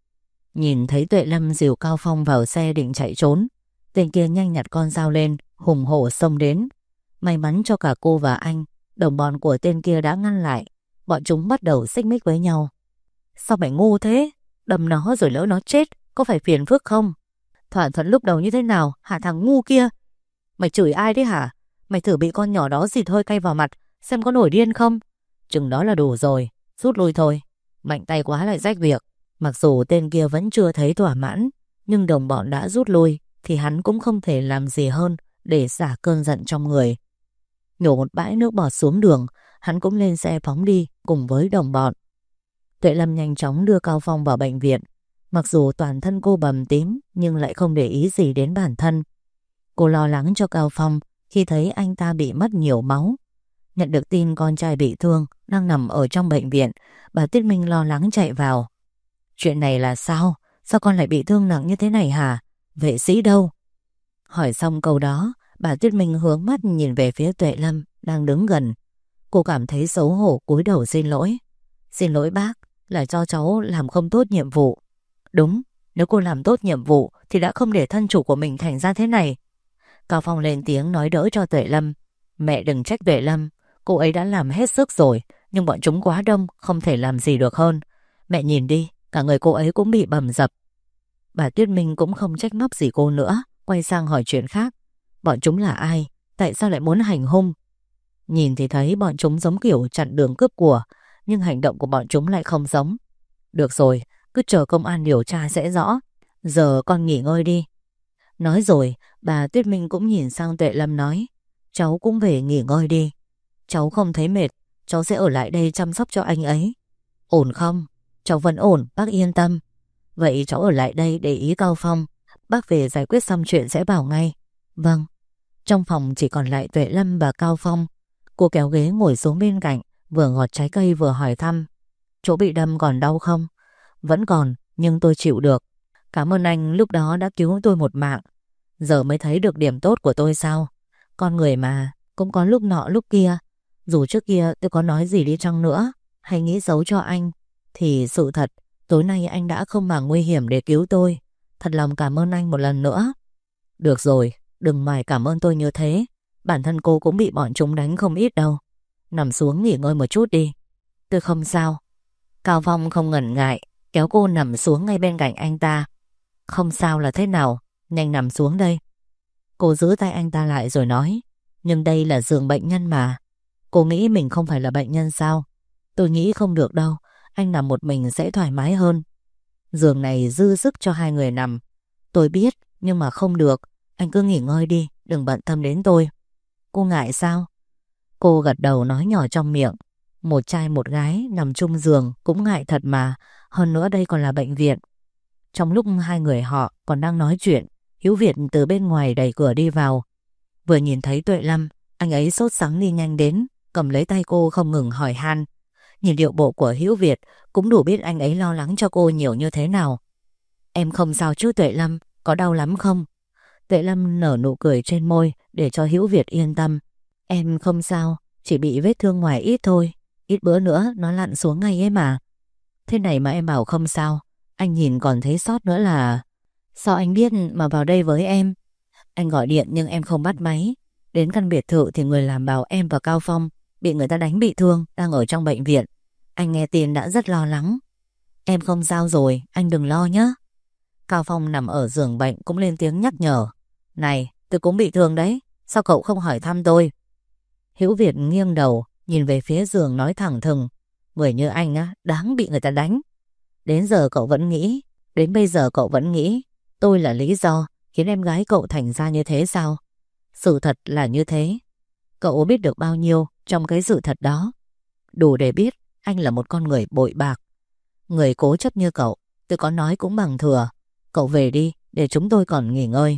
Nhìn thấy Tuệ Lâm dìu Cao Phong vào xe định chạy trốn, tên kia nhanh nhặt con dao lên, hùng hổ xông đến. May mắn cho cả cô và anh, đồng bọn của tên kia đã ngăn lại. Bọn chúng bắt đầu xích mích với nhau. Sao mày ngu thế? Đâm nó rồi lỡ nó chết, có phải phiền phức không? Thỏa thuận lúc đầu như thế nào hả thằng ngu kia? Mày chửi ai đấy hả? Mày thử bị con nhỏ đó xịt hơi cay vào mặt, xem có nổi điên không? Chừng đó là đủ rồi, rút lui thôi. Mạnh tay quá lại rách việc. Mặc dù tên kia vẫn chưa thấy thỏa mãn, nhưng đồng bọn đã rút lui thì hắn cũng không thể làm gì hơn để xả cơn giận trong người. Nhổ một bãi nước bọt xuống đường, hắn cũng lên xe phóng đi cùng với đồng bọn. Tuệ Lâm nhanh chóng đưa Cao Phong vào bệnh viện. Mặc dù toàn thân cô bầm tím nhưng lại không để ý gì đến bản thân. Cô lo lắng cho Cao Phong khi thấy anh ta bị mất nhiều máu. Nhận được tin con trai bị thương, đang nằm ở trong bệnh viện, bà Tuyết Minh lo lắng chạy vào. Chuyện này là sao? Sao con lại bị thương nặng như thế này hả? Vệ sĩ đâu? Hỏi xong câu đó, bà Tuyết Minh hướng mắt nhìn về phía Tuệ Lâm đang đứng gần. Cô cảm thấy xấu hổ cúi đầu xin lỗi. Xin lỗi bác, là do cháu làm không tốt nhiệm vụ. Đúng, nếu cô làm tốt nhiệm vụ thì đã không để thân chủ của mình thành ra thế này. Cao Phong lên tiếng nói đỡ cho Tuệ Lâm. Mẹ đừng trách Tuệ Lâm, cô ấy đã làm hết sức rồi, nhưng bọn chúng quá đông, không thể làm gì được hơn. Mẹ nhìn đi, cả người cô ấy cũng bị bầm dập. Bà Tuyết Minh cũng không trách móc gì cô nữa, quay sang hỏi chuyện khác. Bọn chúng là ai? Tại sao lại muốn hành hung? Nhìn thì thấy bọn chúng giống kiểu chặn đường cướp của, nhưng hành động của bọn chúng lại không giống. Được rồi, cứ chờ công an điều tra sẽ rõ. Giờ con nghỉ ngơi đi. Nói rồi, bà Tuyết Minh cũng nhìn sang Tuệ Lâm nói: Cháu cũng về nghỉ ngơi đi. Cháu không thấy mệt, cháu sẽ ở lại đây chăm sóc cho anh ấy. Ổn không? Cháu vẫn ổn, bác yên tâm. Vậy cháu ở lại đây để ý Cao Phong. Bác về giải quyết xong chuyện sẽ bảo ngay. Vâng. Trong phòng chỉ còn lại Tuệ Lâm và Cao Phong. Cô kéo ghế ngồi xuống bên cạnh, vừa ngọt trái cây vừa hỏi thăm. Chỗ bị đâm còn đau không? Vẫn còn, nhưng tôi chịu được. Cảm ơn anh lúc đó đã cứu tôi một mạng. Giờ mới thấy được điểm tốt của tôi sao? Con người mà, cũng có lúc nọ lúc kia. Dù trước kia tôi có nói gì đi chăng nữa, hay nghĩ xấu cho anh, thì sự thật, tối nay anh đã không màng nguy hiểm để cứu tôi. Thật lòng cảm ơn anh một lần nữa. Được rồi, đừng mải cảm ơn tôi như thế. Bản thân cô cũng bị bọn chúng đánh không ít đâu. Nằm xuống nghỉ ngơi một chút đi. Tôi không sao. Cao Phong không ngần ngại, kéo cô nằm xuống ngay bên cạnh anh ta. Không sao là thế nào? Nhanh nằm xuống đây. Cô giữ tay anh ta lại rồi nói: Nhưng đây là giường bệnh nhân mà. Cô nghĩ mình không phải là bệnh nhân sao? Tôi nghĩ không được đâu. Anh nằm một mình sẽ thoải mái hơn. Giường này dư sức cho hai người nằm. Tôi biết, nhưng mà không được. Anh cứ nghỉ ngơi đi, đừng bận tâm đến tôi. Cô ngại sao? Cô gật đầu nói nhỏ trong miệng. Một trai một gái nằm chung giường cũng ngại thật mà. Hơn nữa đây còn là bệnh viện. Trong lúc hai người họ còn đang nói chuyện, Hữu Việt từ bên ngoài đẩy cửa đi vào. Vừa nhìn thấy Tuệ Lâm, anh ấy sốt sắng đi nhanh đến, cầm lấy tay cô không ngừng hỏi han. Nhìn điệu bộ của Hữu Việt cũng đủ biết anh ấy lo lắng cho cô nhiều như thế nào. Em không sao chứ Tuệ Lâm, có đau lắm không? Tuệ Lâm nở nụ cười trên môi để cho Hữu Việt yên tâm. Em không sao, chỉ bị vết thương ngoài ít thôi. Ít bữa nữa nó lặn xuống ngay ấy mà. Thế này mà em bảo không sao. Anh nhìn còn thấy sót nữa là... Sao anh biết mà vào đây với em? Anh gọi điện nhưng em không bắt máy. Đến căn biệt thự thì người làm bảo em và Cao Phong bị người ta đánh bị thương, đang ở trong bệnh viện. Anh nghe tin đã rất lo lắng. Em không sao rồi, anh đừng lo nhé. Cao Phong nằm ở giường bệnh cũng lên tiếng nhắc nhở. Này, tôi cũng bị thương đấy, sao cậu không hỏi thăm tôi? Hữu Việt nghiêng đầu, nhìn về phía giường nói thẳng thừng. Người như anh á, đáng bị người ta đánh. Đến giờ cậu vẫn nghĩ, đến bây giờ cậu vẫn nghĩ tôi là lý do khiến em gái cậu thành ra như thế sao? Sự thật là như thế. Cậu biết được bao nhiêu trong cái sự thật đó? Đủ để biết anh là một con người bội bạc. Người cố chấp như cậu, tôi có nói cũng bằng thừa. Cậu về đi, để chúng tôi còn nghỉ ngơi.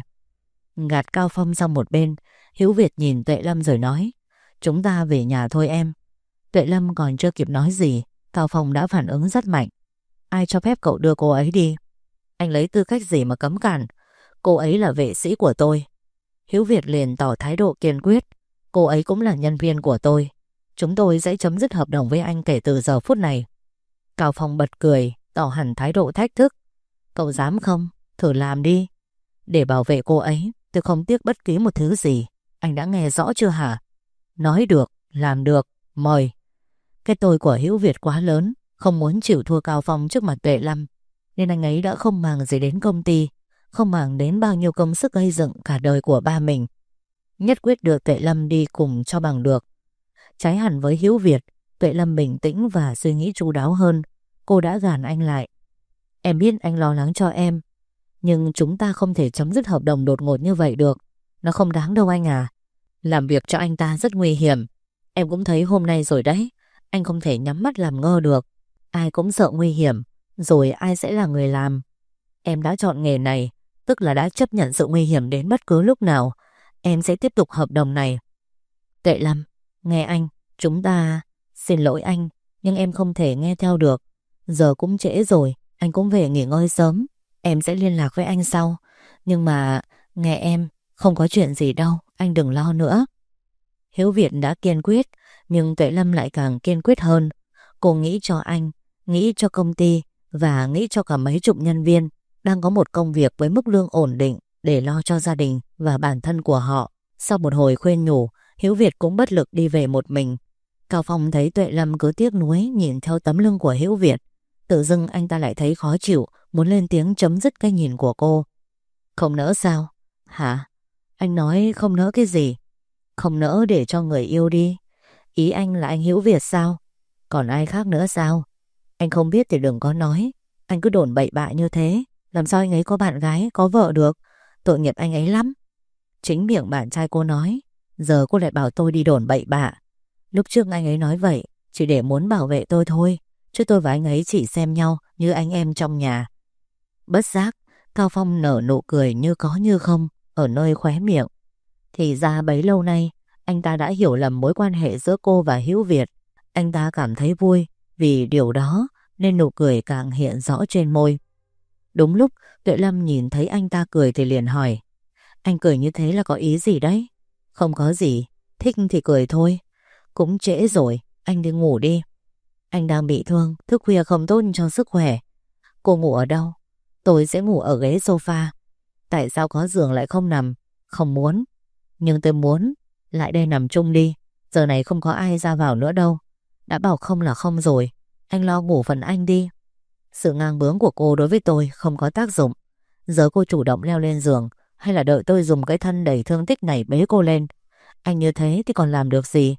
Gạt Cao Phong sang một bên, Hữu Việt nhìn Tuệ Lâm rồi nói, chúng ta về nhà thôi em. Tuệ Lâm còn chưa kịp nói gì, Cao Phong đã phản ứng rất mạnh. Ai cho phép cậu đưa cô ấy đi? Anh lấy tư cách gì mà cấm cản? Cô ấy là vệ sĩ của tôi. Hữu Việt liền tỏ thái độ kiên quyết. Cô ấy cũng là nhân viên của tôi. Chúng tôi sẽ chấm dứt hợp đồng với anh kể từ giờ phút này. Cao Phong bật cười, tỏ hẳn thái độ thách thức. Cậu dám không? Thử làm đi. Để bảo vệ cô ấy, tôi không tiếc bất kỳ một thứ gì. Anh đã nghe rõ chưa hả? Nói được, làm được, mời. Cái tôi của Hữu Việt quá lớn, không muốn chịu thua Cao Phong trước mặt Tuệ Lâm, nên anh ấy đã không màng gì đến công ty, không màng đến bao nhiêu công sức gây dựng cả đời của ba mình. Nhất quyết đưa Tuệ Lâm đi cùng cho bằng được. Trái hẳn với Hữu Việt, Tuệ Lâm bình tĩnh và suy nghĩ chu đáo hơn. Cô đã gàn anh lại. Em biết anh lo lắng cho em, nhưng chúng ta không thể chấm dứt hợp đồng đột ngột như vậy được. Nó không đáng đâu anh à. Làm việc cho anh ta rất nguy hiểm. Em cũng thấy hôm nay rồi đấy. Anh không thể nhắm mắt làm ngơ được. Ai cũng sợ nguy hiểm, rồi ai sẽ là người làm? Em đã chọn nghề này, tức là đã chấp nhận sự nguy hiểm đến bất cứ lúc nào. Em sẽ tiếp tục hợp đồng này. Tuệ Lâm, nghe anh, chúng ta... Xin lỗi anh, nhưng em không thể nghe theo được. Giờ cũng trễ rồi, anh cũng về nghỉ ngơi sớm. Em sẽ liên lạc với anh sau. Nhưng mà, nghe em, không có chuyện gì đâu, anh đừng lo nữa. Hiếu Việt đã kiên quyết, nhưng Tuệ Lâm lại càng kiên quyết hơn. Cô nghĩ cho anh, nghĩ cho công ty và nghĩ cho cả mấy chục nhân viên đang có một công việc với mức lương ổn định để lo cho gia đình và bản thân của họ. Sau một hồi khuyên nhủ, Hiếu Việt cũng bất lực đi về một mình. Cao Phong thấy Tuệ Lâm cứ tiếc nuối nhìn theo tấm lưng của Hiếu Việt. Tự dưng anh ta lại thấy khó chịu, muốn lên tiếng chấm dứt cái nhìn của cô. Không nỡ sao? Hả? Anh nói không nỡ cái gì? Không nỡ để cho người yêu đi. Ý anh là anh Hiếu Việt sao? Còn ai khác nữa sao? Anh không biết thì đừng có nói. Anh cứ đồn bậy bạ như thế, làm sao anh ấy có bạn gái, có vợ được? Tội nghiệp anh ấy lắm. Chính miệng bạn trai cô nói, giờ cô lại bảo tôi đi đồn bậy bạ. Lúc trước anh ấy nói vậy chỉ để muốn bảo vệ tôi thôi, chứ tôi và anh ấy chỉ xem nhau như anh em trong nhà. Bất giác, Cao Phong nở nụ cười như có như không ở nơi khóe miệng. Thì ra bấy lâu nay anh ta đã hiểu lầm mối quan hệ giữa cô và Hữu Việt. Anh ta cảm thấy vui vì điều đó nên nụ cười càng hiện rõ trên môi. Đúng lúc Tuệ Lâm nhìn thấy anh ta cười thì liền hỏi, anh cười như thế là có ý gì đấy? Không có gì, thích thì cười thôi. Cũng trễ rồi, anh đi ngủ đi. Anh đang bị thương, thức khuya không tốt cho sức khỏe. Cô ngủ ở đâu? Tôi sẽ ngủ ở ghế sofa. Tại sao có giường lại không nằm? Không muốn. Nhưng tôi muốn. Lại đây nằm chung đi. Giờ này không có ai ra vào nữa đâu. Đã bảo không là không rồi. Anh lo ngủ phần anh đi. Sự ngang bướng của cô đối với tôi không có tác dụng. Giờ cô chủ động leo lên giường, hay là đợi tôi dùng cái thân đầy thương tích này bế cô lên? Anh như thế thì còn làm được gì?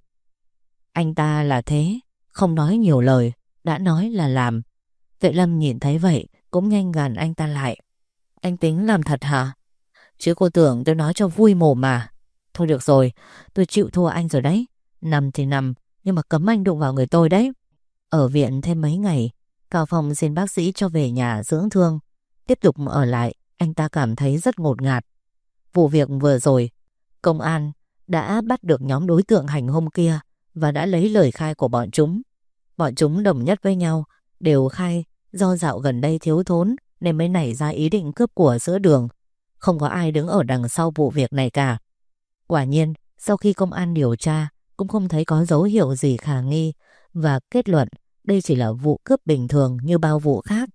Anh ta là thế, không nói nhiều lời, đã nói là làm. Tuệ Lâm nhìn thấy vậy cũng nhanh gàn anh ta lại. Anh tính làm thật hả? Chứ cô tưởng tôi nói cho vui mồm mà. Thôi được rồi, tôi chịu thua anh rồi đấy. Nằm thì nằm, nhưng mà cấm anh đụng vào người tôi đấy. Ở viện thêm mấy ngày, Cao Phong xin bác sĩ cho về nhà dưỡng thương. Tiếp tục ở lại, anh ta cảm thấy rất ngột ngạt. Vụ việc vừa rồi, công an đã bắt được nhóm đối tượng hành hung kia và đã lấy lời khai của bọn chúng. Bọn chúng đồng nhất với nhau, đều khai do dạo gần đây thiếu thốn nên mới nảy ra ý định cướp của giữa đường. Không có ai đứng ở đằng sau vụ việc này cả. Quả nhiên, sau khi công an điều tra, cũng không thấy có dấu hiệu gì khả nghi và kết luận đây chỉ là vụ cướp bình thường như bao vụ khác.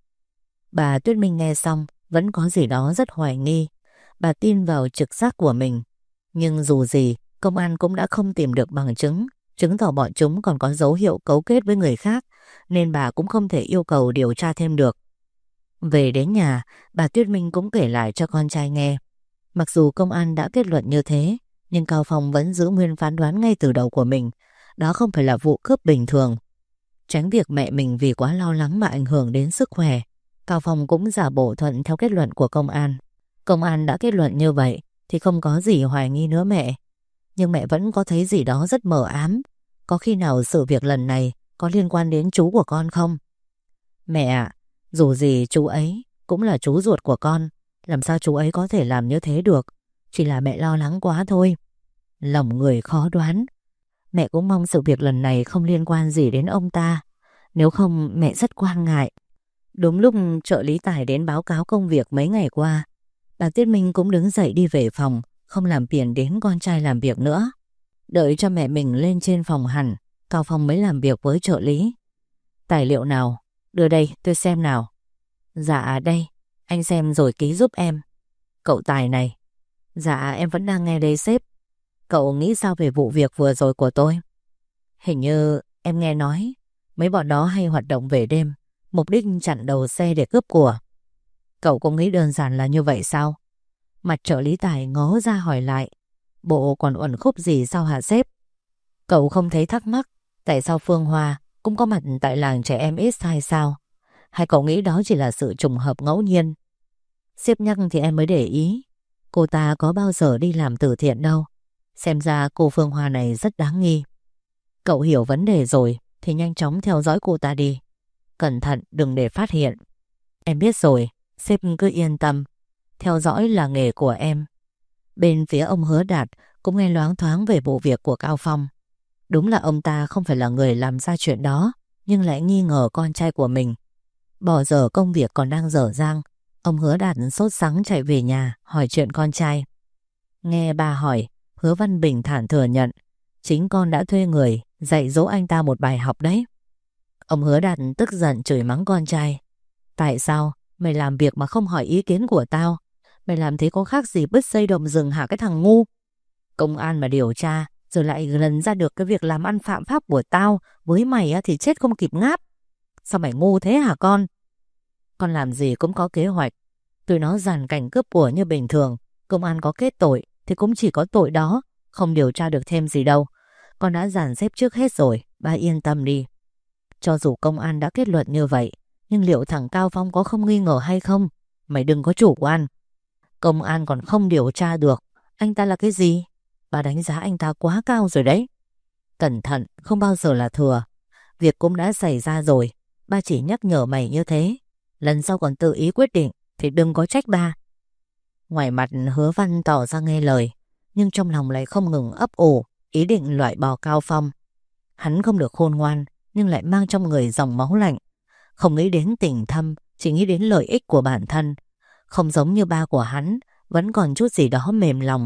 Bà Tuyết Minh nghe xong vẫn có gì đó rất hoài nghi. Bà tin vào trực giác của mình. Nhưng dù gì, công an cũng đã không tìm được bằng chứng, chứng tỏ bọn chúng còn có dấu hiệu cấu kết với người khác nên bà cũng không thể yêu cầu điều tra thêm được. Về đến nhà, bà Tuyết Minh cũng kể lại cho con trai nghe. Mặc dù công an đã kết luận như thế, nhưng Cao Phong vẫn giữ nguyên phán đoán ngay từ đầu của mình. Đó không phải là vụ cướp bình thường. Tránh việc mẹ mình vì quá lo lắng mà ảnh hưởng đến sức khỏe, Cao Phong cũng giả bộ thuận theo kết luận của công an. Công an đã kết luận như vậy thì không có gì hoài nghi nữa mẹ. Nhưng mẹ vẫn có thấy gì đó rất mờ ám. Có khi nào sự việc lần này có liên quan đến chú của con không? Mẹ ạ, dù gì chú ấy cũng là chú ruột của con. Làm sao chú ấy có thể làm như thế được? Chỉ là mẹ lo lắng quá thôi. Lòng người khó đoán. Mẹ cũng mong sự việc lần này không liên quan gì đến ông ta. Nếu không mẹ rất quan ngại. Đúng lúc trợ lý Tài đến báo cáo công việc mấy ngày qua, bà Tuyết Minh cũng đứng dậy đi về phòng, không làm phiền đến con trai làm việc nữa. Đợi cho mẹ mình lên trên phòng hẳn, Cao Phong mới làm việc với trợ lý. Tài liệu nào? Đưa đây tôi xem nào. Dạ đây, anh xem rồi ký giúp em. Cậu Tài này. Dạ em vẫn đang nghe đây sếp. Cậu nghĩ sao về vụ việc vừa rồi của tôi? Hình như em nghe nói mấy bọn đó hay hoạt động về đêm, mục đích chặn đầu xe để cướp của. Cậu cũng nghĩ đơn giản là như vậy sao? Mặt trợ lý Tài ngó ra hỏi lại. Bộ còn uẩn khúc gì sao hả sếp? Cậu không thấy thắc mắc tại sao Phương Hoa cũng có mặt tại làng trẻ em X hay sao? Hay cậu nghĩ đó chỉ là sự trùng hợp ngẫu nhiên? Sếp nhắc thì em mới để ý. Cô ta có bao giờ đi làm từ thiện đâu. Xem ra cô Phương Hoa này rất đáng nghi. Cậu hiểu vấn đề rồi thì nhanh chóng theo dõi cô ta đi. Cẩn thận đừng để phát hiện. Em biết rồi, sếp cứ yên tâm. Theo dõi là nghề của em. Bên phía ông Hứa Đạt cũng nghe loáng thoáng về vụ việc của Cao Phong. Đúng là ông ta không phải là người làm ra chuyện đó, nhưng lại nghi ngờ con trai của mình. Bỏ dở công việc còn đang dở dang, ông Hứa Đạt sốt sắng chạy về nhà hỏi chuyện con trai. Nghe bà hỏi, Hứa Văn Bình thản thừa nhận chính con đã thuê người dạy dỗ anh ta một bài học đấy. Ông Hứa Đạt tức giận chửi mắng con trai. Tại sao mày làm việc mà không hỏi ý kiến của tao? Mày làm thế có khác gì bứt dây động rừng hả cái thằng ngu? Công an mà điều tra rồi lại lần ra được cái việc làm ăn phạm pháp của tao với mày thì chết không kịp ngáp. Sao mày ngu thế hả con? Con làm gì cũng có kế hoạch. Tụi nó dàn cảnh cướp của như bình thường. Công an có kết tội thì cũng chỉ có tội đó, không điều tra được thêm gì đâu. Con đã dàn xếp trước hết rồi, ba yên tâm đi. Cho dù công an đã kết luận như vậy, nhưng liệu thằng Cao Phong có không nghi ngờ hay không? Mày đừng có chủ quan. Công an còn không điều tra được anh ta là cái gì. Bà đánh giá anh ta quá cao rồi đấy. Cẩn thận không bao giờ là thừa. Việc cũng đã xảy ra rồi, ba chỉ nhắc nhở mày như thế. Lần sau còn tự ý quyết định thì đừng có trách ba. Ngoài mặt Hứa Văn tỏ ra nghe lời, nhưng trong lòng lại không ngừng ấp ủ ý định loại bỏ Cao Phong. Hắn không được khôn ngoan, nhưng lại mang trong người dòng máu lạnh. Không nghĩ đến tình thâm, chỉ nghĩ đến lợi ích của bản thân. Không giống như ba của hắn, vẫn còn chút gì đó mềm lòng.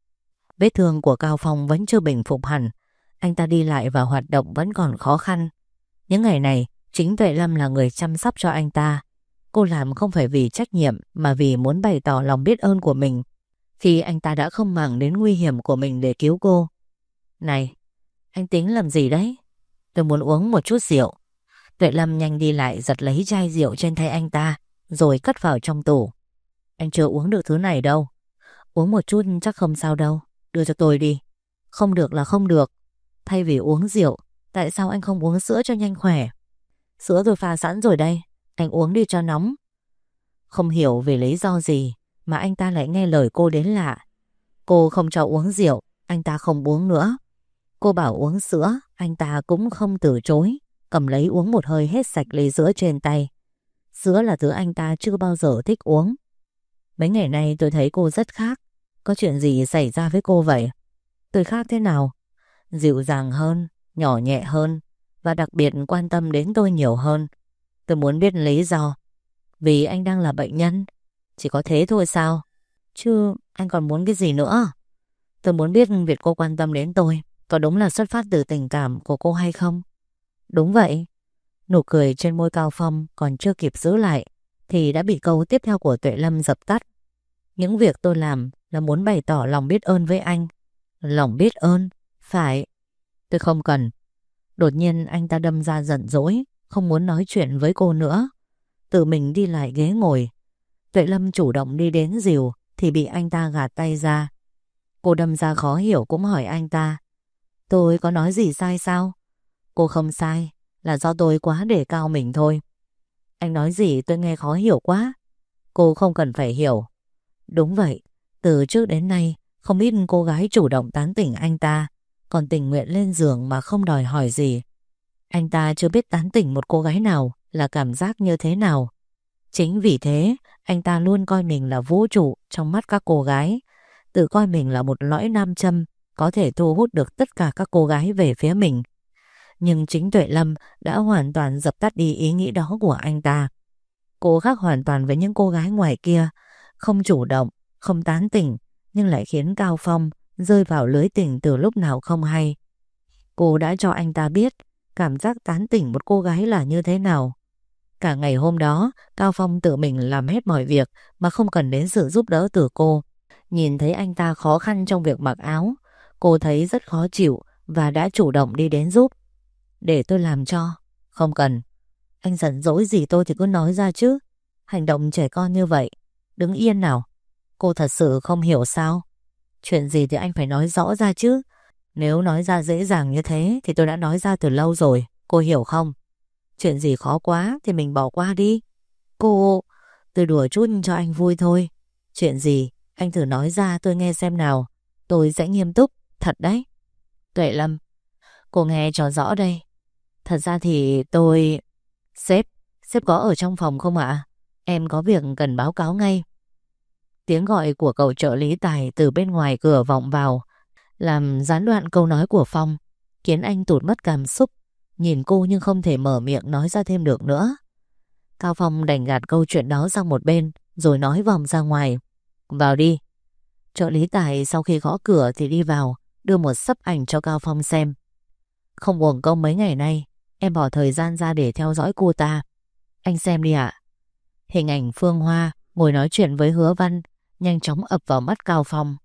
Vết thương của Cao Phong vẫn chưa bình phục hẳn. Anh ta đi lại và hoạt động vẫn còn khó khăn. Những ngày này, chính Tuệ Lâm là người chăm sóc cho anh ta. Cô làm không phải vì trách nhiệm mà vì muốn bày tỏ lòng biết ơn của mình khi anh ta đã không màng đến nguy hiểm của mình để cứu cô. Này, anh tính làm gì đấy? Tôi muốn uống một chút rượu. Tuệ Lâm nhanh đi lại giật lấy chai rượu trên tay anh ta rồi cất vào trong tủ. Anh chưa uống được thứ này đâu. Uống một chút chắc không sao đâu. Đưa cho tôi đi. Không được là không được. Thay vì uống rượu, tại sao anh không uống sữa cho nhanh khỏe? Sữa tôi pha sẵn rồi đây. Anh uống đi cho nóng. Không hiểu vì lý do gì mà anh ta lại nghe lời cô đến lạ. Cô không cho uống rượu, anh ta không uống nữa. Cô bảo uống sữa, anh ta cũng không từ chối, cầm lấy uống một hơi hết sạch ly sữa trên tay. Sữa là thứ anh ta chưa bao giờ thích uống. Mấy ngày nay tôi thấy cô rất khác. Có chuyện gì xảy ra với cô vậy? Tôi khác thế nào? Dịu dàng hơn, nhỏ nhẹ hơn, và đặc biệt quan tâm đến tôi nhiều hơn. Tôi muốn biết lý do. Vì anh đang là bệnh nhân. Chỉ có thế thôi sao? Chứ anh còn muốn cái gì nữa? Tôi muốn biết việc cô quan tâm đến tôi có đúng là xuất phát từ tình cảm của cô hay không? Đúng vậy. Nụ cười trên môi Cao Phong còn chưa kịp giữ lại thì đã bị câu tiếp theo của Tuệ Lâm dập tắt. Những việc tôi làm là muốn bày tỏ lòng biết ơn với anh. Lòng biết ơn? Phải. Tôi không cần. Đột nhiên anh ta đâm ra giận dỗi, không muốn nói chuyện với cô nữa. Tự mình đi lại ghế ngồi. Tuệ Lâm chủ động đi đến dìu thì bị anh ta gạt tay ra. Cô đâm ra khó hiểu cũng hỏi anh ta: tôi có nói gì sai sao? Cô không sai, là do tôi quá đề cao mình thôi. Anh nói gì tôi nghe khó hiểu quá. Cô không cần phải hiểu. Đúng vậy, từ trước đến nay không ít cô gái chủ động tán tỉnh anh ta, còn tình nguyện lên giường mà không đòi hỏi gì. Anh ta chưa biết tán tỉnh một cô gái nào là cảm giác như thế nào. Chính vì thế, anh ta luôn coi mình là vũ trụ trong mắt các cô gái, tự coi mình là một lõi nam châm có thể thu hút được tất cả các cô gái về phía mình. Nhưng chính Tuệ Lâm đã hoàn toàn dập tắt đi ý nghĩ đó của anh ta. Cô khác hoàn toàn với những cô gái ngoài kia, không chủ động, không tán tỉnh, nhưng lại khiến Cao Phong rơi vào lưới tình từ lúc nào không hay. Cô đã cho anh ta biết cảm giác tán tỉnh một cô gái là như thế nào. Cả ngày hôm đó, Cao Phong tự mình làm hết mọi việc mà không cần đến sự giúp đỡ từ cô. Nhìn thấy anh ta khó khăn trong việc mặc áo, cô thấy rất khó chịu và đã chủ động đi đến giúp. Để tôi làm cho. Không cần. Anh giận dỗi gì tôi thì cứ nói ra chứ. Hành động trẻ con như vậy. Đứng yên nào. Cô thật sự không hiểu sao? Chuyện gì thì anh phải nói rõ ra chứ. Nếu nói ra dễ dàng như thế thì tôi đã nói ra từ lâu rồi. Cô hiểu không? Chuyện gì khó quá thì mình bỏ qua đi. Cô... Tôi đùa chút cho anh vui thôi. Chuyện gì? Anh thử nói ra tôi nghe xem nào. Tôi sẽ nghiêm túc. Thật đấy. Tuệ Lâm, cô nghe cho rõ đây. Thật ra thì tôi... Sếp có ở trong phòng không ạ? Em có việc cần báo cáo ngay. Tiếng gọi của cậu trợ lý Tài từ bên ngoài cửa vọng vào, làm gián đoạn câu nói của Phong, khiến anh tụt mất cảm xúc. Nhìn cô nhưng không thể mở miệng nói ra thêm được nữa. Cao Phong đành gạt câu chuyện đó sang một bên, rồi nói vòng ra ngoài: vào đi. Trợ lý Tài sau khi gõ cửa thì đi vào, đưa một xấp ảnh cho Cao Phong xem. Không uổng công mấy ngày nay em bỏ thời gian ra để theo dõi cô ta. Anh xem đi ạ. Hình ảnh Phương Hoa ngồi nói chuyện với Hứa Văn nhanh chóng ập vào mắt Cao Phong.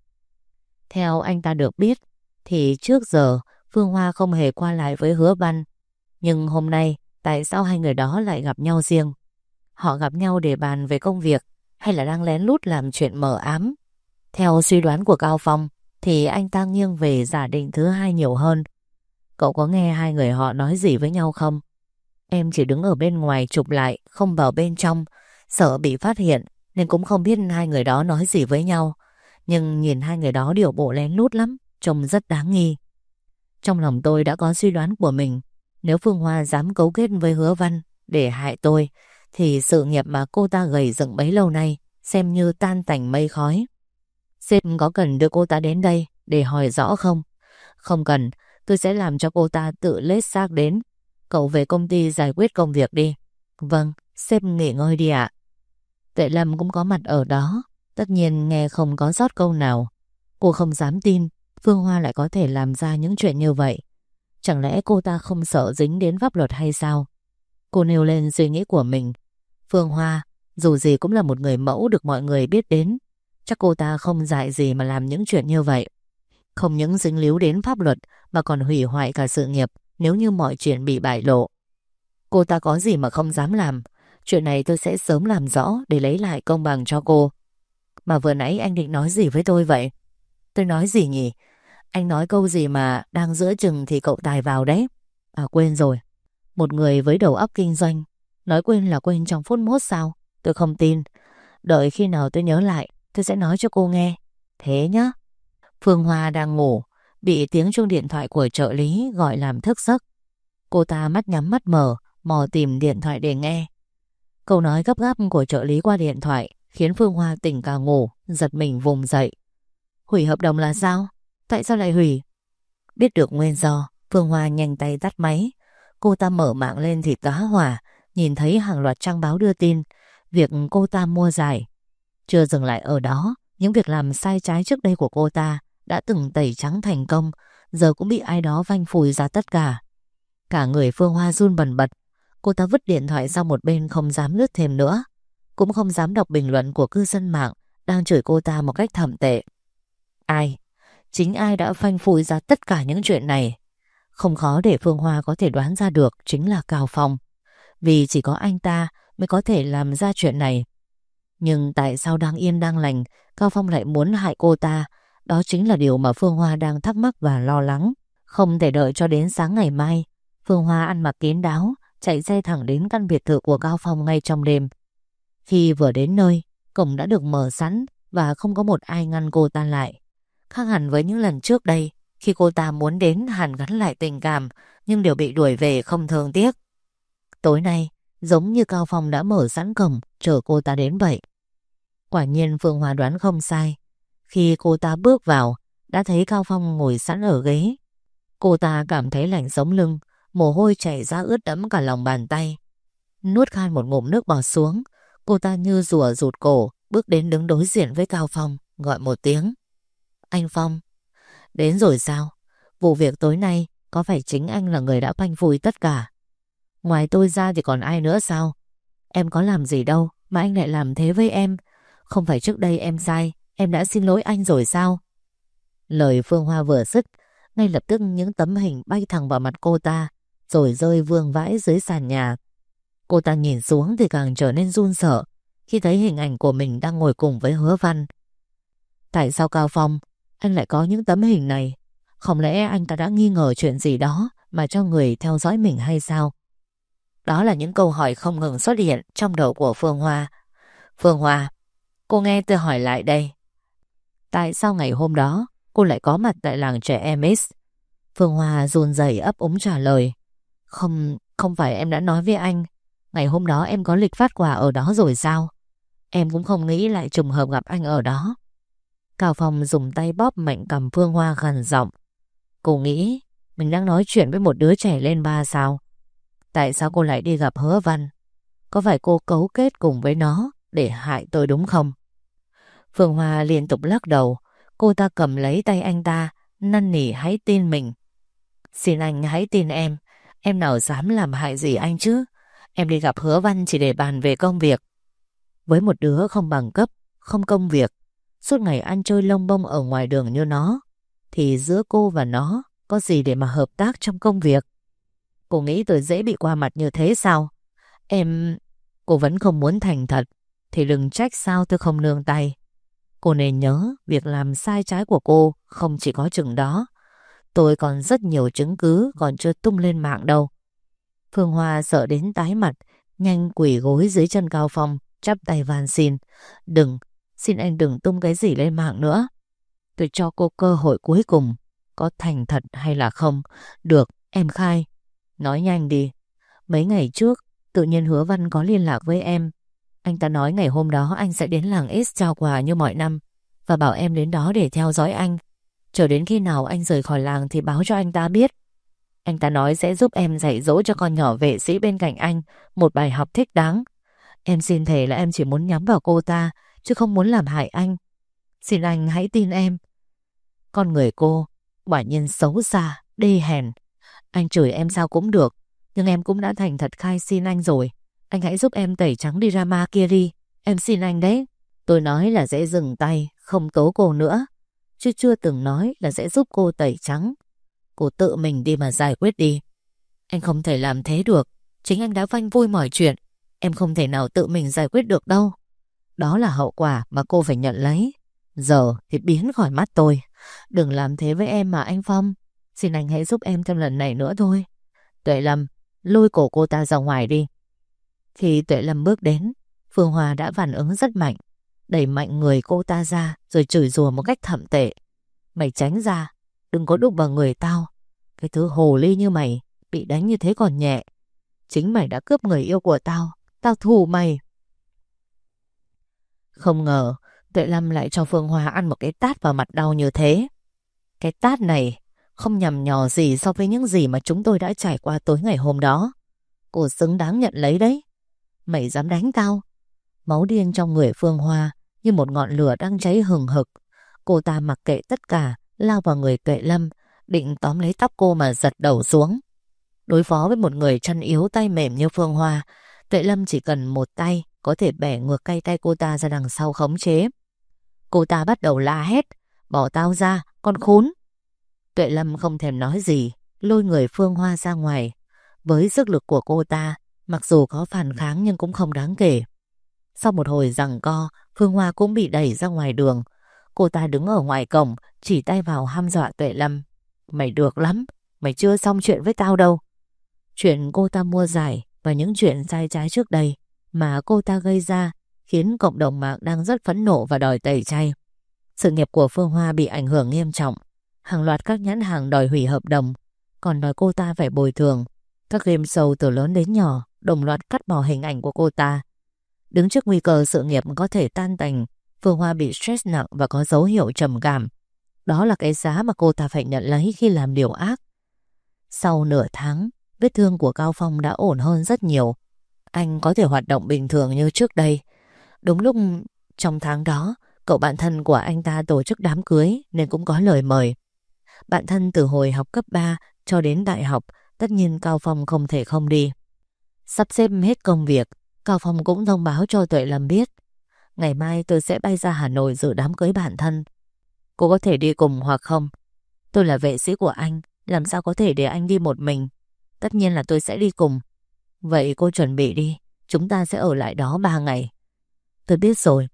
Theo anh ta được biết thì trước giờ Phương Hoa không hề qua lại với Hứa Văn. Nhưng hôm nay tại sao hai người đó lại gặp nhau riêng? Họ gặp nhau để bàn về công việc hay là đang lén lút làm chuyện mờ ám? Theo suy đoán của Cao Phong thì anh ta nghiêng về giả định thứ hai nhiều hơn. Cậu có nghe hai người họ nói gì với nhau không? Em chỉ đứng ở bên ngoài chụp lại, không vào bên trong, sợ bị phát hiện nên cũng không biết hai người đó nói gì với nhau. Nhưng nhìn hai người đó điệu bộ lén lút lắm, trông rất đáng nghi. Trong lòng tôi đã có suy đoán của mình. Nếu Phương Hoa dám cấu kết với Hứa Văn để hại tôi thì sự nghiệp mà cô ta gầy dựng bấy lâu nay xem như tan tành mây khói. Sếp có cần đưa cô ta đến đây để hỏi rõ không? Không cần, tôi sẽ làm cho cô ta tự lết xác đến. Cậu về công ty giải quyết công việc đi. Vâng, sếp nghỉ ngơi đi ạ. Tuệ Lâm cũng có mặt ở đó, tất nhiên nghe không có sót câu nào. Cô không dám tin Phương Hoa lại có thể làm ra những chuyện như vậy. Chẳng lẽ cô ta không sợ dính đến pháp luật hay sao? Cô nêu lên suy nghĩ của mình. Phương Hoa dù gì cũng là một người mẫu được mọi người biết đến. Chắc cô ta không dại gì mà làm những chuyện như vậy. Không những dính líu đến pháp luật mà còn hủy hoại cả sự nghiệp nếu như mọi chuyện bị bại lộ. Cô ta có gì mà không dám làm. Chuyện này tôi sẽ sớm làm rõ để lấy lại công bằng cho cô. Mà vừa nãy anh định nói gì với tôi vậy? Tôi nói gì nhỉ? Anh nói câu gì mà đang giữa chừng thì cậu Tài vào đấy. À quên rồi. Một người với đầu óc kinh doanh nói quên là quên trong phút mốt sao? Tôi không tin. Đợi khi nào tôi nhớ lại tôi sẽ nói cho cô nghe. Thế nhá. Phương Hoa đang ngủ, bị tiếng chuông điện thoại của trợ lý gọi làm thức giấc. Cô ta mắt nhắm mắt mở, mò tìm điện thoại để nghe. Câu nói gấp gáp của trợ lý qua điện thoại khiến Phương Hoa tỉnh cả ngủ, giật mình vùng dậy. Hủy hợp đồng là sao? Tại sao lại hủy? Biết được nguyên do, Phương Hoa nhanh tay tắt máy. Cô ta mở mạng lên thì tá hỏa, nhìn thấy hàng loạt trang báo đưa tin việc cô ta mua giải. Chưa dừng lại ở đó, những việc làm sai trái trước đây của cô ta đã từng tẩy trắng thành công, giờ cũng bị ai đó phanh phui ra tất cả. Cả người Phương Hoa run bần bật. Cô ta vứt điện thoại sang một bên, không dám lướt thêm nữa, cũng không dám đọc bình luận của cư dân mạng đang chửi cô ta một cách thậm tệ. Ai? Chính ai đã phanh phui ra tất cả những chuyện này? Không khó để Phương Hoa có thể đoán ra được chính là Cao Phong. vì chỉ có anh ta mới có thể làm ra chuyện này. Nhưng tại sao đang yên đang lành Cao Phong lại muốn hại cô ta? Đó chính là điều mà Phương Hoa đang thắc mắc và lo lắng. Không thể đợi cho đến sáng ngày mai, Phương Hoa ăn mặc kín đáo, chạy xe thẳng đến căn biệt thự của Cao Phong ngay trong đêm. Khi vừa đến nơi, cổng đã được mở sẵn và không có một ai ngăn cô ta lại. Khác hẳn với những lần trước đây, khi cô ta muốn đến hàn gắn lại tình cảm, nhưng đều bị đuổi về không thương tiếc. Tối nay, giống như Cao Phong đã mở sẵn cổng chờ cô ta đến vậy. Quả nhiên Phương Hoa đoán không sai. Khi cô ta bước vào, đã thấy Cao Phong ngồi sẵn ở ghế. Cô ta cảm thấy lạnh sống lưng, mồ hôi chảy ra ướt đẫm cả lòng bàn tay. Nuốt khan một ngụm nước bọt xuống, cô ta như rùa rụt cổ, bước đến đứng đối diện với Cao Phong, gọi một tiếng. Anh Phong. Đến rồi sao? Vụ việc tối nay có phải chính anh là người đã phanh phui tất cả? Ngoài tôi ra thì còn ai nữa sao? Em có làm gì đâu mà anh lại làm thế với em? Không phải trước đây em sai, em đã xin lỗi anh rồi sao? Lời Phương Hoa vừa dứt, ngay lập tức những tấm hình bay thẳng vào mặt cô ta, rồi rơi vương vãi dưới sàn nhà. Cô ta nhìn xuống thì càng trở nên run sợ khi thấy hình ảnh của mình đang ngồi cùng với Hứa Văn. Tại sao Cao Phong, anh lại có những tấm hình này? Không lẽ anh ta đã nghi ngờ chuyện gì đó mà cho người theo dõi mình hay sao? Đó là những câu hỏi không ngừng xuất hiện trong đầu của Phương Hoa. Phương Hoa, cô nghe tôi hỏi lại đây. Tại sao ngày hôm đó cô lại có mặt tại làng trẻ em X? Phương Hoa run rẩy ấp úng trả lời. Không phải em đã nói với anh ngày hôm đó em có lịch phát quà ở đó rồi sao? Em cũng không nghĩ lại trùng hợp gặp anh ở đó. Cao Phong dùng tay bóp mạnh cằm Phương Hoa gằn giọng. Cô nghĩ mình đang nói chuyện với một đứa trẻ lên ba sao? Tại sao cô lại đi gặp Hứa Văn? Có phải cô cấu kết cùng với nó để hại tôi đúng không? Phương Hoa liên tục lắc đầu. Cô ta cầm lấy tay anh ta, năn nỉ hãy tin mình. Xin anh hãy tin em nào dám làm hại gì anh chứ? Em đi gặp Hứa Văn chỉ để bàn về công việc. Với một đứa không bằng cấp, không công việc, suốt ngày ăn chơi lông bông ở ngoài đường như nó, thì giữa cô và nó có gì để mà hợp tác trong công việc? Cô nghĩ tôi dễ bị qua mặt như thế sao? Cô vẫn không muốn thành thật thì đừng trách sao tôi không nương tay. Cô nên nhớ việc làm sai trái của cô không chỉ có chừng đó. Tôi còn rất nhiều chứng cứ còn chưa tung lên mạng đâu. Phương Hoa sợ đến tái mặt, nhanh quỳ gối dưới chân Cao Phong, chắp tay van xin. Xin anh đừng tung cái gì lên mạng nữa. Tôi cho cô cơ hội cuối cùng. Có thành thật hay là không? Được, em khai. Nói nhanh đi. Mấy ngày trước, tự nhiên Hứa Văn có liên lạc với em. Anh ta nói ngày hôm đó anh sẽ đến làng S trao quà như mọi năm và bảo em đến đó để theo dõi anh. Chờ đến khi nào anh rời khỏi làng thì báo cho anh ta biết. Anh ta nói sẽ giúp em dạy dỗ cho con nhỏ vệ sĩ bên cạnh anh một bài học thích đáng. Em xin thề là em chỉ muốn nhắm vào cô ta, chứ không muốn làm hại anh. Xin anh hãy tin em. Con người cô quả nhiên xấu xa, đê hèn. Anh chửi em sao cũng được, nhưng em cũng đã thành thật khai xin anh rồi. Anh hãy giúp em tẩy trắng drama kia đi. Em xin anh đấy. Tôi nói là sẽ dừng tay, không tố cô nữa, chứ chưa từng nói là sẽ giúp cô tẩy trắng. Cô tự mình đi mà giải quyết đi. Anh không thể làm thế được. Chính anh đã phanh phui mọi chuyện. Em không thể nào tự mình giải quyết được đâu. Đó là hậu quả mà cô phải nhận lấy. Giờ thì biến khỏi mắt tôi. Đừng làm thế với em mà anh Phong. Xin anh hãy giúp em thêm lần này nữa thôi. Tuệ Lâm, lôi cổ cô ta ra ngoài đi. Khi Tuệ Lâm bước đến, Phương Hoa đã phản ứng rất mạnh, đẩy mạnh người cô ta ra rồi chửi rủa một cách thậm tệ. Mày tránh ra, đừng có đụng vào người tao. Cái thứ hồ ly như mày bị đánh như thế còn nhẹ. Chính mày đã cướp người yêu của tao. Tao thù mày. Không ngờ Tuệ Lâm lại cho Phương Hoa ăn một cái tát vào mặt đau như thế. Cái tát này không nhằm nhò gì so với những gì mà chúng tôi đã trải qua tối ngày hôm đó. Cô xứng đáng nhận lấy đấy. Mày dám đánh tao? Máu điên trong người Phương Hoa như một ngọn lửa đang cháy hừng hực. Cô ta mặc kệ tất cả, lao vào người Tuệ Lâm, định tóm lấy tóc cô mà giật đầu xuống. Đối phó với một người chân yếu tay mềm như Phương Hoa, Tuệ Lâm chỉ cần một tay có thể bẻ ngược cây tay cô ta ra đằng sau khống chế. Cô ta bắt đầu la hét: bỏ tao ra, con khốn! Tuệ Lâm không thèm nói gì, lôi người Phương Hoa ra ngoài. Với sức lực của cô ta, Mặc dù có phản kháng nhưng cũng không đáng kể. Sau một hồi giằng co, Phương Hoa cũng bị đẩy ra ngoài đường. Cô ta đứng ở ngoài cổng, chỉ tay vào hăm dọa Tuệ Lâm. Mày được lắm, mày chưa xong chuyện với tao đâu. Chuyện cô ta mua giải và những chuyện sai trái trước đây mà cô ta gây ra khiến cộng đồng mạng đang rất phẫn nộ và đòi tẩy chay. Sự nghiệp của Phương Hoa bị ảnh hưởng nghiêm trọng. Hàng loạt các nhãn hàng đòi hủy hợp đồng, còn đòi cô ta phải bồi thường. Các game show từ lớn đến nhỏ đồng loạt cắt bỏ hình ảnh của cô ta. Đứng trước nguy cơ sự nghiệp có thể tan tành, Phương Hoa bị stress nặng và có dấu hiệu trầm cảm. Đó là cái giá mà cô ta phải nhận lấy khi làm điều ác. Sau nửa tháng, vết thương của Cao Phong đã ổn hơn rất nhiều. Anh có thể hoạt động bình thường như trước đây. Đúng lúc trong tháng đó, cậu bạn thân của anh ta tổ chức đám cưới nên cũng có lời mời. Bạn thân từ hồi học cấp 3 cho đến đại học, tất nhiên Cao Phong không thể không đi. Sắp xếp hết công việc, Cao Phong cũng thông báo cho Tuệ Lâm biết. Ngày mai tôi sẽ bay ra Hà Nội dự đám cưới bạn thân. Cô có thể đi cùng hoặc không? Tôi là vệ sĩ của anh, làm sao có thể để anh đi một mình? Tất nhiên là tôi sẽ đi cùng. Vậy cô chuẩn bị đi, chúng ta sẽ ở lại đó 3 ngày. Tôi biết rồi.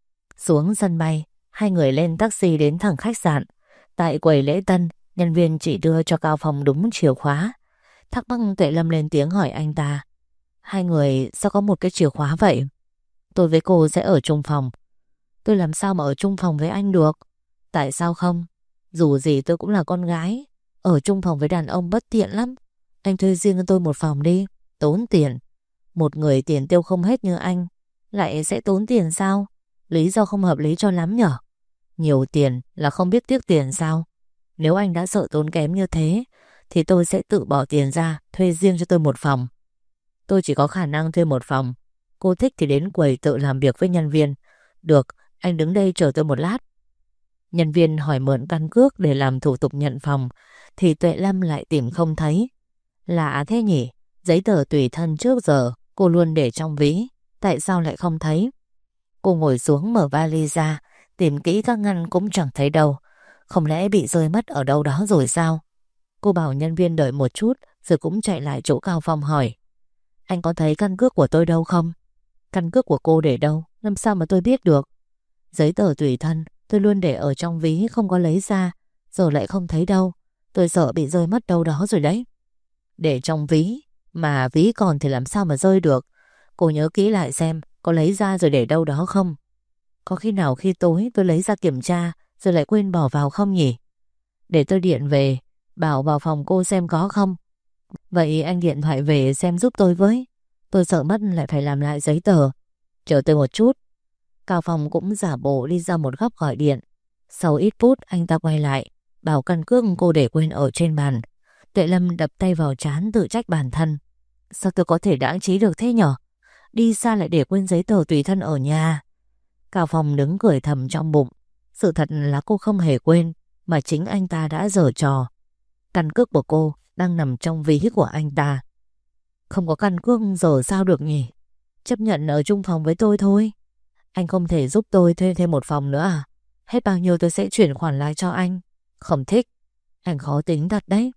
Xuống sân bay, hai người lên taxi đến thẳng khách sạn. Tại quầy lễ tân, nhân viên chỉ đưa cho Cao Phong đúng chìa khóa. Thắc mắc Tuệ Lâm lên tiếng hỏi anh ta. Hai người sao có một cái chìa khóa vậy? Tôi với cô sẽ ở chung phòng. Tôi làm sao mà ở chung phòng với anh được? Tại sao không? Dù gì tôi cũng là con gái. Ở chung phòng với đàn ông bất tiện lắm. Anh thuê riêng cho tôi một phòng đi. Tốn tiền. Một người tiền tiêu không hết như anh lại sẽ tốn tiền sao? Lý do không hợp lý cho lắm nhở? Nhiều tiền là không biết tiếc tiền sao? Nếu anh đã sợ tốn kém như thế thì tôi sẽ tự bỏ tiền ra thuê riêng cho tôi một phòng. Tôi chỉ có khả năng thuê một phòng. Cô thích thì đến quầy tự làm việc với nhân viên. Được, anh đứng đây chờ tôi một lát. Nhân viên hỏi mượn căn cước để làm thủ tục nhận phòng thì Tuệ Lâm lại tìm không thấy. Lạ thế nhỉ? Giấy tờ tùy thân trước giờ cô luôn để trong ví, tại sao lại không thấy? Cô ngồi xuống mở vali ra, tìm kỹ các ngăn cũng chẳng thấy đâu. Không lẽ bị rơi mất ở đâu đó rồi sao? Cô bảo nhân viên đợi một chút rồi cũng chạy lại chỗ Cao Phong hỏi. Anh có thấy căn cước của tôi đâu không? Căn cước của cô để đâu? Làm sao mà tôi biết được? Giấy tờ tùy thân tôi luôn để ở trong ví, không có lấy ra. Giờ lại không thấy đâu. Tôi sợ bị rơi mất đâu đó rồi đấy. Để trong ví, mà ví còn thì làm sao mà rơi được? Cô nhớ kỹ lại xem có lấy ra rồi để đâu đó không? Có khi nào khi tối tôi lấy ra kiểm tra rồi lại quên bỏ vào không nhỉ? Để tôi điện về, bảo vào phòng cô xem có không. Vậy anh điện thoại về xem giúp tôi với. Tôi sợ mất lại phải làm lại giấy tờ. Chờ tôi một chút. Cao Phong cũng giả bộ đi ra một góc gọi điện. Sau ít phút anh ta quay lại, bảo căn cước cô để quên ở trên bàn. Tuệ Lâm đập tay vào trán tự trách bản thân. Sao tôi có thể đáng trí được thế nhở? Đi xa lại để quên giấy tờ tùy thân ở nhà. Cao Phong đứng cười thầm trong bụng. Sự thật là cô không hề quên, mà chính anh ta đã giở trò. Căn cước của cô đang nằm trong ví của anh ta. Không có căn cước giờ sao được nhỉ? Chấp nhận ở chung phòng với tôi thôi. Anh không thể giúp tôi thuê thêm một phòng nữa à? Hết bao nhiêu tôi sẽ chuyển khoản lại cho anh. Không thích. Anh khó tính thật đấy.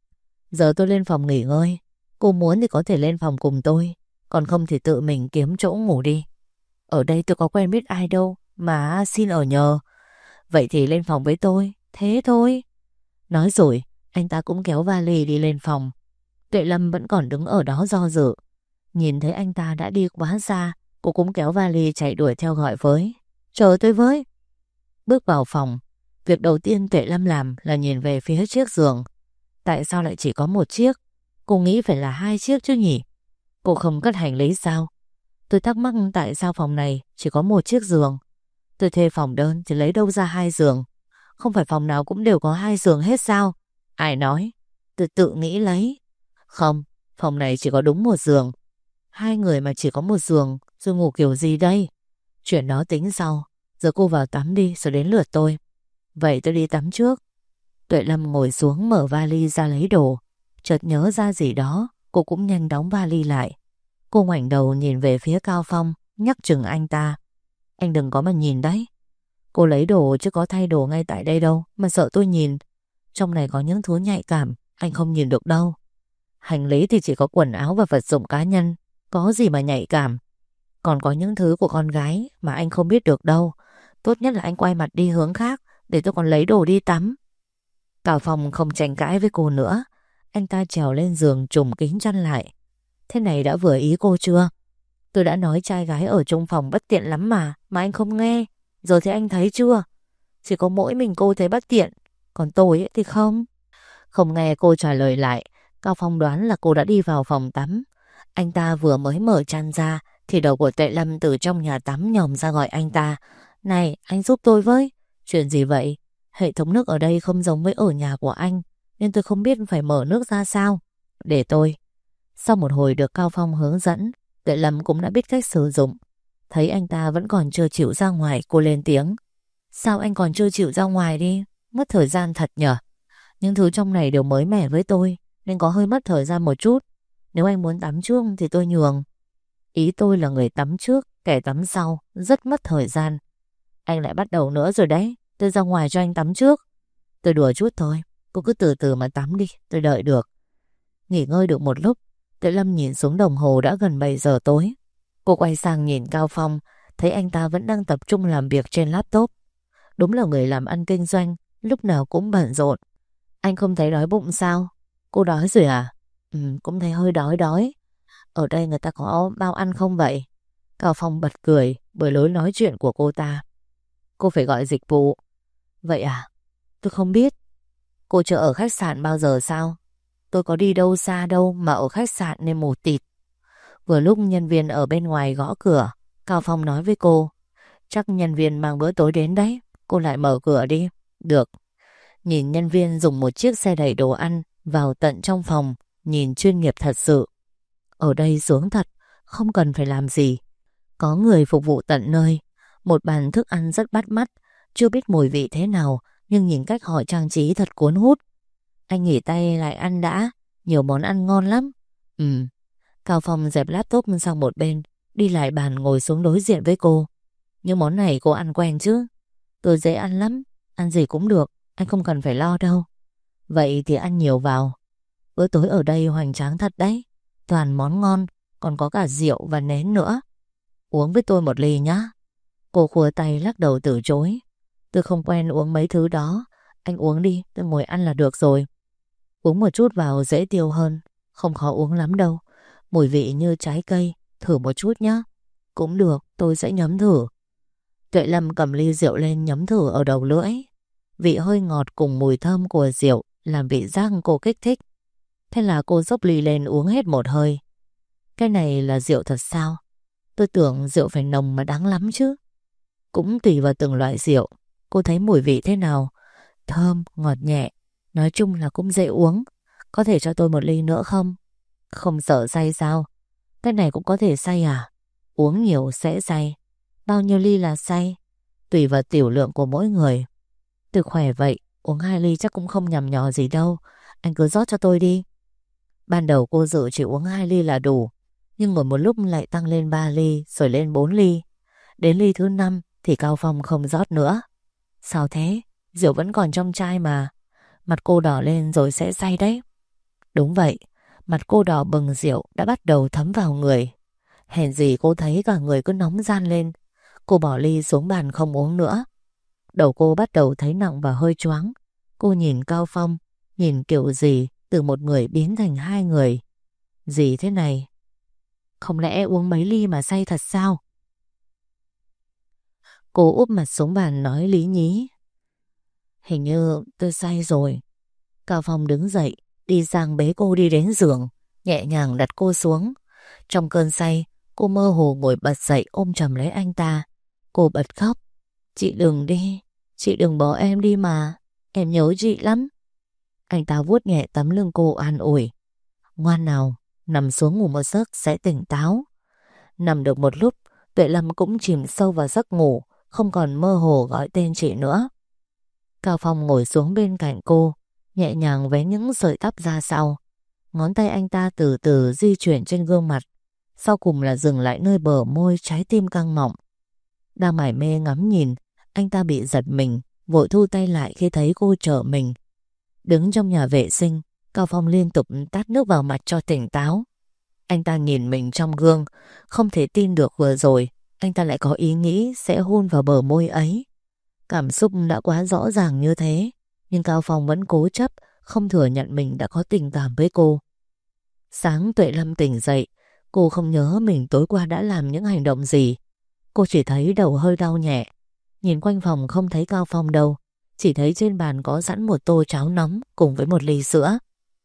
Giờ tôi lên phòng nghỉ ngơi. Cô muốn thì có thể lên phòng cùng tôi, còn không thì tự mình kiếm chỗ ngủ đi. Ở đây tôi có quen biết ai đâu mà xin ở nhờ. Vậy thì lên phòng với tôi. Thế thôi. Nói rồi anh ta cũng kéo vali đi lên phòng. Tuệ Lâm vẫn còn đứng ở đó do dự. Nhìn thấy anh ta đã đi quá xa, cô cũng kéo vali chạy đuổi theo gọi với. Chờ tôi với. Bước vào phòng, việc đầu tiên Tuệ Lâm làm là nhìn về phía chiếc giường. Tại sao lại chỉ có một chiếc? Cô nghĩ phải là 2 chiếc chứ nhỉ? Cô không cất hành lý sao? Tôi thắc mắc tại sao phòng này chỉ có một chiếc giường. Tôi thuê phòng đơn thì lấy đâu ra 2 giường? Không phải phòng nào cũng đều có 2 giường hết sao? Ai nói? Tôi tự nghĩ lấy. Không, phòng này chỉ có đúng một giường. 2 người mà chỉ có một giường, rồi ngủ kiểu gì đây? Chuyện đó tính sau. Giờ cô vào tắm đi rồi đến lượt tôi. Vậy tôi đi tắm trước. Tuệ Lâm ngồi xuống mở vali ra lấy đồ. Chợt nhớ ra gì đó, cô cũng nhanh đóng vali lại. Cô ngoảnh đầu nhìn về phía Cao Phong, nhắc chừng anh ta. Anh đừng có mà nhìn đấy. Cô lấy đồ chứ có thay đồ ngay tại đây đâu mà sợ tôi nhìn. Trong này có những thứ nhạy cảm, anh không nhìn được đâu. Hành lý thì chỉ có quần áo và vật dụng cá nhân. Có gì mà nhạy cảm. Còn có những thứ của con gái mà anh không biết được đâu. Tốt nhất là anh quay mặt đi hướng khác, để tôi còn lấy đồ đi tắm. Cao Phong không tranh cãi với cô nữa. Anh ta trèo lên giường trùm kín chăn lại. Thế này đã vừa ý cô chưa? Tôi đã nói trai gái ở chung phòng bất tiện lắm mà anh không nghe. Giờ thì anh thấy chưa? Chỉ có mỗi mình cô thấy bất tiện, còn tôi ấy thì không. Không nghe cô trả lời lại, Cao Phong đoán là cô đã đi vào phòng tắm. Anh ta vừa mới mở chăn ra thì đầu của Tuệ Lâm từ trong nhà tắm nhòm ra gọi anh ta. Này, anh giúp tôi với. Chuyện gì vậy? Hệ thống nước ở đây không giống với ở nhà của anh, nên tôi không biết phải mở nước ra sao. Để tôi. Sau một hồi được Cao Phong hướng dẫn, Tuệ Lâm cũng đã biết cách sử dụng. Thấy anh ta vẫn còn chưa chịu ra ngoài, cô lên tiếng. Sao anh còn chưa chịu ra ngoài đi? Mất thời gian thật nhở? Những thứ trong này đều mới mẻ với tôi, nên có hơi mất thời gian một chút. Nếu anh muốn tắm trước thì tôi nhường. Ý tôi là người tắm trước, kẻ tắm sau, rất mất thời gian. Anh lại bắt đầu nữa rồi đấy. Tôi ra ngoài cho anh tắm trước. Tôi đùa chút thôi. Cô cứ từ từ mà tắm đi, tôi đợi được. Nghỉ ngơi được một lúc, Tuệ Lâm nhìn xuống đồng hồ đã gần 7 giờ tối. Cô quay sang nhìn Cao Phong, thấy anh ta vẫn đang tập trung làm việc trên laptop. Đúng là người làm ăn kinh doanh, lúc nào cũng bận rộn. Anh không thấy đói bụng sao? Cô đói rồi à? Cũng thấy hơi đói. Ở đây người ta có bao ăn không vậy? Cao Phong bật cười bởi lối nói chuyện của cô ta. Cô phải gọi dịch vụ. Vậy à? Tôi không biết. Cô chưa ở khách sạn bao giờ sao? Tôi có đi đâu xa đâu mà ở khách sạn nên mù tịt. Vừa lúc nhân viên ở bên ngoài gõ cửa, Cao Phong nói với cô. Chắc nhân viên mang bữa tối đến đấy. Cô lại mở cửa đi. Được. Nhìn nhân viên dùng một chiếc xe đẩy đồ ăn vào tận trong phòng, nhìn chuyên nghiệp thật sự. Ở đây sướng thật, không cần phải làm gì. Có người phục vụ tận nơi. Một bàn thức ăn rất bắt mắt. Chưa biết mùi vị thế nào, nhưng nhìn cách họ trang trí thật cuốn hút. Anh nghỉ tay lại ăn đã. Nhiều món ăn ngon lắm. Cao Phong dẹp laptop sang một bên, đi lại bàn ngồi xuống đối diện với cô. Những món này cô ăn quen chứ? Tôi dễ ăn lắm. Ăn gì cũng được, anh không cần phải lo đâu. Vậy thì ăn nhiều vào. Bữa tối ở đây hoành tráng thật đấy. Toàn món ngon, còn có cả rượu và nến nữa. Uống với tôi một ly nhá. Cô khua tay lắc đầu từ chối. Tôi không quen uống mấy thứ đó. Anh uống đi, tôi ngồi ăn là được rồi. Uống một chút vào dễ tiêu hơn. Không khó uống lắm đâu. Mùi vị như trái cây. Thử một chút nhá. Cũng được, tôi sẽ nhấm thử. Tuệ Lâm cầm ly rượu lên nhấm thử ở đầu lưỡi. Vị hơi ngọt cùng mùi thơm của rượu làm vị giác cô kích thích. Thế là cô dốc ly lên uống hết một hơi. Cái này là rượu thật sao? Tôi tưởng rượu phải nồng mà đáng lắm chứ. Cũng tùy vào từng loại rượu. Cô thấy mùi vị thế nào? Thơm, ngọt nhẹ. Nói chung là cũng dễ uống. Có thể cho tôi một ly nữa không? Không sợ say sao? Cái này cũng có thể say à? Uống nhiều sẽ say. Bao nhiêu ly là say? Tùy vào tiểu lượng của mỗi người. Tôi khỏe vậy, uống 2 ly chắc cũng không nhằm nhò gì đâu. Anh cứ rót cho tôi đi. Ban đầu cô dự chỉ uống 2 ly là đủ, nhưng ngồi một lúc lại tăng lên 3 ly, rồi lên 4 ly. Đến ly thứ 5 thì Cao Phong không rót nữa. Sao thế? Rượu vẫn còn trong chai mà. Mặt cô đỏ lên rồi sẽ say đấy. Đúng vậy, mặt cô đỏ bừng, rượu đã bắt đầu thấm vào người. Hèn gì cô thấy cả người cứ nóng ran lên. Cô bỏ ly xuống bàn không uống nữa. Đầu cô bắt đầu thấy nặng và hơi choáng. Cô nhìn Cao Phong, nhìn kiểu gì từ một người biến thành hai người. Gì thế này? Không lẽ uống mấy ly mà say thật sao? Cô úp mặt xuống bàn nói lý nhí. Hình như tôi say rồi. Cao Phong đứng dậy, đi sang bế cô đi đến giường, nhẹ nhàng đặt cô xuống. Trong cơn say, cô mơ hồ ngồi bật dậy ôm chầm lấy anh ta. Cô bật khóc. Chị đừng đi, chị đừng bỏ em đi mà. Em nhớ chị lắm. Anh ta vuốt nhẹ tấm lưng cô an ủi. Ngoan nào, nằm xuống ngủ một giấc sẽ tỉnh táo. Nằm được một lúc, Tuệ Lâm cũng chìm sâu vào giấc ngủ, không còn mơ hồ gọi tên chị nữa. Cao Phong ngồi xuống bên cạnh cô, nhẹ nhàng vén những sợi tóc ra sau. Ngón tay anh ta từ từ di chuyển trên gương mặt, sau cùng là dừng lại nơi bờ môi trái tim căng mọng. Đang mải mê ngắm nhìn, anh ta bị giật mình, vội thu tay lại khi thấy cô trở mình. Đứng trong nhà vệ sinh, Cao Phong liên tục tát nước vào mặt cho tỉnh táo. Anh ta nhìn mình trong gương, không thể tin được vừa rồi anh ta lại có ý nghĩ sẽ hôn vào bờ môi ấy. Cảm xúc đã quá rõ ràng như thế, nhưng Cao Phong vẫn cố chấp, không thừa nhận mình đã có tình cảm với cô. Sáng Tuệ Lâm tỉnh dậy, cô không nhớ mình tối qua đã làm những hành động gì. Cô chỉ thấy đầu hơi đau nhẹ. Nhìn quanh phòng không thấy Cao Phong đâu, chỉ thấy trên bàn có sẵn một tô cháo nóng cùng với một ly sữa.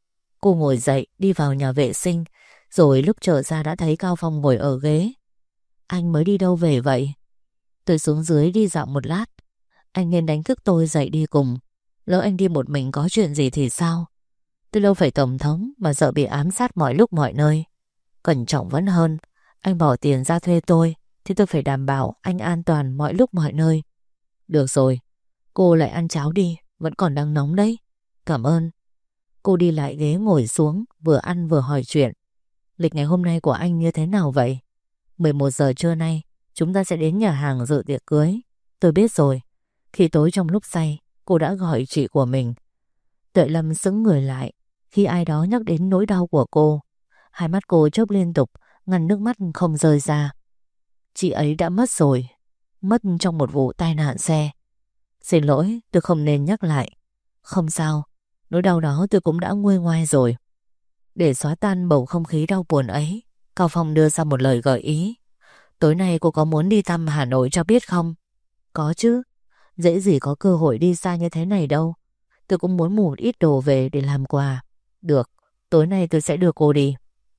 Cô ngồi dậy đi vào nhà vệ sinh, rồi lúc trở ra đã thấy Cao Phong ngồi ở ghế. Anh mới đi đâu về vậy? Tôi xuống dưới đi dạo một lát. Anh nên đánh thức tôi dậy đi cùng. Lỡ anh đi một mình có chuyện gì thì sao? Tôi đâu phải tổng thống mà sợ bị ám sát mọi lúc mọi nơi. Cẩn trọng vẫn hơn. Anh bỏ tiền ra thuê tôi thì tôi phải đảm bảo anh an toàn mọi lúc mọi nơi. Được rồi, cô lại ăn cháo đi, vẫn còn đang nóng đấy. Cảm ơn. Cô đi lại ghế ngồi xuống, vừa ăn vừa hỏi chuyện. Lịch ngày hôm nay của anh như thế nào vậy? 11 giờ trưa nay chúng ta sẽ đến nhà hàng dự tiệc cưới. Tôi biết rồi. Khi tối trong lúc say, cô đã gọi chị của mình. Tuệ Lâm sững người lại khi ai đó nhắc đến nỗi đau của cô. Hai mắt cô chớp liên tục, ngăn nước mắt không rơi ra. Chị ấy đã mất rồi. Mất trong một vụ tai nạn xe. Xin lỗi, tôi không nên nhắc lại. Không sao, nỗi đau đó tôi cũng đã nguôi ngoai rồi. Để xóa tan bầu không khí đau buồn ấy, Cao Phong đưa ra một lời gợi ý. Tối nay cô có muốn đi thăm Hà Nội cho biết không? Có chứ. Dễ gì có cơ hội đi xa như thế này đâu. Tôi cũng muốn mua một ít đồ về để làm quà. Được, tối nay tôi sẽ đưa cô đi.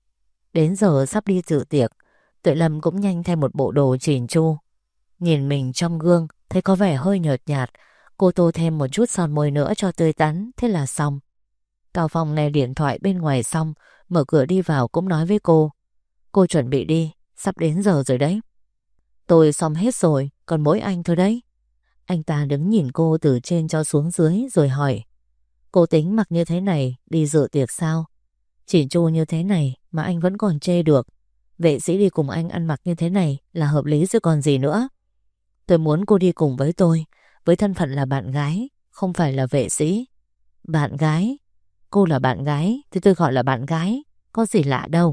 Đến giờ sắp đi dự tiệc, Tuệ Lâm cũng nhanh thêm một bộ đồ chỉn chu. Nhìn mình trong gương thấy có vẻ hơi nhợt nhạt. Cô tô thêm một chút son môi nữa cho tươi tắn. Thế là xong. Cao Phong nghe điện thoại bên ngoài xong, mở cửa đi vào cũng nói với cô. Cô chuẩn bị đi, sắp đến giờ rồi đấy. Tôi xong hết rồi, còn mỗi anh thôi đấy. Anh ta đứng nhìn cô từ trên cho xuống dưới rồi hỏi. Cô tính mặc như thế này đi dự tiệc sao? Chỉn chu như thế này mà anh vẫn còn chê được. Vệ sĩ đi cùng anh ăn mặc như thế này là hợp lý rồi còn gì nữa. Tôi muốn cô đi cùng với tôi, với thân phận là bạn gái, không phải là vệ sĩ. Bạn gái? Cô là bạn gái thì tôi gọi là bạn gái, có gì lạ đâu.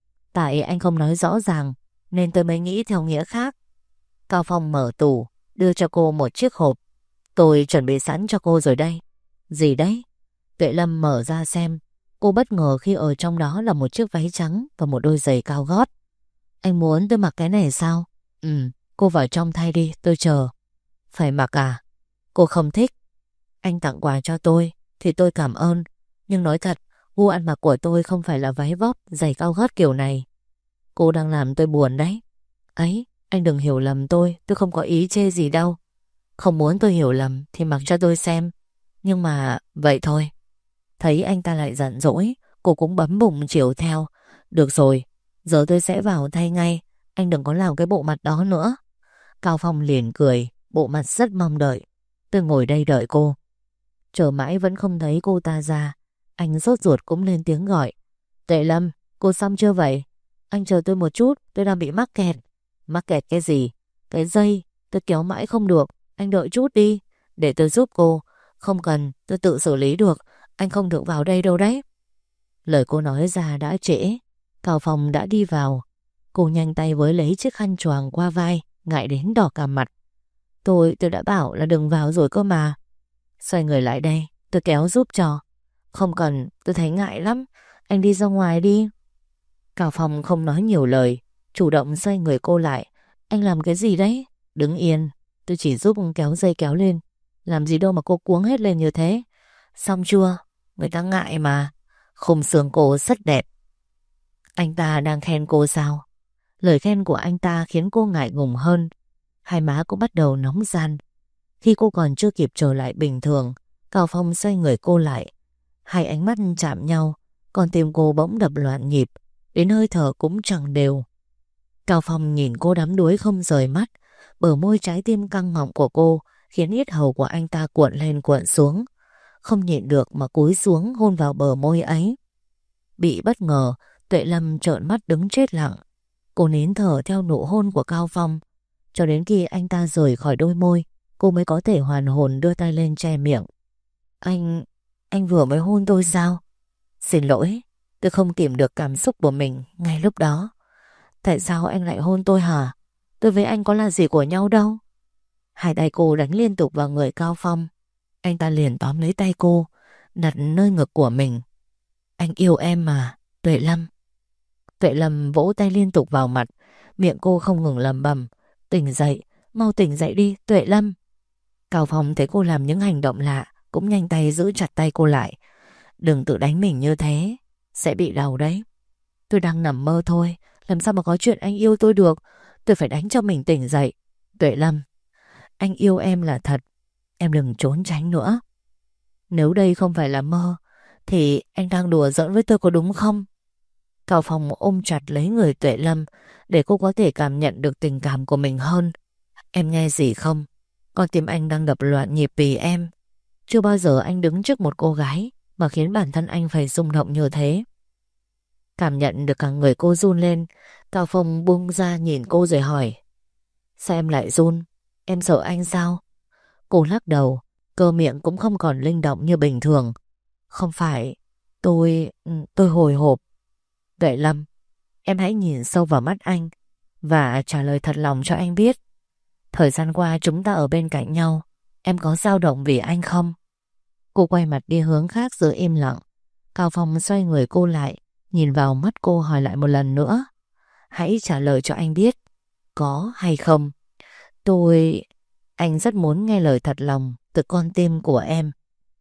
Tại anh không nói rõ ràng nên tôi mới nghĩ theo nghĩa khác. Cao Phong mở tủ, đưa cho cô một chiếc hộp. Tôi chuẩn bị sẵn cho cô rồi đây. Gì đấy? Tuệ Lâm mở ra xem. Cô bất ngờ khi ở trong đó là một chiếc váy trắng và một đôi giày cao gót. Anh muốn tôi mặc cái này sao? Cô vào trong thay đi, tôi chờ. Phải mặc à? Cô không thích. Anh tặng quà cho tôi thì tôi cảm ơn. Nhưng nói thật, gu ăn mặc của tôi không phải là váy vóc, giày cao gót kiểu này. Cô đang làm tôi buồn đấy. Ấy, anh đừng hiểu lầm tôi không có ý chê gì đâu. Không muốn tôi hiểu lầm thì mặc cho tôi xem. Nhưng mà vậy thôi. Thấy anh ta lại giận dỗi, cô cũng bấm bụng chiều theo. Được rồi, giờ tôi sẽ vào thay ngay. Anh đừng có làm cái bộ mặt đó nữa. Cao Phong liền cười, bộ mặt rất mong đợi. Tôi ngồi đây đợi cô. Chờ mãi vẫn không thấy cô ta ra. Anh sốt ruột cũng lên tiếng gọi. Tuệ Lâm, cô xong chưa vậy? Anh chờ tôi một chút, tôi đang bị mắc kẹt. Mắc kẹt cái gì? Cái dây, tôi kéo mãi không được. Anh đợi chút đi, để tôi giúp cô. Không cần, tôi tự xử lý được. Anh không được vào đây đâu đấy. Lời cô nói ra đã trễ. Cao Phong đã đi vào. Cô nhanh tay với lấy chiếc khăn choàng qua vai, ngại đến đỏ cả mặt. Tôi đã bảo là đừng vào rồi cơ mà. Xoay người lại đây, tôi kéo giúp cho. Không cần, tôi thấy ngại lắm. Anh đi ra ngoài đi. Cao Phong không nói nhiều lời, chủ động xoay người cô lại. Anh làm cái gì đấy? Đứng yên, tôi chỉ giúp kéo dây kéo lên. Làm gì đâu mà cô cuống hết lên như thế. Xong chưa? Người ta ngại mà. Khung xương cô rất đẹp. Anh ta đang khen cô sao? Lời khen của anh ta khiến cô ngại ngùng hơn. Hai má cũng bắt đầu nóng ran. Khi cô còn chưa kịp trở lại bình thường, Cao Phong xoay người cô lại. Hai ánh mắt chạm nhau, còn tim cô bỗng đập loạn nhịp, đến hơi thở cũng chẳng đều. Cao Phong nhìn cô đắm đuối không rời mắt. Bờ môi trái tim căng ngọng của cô khiến yết hầu của anh ta cuộn lên cuộn xuống. Không nhịn được mà cúi xuống hôn vào bờ môi ấy. Bị bất ngờ, Tuệ Lâm trợn mắt đứng chết lặng. Cô nín thở theo nụ hôn của Cao Phong. Cho đến khi anh ta rời khỏi đôi môi, cô mới có thể hoàn hồn đưa tay lên che miệng. Anh vừa mới hôn tôi sao? Xin lỗi, Tôi không kìm được cảm xúc của mình ngay lúc đó. Tại sao anh lại hôn tôi hả? Tôi với anh có là gì của nhau đâu. Hai tay cô đánh liên tục vào người Cao Phong. Anh ta liền tóm lấy tay cô, đặt nơi ngực của mình. Anh yêu em mà, Tuệ Lâm. Tuệ Lâm vỗ tay liên tục vào mặt, miệng cô không ngừng lẩm bẩm. Tỉnh dậy, mau tỉnh dậy đi, Tuệ Lâm. Cao Phong thấy cô làm những hành động lạ, cũng nhanh tay giữ chặt tay cô lại. Đừng tự đánh mình như thế, sẽ bị đau đấy. Tôi đang nằm mơ thôi, làm sao mà có chuyện anh yêu tôi được. Tôi phải đánh cho mình tỉnh dậy. Tuệ Lâm, anh yêu em là thật. Em đừng trốn tránh nữa. Nếu đây không phải là mơ thì anh đang đùa giỡn với tôi có đúng không? Cao Phong ôm chặt lấy người Tuệ Lâm để cô có thể cảm nhận được tình cảm của mình hơn. Em nghe gì không? Con tim anh đang đập loạn nhịp vì em. Chưa bao giờ anh đứng trước một cô gái mà khiến bản thân anh phải rung động như thế. Cảm nhận được cả người cô run lên, Cao Phong buông ra nhìn cô rồi hỏi. Sao em lại run? Em sợ anh sao? Cô lắc đầu, cơ miệng cũng không còn linh động như bình thường. Không phải, tôi hồi hộp. Tuệ Lâm, em hãy nhìn sâu vào mắt anh và trả lời thật lòng cho anh biết. Thời gian qua chúng ta ở bên cạnh nhau, em có dao động vì anh không? Cô quay mặt đi hướng khác rồi im lặng. Cao Phong xoay người cô lại, nhìn vào mắt cô hỏi lại một lần nữa. Hãy trả lời cho anh biết, có hay không? Anh rất muốn nghe lời thật lòng từ con tim của em.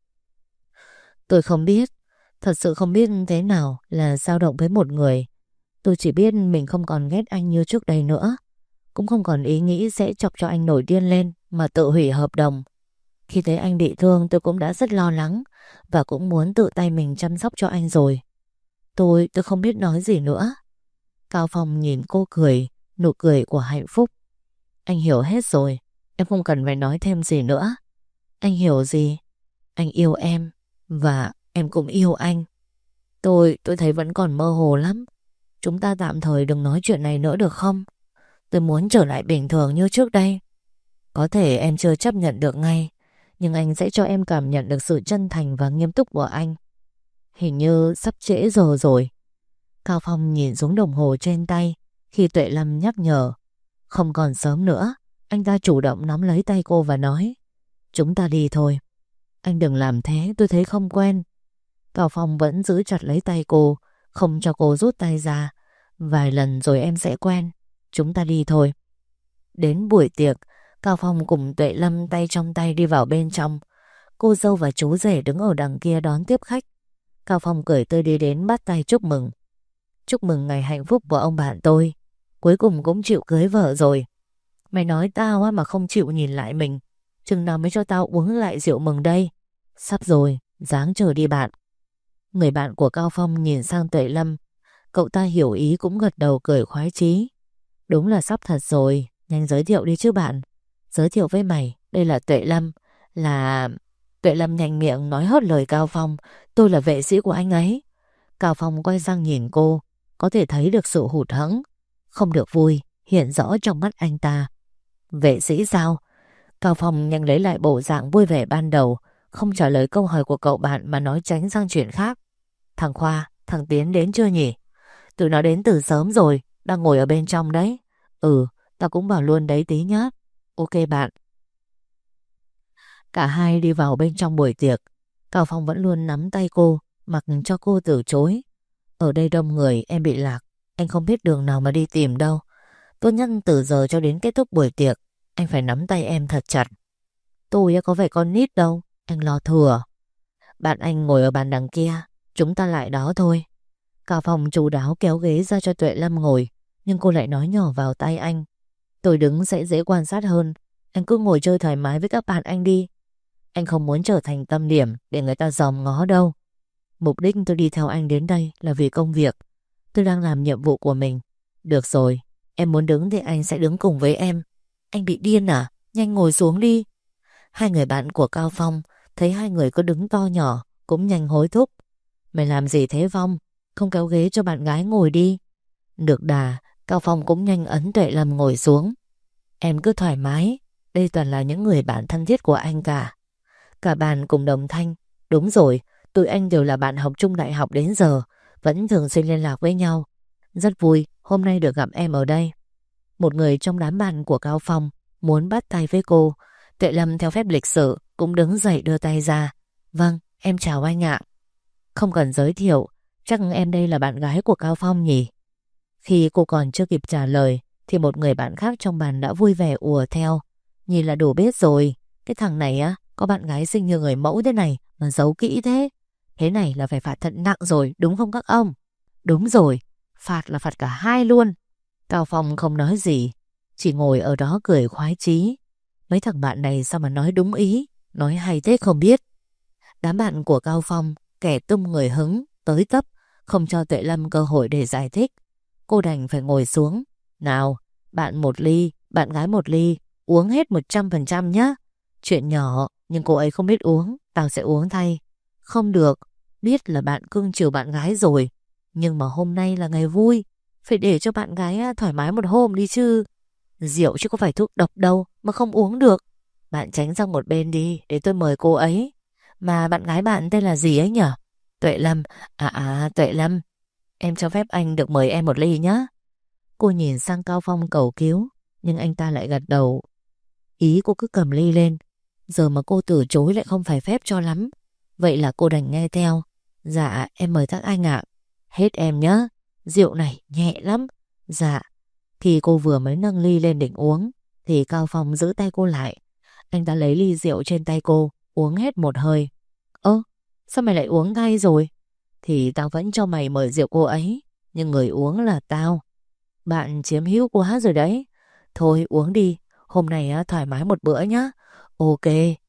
Tôi không biết, thật sự không biết thế nào là dao động với một người. Tôi chỉ biết mình không còn ghét anh như trước đây nữa, cũng không còn ý nghĩ sẽ chọc cho anh nổi điên lên mà tự hủy hợp đồng. Khi thấy anh bị thương tôi cũng đã rất lo lắng và cũng muốn tự tay mình chăm sóc cho anh rồi. Tôi không biết nói gì nữa. Cao Phong nhìn cô cười, nụ cười của hạnh phúc. Anh hiểu hết rồi, em không cần phải nói thêm gì nữa. Anh hiểu gì? Anh yêu em và em cũng yêu anh. Tôi thấy vẫn còn mơ hồ lắm. Chúng ta tạm thời đừng nói chuyện này nữa được không? Tôi muốn trở lại bình thường như trước đây. Có thể em chưa chấp nhận được ngay, nhưng anh sẽ cho em cảm nhận được sự chân thành và nghiêm túc của anh. Hình như sắp trễ giờ rồi. Cao Phong nhìn xuống đồng hồ trên tay khi Tuệ Lâm nhắc nhở. Không còn sớm nữa. Anh ta chủ động nắm lấy tay cô và nói. Chúng ta đi thôi. Anh đừng làm thế, tôi thấy không quen. Cao Phong vẫn giữ chặt lấy tay cô, không cho cô rút tay ra. Vài lần rồi em sẽ quen. Chúng ta đi thôi. Đến buổi tiệc, Cao Phong cùng Tuệ Lâm tay trong tay đi vào bên trong. Cô dâu và chú rể đứng ở đằng kia đón tiếp khách. Cao Phong cười tươi đi đến bắt tay chúc mừng. Chúc mừng ngày hạnh phúc của ông bạn tôi. Cuối cùng cũng chịu cưới vợ rồi. Mày nói tao á mà không chịu nhìn lại mình. Chừng nào mới cho tao uống lại rượu mừng đây? Sắp rồi, ráng chờ đi bạn. Người bạn của Cao Phong nhìn sang Tuệ Lâm. Cậu ta hiểu ý cũng gật đầu cười khoái chí. Đúng là sắp thật rồi. Nhanh giới thiệu đi chứ bạn. Giới thiệu với mày, đây là Tuệ Lâm. Tuệ Lâm nhanh miệng nói hớt lời Cao Phong. Tôi là vệ sĩ của anh ấy. Cao Phong quay sang nhìn cô, có thể thấy được sự hụt hẫng, không được vui hiện rõ trong mắt anh ta. Vệ sĩ sao? Cao Phong nhanh lấy lại bộ dạng vui vẻ ban đầu, không trả lời câu hỏi của cậu bạn mà nói tránh sang chuyện khác. Thằng Khoa, thằng Tiến đến chưa nhỉ? Tụi nó đến từ sớm rồi, đang ngồi ở bên trong đấy. Ừ, tao cũng bảo luôn đấy tí nhá. Ok bạn. Cả hai đi vào bên trong buổi tiệc. Cao Phong vẫn luôn nắm tay cô, mặc cho cô từ chối. Ở đây đông người, em bị lạc. Anh không biết đường nào mà đi tìm đâu. Tốt nhất từ giờ cho đến kết thúc buổi tiệc, anh phải nắm tay em thật chặt. Tôi có phải con nít đâu, anh lo thừa. Bạn anh ngồi ở bàn đằng kia, chúng ta lại đó thôi. Cao Phong chu đáo kéo ghế ra cho Tuệ Lâm ngồi, nhưng cô lại nói nhỏ vào tay anh. Tôi đứng sẽ dễ quan sát hơn. Anh cứ ngồi chơi thoải mái với các bạn anh đi. Anh không muốn trở thành tâm điểm để người ta dòm ngó đâu. Mục đích tôi đi theo anh đến đây là vì công việc. Tôi đang làm nhiệm vụ của mình. Được rồi, em muốn đứng thì anh sẽ đứng cùng với em. Anh bị điên à? Nhanh ngồi xuống đi. Hai người bạn của Cao Phong thấy hai người cứ đứng to nhỏ cũng nhanh hối thúc. Mày làm gì thế Phong? Không kéo ghế cho bạn gái ngồi đi. Được đà, Cao Phong cũng nhanh ấn Tuệ Lâm ngồi xuống. Em cứ thoải mái. Đây toàn là những người bạn thân thiết của anh cả. Cả bàn cùng đồng thanh. Đúng rồi, tụi anh đều là bạn học chung đại học đến giờ. vẫn thường xuyên liên lạc với nhau. Rất vui hôm nay được gặp em ở đây. Một người trong đám bạn của Cao Phong muốn bắt tay với cô. Tuệ Lâm theo phép lịch sự cũng đứng dậy đưa tay ra. Vâng, em chào anh ạ. Không cần giới thiệu, chắc em đây là bạn gái của Cao Phong nhỉ? Khi cô còn chưa kịp trả lời thì một người bạn khác trong bàn đã vui vẻ ùa theo. Nhìn là đủ biết rồi, cái thằng này á có bạn gái xinh như người mẫu thế này mà giấu kỹ thế. Thế này là phải phạt thật nặng rồi, đúng không các ông? Đúng rồi, phạt là phạt cả hai luôn. Cao Phong không nói gì, chỉ ngồi ở đó cười khoái chí. Mấy thằng bạn này sao mà nói đúng ý, nói hay thế không biết. Đám bạn của Cao Phong kẻ tung người hứng, tới tấp, không cho Tuệ Lâm cơ hội để giải thích. Cô đành phải ngồi xuống. Nào, bạn một ly, bạn gái một ly, uống hết 100% nhá. Chuyện nhỏ, nhưng cô ấy không biết uống, tao sẽ uống thay. Không được, biết là bạn cưng chiều bạn gái rồi, nhưng mà hôm nay là ngày vui, phải để cho bạn gái thoải mái một hôm đi chứ. Rượu chứ có phải thuốc độc đâu mà không uống được. Bạn tránh sang một bên đi để tôi mời cô ấy. Mà bạn gái bạn tên là gì ấy nhở? Tuệ Lâm. Tuệ Lâm. Em cho phép anh được mời em một ly nhé. Cô nhìn sang Cao Phong cầu cứu, nhưng anh ta lại gật đầu. Ý cô cứ cầm ly lên. Giờ mà cô từ chối lại không phải phép cho lắm. Vậy là cô đành nghe theo. Dạ em mời các anh ạ. Hết em nhé. Rượu này nhẹ lắm. Dạ. Khi cô vừa mới nâng ly lên định uống thì Cao Phong giữ tay cô lại. Anh ta lấy ly rượu trên tay cô, uống hết một hơi. Ơ, sao mày lại uống ngay rồi? Thì tao vẫn cho mày mời rượu cô ấy, nhưng người uống là tao. Bạn chiếm hữu quá rồi đấy. Thôi uống đi, hôm nay thoải mái một bữa nhá. Ok,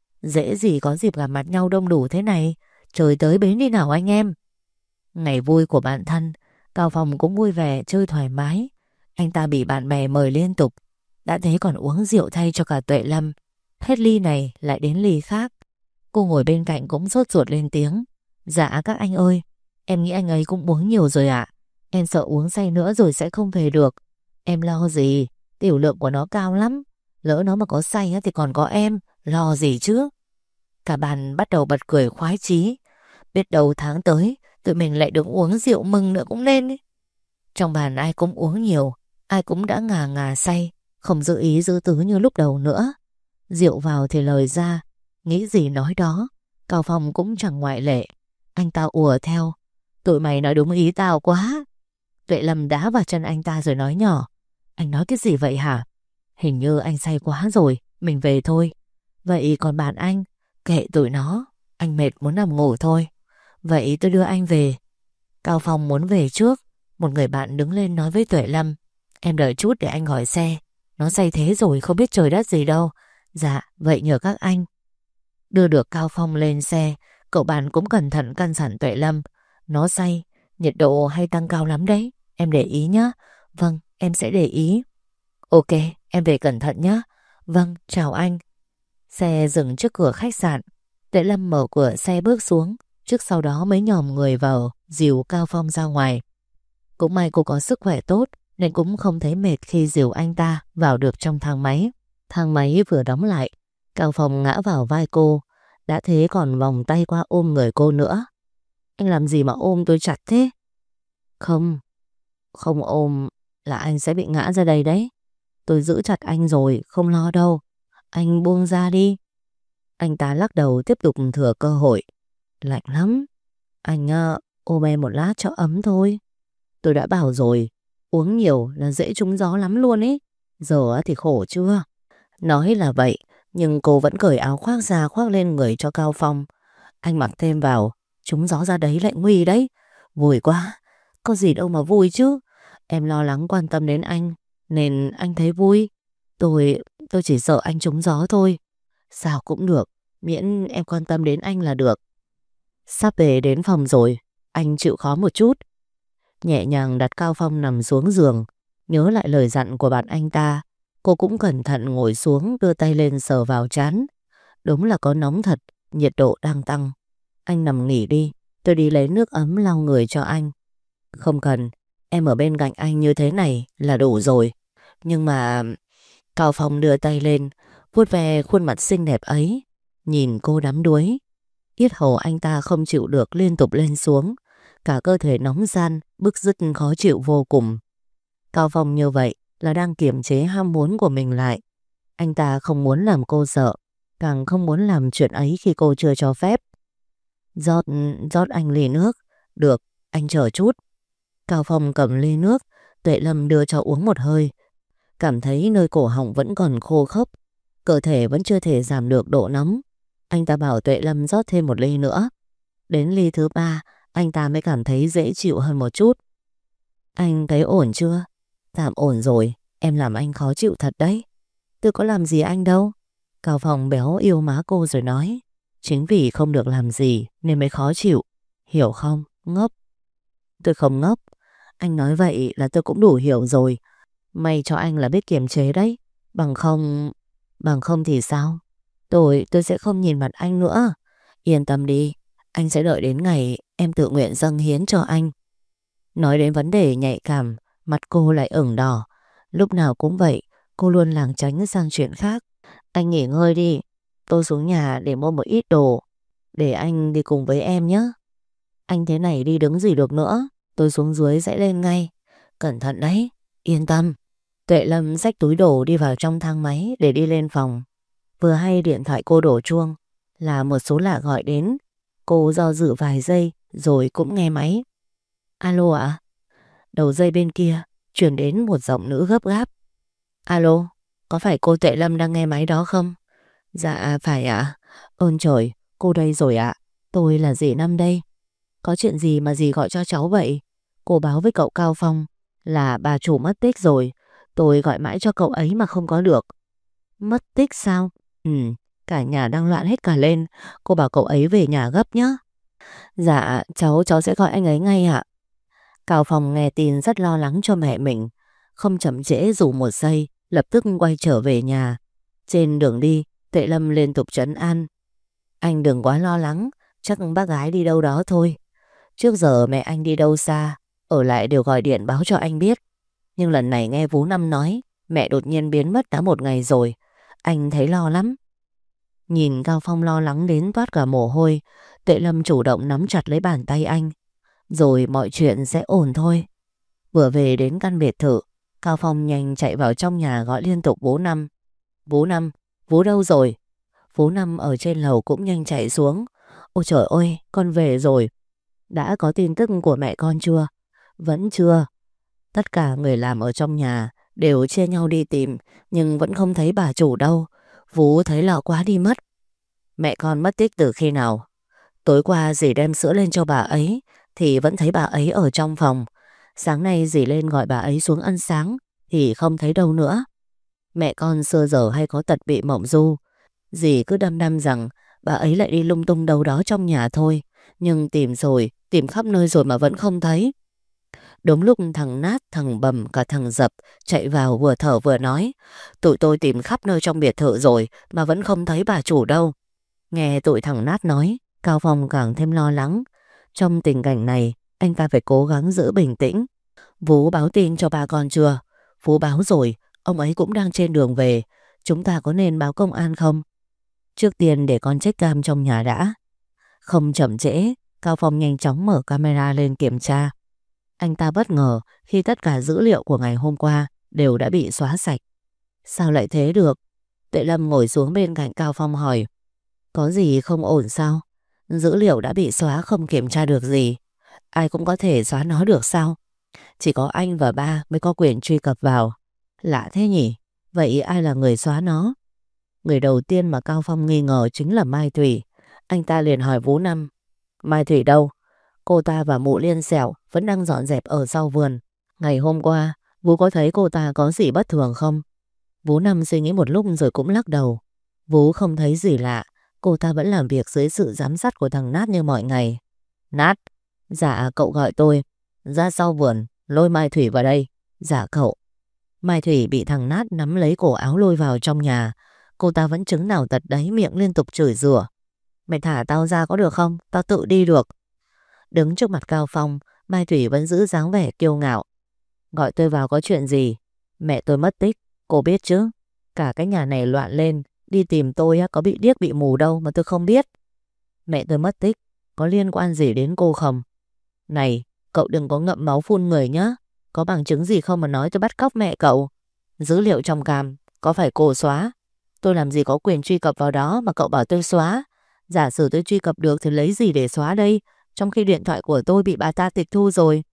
dễ gì có dịp gặp mặt nhau đông đủ thế này. Trời tới bến đi nào anh em. Ngày vui của bạn thân, Cao Phong cũng vui vẻ chơi thoải mái. Anh ta bị bạn bè mời liên tục, đã thế còn uống rượu thay cho cả Tuệ Lâm. Hết ly này lại đến ly khác. Cô ngồi bên cạnh cũng sốt ruột lên tiếng. Dạ các anh ơi, em nghĩ anh ấy cũng uống nhiều rồi ạ. Em sợ uống say nữa rồi sẽ không về được. Em lo gì, tiểu lượng của nó cao lắm. Lỡ nó mà có say thì còn có em, lo gì chứ. Cả bàn bắt đầu bật cười khoái chí. Biết đâu tháng tới tụi mình lại được uống rượu mừng nữa cũng nên. Trong bàn ai cũng uống nhiều, ai cũng đã ngà ngà say, không giữ ý giữ tứ như lúc đầu nữa. Rượu vào thì lời ra, nghĩ gì nói đó. Cao Phong cũng chẳng ngoại lệ. Anh ta ùa theo. Tụi mày nói đúng ý tao quá. Tuệ Lâm đá vào chân anh ta rồi nói nhỏ. Anh nói cái gì vậy hả? Hình như anh say quá rồi, mình về thôi. Vậy còn bạn anh? Kệ tụi nó, anh mệt muốn nằm ngủ thôi. Vậy tôi đưa anh về. Cao Phong muốn về trước. Một người bạn đứng lên nói với Tuệ Lâm. Em đợi chút để anh gọi xe. Nó say thế rồi không biết trời đất gì đâu. Dạ, vậy nhờ các anh. Đưa được Cao Phong lên xe, cậu bạn cũng cẩn thận căn dặn Tuệ Lâm. Nó say, nhiệt độ hay tăng cao lắm đấy. Em để ý nhé. Vâng, em sẽ để ý. Ok, em về cẩn thận nhé. Vâng, chào anh. Xe dừng trước cửa khách sạn. Tuệ Lâm mở cửa xe bước xuống. Trước sau đó mới nhòm người vào, dìu Cao Phong ra ngoài. Cũng may cô có sức khỏe tốt, nên cũng không thấy mệt khi dìu anh ta vào được trong thang máy. Thang máy vừa đóng lại, Cao Phong ngã vào vai cô. Đã thế còn vòng tay qua ôm người cô nữa. Anh làm gì mà ôm tôi chặt thế? Không, không ôm là anh sẽ bị ngã ra đây đấy. Tôi giữ chặt anh rồi, không lo đâu. Anh buông ra đi. Anh ta lắc đầu tiếp tục thừa cơ hội. Lạnh lắm. Anh ôm em một lát cho ấm thôi. Tôi đã bảo rồi, uống nhiều là dễ trúng gió lắm luôn ấy. Giờ thì khổ chưa? Nói là vậy, nhưng cô vẫn cởi áo khoác ra khoác lên người cho Cao Phong. Anh mặc thêm vào, trúng gió ra đấy lại nguy đấy. Vui quá, có gì đâu mà vui chứ. Em lo lắng quan tâm đến anh, nên anh thấy vui. Tôi chỉ sợ anh trúng gió thôi. Sao cũng được, miễn em quan tâm đến anh là được. Sắp về đến phòng rồi, anh chịu khó một chút. Nhẹ nhàng đặt Cao Phong nằm xuống giường. Nhớ lại lời dặn của bạn anh ta, cô cũng cẩn thận ngồi xuống đưa tay lên sờ vào trán. Đúng là có nóng thật, nhiệt độ đang tăng. Anh nằm nghỉ đi, tôi đi lấy nước ấm lau người cho anh. Không cần, em ở bên cạnh anh như thế này là đủ rồi. Nhưng mà... Cao Phong đưa tay lên, vuốt ve khuôn mặt xinh đẹp ấy. Nhìn cô đắm đuối. Yết hầu anh ta không chịu được liên tục lên xuống. Cả cơ thể nóng ran, bứt rứt khó chịu vô cùng. Cao Phong như vậy là đang kiềm chế ham muốn của mình lại. Anh ta không muốn làm cô sợ, càng không muốn làm chuyện ấy khi cô chưa cho phép. Rót anh ly nước. Được, anh chờ chút. Cao Phong cầm ly nước, Tuệ Lâm đưa cho uống một hơi. Cảm thấy nơi cổ họng vẫn còn khô khốc, cơ thể vẫn chưa thể giảm được độ nóng. Anh ta bảo Tuệ Lâm rót thêm một ly nữa. Đến ly thứ 3, anh ta mới cảm thấy dễ chịu hơn một chút. Anh thấy ổn chưa? Tạm ổn rồi, em làm anh khó chịu thật đấy. Tôi có làm gì anh đâu. Cao Phong béo yêu má cô rồi nói. Chính vì không được làm gì nên mới khó chịu, hiểu không? Ngốc. Tôi không ngốc. Anh nói vậy là tôi cũng đủ hiểu rồi. May cho anh là biết kiềm chế đấy. Bằng không thì sao? Tôi sẽ không nhìn mặt anh nữa. Yên tâm đi, anh sẽ đợi đến ngày em tự nguyện dâng hiến cho anh. Nói đến vấn đề nhạy cảm, mặt cô lại ửng đỏ. Lúc nào cũng vậy, cô luôn lảng tránh sang chuyện khác. Anh nghỉ ngơi đi, tôi xuống nhà để mua một ít đồ. Để anh đi cùng với em nhé. Anh thế này đi đứng gì được nữa. Tôi xuống dưới sẽ lên ngay. Cẩn thận đấy, yên tâm. Tuệ Lâm xách túi đồ đi vào trong thang máy để đi lên phòng. Vừa hay điện thoại cô đổ chuông, là một số lạ gọi đến. Cô do dự vài giây rồi cũng nghe máy. Alo ạ? Đầu dây bên kia chuyển đến một giọng nữ gấp gáp. Alo, có phải cô Tuệ Lâm đang nghe máy đó không? Dạ phải ạ. Ơn trời, cô đây rồi ạ. Tôi là dì Năm đây. Có chuyện gì mà dì gọi cho cháu vậy? Cô báo với cậu Cao Phong là bà chủ mất tích rồi. Tôi gọi mãi cho cậu ấy mà không có được. Mất tích sao? Ừ, cả nhà đang loạn hết cả lên. Cô bảo cậu ấy về nhà gấp nhé. Dạ, cháu sẽ gọi anh ấy ngay ạ. Cao Phong nghe tin rất lo lắng cho mẹ mình. Không chậm trễ dù một giây, lập tức quay trở về nhà. Trên đường đi, Tuệ Lâm liên tục trấn an. Anh đừng quá lo lắng, chắc bác gái đi đâu đó thôi. Trước giờ mẹ anh đi đâu xa, ở lại đều gọi điện báo cho anh biết. Nhưng lần này nghe Vú Năm nói mẹ đột nhiên biến mất đã một ngày rồi, anh thấy lo lắm. Nhìn Cao Phong lo lắng đến toát cả mồ hôi, Tuệ Lâm chủ động nắm chặt lấy bàn tay anh. Rồi mọi chuyện sẽ ổn thôi. Vừa về đến căn biệt thự, Cao Phong nhanh chạy vào trong nhà gọi liên tục Vú Năm. Vú Năm, Vú đâu rồi? Vú Năm ở trên lầu cũng nhanh chạy xuống. Ôi trời ơi, con về rồi. Đã có tin tức của mẹ con chưa? Vẫn chưa. Tất cả người làm ở trong nhà đều chia nhau đi tìm, nhưng vẫn không thấy bà chủ đâu. Vú thấy lo quá đi mất. Mẹ con mất tích từ khi nào? Tối qua dì đem sữa lên cho bà ấy thì vẫn thấy bà ấy ở trong phòng. Sáng nay dì lên gọi bà ấy xuống ăn sáng thì không thấy đâu nữa. Mẹ con xưa giờ hay có tật bị mộng du. Dì cứ đăm đăm rằng bà ấy lại đi lung tung đâu đó trong nhà thôi. Nhưng tìm rồi, tìm khắp nơi rồi mà vẫn không thấy. Đúng lúc thằng Nát, thằng Bầm, cả thằng Dập chạy vào vừa thở vừa nói. Tụi tôi tìm khắp nơi trong biệt thự rồi mà vẫn không thấy bà chủ đâu. Nghe tụi thằng Nát nói, Cao Phong càng thêm lo lắng. Trong tình cảnh này, anh ta phải cố gắng giữ bình tĩnh. Vú báo tin cho bà con chưa? Vú báo rồi, ông ấy cũng đang trên đường về. Chúng ta có nên báo công an không? Trước tiên để con check cam trong nhà đã. Không chậm trễ, Cao Phong nhanh chóng mở camera lên kiểm tra. Anh ta bất ngờ khi tất cả dữ liệu của ngày hôm qua đều đã bị xóa sạch. Sao lại thế được? Tuệ Lâm ngồi xuống bên cạnh Cao Phong hỏi. Có gì không ổn sao? Dữ liệu đã bị xóa không kiểm tra được gì. Ai cũng có thể xóa nó được sao? Chỉ có anh và ba mới có quyền truy cập vào. Lạ thế nhỉ? Vậy ai là người xóa nó? Người đầu tiên mà Cao Phong nghi ngờ chính là Mai Thủy. Anh ta liền hỏi Vú Năm. Mai Thủy đâu? Cô ta và mụ Liên Sẹo vẫn đang dọn dẹp ở sau vườn. Ngày hôm qua, Vú có thấy cô ta có gì bất thường không? Vú Năm suy nghĩ một lúc rồi cũng lắc đầu. Vú không thấy gì lạ. Cô ta vẫn làm việc dưới sự giám sát của thằng Nát như mọi ngày. Nát? Dạ cậu gọi tôi. Ra sau vườn, lôi Mai Thủy vào đây. Dạ cậu. Mai Thủy bị thằng Nát nắm lấy cổ áo lôi vào trong nhà. Cô ta vẫn chứng nào tật đấy, miệng liên tục chửi rủa. Mày thả tao ra có được không? Tao tự đi được. Đứng trước mặt Cao Phong, Mai Thủy vẫn giữ dáng vẻ kiêu ngạo. Gọi tôi vào có chuyện gì? Mẹ tôi mất tích, cô biết chứ? Cả cái nhà này loạn lên, đi tìm tôi có bị điếc bị mù đâu mà tôi không biết. Mẹ tôi mất tích, có liên quan gì đến cô không? Này, cậu đừng có ngậm máu phun người nhá. Có bằng chứng gì không mà nói tôi bắt cóc mẹ cậu? Dữ liệu trong cam có phải cô xóa? Tôi làm gì có quyền truy cập vào đó mà cậu bảo tôi xóa? Giả sử tôi truy cập được thì lấy gì để xóa đây? Trong khi điện thoại của tôi bị bà ta tịch thu rồi.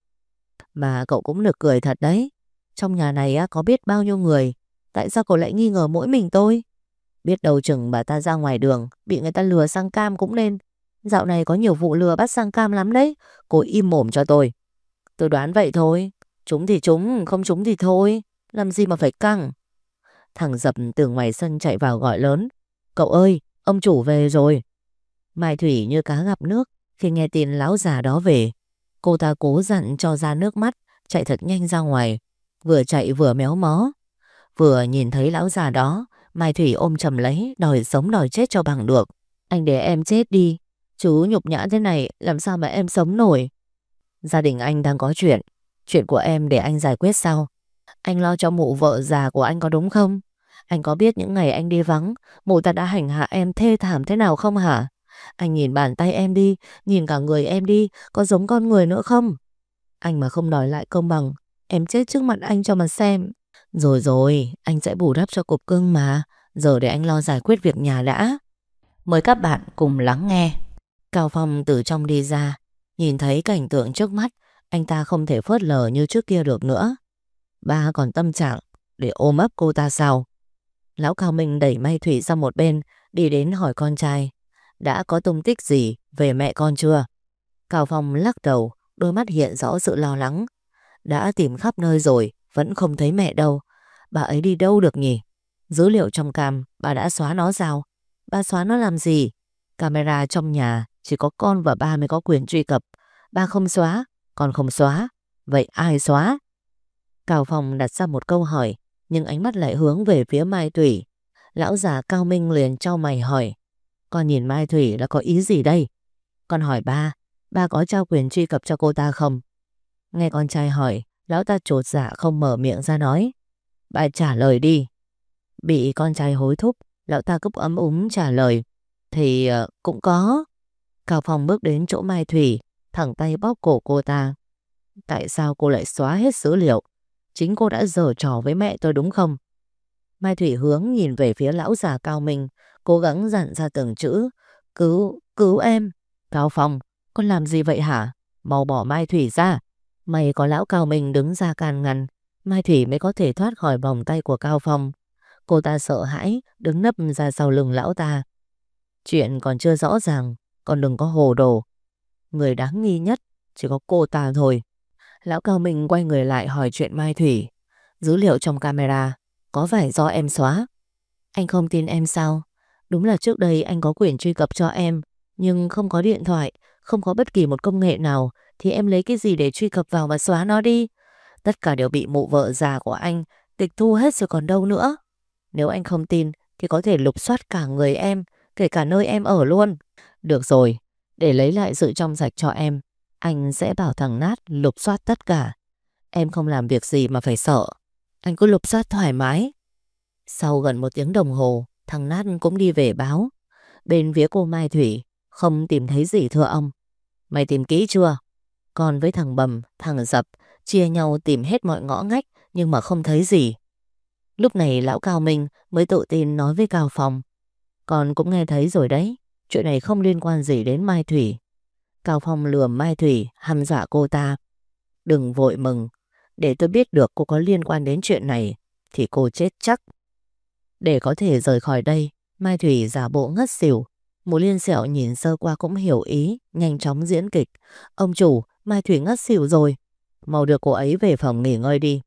Mà cậu cũng nực cười thật đấy. Trong nhà này có biết bao nhiêu người. Tại sao cậu lại nghi ngờ mỗi mình tôi? Biết đâu chừng bà ta ra ngoài đường bị người ta lừa sang cam cũng nên. Dạo này có nhiều vụ lừa bắt sang cam lắm đấy. Cô im mồm cho tôi. Tôi đoán vậy thôi. Trúng thì trúng, không trúng thì thôi. Làm gì mà phải căng. Thằng Dập từ ngoài sân chạy vào gọi lớn. Cậu ơi, ông chủ về rồi. Mai Thủy như cá gặp nước khi nghe tin lão già đó về. Cô ta cố dặn cho ra nước mắt, chạy thật nhanh ra ngoài. Vừa chạy vừa méo mó. Vừa nhìn thấy lão già đó, Mai Thủy ôm chầm lấy, đòi sống đòi chết cho bằng được. Anh để em chết đi. Chú nhục nhã thế này, làm sao mà em sống nổi. Gia đình anh đang có chuyện. Chuyện của em để anh giải quyết sau. Anh lo cho mụ vợ già của anh có đúng không? Anh có biết những ngày anh đi vắng, mụ ta đã hành hạ em thê thảm thế nào không hả? Anh nhìn bàn tay em đi, nhìn cả người em đi, có giống con người nữa không? Anh mà không đòi lại công bằng, em chết trước mặt anh cho mà xem. Rồi rồi, anh sẽ bù đắp cho cục cưng mà. Giờ để anh lo giải quyết việc nhà đã. Mời các bạn cùng lắng nghe. Cao Phong từ trong đi ra, nhìn thấy cảnh tượng trước mắt, anh ta không thể phớt lờ như trước kia được nữa. Ba còn tâm trạng để ôm ấp cô ta sao? Lão Cao Minh đẩy Mai Thủy sang một bên, đi đến hỏi con trai. Đã có tung tích gì về mẹ con chưa? Cao Phong lắc đầu, đôi mắt hiện rõ sự lo lắng. Đã tìm khắp nơi rồi, vẫn không thấy mẹ đâu. Bà ấy đi đâu được nhỉ? Dữ liệu trong cam, bà đã xóa nó sao? Bà xóa nó làm gì? Camera trong nhà, chỉ có con và ba mới có quyền truy cập. Ba không xóa, con không xóa. Vậy ai xóa? Cao Phong đặt ra một câu hỏi, nhưng ánh mắt lại hướng về phía Mai Thủy. Lão già Cao Minh liền chau mày hỏi. Con nhìn Mai Thủy là có ý gì đây? Con hỏi ba có trao quyền truy cập cho cô ta không? Nghe con trai hỏi, lão ta chột dạ không mở miệng ra nói. Bà trả lời đi. Bị con trai hối thúc, lão ta cứ ấm úng trả lời. Thì cũng có. Cao Phong bước đến chỗ Mai Thủy, thẳng tay bóp cổ cô ta. Tại sao cô lại xóa hết dữ liệu? Chính cô đã giở trò với mẹ tôi đúng không? Mai Thủy hướng nhìn về phía lão già Cao Minh, cố gắng dặn ra từng chữ. Cứu em. Cao Phong, con làm gì vậy hả? Mau bỏ Mai Thủy ra. May có lão Cao Minh đứng ra can ngăn, Mai Thủy mới có thể thoát khỏi vòng tay của Cao Phong. Cô ta sợ hãi, đứng nấp ra sau lưng lão ta. Chuyện còn chưa rõ ràng, con đừng có hồ đồ. Người đáng nghi nhất chỉ có cô ta thôi. Lão Cao Minh quay người lại hỏi chuyện Mai Thủy. Dữ liệu trong camera có phải do em xóa? Anh không tin em sao? Đúng là trước đây anh có quyền truy cập cho em, nhưng không có điện thoại, không có bất kỳ một công nghệ nào, thì em lấy cái gì để truy cập vào mà xóa nó đi? Tất cả đều bị mụ vợ già của anh tịch thu hết rồi còn đâu nữa. Nếu anh không tin thì có thể lục soát cả người em, kể cả nơi em ở luôn. Được rồi, để lấy lại sự trong sạch cho em, anh sẽ bảo thằng Nát lục soát tất cả. Em không làm việc gì mà phải sợ. Anh cứ lục soát thoải mái. Sau gần 1 tiếng đồng hồ, thằng Nát cũng đi về báo. Bên phía cô Mai Thủy không tìm thấy gì thưa ông. Mày tìm kỹ chưa? Còn với thằng Bầm, thằng Dập chia nhau tìm hết mọi ngõ ngách nhưng mà không thấy gì. Lúc này lão Cao Minh mới tự tin nói với Cao Phong. Con cũng nghe thấy rồi đấy, chuyện này không liên quan gì đến Mai Thủy. Cao Phong lườm Mai Thủy, hăm dọa cô ta. Đừng vội mừng, để tôi biết được cô có liên quan đến chuyện này thì cô chết chắc. Để có thể rời khỏi đây, Mai Thủy giả bộ ngất xỉu. Mụ Liên Sẹo nhìn sơ qua cũng hiểu ý, nhanh chóng diễn kịch. Ông chủ, Mai Thủy ngất xỉu rồi. Mau đưa cô ấy về phòng nghỉ ngơi đi.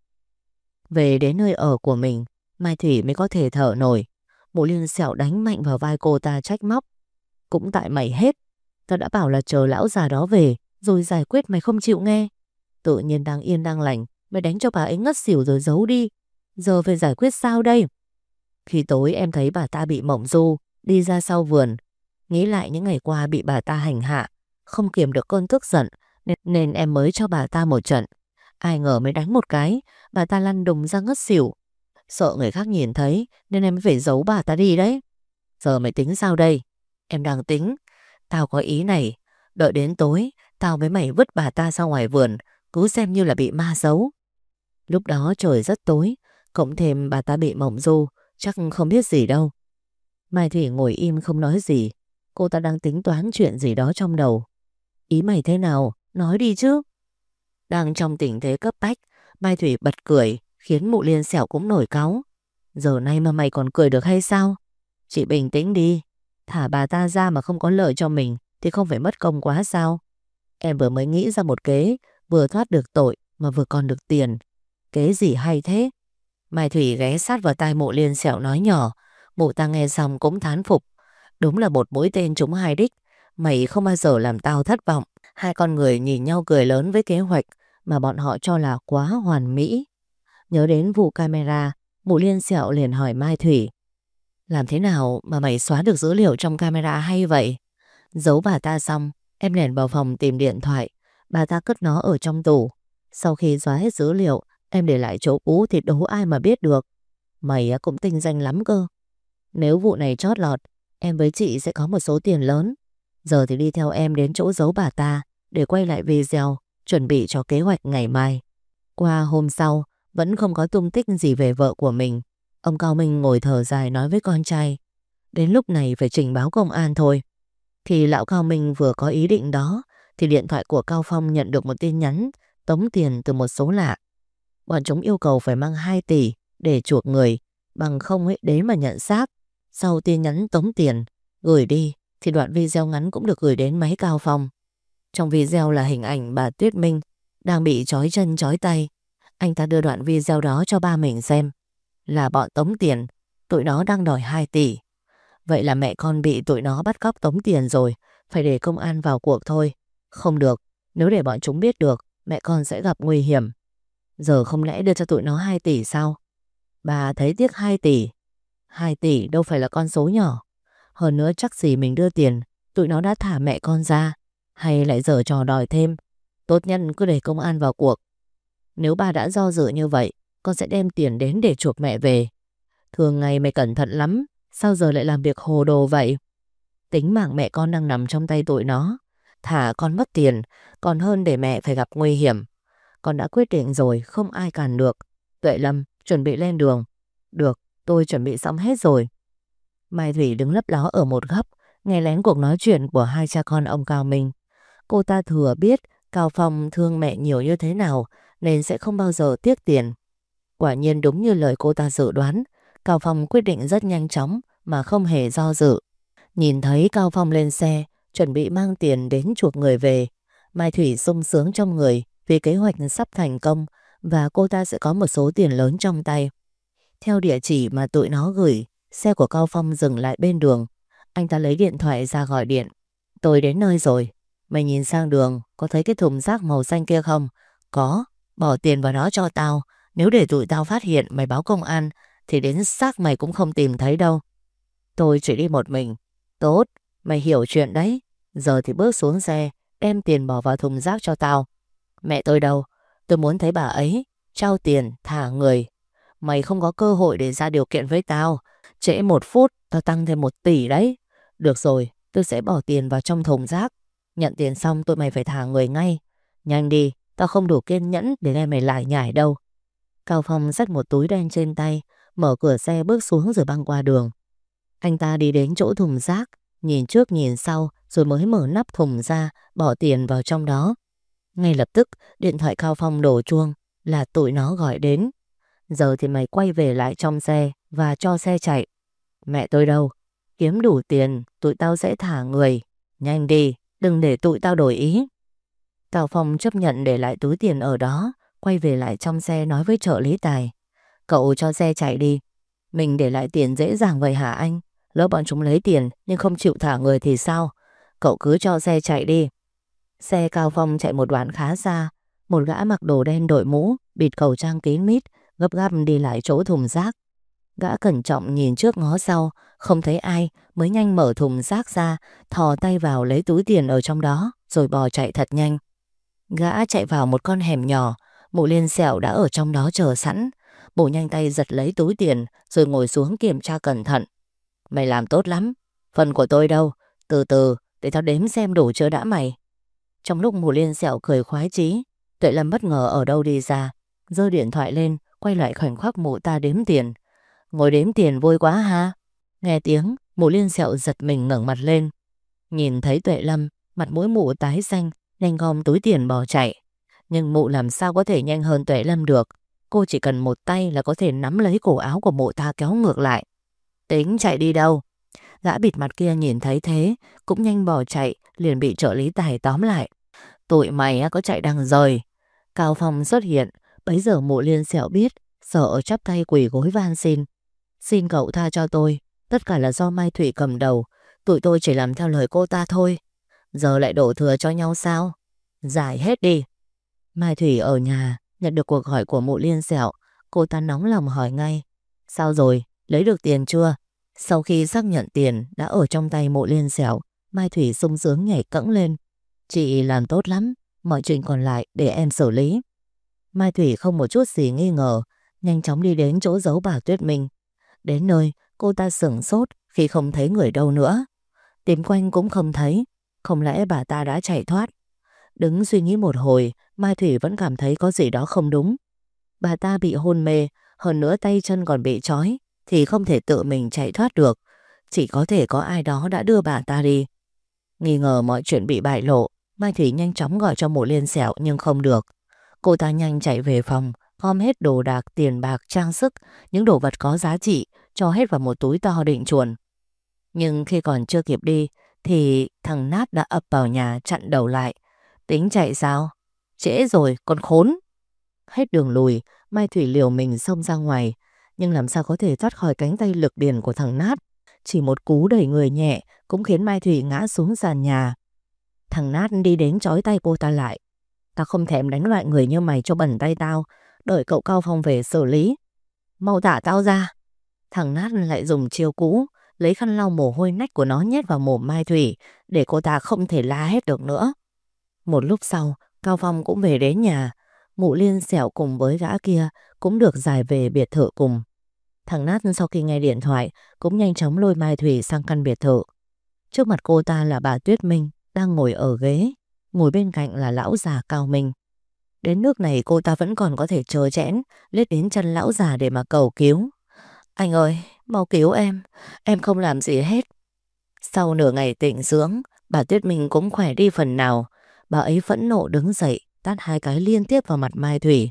Về đến nơi ở của mình, Mai Thủy mới có thể thở nổi. Mụ Liên Sẹo đánh mạnh vào vai cô ta trách móc. Cũng tại mày hết. Tao đã bảo là chờ lão già đó về rồi giải quyết, mày không chịu nghe. Tự nhiên đang yên đang lành, mày đánh cho bà ấy ngất xỉu rồi giấu đi. Giờ phải giải quyết sao đây? Khi tối em thấy bà ta bị mộng du, đi ra sau vườn. Nghĩ lại những ngày qua bị bà ta hành hạ, không kiềm được cơn tức giận, nên em mới cho bà ta một trận. Ai ngờ mới đánh một cái, bà ta lăn đùng ra ngất xỉu. Sợ người khác nhìn thấy nên em phải giấu bà ta đi đấy. Giờ mày tính sao đây? Em đang tính, tao có ý này. Đợi đến tối Tao với mày vứt bà ta ra ngoài vườn, cứ xem như là bị ma giấu. Lúc đó trời rất tối, cộng thêm bà ta bị mộng du, chắc không biết gì đâu. Mai Thủy ngồi im không nói gì. Cô ta đang tính toán chuyện gì đó trong đầu. Ý mày thế nào? Nói đi chứ. Đang trong tình thế cấp bách, Mai Thủy bật cười, khiến mụ Liên Sẹo cũng nổi cáu. Giờ này mà mày còn cười được hay sao? Chị bình tĩnh đi. Thả bà ta ra mà không có lợi cho mình thì không phải mất công quá sao? Em vừa mới nghĩ ra một kế, vừa thoát được tội mà vừa còn được tiền. Kế gì hay thế? Mai Thủy ghé sát vào tai mụ Liên Sẹo nói nhỏ. Mụ ta nghe xong cũng thán phục. Đúng là một mũi tên trúng hai đích. Mày không bao giờ làm tao thất vọng. Hai con người nhìn nhau cười lớn với kế hoạch mà bọn họ cho là quá hoàn mỹ. Nhớ đến vụ camera, mụ Liên Sẹo liền hỏi Mai Thủy. Làm thế nào mà mày xóa được dữ liệu trong camera hay vậy? Giấu bà ta xong, em lẻn vào phòng tìm điện thoại. Bà ta cất nó ở trong tủ. Sau khi xóa hết dữ liệu, em để lại chỗ cũ thì đố ai mà biết được. Mày cũng tinh danh lắm cơ. Nếu vụ này chót lọt, em với chị sẽ có một số tiền lớn. Giờ thì đi theo em đến chỗ giấu bà ta để quay lại video, chuẩn bị cho kế hoạch ngày mai. Qua hôm sau, vẫn không có tung tích gì về vợ của mình. Ông Cao Minh ngồi thở dài nói với con trai. Đến lúc này phải trình báo công an thôi. Thì lão Cao Minh vừa có ý định đó, thì điện thoại của Cao Phong nhận được một tin nhắn tống tiền từ một số lạ. Bọn chúng yêu cầu phải mang 2 tỷ để chuộc người, bằng không ấy đến mà nhận xác. Sau tin nhắn tống tiền gửi đi thì đoạn video ngắn cũng được gửi đến máy Cao Phong. Trong video là hình ảnh bà Tuyết Minh đang bị trói chân trói tay. Anh ta đưa đoạn video đó cho ba mình xem. Là bọn tống tiền, tụi nó đang đòi 2 tỷ. Vậy là mẹ con bị tụi nó bắt cóc tống tiền rồi, phải để công an vào cuộc thôi. Không được, nếu để bọn chúng biết được, mẹ con sẽ gặp nguy hiểm. Giờ không lẽ đưa cho tụi nó 2 tỷ sao? Bà thấy tiếc 2 tỷ. 2 tỷ đâu phải là con số nhỏ. Hơn nữa chắc gì mình đưa tiền, tụi nó đã thả mẹ con ra. Hay lại giở trò đòi thêm. Tốt nhất cứ để công an vào cuộc. Nếu bà đã do dự như vậy, con sẽ đem tiền đến để chuộc mẹ về. Thường ngày mày cẩn thận lắm, sao giờ lại làm việc hồ đồ vậy? Tính mạng mẹ con đang nằm trong tay tụi nó. Thả con mất tiền, còn hơn để mẹ phải gặp nguy hiểm. Con đã quyết định rồi, không ai cản được. Tuệ Lâm, chuẩn bị lên đường. Được, tôi chuẩn bị xong hết rồi. Mai Thủy đứng lấp ló ở một góc, nghe lén cuộc nói chuyện của hai cha con ông Cao Minh. Cô ta thừa biết Cao Phong thương mẹ nhiều như thế nào, nên sẽ không bao giờ tiếc tiền. Quả nhiên đúng như lời cô ta dự đoán, Cao Phong quyết định rất nhanh chóng mà không hề do dự. Nhìn thấy Cao Phong lên xe, chuẩn bị mang tiền đến chuộc người về, Mai Thủy sung sướng trong người vì kế hoạch sắp thành công và cô ta sẽ có một số tiền lớn trong tay. Theo địa chỉ mà tụi nó gửi, xe của Cao Phong dừng lại bên đường. Anh ta lấy điện thoại ra gọi điện. Tôi đến nơi rồi. Mày nhìn sang đường, có thấy cái thùng rác màu xanh kia không? Có, bỏ tiền vào đó cho tao. Nếu để tụi tao phát hiện mày báo công an thì đến xác mày cũng không tìm thấy đâu. Tôi chỉ đi một mình. Tốt, mày hiểu chuyện đấy. Giờ thì bước xuống xe, đem tiền bỏ vào thùng rác cho tao. Mẹ tôi đâu? Tôi muốn thấy bà ấy. Trao tiền, thả người. Mày không có cơ hội để ra điều kiện với tao. Trễ 1 phút, tao tăng thêm 1 tỷ đấy. Được rồi, tôi sẽ bỏ tiền vào trong thùng rác. Nhận tiền xong tụi mày phải thả người ngay. Nhanh đi, tao không đủ kiên nhẫn để nghe mày lải nhải đâu. Cao Phong xách một túi đen trên tay, mở cửa xe bước xuống rồi băng qua đường. Anh ta đi đến chỗ thùng rác, nhìn trước nhìn sau rồi mới mở nắp thùng ra, bỏ tiền vào trong đó. Ngay lập tức, điện thoại Cao Phong đổ chuông, là tụi nó gọi đến. Giờ thì mày quay về lại trong xe và cho xe chạy. Mẹ tôi đâu? Kiếm đủ tiền, tụi tao sẽ thả người. Nhanh đi, đừng để tụi tao đổi ý. Cao Phong chấp nhận để lại túi tiền ở đó, quay về lại trong xe nói với trợ lý Tài. Cậu cho xe chạy đi. Mình để lại tiền dễ dàng vậy hả anh? Lỡ bọn chúng lấy tiền nhưng không chịu thả người thì sao? Cậu cứ cho xe chạy đi. Xe Cao Phong chạy một đoạn khá xa. Một gã mặc đồ đen đội mũ, bịt khẩu trang kín mít, gấp gáp đi lại chỗ thùng rác. Gã cẩn trọng nhìn trước ngó sau, không thấy ai mới nhanh mở thùng rác ra, thò tay vào lấy túi tiền ở trong đó rồi bò chạy thật nhanh. Gã chạy vào một con hẻm nhỏ, mụ Liên Sẹo đã ở trong đó chờ sẵn. Mụ nhanh tay giật lấy túi tiền rồi ngồi xuống kiểm tra cẩn thận. Mày làm tốt lắm. Phần của tôi đâu? Từ từ, để tao đếm xem đủ chưa đã mày. Trong lúc Mụ Liên Sẹo cười khoái chí, Tuệ Lâm bất ngờ ở đâu đi ra, giơ điện thoại lên, quay lại khoảnh khắc mụ ta đếm tiền. Ngồi đếm tiền vui quá ha. Nghe tiếng, Mụ Liên Sẹo giật mình ngẩng mặt lên. Nhìn thấy Tuệ Lâm, mặt mũi mụ tái xanh, nhanh gom túi tiền bỏ chạy. Nhưng mụ làm sao có thể nhanh hơn Tuệ Lâm được. Cô chỉ cần một tay là có thể nắm lấy cổ áo của mụ ta kéo ngược lại. Tính chạy đi đâu? Gã bịt mặt kia nhìn thấy thế, cũng nhanh bỏ chạy, liền bị trợ lý Tài tóm lại. Tụi mày có chạy đằng rời. Cao Phong xuất hiện, bấy giờ Mụ Liên Sẹo biết, sợ chắp tay quỳ gối van xin. Xin cậu tha cho tôi, tất cả là do Mai Thủy cầm đầu, tụi tôi chỉ làm theo lời cô ta thôi. Giờ lại đổ thừa cho nhau sao? Giải hết đi. Mai Thủy ở nhà, nhận được cuộc hỏi của Mụ Liên Sẹo, cô ta nóng lòng hỏi ngay. Sao rồi, lấy được tiền chưa? Sau khi xác nhận tiền đã ở trong tay Mụ Liên Sẹo, Mai Thủy sung sướng nhảy cẫng lên. Chị làm tốt lắm, mọi chuyện còn lại để em xử lý. Mai Thủy không một chút gì nghi ngờ, nhanh chóng đi đến chỗ giấu bà Tuyết Minh. Đến nơi, cô ta sửng sốt khi không thấy người đâu nữa. Tìm quanh cũng không thấy, không lẽ bà ta đã chạy thoát? Đứng suy nghĩ một hồi, Mai Thủy vẫn cảm thấy có gì đó không đúng. Bà ta bị hôn mê, hơn nữa tay chân còn bị trói, thì không thể tự mình chạy thoát được. Chỉ có thể có ai đó đã đưa bà ta đi. Nghi ngờ mọi chuyện bị bại lộ, Mai Thủy nhanh chóng gọi cho Mụ Liên Sẹo nhưng không được. Cô ta nhanh chạy về phòng, gom hết đồ đạc, tiền bạc, trang sức, những đồ vật có giá trị, cho hết vào một túi to định chuồn. Nhưng khi còn chưa kịp đi, thì thằng Nát đã ập vào nhà chặn đầu lại. Tính chạy sao? Trễ rồi, con khốn! Hết đường lùi, Mai Thủy liều mình xông ra ngoài. Nhưng làm sao có thể thoát khỏi cánh tay lực điền của thằng Nát. Chỉ một cú đẩy người nhẹ cũng khiến Mai Thủy ngã xuống sàn nhà. Thằng Nát đi đến trói tay cô ta lại. Tao không thèm đánh loại người như mày cho bẩn tay tao. Đợi cậu Cao Phong về xử lý. Mau thả tao ra. Thằng Nát lại dùng chiêu cũ, lấy khăn lau mồ hôi nách của nó nhét vào mồm Mai Thủy, để cô ta không thể la hét được nữa. Một lúc sau, Cao Phong cũng về đến nhà. Mụ Liên Sẹo cùng với gã kia cũng được giải về biệt thự cùng. Thằng Nát sau khi nghe điện thoại cũng nhanh chóng lôi Mai Thủy sang căn biệt thự. Trước mặt cô ta là bà Tuyết Minh đang ngồi ở ghế, ngồi bên cạnh là lão già Cao Minh. Đến nước này cô ta vẫn còn có thể trơ trẽn lết đến chân lão già để mà cầu cứu. Anh ơi, mau cứu em không làm gì hết. Sau nửa ngày tỉnh dưỡng, bà Tuyết Minh cũng khỏe đi phần nào. Bà ấy phẫn nộ đứng dậy, tát 2 cái liên tiếp vào mặt Mai Thủy.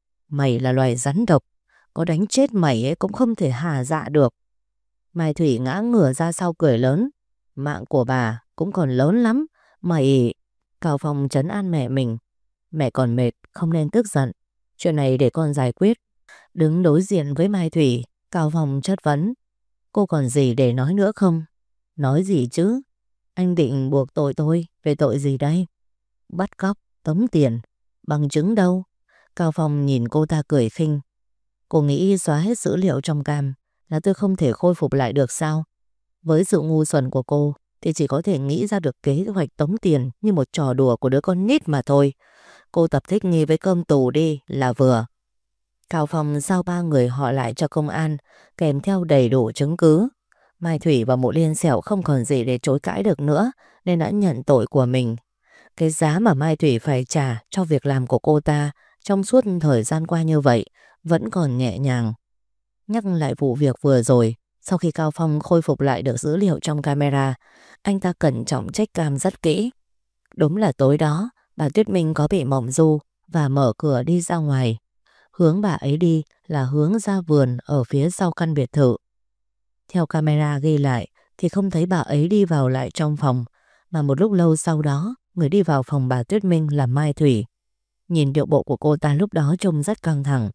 Mày là loài rắn độc, có đánh chết mày ấy cũng không thể hà dạ được. Mai Thủy ngã ngửa ra sau cười lớn. Mạng của bà cũng còn lớn lắm. Mày... Cao Phong trấn an mẹ mình. Mẹ còn mệt, không nên tức giận. Chuyện này để con giải quyết. Đứng đối diện với Mai Thủy, Cao Phong chất vấn. Cô còn gì để nói nữa không? Nói gì chứ? Anh định buộc tội tôi về tội gì đây? Bắt cóc, tống tiền. Bằng chứng đâu? Cao Phong nhìn cô ta cười khinh. Cô nghĩ xóa hết dữ liệu trong cam là tôi không thể khôi phục lại được sao? Với sự ngu xuẩn của cô thì chỉ có thể nghĩ ra được kế hoạch tống tiền như một trò đùa của đứa con nít mà thôi. Cô tập thích nghi với cơm tù đi là vừa. Cao Phong giao 3 người họ lại cho công an, kèm theo đầy đủ chứng cứ. Mai Thủy và Mụ Liên Sẹo không còn gì để chối cãi được nữa, nên đã nhận tội của mình. Cái giá mà Mai Thủy phải trả cho việc làm của cô ta trong suốt thời gian qua như vậy vẫn còn nhẹ nhàng. Nhắc lại vụ việc vừa rồi, sau khi Cao Phong khôi phục lại được dữ liệu trong camera, anh ta cẩn trọng check cam rất kỹ. Đúng là tối đó, bà Tuyết Minh có bị mộng du và mở cửa đi ra ngoài. Hướng bà ấy đi là hướng ra vườn ở phía sau căn biệt thự. Theo camera ghi lại thì không thấy bà ấy đi vào lại trong phòng, mà một lúc lâu sau đó, người đi vào phòng bà Tuyết Minh là Mai Thủy. Nhìn điệu bộ của cô ta lúc đó trông rất căng thẳng.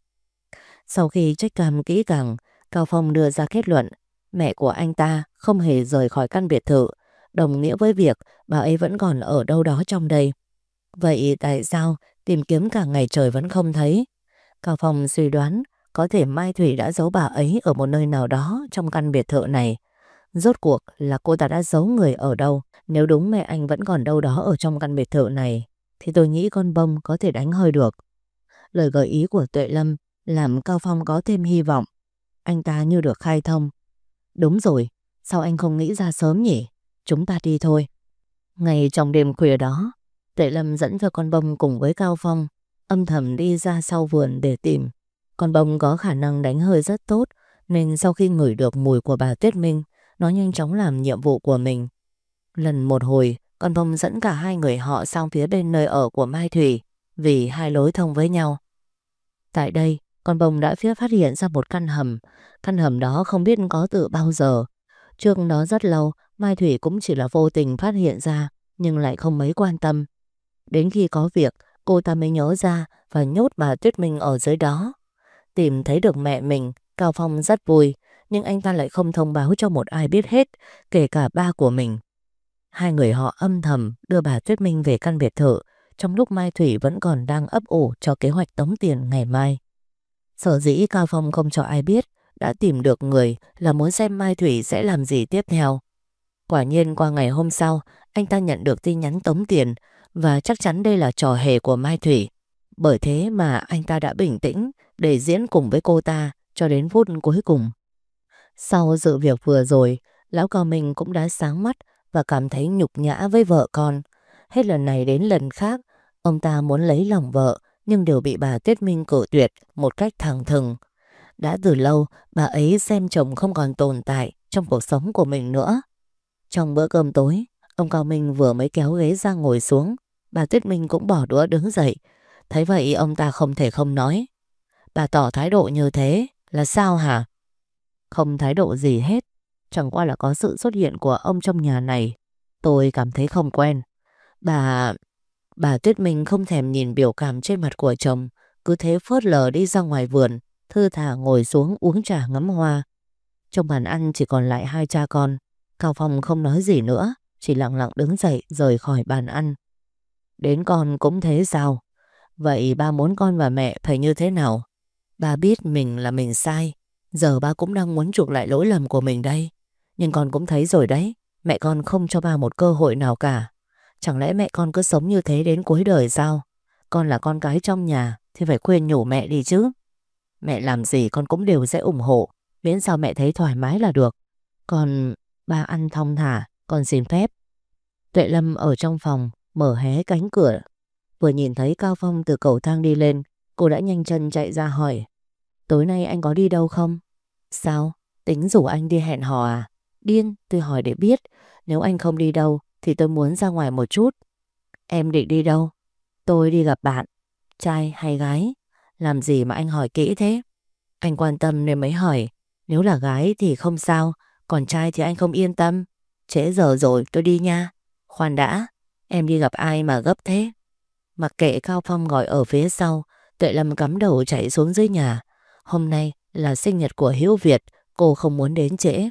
Sau khi check cam kỹ càng, Cao Phong đưa ra kết luận mẹ của anh ta không hề rời khỏi căn biệt thự, đồng nghĩa với việc bà ấy vẫn còn ở đâu đó trong đây. Vậy tại sao tìm kiếm cả ngày trời vẫn không thấy? Cao Phong suy đoán có thể Mai Thủy đã giấu bà ấy ở một nơi nào đó trong căn biệt thự này. Rốt cuộc là cô ta đã giấu người ở đâu? Nếu đúng mẹ anh vẫn còn đâu đó ở trong căn biệt thự này thì tôi nghĩ con bông có thể đánh hơi được. Lời gợi ý của Tuệ Lâm làm Cao Phong có thêm hy vọng. Anh ta như được khai thông. Đúng rồi, sao anh không nghĩ ra sớm nhỉ? Chúng ta đi thôi. Ngay trong đêm khuya đó, Tuệ Lâm dẫn cho con bông cùng với Cao Phong âm thầm đi ra sau vườn để tìm. Con bông có khả năng đánh hơi rất tốt, nên sau khi ngửi được mùi của bà Tuyết Minh, nó nhanh chóng làm nhiệm vụ của mình. Lần một hồi, con bông dẫn cả hai người họ sang phía bên nơi ở của Mai Thủy, vì hai lối thông với nhau. Tại đây, con bông đã phát hiện ra một căn hầm. Căn hầm đó không biết có từ bao giờ. Trước đó rất lâu, Mai Thủy cũng chỉ là vô tình phát hiện ra, nhưng lại không mấy quan tâm. Đến khi có việc, cô ta mới nhớ ra và nhốt bà Tuyết Minh ở dưới đó. Tìm thấy được mẹ mình, Cao Phong rất vui, nhưng anh ta lại không thông báo cho một ai biết hết, kể cả ba của mình. Hai người họ âm thầm đưa bà Tuyết Minh về căn biệt thự, trong lúc Mai Thủy vẫn còn đang ấp ủ cho kế hoạch tống tiền ngày mai. Sở dĩ Cao Phong không cho ai biết đã tìm được người là muốn xem Mai Thủy sẽ làm gì tiếp theo. Quả nhiên qua ngày hôm sau, anh ta nhận được tin nhắn tống tiền và chắc chắn đây là trò hề của Mai Thủy. Bởi thế mà anh ta đã bình tĩnh để diễn cùng với cô ta cho đến phút cuối cùng. Sau sự việc vừa rồi, lão Cao Minh cũng đã sáng mắt và cảm thấy nhục nhã với vợ con. Hết lần này đến lần khác, ông ta muốn lấy lòng vợ nhưng đều bị bà Tuyết Minh cự tuyệt một cách thẳng thừng. Đã từ lâu, bà ấy xem chồng không còn tồn tại trong cuộc sống của mình nữa. Trong bữa cơm tối, ông Cao Minh vừa mới kéo ghế ra ngồi xuống, bà Tuyết Minh cũng bỏ đũa đứng dậy. Thấy vậy ông ta không thể không nói: "Bà tỏ thái độ như thế là sao hả?" "Không thái độ gì hết, chẳng qua là có sự xuất hiện của ông trong nhà này, tôi cảm thấy không quen." Bà Tuyết Minh không thèm nhìn biểu cảm trên mặt của chồng, cứ thế phớt lờ đi ra ngoài vườn, thư thả ngồi xuống uống trà ngắm hoa. Trong bàn ăn chỉ còn lại hai cha con. Cao Phong không nói gì nữa, chỉ lặng lặng đứng dậy rời khỏi bàn ăn. "Đến con cũng thế sao? Vậy ba muốn con và mẹ phải như thế nào?" "Ba biết mình là mình sai, giờ ba cũng đang muốn chuộc lại lỗi lầm của mình đây. Nhưng con cũng thấy rồi đấy, mẹ con không cho ba một cơ hội nào cả. Chẳng lẽ mẹ con cứ sống như thế đến cuối đời sao? Con là con cái trong nhà thì phải khuyên nhủ mẹ đi chứ. Mẹ làm gì con cũng đều sẽ ủng hộ, miễn sao mẹ thấy thoải mái là được. Còn ba ăn thong thả, con xin phép." Tuệ Lâm ở trong phòng mở hé cánh cửa. Vừa nhìn thấy Cao Phong từ cầu thang đi lên, cô đã nhanh chân chạy ra hỏi: "Tối nay anh có đi đâu không?" "Sao? Tính rủ anh đi hẹn hò à?" "Điên, tôi hỏi để biết. Nếu anh không đi đâu thì tôi muốn ra ngoài một chút." "Em định đi đâu?" "Tôi đi gặp bạn." "Trai hay gái?" "Làm gì mà anh hỏi kỹ thế?" "Anh quan tâm nên mới hỏi. Nếu là gái thì không sao, còn trai thì anh không yên tâm." "Trễ giờ rồi, tôi đi nha." "Khoan đã, em đi gặp ai mà gấp thế?" Mặc kệ Cao Phong gọi ở phía sau, Tuệ Lâm cắm đầu chạy xuống dưới nhà. Hôm nay là sinh nhật của Hữu Việt, cô không muốn đến trễ.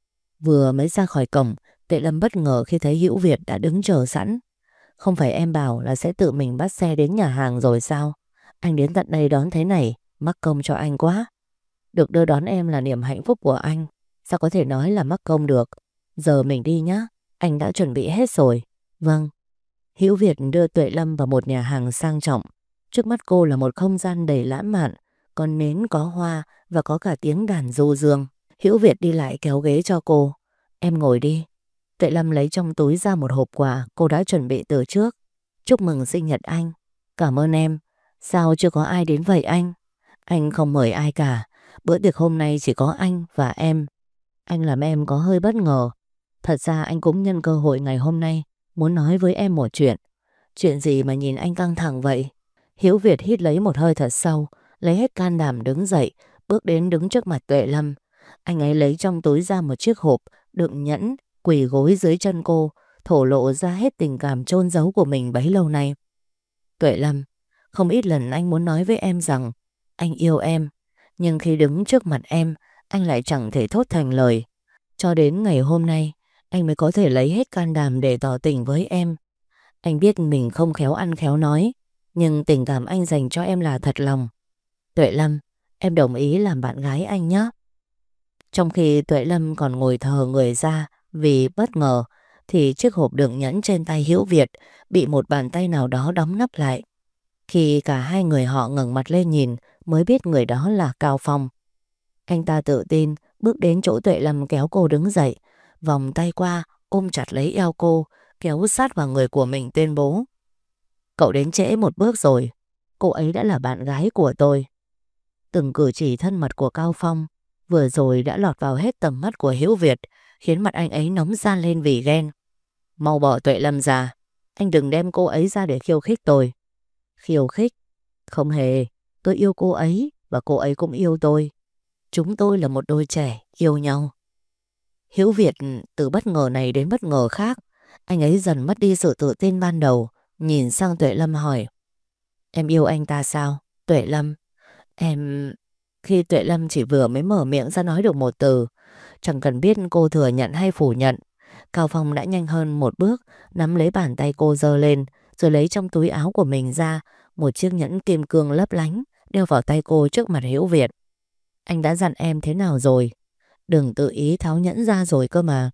Vừa mới ra khỏi cổng, Tuệ Lâm bất ngờ khi thấy Hữu Việt đã đứng chờ sẵn. "Không phải em bảo là sẽ tự mình bắt xe đến nhà hàng rồi sao? Anh đến tận đây đón thế này, mắc công cho anh quá." "Được đưa đón em là niềm hạnh phúc của anh, sao có thể nói là mắc công được. Giờ mình đi nhá, anh đã chuẩn bị hết rồi." "Vâng." Hữu Việt đưa Tuệ Lâm vào một nhà hàng sang trọng. Trước mắt cô là một không gian đầy lãng mạn, có nến, có hoa và có cả tiếng đàn du dương. Hữu Việt đi lại kéo ghế cho cô. "Em ngồi đi." Tuệ Lâm lấy trong túi ra một hộp quà cô đã chuẩn bị từ trước. "Chúc mừng sinh nhật anh." "Cảm ơn em." "Sao chưa có ai đến vậy anh?" "Anh không mời ai cả. Bữa tiệc hôm nay chỉ có anh và em." Anh làm em có hơi bất ngờ. Thật ra anh cũng nhân cơ hội ngày hôm nay muốn nói với em một chuyện. "Chuyện gì mà nhìn anh căng thẳng vậy?" Hiếu Việt hít lấy một hơi thật sâu, lấy hết can đảm đứng dậy, bước đến đứng trước mặt Tuệ Lâm. Anh ấy lấy trong túi ra một chiếc hộp đựng nhẫn, quỳ gối dưới chân cô, thổ lộ ra hết tình cảm chôn giấu của mình bấy lâu nay. "Tuệ Lâm, không ít lần anh muốn nói với em rằng anh yêu em, nhưng khi đứng trước mặt em, anh lại chẳng thể thốt thành lời. Cho đến ngày hôm nay, anh mới có thể lấy hết can đảm để tỏ tình với em. Anh biết mình không khéo ăn khéo nói, nhưng tình cảm anh dành cho em là thật lòng. Tuệ Lâm, em đồng ý làm bạn gái anh nhé." Trong khi Tuệ Lâm còn ngồi thờ người ra vì bất ngờ, thì chiếc hộp đựng nhẫn trên tay Hữu Việt bị một bàn tay nào đó đóng nắp lại. Khi cả hai người họ ngẩng mặt lên nhìn mới biết người đó là Cao Phong. Anh ta tự tin bước đến chỗ Tuệ Lâm kéo cô đứng dậy, vòng tay qua ôm chặt lấy eo cô, kéo sát vào người của mình tuyên bố: Cậu đến trễ một bước rồi. Cô ấy đã là bạn gái của tôi. Từng cử chỉ thân mật của Cao Phong vừa rồi đã lọt vào hết tầm mắt của Hữu Việt, khiến mặt anh ấy nóng ran lên vì ghen. Mau bỏ Tuệ Lâm ra. Anh đừng đem cô ấy ra để khiêu khích tôi. Khiêu khích? Không hề. Tôi yêu cô ấy và cô ấy cũng yêu tôi. Chúng tôi là một đôi trẻ yêu nhau. Hữu Việt từ bất ngờ này đến bất ngờ khác. Anh ấy dần mất đi sự tự tin ban đầu. Nhìn sang Tuệ Lâm hỏi: Em yêu anh ta sao, Tuệ Lâm? Em... Khi Tuệ Lâm chỉ vừa mới mở miệng ra nói được một từ, chẳng cần biết cô thừa nhận hay phủ nhận, Cao Phong đã nhanh hơn một bước, nắm lấy bàn tay cô giơ lên, rồi lấy trong túi áo của mình ra một chiếc nhẫn kim cương lấp lánh, đeo vào tay cô trước mặt Hữu Việt. Anh đã dặn em thế nào rồi? Đừng tự ý tháo nhẫn ra rồi cơ mà.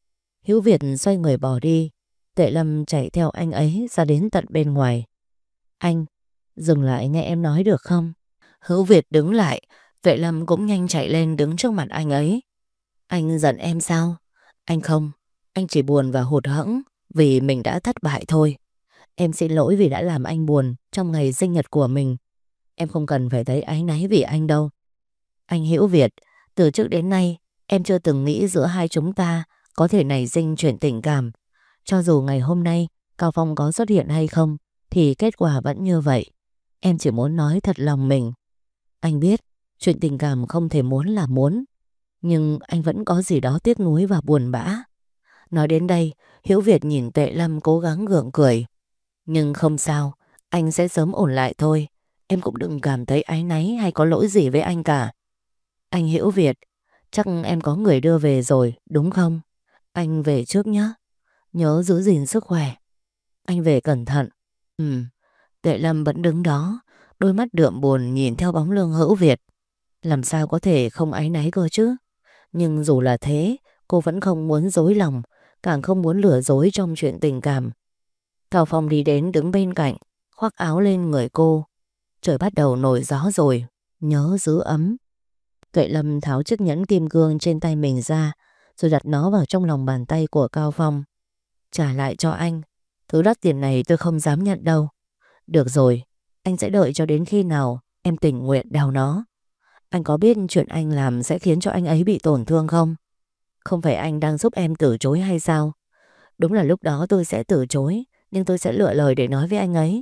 Hữu Việt xoay người bỏ đi. Tuệ Lâm chạy theo anh ấy ra đến tận bên ngoài. Anh, dừng lại nghe em nói được không? Hữu Việt đứng lại. Tuệ Lâm cũng nhanh chạy lên đứng trước mặt anh ấy. Anh giận em sao? Anh không. Anh chỉ buồn và hụt hẫng vì mình đã thất bại thôi. Em xin lỗi vì đã làm anh buồn trong ngày sinh nhật của mình. Em không cần phải thấy áy náy vì anh đâu. Anh Hữu Việt, từ trước đến nay em chưa từng nghĩ giữa hai chúng ta có thể nảy sinh chuyện tình cảm. Cho dù ngày hôm nay Cao Phong có xuất hiện hay không thì kết quả vẫn như vậy. Em chỉ muốn nói thật lòng mình. Anh biết chuyện tình cảm không thể muốn là muốn, nhưng anh vẫn có gì đó tiếc nuối và buồn bã. Nói đến đây, Hữu Việt nhìn Tuệ Lâm cố gắng gượng cười. Nhưng không sao, anh sẽ sớm ổn lại thôi. Em cũng đừng cảm thấy áy náy hay có lỗi gì với anh cả. Anh Hữu Việt, chắc em có người đưa về rồi, đúng không? Anh về trước nhé. Nhớ giữ gìn sức khỏe. Anh về cẩn thận. Ừ. Tuệ Lâm vẫn đứng đó, đôi mắt đượm buồn nhìn theo bóng lưng Hữu Việt. Làm sao có thể không áy náy cơ chứ? Nhưng dù là thế, cô vẫn không muốn dối lòng, càng không muốn lừa dối trong chuyện tình cảm. Cao Phong đi đến đứng bên cạnh, khoác áo lên người cô. Trời bắt đầu nổi gió rồi, nhớ giữ ấm. Tuệ Lâm tháo chiếc nhẫn kim cương trên tay mình ra, rồi đặt nó vào trong lòng bàn tay của Cao Phong. Trả lại cho anh. Thứ đắt tiền này tôi không dám nhận đâu. Được rồi, anh sẽ đợi cho đến khi nào em tình nguyện đeo nó. Anh có biết chuyện anh làm sẽ khiến cho anh ấy bị tổn thương không? Không phải anh đang giúp em từ chối hay sao? Đúng là lúc đó tôi sẽ từ chối, nhưng tôi sẽ lựa lời để nói với anh ấy.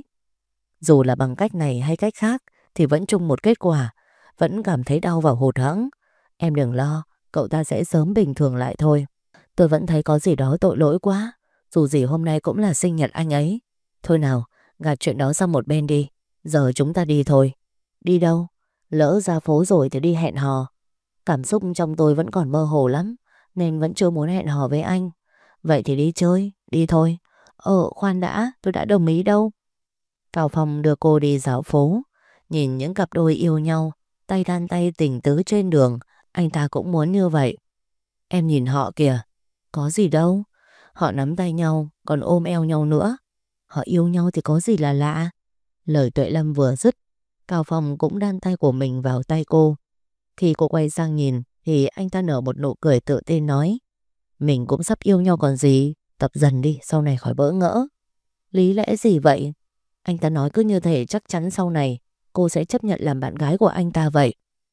Dù là bằng cách này hay cách khác thì vẫn chung một kết quả, vẫn cảm thấy đau và hụt hẫng. Em đừng lo, cậu ta sẽ sớm bình thường lại thôi. Tôi vẫn thấy có gì đó tội lỗi quá. Dù gì hôm nay cũng là sinh nhật anh ấy. Thôi nào, gạt chuyện đó sang một bên đi. Giờ chúng ta đi thôi. Đi đâu? Lỡ ra phố rồi thì đi hẹn hò. Cảm xúc trong tôi vẫn còn mơ hồ lắm, nên vẫn chưa muốn hẹn hò với anh. Vậy thì đi chơi, đi thôi. Khoan đã, tôi đã đồng ý đâu. Cao Phong đưa cô đi dạo phố. Nhìn những cặp đôi yêu nhau, tay đan tay tình tứ trên đường, anh ta cũng muốn như vậy. Em nhìn họ kìa. Có gì đâu. Họ nắm tay nhau, còn ôm eo nhau nữa. Họ yêu nhau thì có gì là lạ. Lời Tuệ Lâm vừa dứt, Cao Phong cũng đan tay của mình vào tay cô. Khi cô quay sang nhìn thì anh ta nở một nụ cười tự tin nói: Mình cũng sắp yêu nhau còn gì. Tập dần đi, sau này khỏi bỡ ngỡ. Lý lẽ gì vậy? Anh ta nói cứ như thể chắc chắn sau này cô sẽ chấp nhận làm bạn gái của anh ta vậy.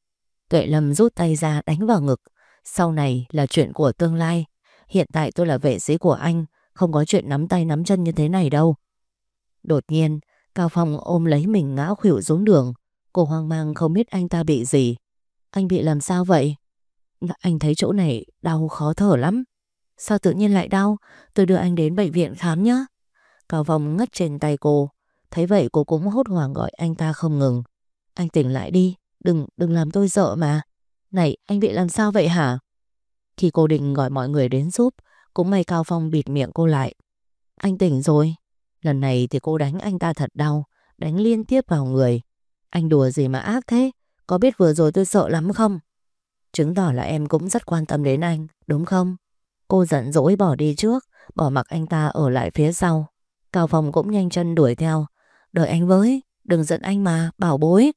Tuệ Lâm rút tay ra đánh vào ngực. Sau này là chuyện của tương lai. Hiện tại tôi là vệ sĩ của anh, không có chuyện nắm tay nắm chân như thế này đâu. Đột nhiên Cao Phong ôm lấy mình ngã khuỵu xuống đường. Cô hoang mang không biết anh ta bị gì. Anh bị làm sao vậy? Anh thấy chỗ này đau khó thở lắm. Sao tự nhiên lại đau? Tôi đưa anh đến bệnh viện khám nhé. Cao Phong ngất trên tay cô. Thấy vậy cô cũng hốt hoảng gọi anh ta không ngừng. Anh tỉnh lại đi. Đừng làm tôi sợ mà. Này, anh bị làm sao vậy hả? Khi cô định gọi mọi người đến giúp, cũng may Cao Phong bịt miệng cô lại. Anh tỉnh rồi. Lần này thì cô đánh anh ta thật đau, đánh liên tiếp vào người. Anh đùa gì mà ác thế? Có biết vừa rồi tôi sợ lắm không? Chứng tỏ là em cũng rất quan tâm đến anh, đúng không? Cô giận dỗi bỏ đi trước, bỏ mặc anh ta ở lại phía sau. Cao Phong cũng nhanh chân đuổi theo. Đợi anh với, đừng giận anh mà, bảo bối.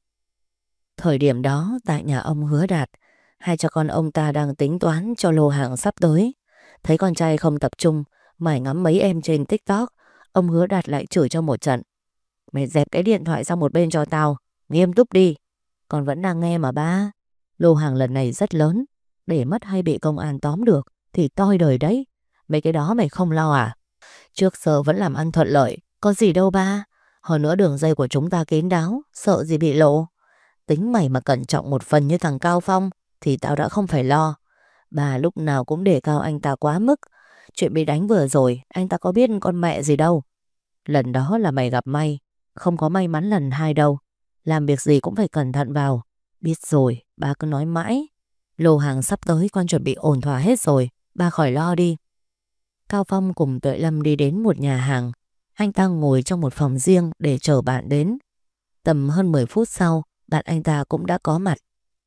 Thời điểm đó tại nhà ông Hứa Đạt, hai cha con ông ta đang tính toán cho lô hàng sắp tới. Thấy con trai không tập trung, mải ngắm mấy em trên TikTok, ông Hứa Đạt lại chửi cho một trận. Mày dẹp cái điện thoại sang một bên cho tao. Nghiêm túc đi. Con vẫn đang nghe mà ba. Lô hàng lần này rất lớn. Để mất hay bị công an tóm được thì toi đời đấy. Mấy cái đó mày không lo à? Trước giờ vẫn làm ăn thuận lợi. Có gì đâu ba. Hơn nữa đường dây của chúng ta kín đáo. Sợ gì bị lộ. Tính mày mà cẩn trọng một phần như thằng Cao Phong thì tao đã không phải lo. Bà lúc nào cũng đề cao anh ta quá mức. Chuyện bị đánh vừa rồi anh ta có biết con mẹ gì đâu. Lần đó là mày gặp may. Không có may mắn lần hai đâu. Làm việc gì cũng phải cẩn thận vào. Biết rồi, ba cứ nói mãi. Lô hàng sắp tới con chuẩn bị ổn thỏa hết rồi. Ba khỏi lo đi. Cao Phong cùng Tuệ Lâm đi đến một nhà hàng. Anh ta ngồi trong một phòng riêng để chờ bạn đến. Tầm hơn 10 phút sau, bạn anh ta cũng đã có mặt.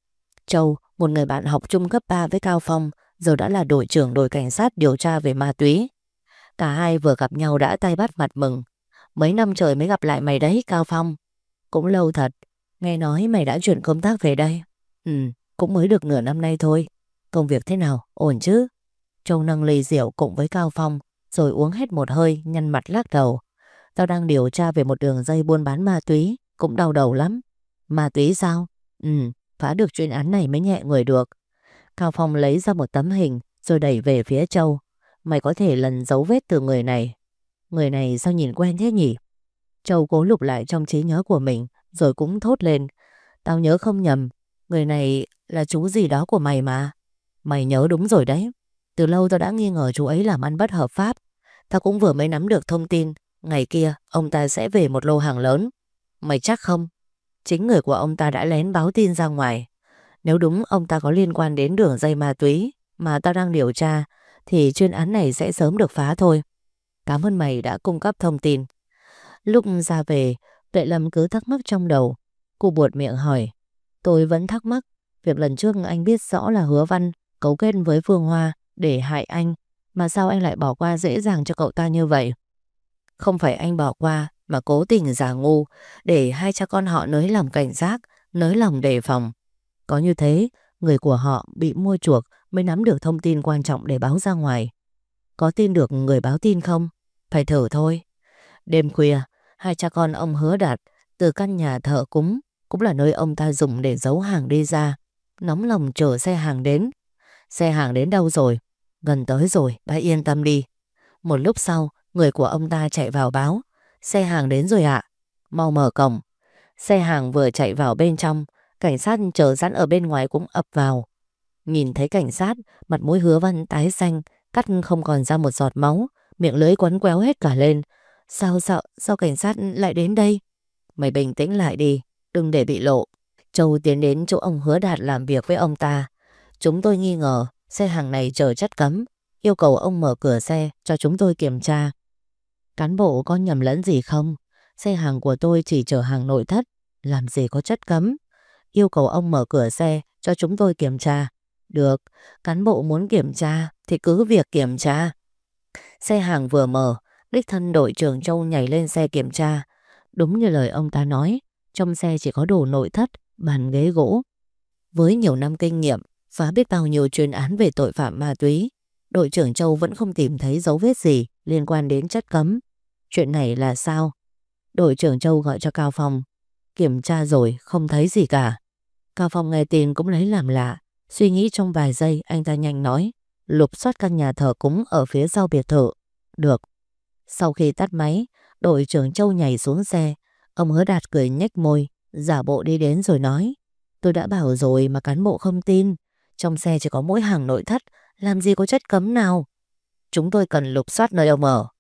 Châu, một người bạn học chung cấp 3 với Cao Phong, giờ đã là đội trưởng đội cảnh sát điều tra về ma túy. Cả hai vừa gặp nhau đã tay bắt mặt mừng. Mấy năm trời mới gặp lại mày đấy Cao Phong. Cũng lâu thật. Nghe nói mày đã chuyển công tác về đây. Ừ, cũng mới được nửa năm nay thôi. Công việc thế nào? Ổn chứ? Châu nâng ly rượu cùng với Cao Phong rồi uống hết một hơi, nhăn mặt lắc đầu. Tao đang điều tra về một đường dây buôn bán ma túy. Cũng đau đầu lắm. Ma túy sao? Ừ, phá được chuyên án này mới nhẹ người được. Cao Phong lấy ra một tấm hình rồi đẩy về phía Châu. Mày có thể lần dấu vết từ người này. Người này sao nhìn quen thế nhỉ? Châu cố lục lại trong trí nhớ của mình rồi cũng thốt lên. Tao nhớ không nhầm, người này là chú gì đó của mày mà. Mày nhớ đúng rồi đấy. Từ lâu tao đã nghi ngờ chú ấy làm ăn bất hợp pháp. Tao cũng vừa mới nắm được thông tin ngày kia ông ta sẽ về một lô hàng lớn. Mày chắc không? Chính người của ông ta đã lén báo tin ra ngoài. Nếu đúng ông ta có liên quan đến đường dây ma túy mà tao đang điều tra thì chuyên án này sẽ sớm được phá thôi. Cảm ơn mày đã cung cấp thông tin. Lúc ra về, Tuệ Lâm cứ thắc mắc trong đầu. Cô buột miệng hỏi. Tôi vẫn thắc mắc. Việc lần trước anh biết rõ là Hứa Văn cấu kết với Phương Hoa để hại anh, mà sao anh lại bỏ qua dễ dàng cho cậu ta như vậy? Không phải anh bỏ qua mà cố tình giả ngu để hai cha con họ nới lòng cảnh giác, nới lòng đề phòng. Có như thế, người của họ bị mua chuộc mới nắm được thông tin quan trọng để báo ra ngoài. Có tin được người báo tin không? Phải thử thôi. Đêm khuya, hai cha con ông Hứa Đạt từ căn nhà thờ cúng, cũng là nơi ông ta dùng để giấu hàng đi ra, nóng lòng chờ xe hàng đến. Xe hàng đến đâu rồi? Gần tới rồi, bác yên tâm đi. Một lúc sau, người của ông ta chạy vào báo. Xe hàng đến rồi ạ. Mau mở cổng. Xe hàng vừa chạy vào bên trong, cảnh sát chờ sẵn ở bên ngoài cũng ập vào. Nhìn thấy cảnh sát, mặt mũi Hứa Văn tái xanh, cắt không còn ra một giọt máu, miệng lưỡi quấn quéo hết cả lên. Sao cảnh sát lại đến đây? Mày bình tĩnh lại đi, đừng để bị lộ. Châu tiến đến chỗ ông Hứa Đạt làm việc với ông ta. Chúng tôi nghi ngờ xe hàng này chở chất cấm, yêu cầu ông mở cửa xe cho chúng tôi kiểm tra. Cán bộ có nhầm lẫn gì không? Xe hàng của tôi chỉ chở hàng nội thất, làm gì có chất cấm. Yêu cầu ông mở cửa xe cho chúng tôi kiểm tra. Được, cán bộ muốn kiểm tra thì cứ việc kiểm tra. Xe hàng vừa mở, đích thân đội trưởng Châu nhảy lên xe kiểm tra. Đúng như lời ông ta nói, trong xe chỉ có đồ nội thất, bàn ghế gỗ. Với nhiều năm kinh nghiệm, phá biết bao nhiêu chuyên án về tội phạm ma túy, đội trưởng Châu vẫn không tìm thấy dấu vết gì liên quan đến chất cấm. Chuyện này là sao? Đội trưởng Châu gọi cho Cao Phong. Kiểm tra rồi, không thấy gì cả. Cao Phong nghe tin cũng lấy làm lạ. Suy nghĩ trong vài giây, anh ta nhanh nói. Lục soát căn nhà thờ cúng ở phía sau biệt thự. Được. Sau khi tắt máy, đội trưởng Châu nhảy xuống xe. Ông Hứa Đạt cười nhếch môi, giả bộ đi đến rồi nói. Tôi đã bảo rồi mà cán bộ không tin. Trong xe chỉ có mỗi hàng nội thất, làm gì có chất cấm nào. Chúng tôi cần lục soát nơi ông ở.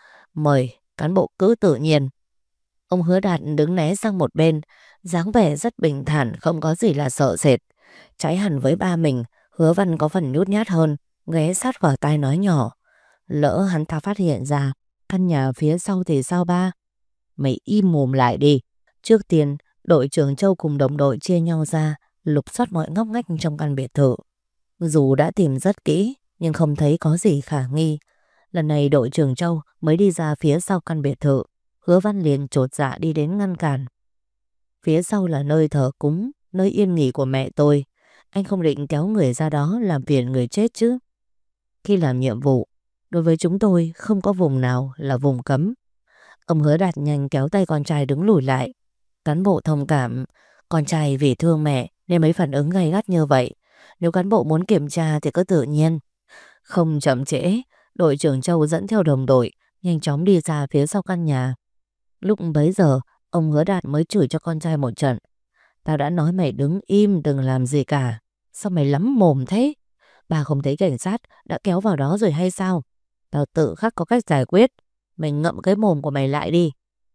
Mời, cán bộ cứ tự nhiên. Ông Hứa Đạt đứng né sang một bên, dáng vẻ rất bình thản, không có gì là sợ sệt. Trái hẳn với ba mình, Hứa Văn có phần nhút nhát hơn, ghé sát vào tai nói nhỏ. Lỡ hắn ta phát hiện ra căn nhà phía sau thì sao ba? Mày im mồm lại đi. Trước tiên, đội trưởng Châu cùng đồng đội chia nhau ra lục soát mọi ngóc ngách trong căn biệt thự. Dù đã tìm rất kỹ nhưng không thấy có gì khả nghi. Lần này đội trưởng Châu mới đi ra phía sau căn biệt thự. Hứa Văn liền chột dạ đi đến ngăn cản. Phía sau là nơi thờ cúng, nơi yên nghỉ của mẹ tôi. Anh không định kéo người ra đó làm phiền người chết chứ? Khi làm nhiệm vụ, đối với chúng tôi không có vùng nào là vùng cấm. Ông Hứa Đạt nhanh kéo tay con trai đứng lùi lại. Cán bộ thông cảm, con trai vì thương mẹ nên mới phản ứng gay gắt như vậy. Nếu cán bộ muốn kiểm tra thì cứ tự nhiên. Không chậm trễ, đội trưởng Châu dẫn theo đồng đội nhanh chóng đi ra phía sau căn nhà. Lúc bấy giờ, ông Hứa Đạt mới chửi cho con trai một trận. Tao đã nói mày đứng im đừng làm gì cả. Sao mày lắm mồm thế? Bà không thấy cảnh sát đã kéo vào đó rồi hay sao? Tao tự khắc có cách giải quyết. Mày ngậm cái mồm của mày lại đi.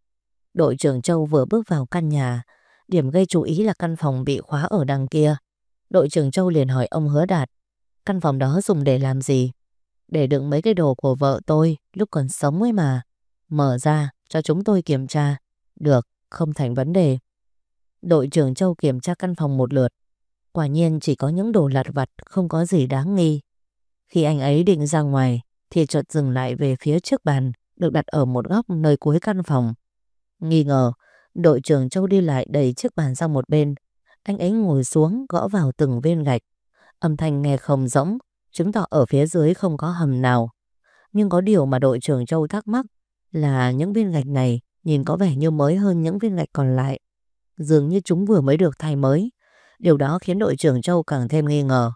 Đội trưởng Châu vừa bước vào căn nhà. Điểm gây chú ý là căn phòng bị khóa ở đằng kia. Đội trưởng Châu liền hỏi ông Hứa Đạt, căn phòng đó dùng để làm gì? Để đựng mấy cái đồ của vợ tôi lúc còn sống ấy mà. Mở ra cho chúng tôi kiểm tra. Được, không thành vấn đề. Đội trưởng Châu kiểm tra căn phòng một lượt. Quả nhiên chỉ có những đồ lặt vặt, không có gì đáng nghi. Khi anh ấy định ra ngoài thì chợt dừng lại về phía chiếc bàn được đặt ở một góc nơi cuối căn phòng. Nghi ngờ, đội trưởng Châu đi lại đẩy chiếc bàn sang một bên. Anh ấy ngồi xuống gõ vào từng viên gạch. Âm thanh nghe không rỗng, chứng tỏ ở phía dưới không có hầm nào. Nhưng có điều mà đội trưởng Châu thắc mắc là những viên gạch này nhìn có vẻ như mới hơn những viên gạch còn lại. Dường như chúng vừa mới được thay mới. Điều đó khiến đội trưởng Châu càng thêm nghi ngờ.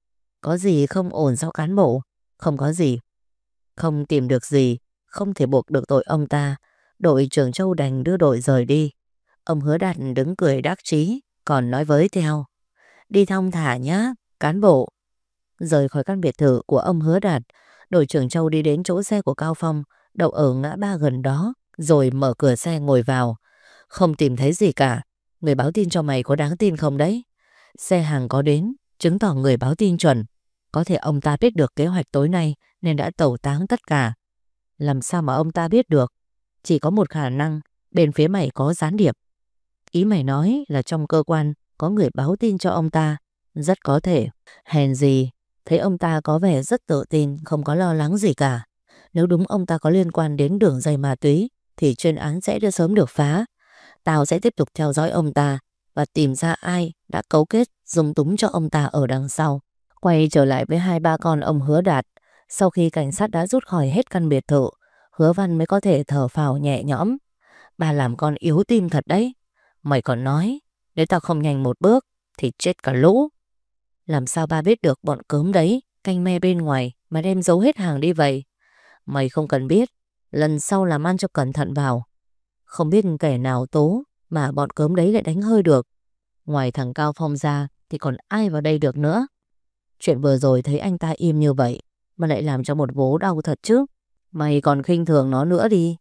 Có gì không ổn sao cán bộ? Không có gì. Không tìm được gì, không thể buộc được tội ông ta. Đội trưởng Châu đành đưa đội rời đi. Ông Hứa Đạt đứng cười đắc chí, còn nói với theo. Đi thong thả nhá, cán bộ. Rời khỏi căn biệt thự của ông Hứa Đạt, đội trưởng Châu đi đến chỗ xe của Cao Phong, đậu ở ngã ba gần đó, rồi mở cửa xe ngồi vào. Không tìm thấy gì cả. Người báo tin cho mày có đáng tin không đấy? Xe hàng có đến, chứng tỏ người báo tin chuẩn. Có thể ông ta biết được kế hoạch tối nay nên đã tẩu táng tất cả. Làm sao mà ông ta biết được? Chỉ có một khả năng, bên phía mày có gián điệp. Ý mày nói là trong cơ quan có người báo tin cho ông ta. Rất có thể. Hèn gì, thấy ông ta có vẻ rất tự tin, không có lo lắng gì cả. Nếu đúng ông ta có liên quan đến đường dây ma túy thì chuyên án sẽ sớm được phá. Tao sẽ tiếp tục theo dõi ông ta và tìm ra ai đã cấu kết dung túng cho ông ta ở đằng sau. Quay trở lại với hai ba con ông Hứa Đạt. Sau khi cảnh sát đã rút khỏi hết căn biệt thự, Hứa Văn mới có thể thở phào nhẹ nhõm. Ba làm con yếu tim thật đấy. Mày còn nói nếu tao không nhanh một bước thì chết cả lũ. Làm sao ba biết được bọn cớm đấy canh me bên ngoài mà đem giấu hết hàng đi vậy? Mày không cần biết. Lần sau làm ăn cho cẩn thận vào. Không biết kẻ nào tố mà bọn cớm đấy lại đánh hơi được. Ngoài thằng Cao Phong ra thì còn ai vào đây được nữa. Chuyện vừa rồi thấy anh ta im như vậy mà lại làm cho một vố đau thật chứ. Mày còn khinh thường nó nữa đi.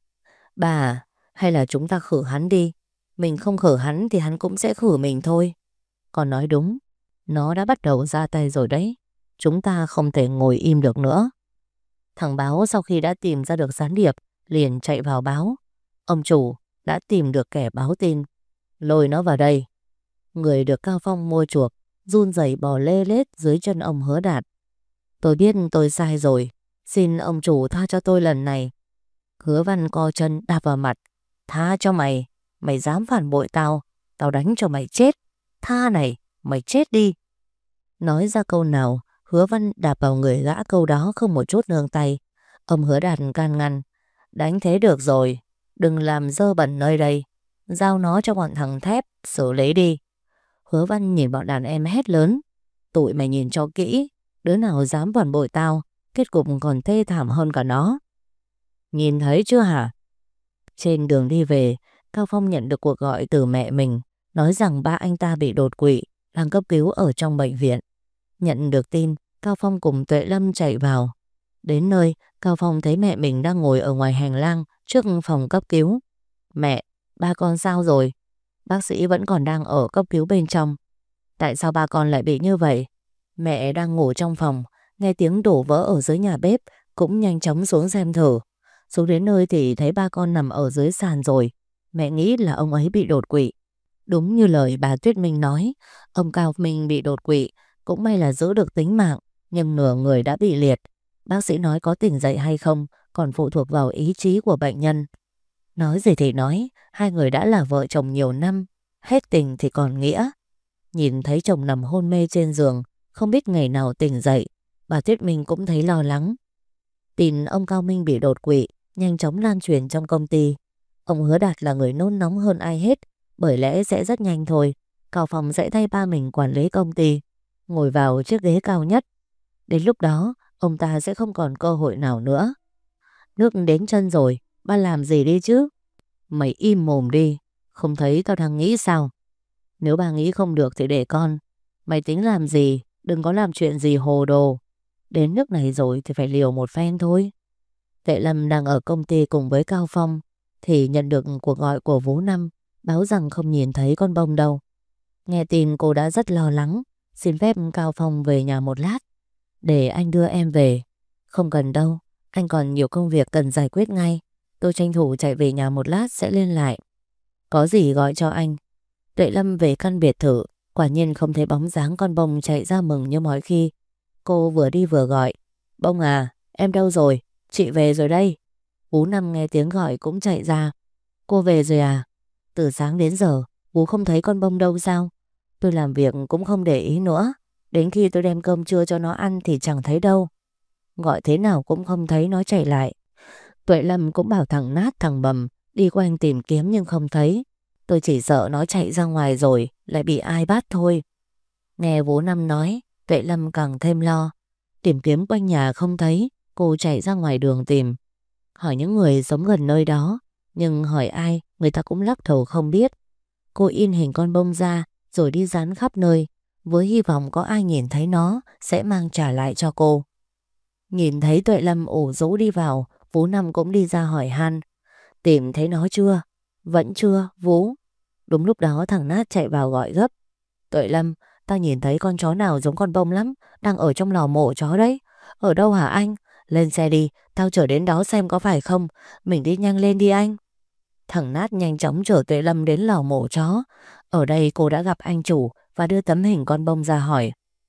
Bà, hay là chúng ta khử hắn đi. Mình không khử hắn thì hắn cũng sẽ khử mình thôi. Còn nói đúng, nó đã bắt đầu ra tay rồi đấy. Chúng ta không thể ngồi im được nữa. Thằng báo sau khi đã tìm ra được gián điệp liền chạy vào báo. Ông chủ đã tìm được kẻ báo tin. Lôi nó vào đây. Người được Cao Phong mua chuộc run rẩy bò lê lết dưới chân ông Hứa Đạt. Tôi biết tôi sai rồi. Xin ông chủ tha cho tôi lần này. Hứa Văn co chân đạp vào mặt. Tha cho mày. Mày dám phản bội tao, tao đánh cho mày chết. Tha này, mày chết đi. Nói ra câu nào, Hứa Văn đạp vào người gã câu đó không một chút nương tay. Ông Hứa Đạt can ngăn. Đánh thế được rồi, đừng làm dơ bẩn nơi đây. Giao nó cho bọn thằng Thép xử lý đi. Hứa Văn nhìn bọn đàn em hét lớn. Tụi mày nhìn cho kỹ, đứa nào dám phản bội tao, kết cục còn thê thảm hơn cả nó. Nhìn thấy chưa hả? Trên đường đi về, Cao Phong nhận được cuộc gọi từ mẹ mình, nói rằng ba anh ta bị đột quỵ, đang cấp cứu ở trong bệnh viện. Nhận được tin, Cao Phong cùng Tuệ Lâm chạy vào. Đến nơi, Cao Phong thấy mẹ mình đang ngồi ở ngoài hành lang trước phòng cấp cứu. Mẹ, ba con sao rồi? Bác sĩ vẫn còn đang ở cấp cứu bên trong. Tại sao ba con lại bị như vậy? Mẹ đang ngủ trong phòng, nghe tiếng đổ vỡ ở dưới nhà bếp, cũng nhanh chóng xuống xem thử. Xuống đến nơi thì thấy ba con nằm ở dưới sàn rồi. Mẹ nghĩ là ông ấy bị đột quỵ. Đúng như lời bà Tuyết Minh nói, ông Cao Minh bị đột quỵ, cũng may là giữ được tính mạng, nhưng nửa người đã bị liệt. Bác sĩ nói có tỉnh dậy hay không còn phụ thuộc vào ý chí của bệnh nhân. Nói gì thì nói, hai người đã là vợ chồng nhiều năm, hết tình thì còn nghĩa. Nhìn thấy chồng nằm hôn mê trên giường, không biết ngày nào tỉnh dậy, bà Tuyết Minh cũng thấy lo lắng. Tin ông Cao Minh bị đột quỵ nhanh chóng lan truyền trong công ty. Ông Hứa Đạt là người nôn nóng hơn ai hết, bởi lẽ sẽ rất nhanh thôi. Cao Phong sẽ thay ba mình quản lý công ty, ngồi vào chiếc ghế cao nhất. Đến lúc đó, ông ta sẽ không còn cơ hội nào nữa. Nước đến chân rồi, ba làm gì đi chứ? Mày im mồm đi, không thấy tao đang nghĩ sao? Nếu bà nghĩ không được thì để con. Mày tính làm gì? Đừng có làm chuyện gì hồ đồ. Đến nước này rồi thì phải liều một phen thôi. Tuệ Lâm đang ở công ty cùng với Cao Phong thì nhận được cuộc gọi của Vũ Năm báo rằng không nhìn thấy con bông đâu. Nghe tin cô đã rất lo lắng, xin phép Cao Phong về nhà một lát để anh đưa em về. Không cần đâu, anh còn nhiều công việc cần giải quyết ngay. Tôi tranh thủ chạy về nhà một lát sẽ lên lại. Có gì gọi cho anh. Tuệ Lâm về căn biệt thự, quả nhiên không thấy bóng dáng con bông chạy ra mừng như mọi khi. Cô vừa đi vừa gọi. Bông à, em đâu rồi? Chị về rồi đây. Vũ Năm nghe tiếng gọi cũng chạy ra. Cô về rồi à? Từ sáng đến giờ Vũ không thấy con bông đâu sao? Tôi làm việc cũng không để ý nữa. Đến khi tôi đem cơm trưa cho nó ăn thì chẳng thấy đâu. Gọi thế nào cũng không thấy nó chạy lại. Tuệ Lâm cũng bảo thằng Nát thằng Bầm đi quanh tìm kiếm nhưng không thấy. Tôi chỉ sợ nó chạy ra ngoài rồi lại bị ai bắt thôi. Nghe Vũ Năm nói, Tuệ Lâm càng thêm lo. Tìm kiếm quanh nhà không thấy, cô chạy ra ngoài đường tìm. Hỏi những người sống gần nơi đó, nhưng hỏi ai người ta cũng lắc đầu không biết. Cô in hình con bông ra rồi đi dán khắp nơi, với hy vọng có ai nhìn thấy nó sẽ mang trả lại cho cô. Nhìn thấy Tuệ Lâm ủ rũ đi vào, Vũ Năm cũng đi ra hỏi han. Tìm thấy nó chưa? Vẫn chưa, Vũ. Đúng lúc đó thằng Nát chạy vào gọi gấp. Tuệ Lâm, tao nhìn thấy con chó nào giống con bông lắm, đang ở trong lò mổ chó đấy. Ở đâu hả anh? Lên xe đi, tao chở đến đó xem có phải không. Mình đi nhanh lên đi anh. Thằng Nát nhanh chóng chở Tuệ Lâm đến lò mổ chó. Ở đây cô đã gặp anh chủ và đưa tấm hình con bông ra hỏi.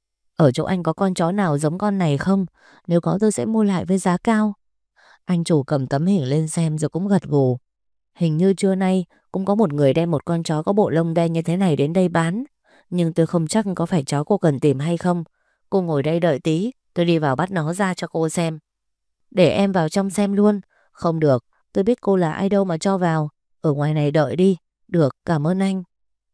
Ở chỗ anh có con chó nào giống con này không? Nếu có tôi sẽ mua lại với giá cao. Anh chủ cầm tấm hình lên xem rồi cũng gật gù. Hình như trưa nay cũng có một người đem một con chó có bộ lông đen như thế này đến đây bán. Nhưng tôi không chắc có phải chó cô cần tìm hay không. Cô ngồi đây đợi tí, tôi đi vào bắt nó ra cho cô xem. Để em vào trong xem luôn. Không được, tôi biết cô là ai đâu mà cho vào. Ở ngoài này đợi đi. Được, cảm ơn anh.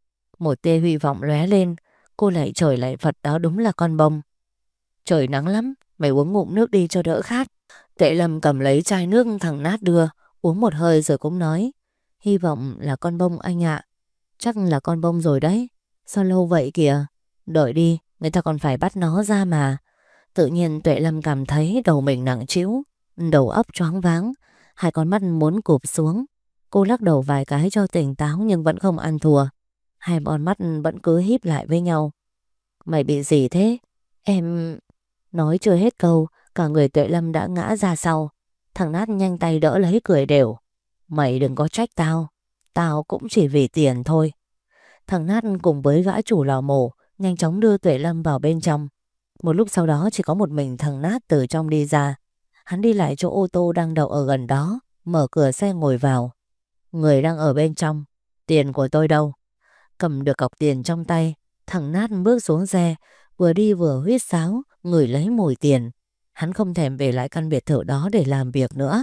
Một tia hy vọng lóe lên. Cô lạy trời lạy Phật, đó đúng là con bông. Trời nắng lắm, mày uống ngụm nước đi cho đỡ khát. Tuệ Lâm cầm lấy chai nước thằng Nát đưa, uống một hơi rồi cũng nói. Hy vọng là con bông anh ạ. Chắc là con bông rồi đấy. Sao lâu vậy kìa? Đợi đi, người ta còn phải bắt nó ra mà. Tự nhiên Tuệ Lâm cảm thấy đầu mình nặng trĩu, đầu óc choáng váng, hai con mắt muốn cụp xuống. Cô lắc đầu vài cái cho tỉnh táo nhưng vẫn không ăn thua. Hai con mắt vẫn cứ híp lại với nhau. Mày bị gì thế? Em... Nói chưa hết câu, cả người Tuệ Lâm đã ngã ra sau. Thằng Nát nhanh tay đỡ lấy cười đều. Mày đừng có trách tao. Tao cũng chỉ vì tiền thôi. Thằng Nát cùng với gã chủ lò mổ nhanh chóng đưa Tuệ Lâm vào bên trong. Một lúc sau đó chỉ có một mình thằng Nát từ trong đi ra. Hắn đi lại chỗ ô tô đang đậu ở gần đó, mở cửa xe ngồi vào. Người đang ở bên trong. Tiền của tôi đâu? Cầm được cọc tiền trong tay, thằng Nát bước xuống xe, vừa đi vừa huýt sáo, ngửi lấy mùi tiền. Hắn không thèm về lại căn biệt thự đó để làm việc nữa.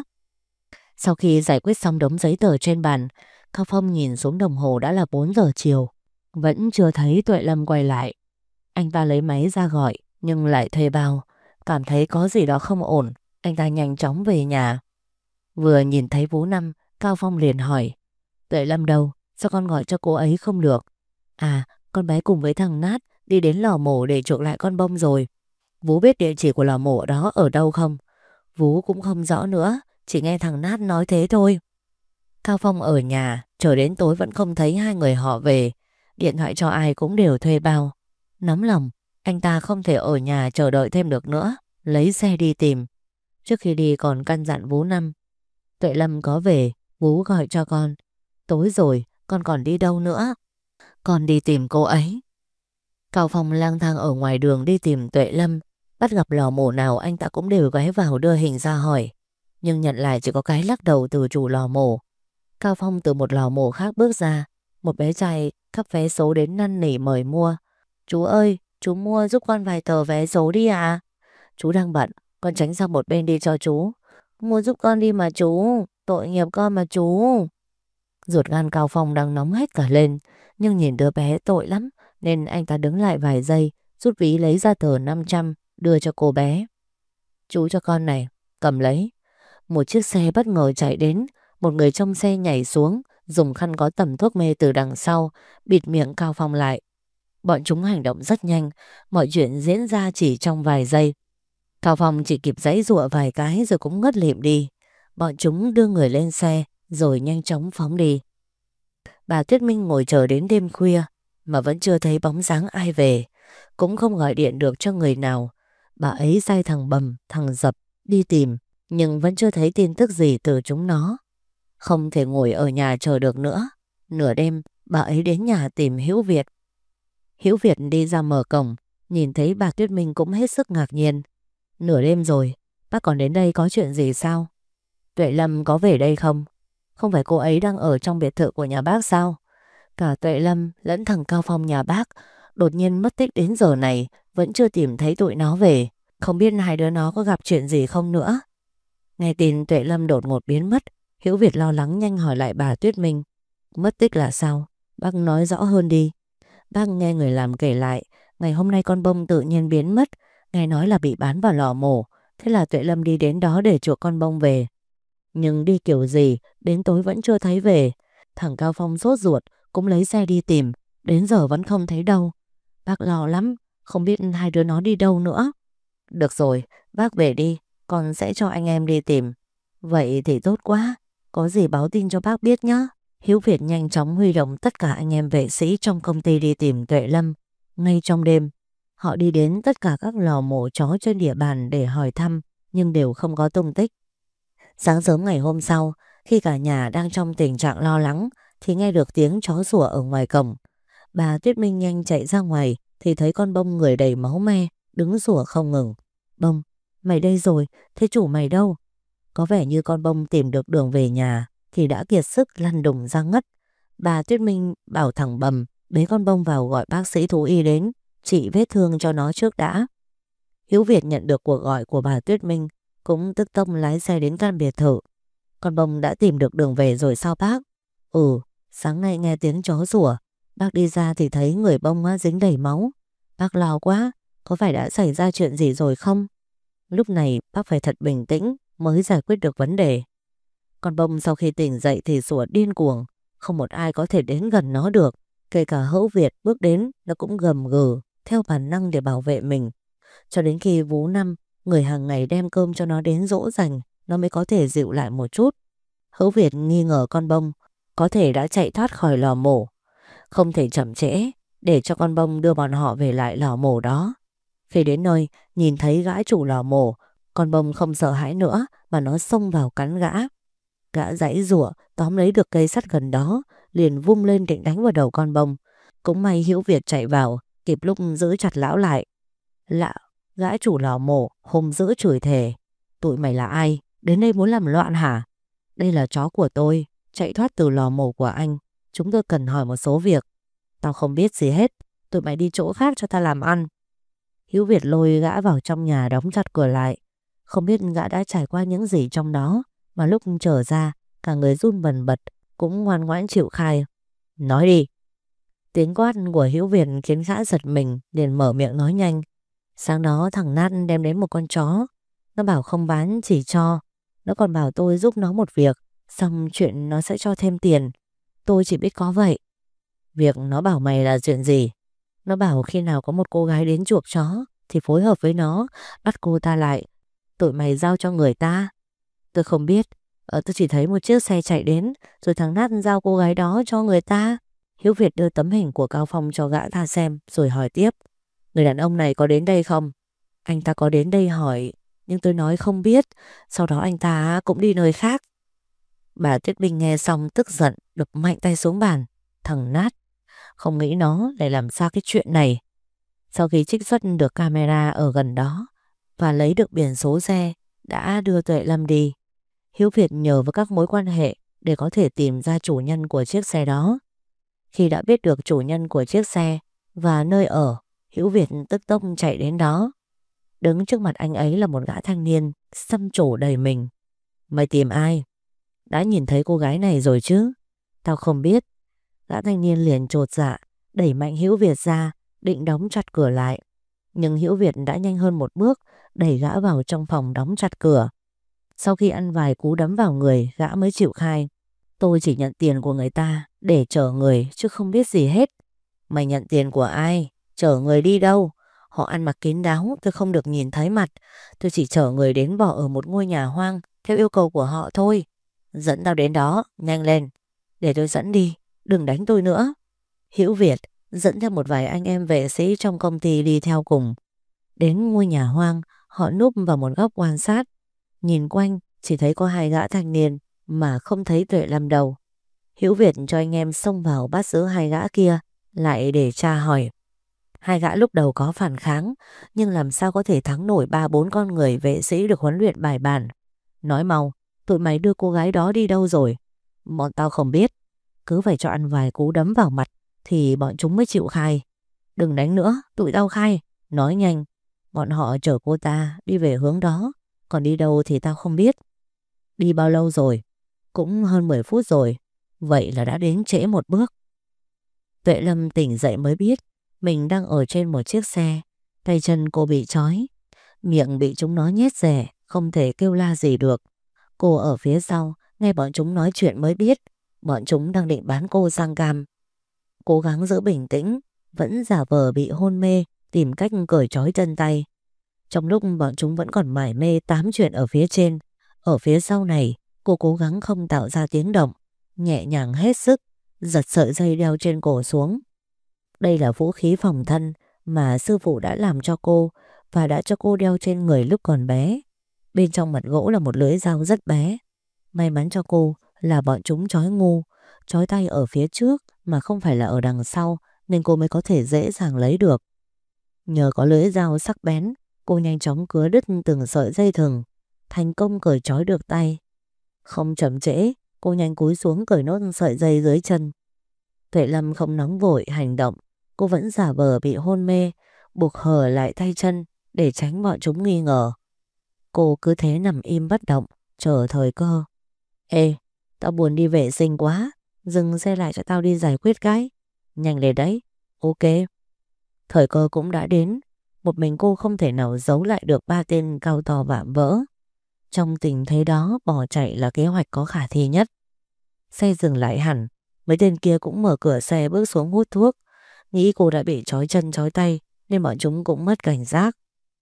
Sau khi giải quyết xong đống giấy tờ trên bàn, Cao Phong nhìn xuống đồng hồ đã là 4 giờ chiều. Vẫn chưa thấy Tuệ Lâm quay lại. Anh ta lấy máy ra gọi, nhưng lại thuê bao. Cảm thấy có gì đó không ổn, anh ta nhanh chóng về nhà. Vừa nhìn thấy Vũ Năm, Cao Phong liền hỏi. Tuệ Lâm đâu? Sao con gọi cho cô ấy không được? À, con bé cùng với thằng Nát đi đến lò mổ để chuộc lại con bông rồi. Vũ biết địa chỉ của lò mổ đó ở đâu không? Vũ cũng không rõ nữa, chỉ nghe thằng Nát nói thế thôi. Cao Phong ở nhà, chờ đến tối vẫn không thấy hai người họ về. Điện thoại cho ai cũng đều thuê bao. Nóng lòng, anh ta không thể ở nhà chờ đợi thêm được nữa, lấy xe đi tìm. Trước khi đi còn căn dặn Vũ Năm. Tuệ Lâm có về, Vũ gọi cho con. Tối rồi, con còn đi đâu nữa? Con đi tìm cô ấy. Cao Phong lang thang ở ngoài đường đi tìm Tuệ Lâm. Bắt gặp lò mổ nào anh ta cũng đều ghé vào đưa hình ra hỏi. Nhưng nhận lại chỉ có cái lắc đầu từ chủ lò mổ. Cao Phong từ một lò mổ khác bước ra. Một bé trai cắp vé số đến năn nỉ mời mua. Chú ơi, chú mua giúp con vài tờ vé số đi ạ. Chú đang bận, con tránh sang một bên đi cho chú. Mua giúp con đi mà chú, tội nghiệp con mà chú. Ruột gan Cao Phong đang nóng hết cả lên, nhưng nhìn đứa bé tội lắm nên anh ta đứng lại vài giây, rút ví lấy ra tờ 500 đưa cho cô bé. Chú cho con này, cầm lấy. Một chiếc xe bất ngờ chạy đến, một người trong xe nhảy xuống, dùng khăn có tẩm thuốc mê từ đằng sau, bịt miệng Cao Phong lại. Bọn chúng hành động rất nhanh, mọi chuyện diễn ra chỉ trong vài giây. Cao Phong chỉ kịp giãy giụa vài cái rồi cũng ngất lịm đi. Bọn chúng đưa người lên xe rồi nhanh chóng phóng đi. Bà Tuyết Minh ngồi chờ đến đêm khuya mà vẫn chưa thấy bóng dáng ai về, cũng không gọi điện được cho người nào. Bà ấy sai thằng Bầm, thằng Dập đi tìm, nhưng vẫn chưa thấy tin tức gì từ chúng nó. Không thể ngồi ở nhà chờ được nữa. Nửa đêm, bà ấy đến nhà tìm Hữu Việt. Hữu Việt đi ra mở cổng, nhìn thấy bà Tuyết Minh cũng hết sức ngạc nhiên. Nửa đêm rồi, bác còn đến đây có chuyện gì sao? Tuệ Lâm có về đây không? Không phải cô ấy đang ở trong biệt thự của nhà bác sao? Cả Tuệ Lâm lẫn thằng Cao Phong nhà bác đột nhiên mất tích đến giờ này, vẫn chưa tìm thấy tụi nó về. Không biết hai đứa nó có gặp chuyện gì không nữa. Nghe tin Tuệ Lâm đột ngột biến mất, Hữu Việt lo lắng nhanh hỏi lại bà Tuyết Minh. Mất tích là sao? Bác nói rõ hơn đi. Bác nghe người làm kể lại, ngày hôm nay con bông tự nhiên biến mất, nghe nói là bị bán vào lò mổ. Thế là Tuệ Lâm đi đến đó để chuộc con bông về. Nhưng đi kiểu gì, đến tối vẫn chưa thấy về. Thằng Cao Phong sốt ruột, cũng lấy xe đi tìm, đến giờ vẫn không thấy đâu. Bác lo lắm, không biết hai đứa nó đi đâu nữa. Được rồi, bác về đi, con sẽ cho anh em đi tìm. Vậy thì tốt quá, có gì báo tin cho bác biết nhé. Hiếu Việt nhanh chóng huy động tất cả anh em vệ sĩ trong công ty đi tìm Tuệ Lâm. Ngay trong đêm, họ đi đến tất cả các lò mổ chó trên địa bàn để hỏi thăm, nhưng đều không có tung tích. Sáng sớm ngày hôm sau, khi cả nhà đang trong tình trạng lo lắng, thì nghe được tiếng chó sủa ở ngoài cổng. Bà Tuyết Minh nhanh chạy ra ngoài thì thấy con bông người đầy máu me, đứng sủa không ngừng. Bông, mày đây rồi, thế chủ mày đâu? Có vẻ như con bông tìm được đường về nhà thì đã kiệt sức lăn đùng ra ngất. Bà Tuyết Minh bảo thằng Bầm bế con bông vào gọi bác sĩ thú y đến trị vết thương cho nó trước đã. Hiếu Việt nhận được cuộc gọi của bà Tuyết Minh, cũng tức tốc lái xe đến căn biệt thự. Con bông đã tìm được đường về rồi sao bác? Ừ, sáng nay nghe tiếng chó sủa, bác đi ra thì thấy người bông dính đầy máu. Bác lo quá, có phải đã xảy ra chuyện gì rồi không? Lúc này bác phải thật bình tĩnh mới giải quyết được vấn đề. Con bông sau khi tỉnh dậy thì sủa điên cuồng, không một ai có thể đến gần nó được. Kể cả Hữu Việt bước đến, nó cũng gầm gừ theo bản năng để bảo vệ mình. Cho đến khi Vú Năm, người hàng ngày đem cơm cho nó đến dỗ dành, nó mới có thể dịu lại một chút. Hữu Việt nghi ngờ con bông có thể đã chạy thoát khỏi lò mổ. Không thể chậm trễ để cho con bông đưa bọn họ về lại lò mổ đó. Khi đến nơi, nhìn thấy gã chủ lò mổ, con bông không sợ hãi nữa mà nó xông vào cắn gã. Gã giãy giụa tóm lấy được cây sắt gần đó, liền vung lên định đánh vào đầu con bông. Cũng may Hữu Việt chạy vào, kịp lúc giữ chặt lão lại. Lạ, gã chủ lò mổ hung dữ chửi thề. Tụi mày là ai? Đến đây muốn làm loạn hả? Đây là chó của tôi, chạy thoát từ lò mổ của anh. Chúng tôi cần hỏi một số việc. Tao không biết gì hết, tụi mày đi chỗ khác cho tao làm ăn. Hữu Việt lôi gã vào trong nhà đóng chặt cửa lại. Không biết gã đã trải qua những gì trong đó, mà lúc trở ra, cả người run bần bật, cũng ngoan ngoãn chịu khai. Nói đi. Tiếng quát của Hữu Việt khiến gã giật mình, liền mở miệng nói nhanh. Sáng đó thằng Nát đem đến một con chó. Nó bảo không bán, chỉ cho. Nó còn bảo tôi giúp nó một việc, xong chuyện nó sẽ cho thêm tiền. Tôi chỉ biết có vậy. Việc nó bảo mày là chuyện gì? Nó bảo khi nào có một cô gái đến chuộc chó thì phối hợp với nó, bắt cô ta lại. Tụi mày giao cho người ta. Tôi không biết. Tôi chỉ thấy một chiếc xe chạy đến, rồi thằng Nát giao cô gái đó cho người ta. Hiếu Việt đưa tấm hình của Cao Phong cho gã ta xem, rồi hỏi tiếp. Người đàn ông này có đến đây không? Anh ta có đến đây hỏi, nhưng tôi nói không biết. Sau đó anh ta cũng đi nơi khác. Bà Tuyết Minh nghe xong tức giận, đập mạnh tay xuống bàn. Thằng Nát, không nghĩ nó lại làm sao cái chuyện này. Sau khi trích xuất được camera ở gần đó và lấy được biển số xe, đã đưa Tuệ Lâm đi. Hiếu Việt nhờ vào các mối quan hệ để có thể tìm ra chủ nhân của chiếc xe đó. Khi đã biết được chủ nhân của chiếc xe và nơi ở, Hiếu Việt tức tốc chạy đến đó. Đứng trước mặt anh ấy là một gã thanh niên xăm trổ đầy mình. Mày tìm ai? Đã nhìn thấy cô gái này rồi chứ? Tao không biết. Gã thanh niên liền chột dạ, đẩy mạnh Hữu Việt ra, định đóng chặt cửa lại. Nhưng Hữu Việt đã nhanh hơn một bước, đẩy gã vào trong phòng đóng chặt cửa. Sau khi ăn vài cú đấm vào người, gã mới chịu khai. Tôi chỉ nhận tiền của người ta để chở người chứ không biết gì hết. Mày nhận tiền của ai? Chở người đi đâu? Họ ăn mặc kín đáo, tôi không được nhìn thấy mặt. Tôi chỉ chở người đến bỏ ở một ngôi nhà hoang theo yêu cầu của họ thôi. Dẫn tao đến đó, nhanh lên. Để tôi dẫn đi, đừng đánh tôi nữa. Hữu Việt dẫn theo một vài anh em vệ sĩ trong công ty đi theo cùng. Đến ngôi nhà hoang, họ núp vào một góc quan sát. Nhìn quanh, chỉ thấy có hai gã thanh niên mà không thấy Tuệ Lâm đâu. Hữu Việt cho anh em xông vào bắt giữ hai gã kia, lại để tra hỏi. Hai gã lúc đầu có phản kháng, nhưng làm sao có thể thắng nổi 3-4 con người vệ sĩ được huấn luyện bài bản. Nói mau, tụi mày đưa cô gái đó đi đâu rồi? Bọn tao không biết. Cứ phải cho ăn vài cú đấm vào mặt thì bọn chúng mới chịu khai. Đừng đánh nữa, tụi tao khai. Nói nhanh. Bọn họ chở cô ta đi về hướng đó, còn đi đâu thì tao không biết. Đi bao lâu rồi? Cũng hơn 10 phút rồi. Vậy là đã đến trễ một bước. Tuệ Lâm tỉnh dậy mới biết mình đang ở trên một chiếc xe. Tay chân cô bị trói, miệng bị chúng nó nhét rẻ, không thể kêu la gì được. Cô ở phía sau, nghe bọn chúng nói chuyện mới biết bọn chúng đang định bán cô sang cam. Cố gắng giữ bình tĩnh, vẫn giả vờ bị hôn mê, tìm cách cởi trói chân tay. Trong lúc bọn chúng vẫn còn mải mê tám chuyện ở phía trên, ở phía sau này, cô cố gắng không tạo ra tiếng động, nhẹ nhàng hết sức, giật sợi dây đeo trên cổ xuống. Đây là vũ khí phòng thân mà sư phụ đã làm cho cô và đã cho cô đeo trên người lúc còn bé. Bên trong mặt gỗ là một lưỡi dao rất bé. May mắn cho cô là bọn chúng trói ngu, trói tay ở phía trước mà không phải là ở đằng sau, nên cô mới có thể dễ dàng lấy được. Nhờ có lưỡi dao sắc bén, cô nhanh chóng cứa đứt từng sợi dây thừng, thành công cởi trói được tay. Không chậm trễ, cô nhanh cúi xuống cởi nốt sợi dây dưới chân. Tuệ Lâm không nóng vội hành động, cô vẫn giả vờ bị hôn mê, buộc hở lại tay chân để tránh bọn chúng nghi ngờ. Cô cứ thế nằm im bất động, chờ thời cơ. Ê, tao buồn đi vệ sinh quá, dừng xe lại cho tao đi giải quyết cái. Nhanh lên đấy. Ok. Thời cơ cũng đã đến, một mình cô không thể nào giấu lại được ba tên cao to vạm vỡ. Trong tình thế đó, bỏ chạy là kế hoạch có khả thi nhất. Xe dừng lại hẳn, mấy tên kia cũng mở cửa xe bước xuống hút thuốc. Nghĩ cô đã bị trói chân trói tay nên bọn chúng cũng mất cảnh giác.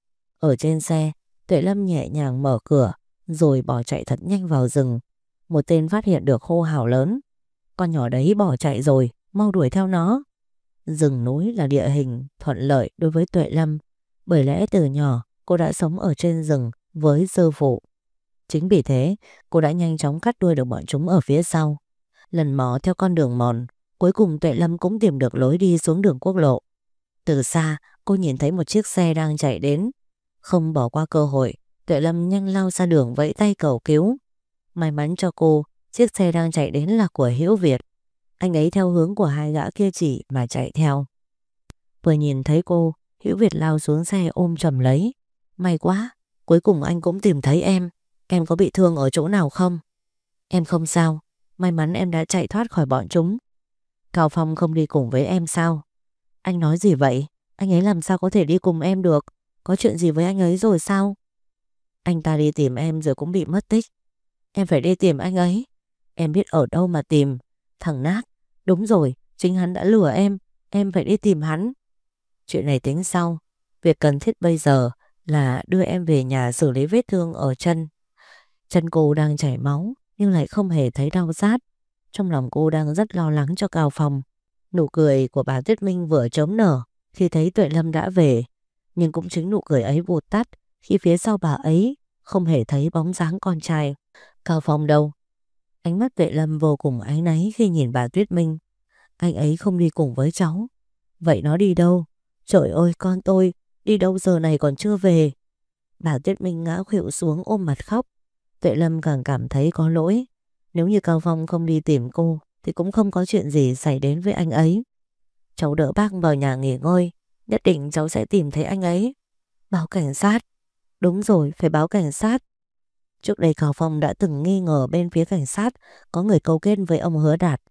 Ở trên xe, Tuệ Lâm nhẹ nhàng mở cửa rồi bỏ chạy thật nhanh vào rừng. Một tên phát hiện được hô hào lớn: con nhỏ đấy bỏ chạy rồi, mau đuổi theo nó. Rừng núi là địa hình thuận lợi đối với Tuệ Lâm, bởi lẽ từ nhỏ cô đã sống ở trên rừng với sư phụ. Chính vì thế cô đã nhanh chóng cắt đuôi được bọn chúng ở phía sau. Lần mò theo con đường mòn, cuối cùng Tuệ Lâm cũng tìm được lối đi xuống đường quốc lộ. Từ xa cô nhìn thấy một chiếc xe đang chạy đến. Không bỏ qua cơ hội, Tuệ Lâm nhanh lao ra đường vẫy tay cầu cứu. May mắn cho cô, chiếc xe đang chạy đến là của Hữu Việt. Anh ấy theo hướng của hai gã kia chỉ mà chạy theo. Vừa nhìn thấy cô, Hữu Việt lao xuống xe ôm chầm lấy. May quá, cuối cùng anh cũng tìm thấy em. Em có bị thương ở chỗ nào không? Em không sao, may mắn em đã chạy thoát khỏi bọn chúng. Cao Phong không đi cùng với em sao? Anh nói gì vậy? Anh ấy làm sao có thể đi cùng em được? Có chuyện gì với anh ấy rồi sao? Anh ta đi tìm em rồi cũng bị mất tích. Em phải đi tìm anh ấy. Em biết ở đâu mà tìm. Thằng Nát, đúng rồi, chính hắn đã lừa em phải đi tìm hắn. Chuyện này tính sau. Việc cần thiết bây giờ là đưa em về nhà xử lý vết thương ở chân. Chân cô đang chảy máu nhưng lại không hề thấy đau rát. Trong lòng cô đang rất lo lắng cho Cao Phong. Nụ cười của bà Tuyết Minh vừa chớm nở khi thấy Tuệ Lâm đã về. Nhưng cũng chính nụ cười ấy vụt tắt khi phía sau bà ấy không hề thấy bóng dáng con trai. Cao Phong đâu? Ánh mắt Tuệ Lâm vô cùng áy náy khi nhìn bà Tuyết Minh. Anh ấy không đi cùng với cháu. Vậy nó đi đâu? Trời ơi con tôi, đi đâu giờ này còn chưa về? Bà Tuyết Minh ngã khuỵu xuống ôm mặt khóc. Tuệ Lâm càng cảm thấy có lỗi. Nếu như Cao Phong không đi tìm cô thì cũng không có chuyện gì xảy đến với anh ấy. Cháu đỡ bác vào nhà nghỉ ngơi, nhất định cháu sẽ tìm thấy anh ấy. Báo cảnh sát. Đúng rồi, phải báo cảnh sát. Trước đây Cao Phong đã từng nghi ngờ bên phía cảnh sát có người câu kết với ông Hứa Đạt.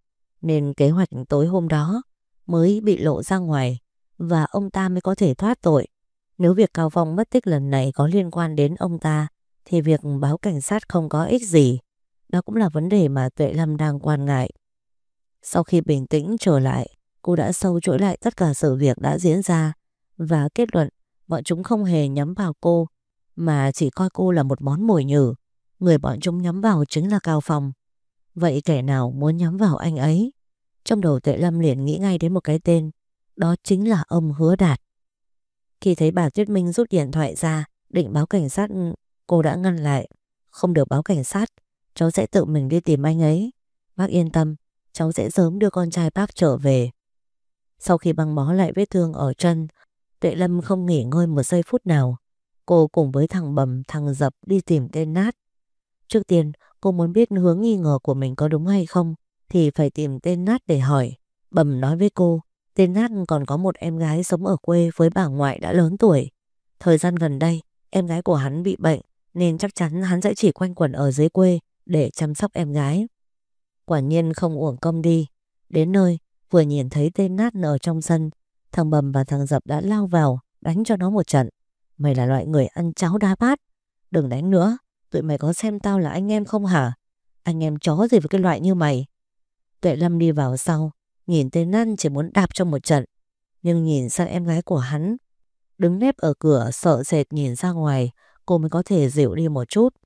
nên kế hoạch tối hôm đó mới bị lộ ra ngoài và ông ta mới có thể thoát tội. Nếu việc Cao Phong mất tích lần này có liên quan đến ông ta thì việc báo cảnh sát không có ích gì. Đó cũng là vấn đề mà Tuệ Lâm đang quan ngại. Sau khi bình tĩnh trở lại, cô đã sâu chuỗi lại tất cả sự việc đã diễn ra và kết luận bọn chúng không hề nhắm vào cô mà chỉ coi cô là một món mồi nhử. Người bọn chúng nhắm vào chính là Cao Phong. Vậy kẻ nào muốn nhắm vào anh ấy? Trong đầu Tuệ Lâm liền nghĩ ngay đến một cái tên, đó chính là ông Hứa Đạt. Khi thấy bà Tuyết Minh rút điện thoại ra định báo cảnh sát, cô đã ngăn lại. Không được báo cảnh sát, cháu sẽ tự mình đi tìm anh ấy. Bác yên tâm, cháu sẽ sớm đưa con trai bác trở về. Sau khi băng bó lại vết thương ở chân, Tuệ Lâm không nghỉ ngơi một giây phút nào. Cô cùng với thằng Bầm, thằng Dập đi tìm tên Nát. Trước tiên, cô muốn biết hướng nghi ngờ của mình có đúng hay không thì phải tìm tên Nát để hỏi. Bầm nói với cô, tên Nát còn có một em gái sống ở quê với bà ngoại đã lớn tuổi. Thời gian gần đây, em gái của hắn bị bệnh nên chắc chắn hắn sẽ chỉ quanh quẩn ở dưới quê để chăm sóc em gái. Quả nhiên không uổng công đi. Đến nơi, vừa nhìn thấy tên Nát ở trong sân, thằng Bầm và thằng Dập đã lao vào đánh cho nó một trận. Mày là loại người ăn cháo đá bát. Đừng đánh nữa, tụi mày có xem tao là anh em không hả? Anh em chó gì với cái loại như mày? Tuệ Lâm đi vào sau, nhìn tên Nát chỉ muốn đạp cho một trận. Nhưng nhìn sang em gái của hắn đứng nép ở cửa sợ sệt nhìn ra ngoài, cô mới có thể dịu đi một chút.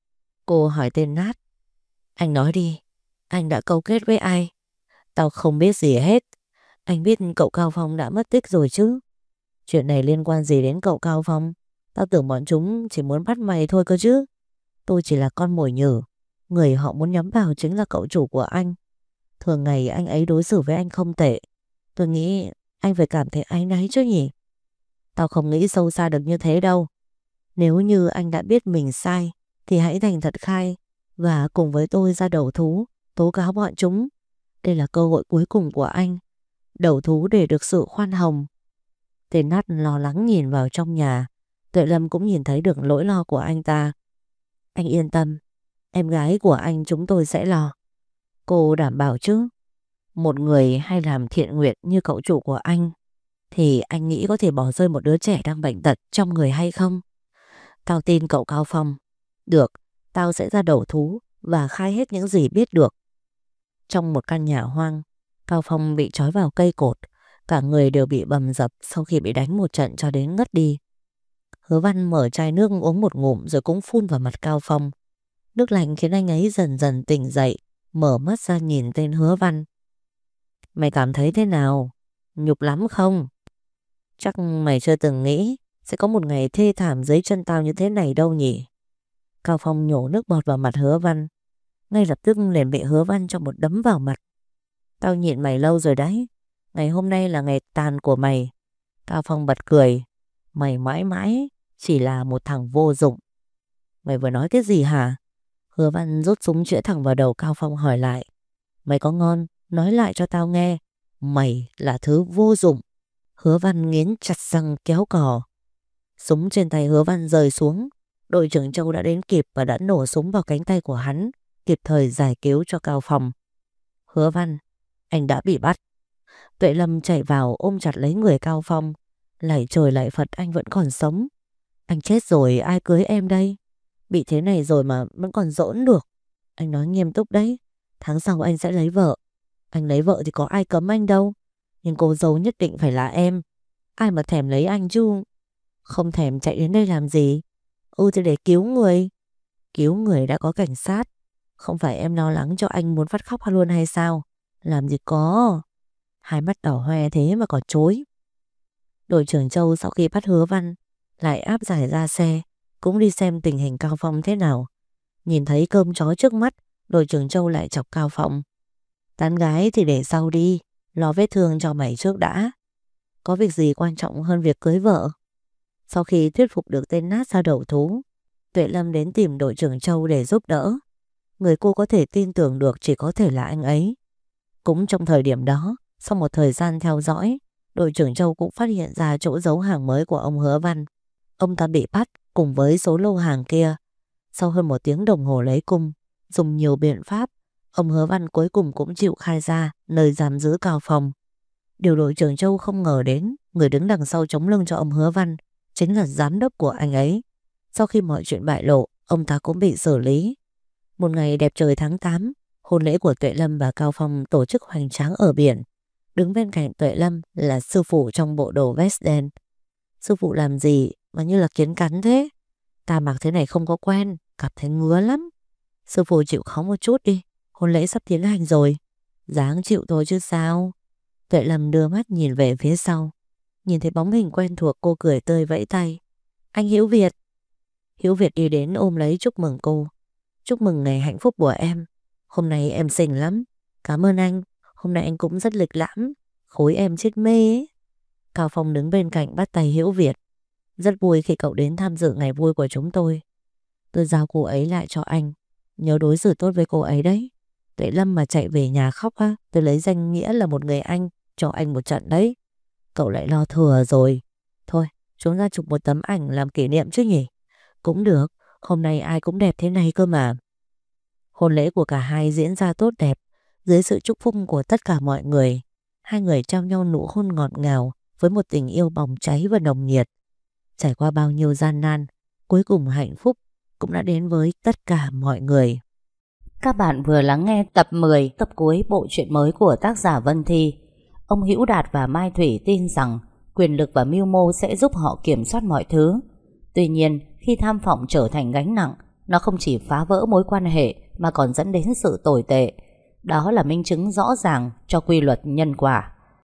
Cô hỏi tên Nát, anh nói đi, anh đã câu kết với ai? Tao không biết gì hết. Anh biết cậu Cao Phong đã mất tích rồi chứ? Chuyện này liên quan gì đến cậu Cao Phong? Tao tưởng bọn chúng chỉ muốn bắt mày thôi cơ chứ. Tôi chỉ là con mồi nhử. Người họ muốn nhắm vào chính là cậu chủ của anh. Thường ngày anh ấy đối xử với anh không tệ. Tôi nghĩ anh phải cảm thấy áy náy chứ nhỉ? Tao không nghĩ sâu xa được như thế đâu. Nếu như anh đã biết mình sai thì hãy thành thật khai và cùng với tôi ra đầu thú, tố cáo bọn chúng. Đây là cơ hội cuối cùng của anh. Đầu thú để được sự khoan hồng. Tên Nát lo lắng nhìn vào trong nhà. Tuệ Lâm cũng nhìn thấy được nỗi lo của anh ta. Anh yên tâm, em gái của anh chúng tôi sẽ lo. Cô đảm bảo chứ? Một người hay làm thiện nguyện như cậu chủ của anh thì anh nghĩ có thể bỏ rơi một đứa trẻ đang bệnh tật trong người hay không? Tao tin cậu Cao Phong. Được, tao sẽ ra đầu thú và khai hết những gì biết được. Trong một căn nhà hoang, Cao Phong bị trói vào cây cột. Cả người đều bị bầm dập sau khi bị đánh một trận cho đến ngất đi. Hứa Văn mở chai nước uống một ngụm rồi cũng phun vào mặt Cao Phong. Nước lạnh khiến anh ấy dần dần tỉnh dậy, mở mắt ra nhìn tên Hứa Văn. Mày cảm thấy thế nào? Nhục lắm không? Chắc mày chưa từng nghĩ sẽ có một ngày thê thảm dưới chân tao như thế này đâu nhỉ? Cao Phong nhổ nước bọt vào mặt Hứa Văn. Ngay lập tức liền bị Hứa Văn cho một đấm vào mặt. Tao nhịn mày lâu rồi đấy. Ngày hôm nay là ngày tàn của mày. Cao Phong bật cười. Mày mãi mãi chỉ là một thằng vô dụng. Mày vừa nói cái gì hả? Hứa Văn rút súng chĩa thẳng vào đầu Cao Phong hỏi lại. Mày có ngon, nói lại cho tao nghe. Mày là thứ vô dụng. Hứa Văn nghiến chặt răng kéo cò. Súng trên tay Hứa Văn rơi xuống. Đội trưởng Châu đã đến kịp và đã nổ súng vào cánh tay của hắn, kịp thời giải cứu cho Cao Phong. Hứa Văn, anh đã bị bắt. Tuệ Lâm chạy vào ôm chặt lấy người Cao Phong. Lạy trời lạy Phật, anh vẫn còn sống. Anh chết rồi ai cưới em đây? Bị thế này rồi mà vẫn còn giỡn được. Anh nói nghiêm túc đấy. Tháng sau anh sẽ lấy vợ. Anh lấy vợ thì có ai cấm anh đâu. Nhưng cô dâu nhất định phải là em. Ai mà thèm lấy anh chứ? Không thèm chạy đến đây làm gì? Thì để cứu người. Cứu người đã có cảnh sát. Không phải em lo lắng cho anh muốn phát khóc luôn hay sao? Làm gì có. Hai mắt đỏ hoe thế mà còn chối. Đội trưởng Châu sau khi bắt Hứa Văn lại áp giải ra xe, cũng đi xem tình hình Cao Phong thế nào. Nhìn thấy cơm chó trước mắt, đội trưởng Châu lại chọc Cao Phong. Tán gái thì để sau đi, lo vết thương cho mày trước đã. Có việc gì quan trọng hơn việc cưới vợ? Sau khi thuyết phục được tên Nát ra đầu thú, Tuệ Lâm đến tìm đội trưởng Châu để giúp đỡ. Người cô có thể tin tưởng được chỉ có thể là anh ấy. Cũng trong thời điểm đó, sau một thời gian theo dõi, đội trưởng Châu cũng phát hiện ra chỗ giấu hàng mới của ông Hứa Văn. Ông ta bị bắt cùng với số lô hàng kia. Sau hơn 1 tiếng đồng hồ lấy cung, dùng nhiều biện pháp, ông Hứa Văn cuối cùng cũng chịu khai ra nơi giam giữ Cao Phong. Điều đội trưởng Châu không ngờ đến, người đứng đằng sau chống lưng cho ông Hứa Văn chính là giám đốc của anh ấy. Sau khi mọi chuyện bại lộ, ông ta cũng bị xử lý. Một ngày đẹp trời tháng 8, hôn lễ của Tuệ Lâm và Cao Phong tổ chức hoành tráng ở biển. Đứng bên cạnh Tuệ Lâm là sư phụ trong bộ đồ vest đen. Sư phụ làm gì mà như là kiến cắn thế? Ta mặc thế này không có quen, cảm thấy ngứa lắm. Sư phụ chịu khó một chút đi, hôn lễ sắp tiến hành rồi. Dáng chịu thôi chứ sao. Tuệ Lâm đưa mắt nhìn về phía sau. Nhìn thấy bóng hình quen thuộc, cô cười tươi vẫy tay. Anh Hữu Việt. Hữu Việt đi đến ôm lấy chúc mừng cô. Chúc mừng ngày hạnh phúc của em. Hôm nay em xinh lắm. Cảm ơn anh. Hôm nay anh cũng rất lịch lãm. Khối em chết mê ấy. Cao Phong đứng bên cạnh bắt tay Hữu Việt. Rất vui khi cậu đến tham dự ngày vui của chúng tôi. Tôi giao cô ấy lại cho anh. Nhớ đối xử tốt với cô ấy đấy. Tuệ Lâm mà chạy về nhà khóc á, tôi lấy danh nghĩa là một người anh cho anh một trận đấy. Cậu lại lo thừa rồi. Thôi, chúng ta chụp một tấm ảnh làm kỷ niệm chứ nhỉ? Cũng được, hôm nay ai cũng đẹp thế này cơ mà. Hôn lễ của cả hai diễn ra tốt đẹp. Dưới sự chúc phúc của tất cả mọi người, hai người trao nhau nụ hôn ngọt ngào với một tình yêu bỏng cháy và nồng nhiệt. Trải qua bao nhiêu gian nan, cuối cùng hạnh phúc cũng đã đến với tất cả mọi người. Các bạn vừa lắng nghe tập 10, tập cuối bộ truyện mới của tác giả Vân Thi. Ông Hữu Đạt và Mai Thủy tin rằng quyền lực và mưu mô sẽ giúp họ kiểm soát mọi thứ. Tuy nhiên, khi tham vọng trở thành gánh nặng, nó không chỉ phá vỡ mối quan hệ mà còn dẫn đến sự tồi tệ. Đó là minh chứng rõ ràng cho quy luật nhân quả.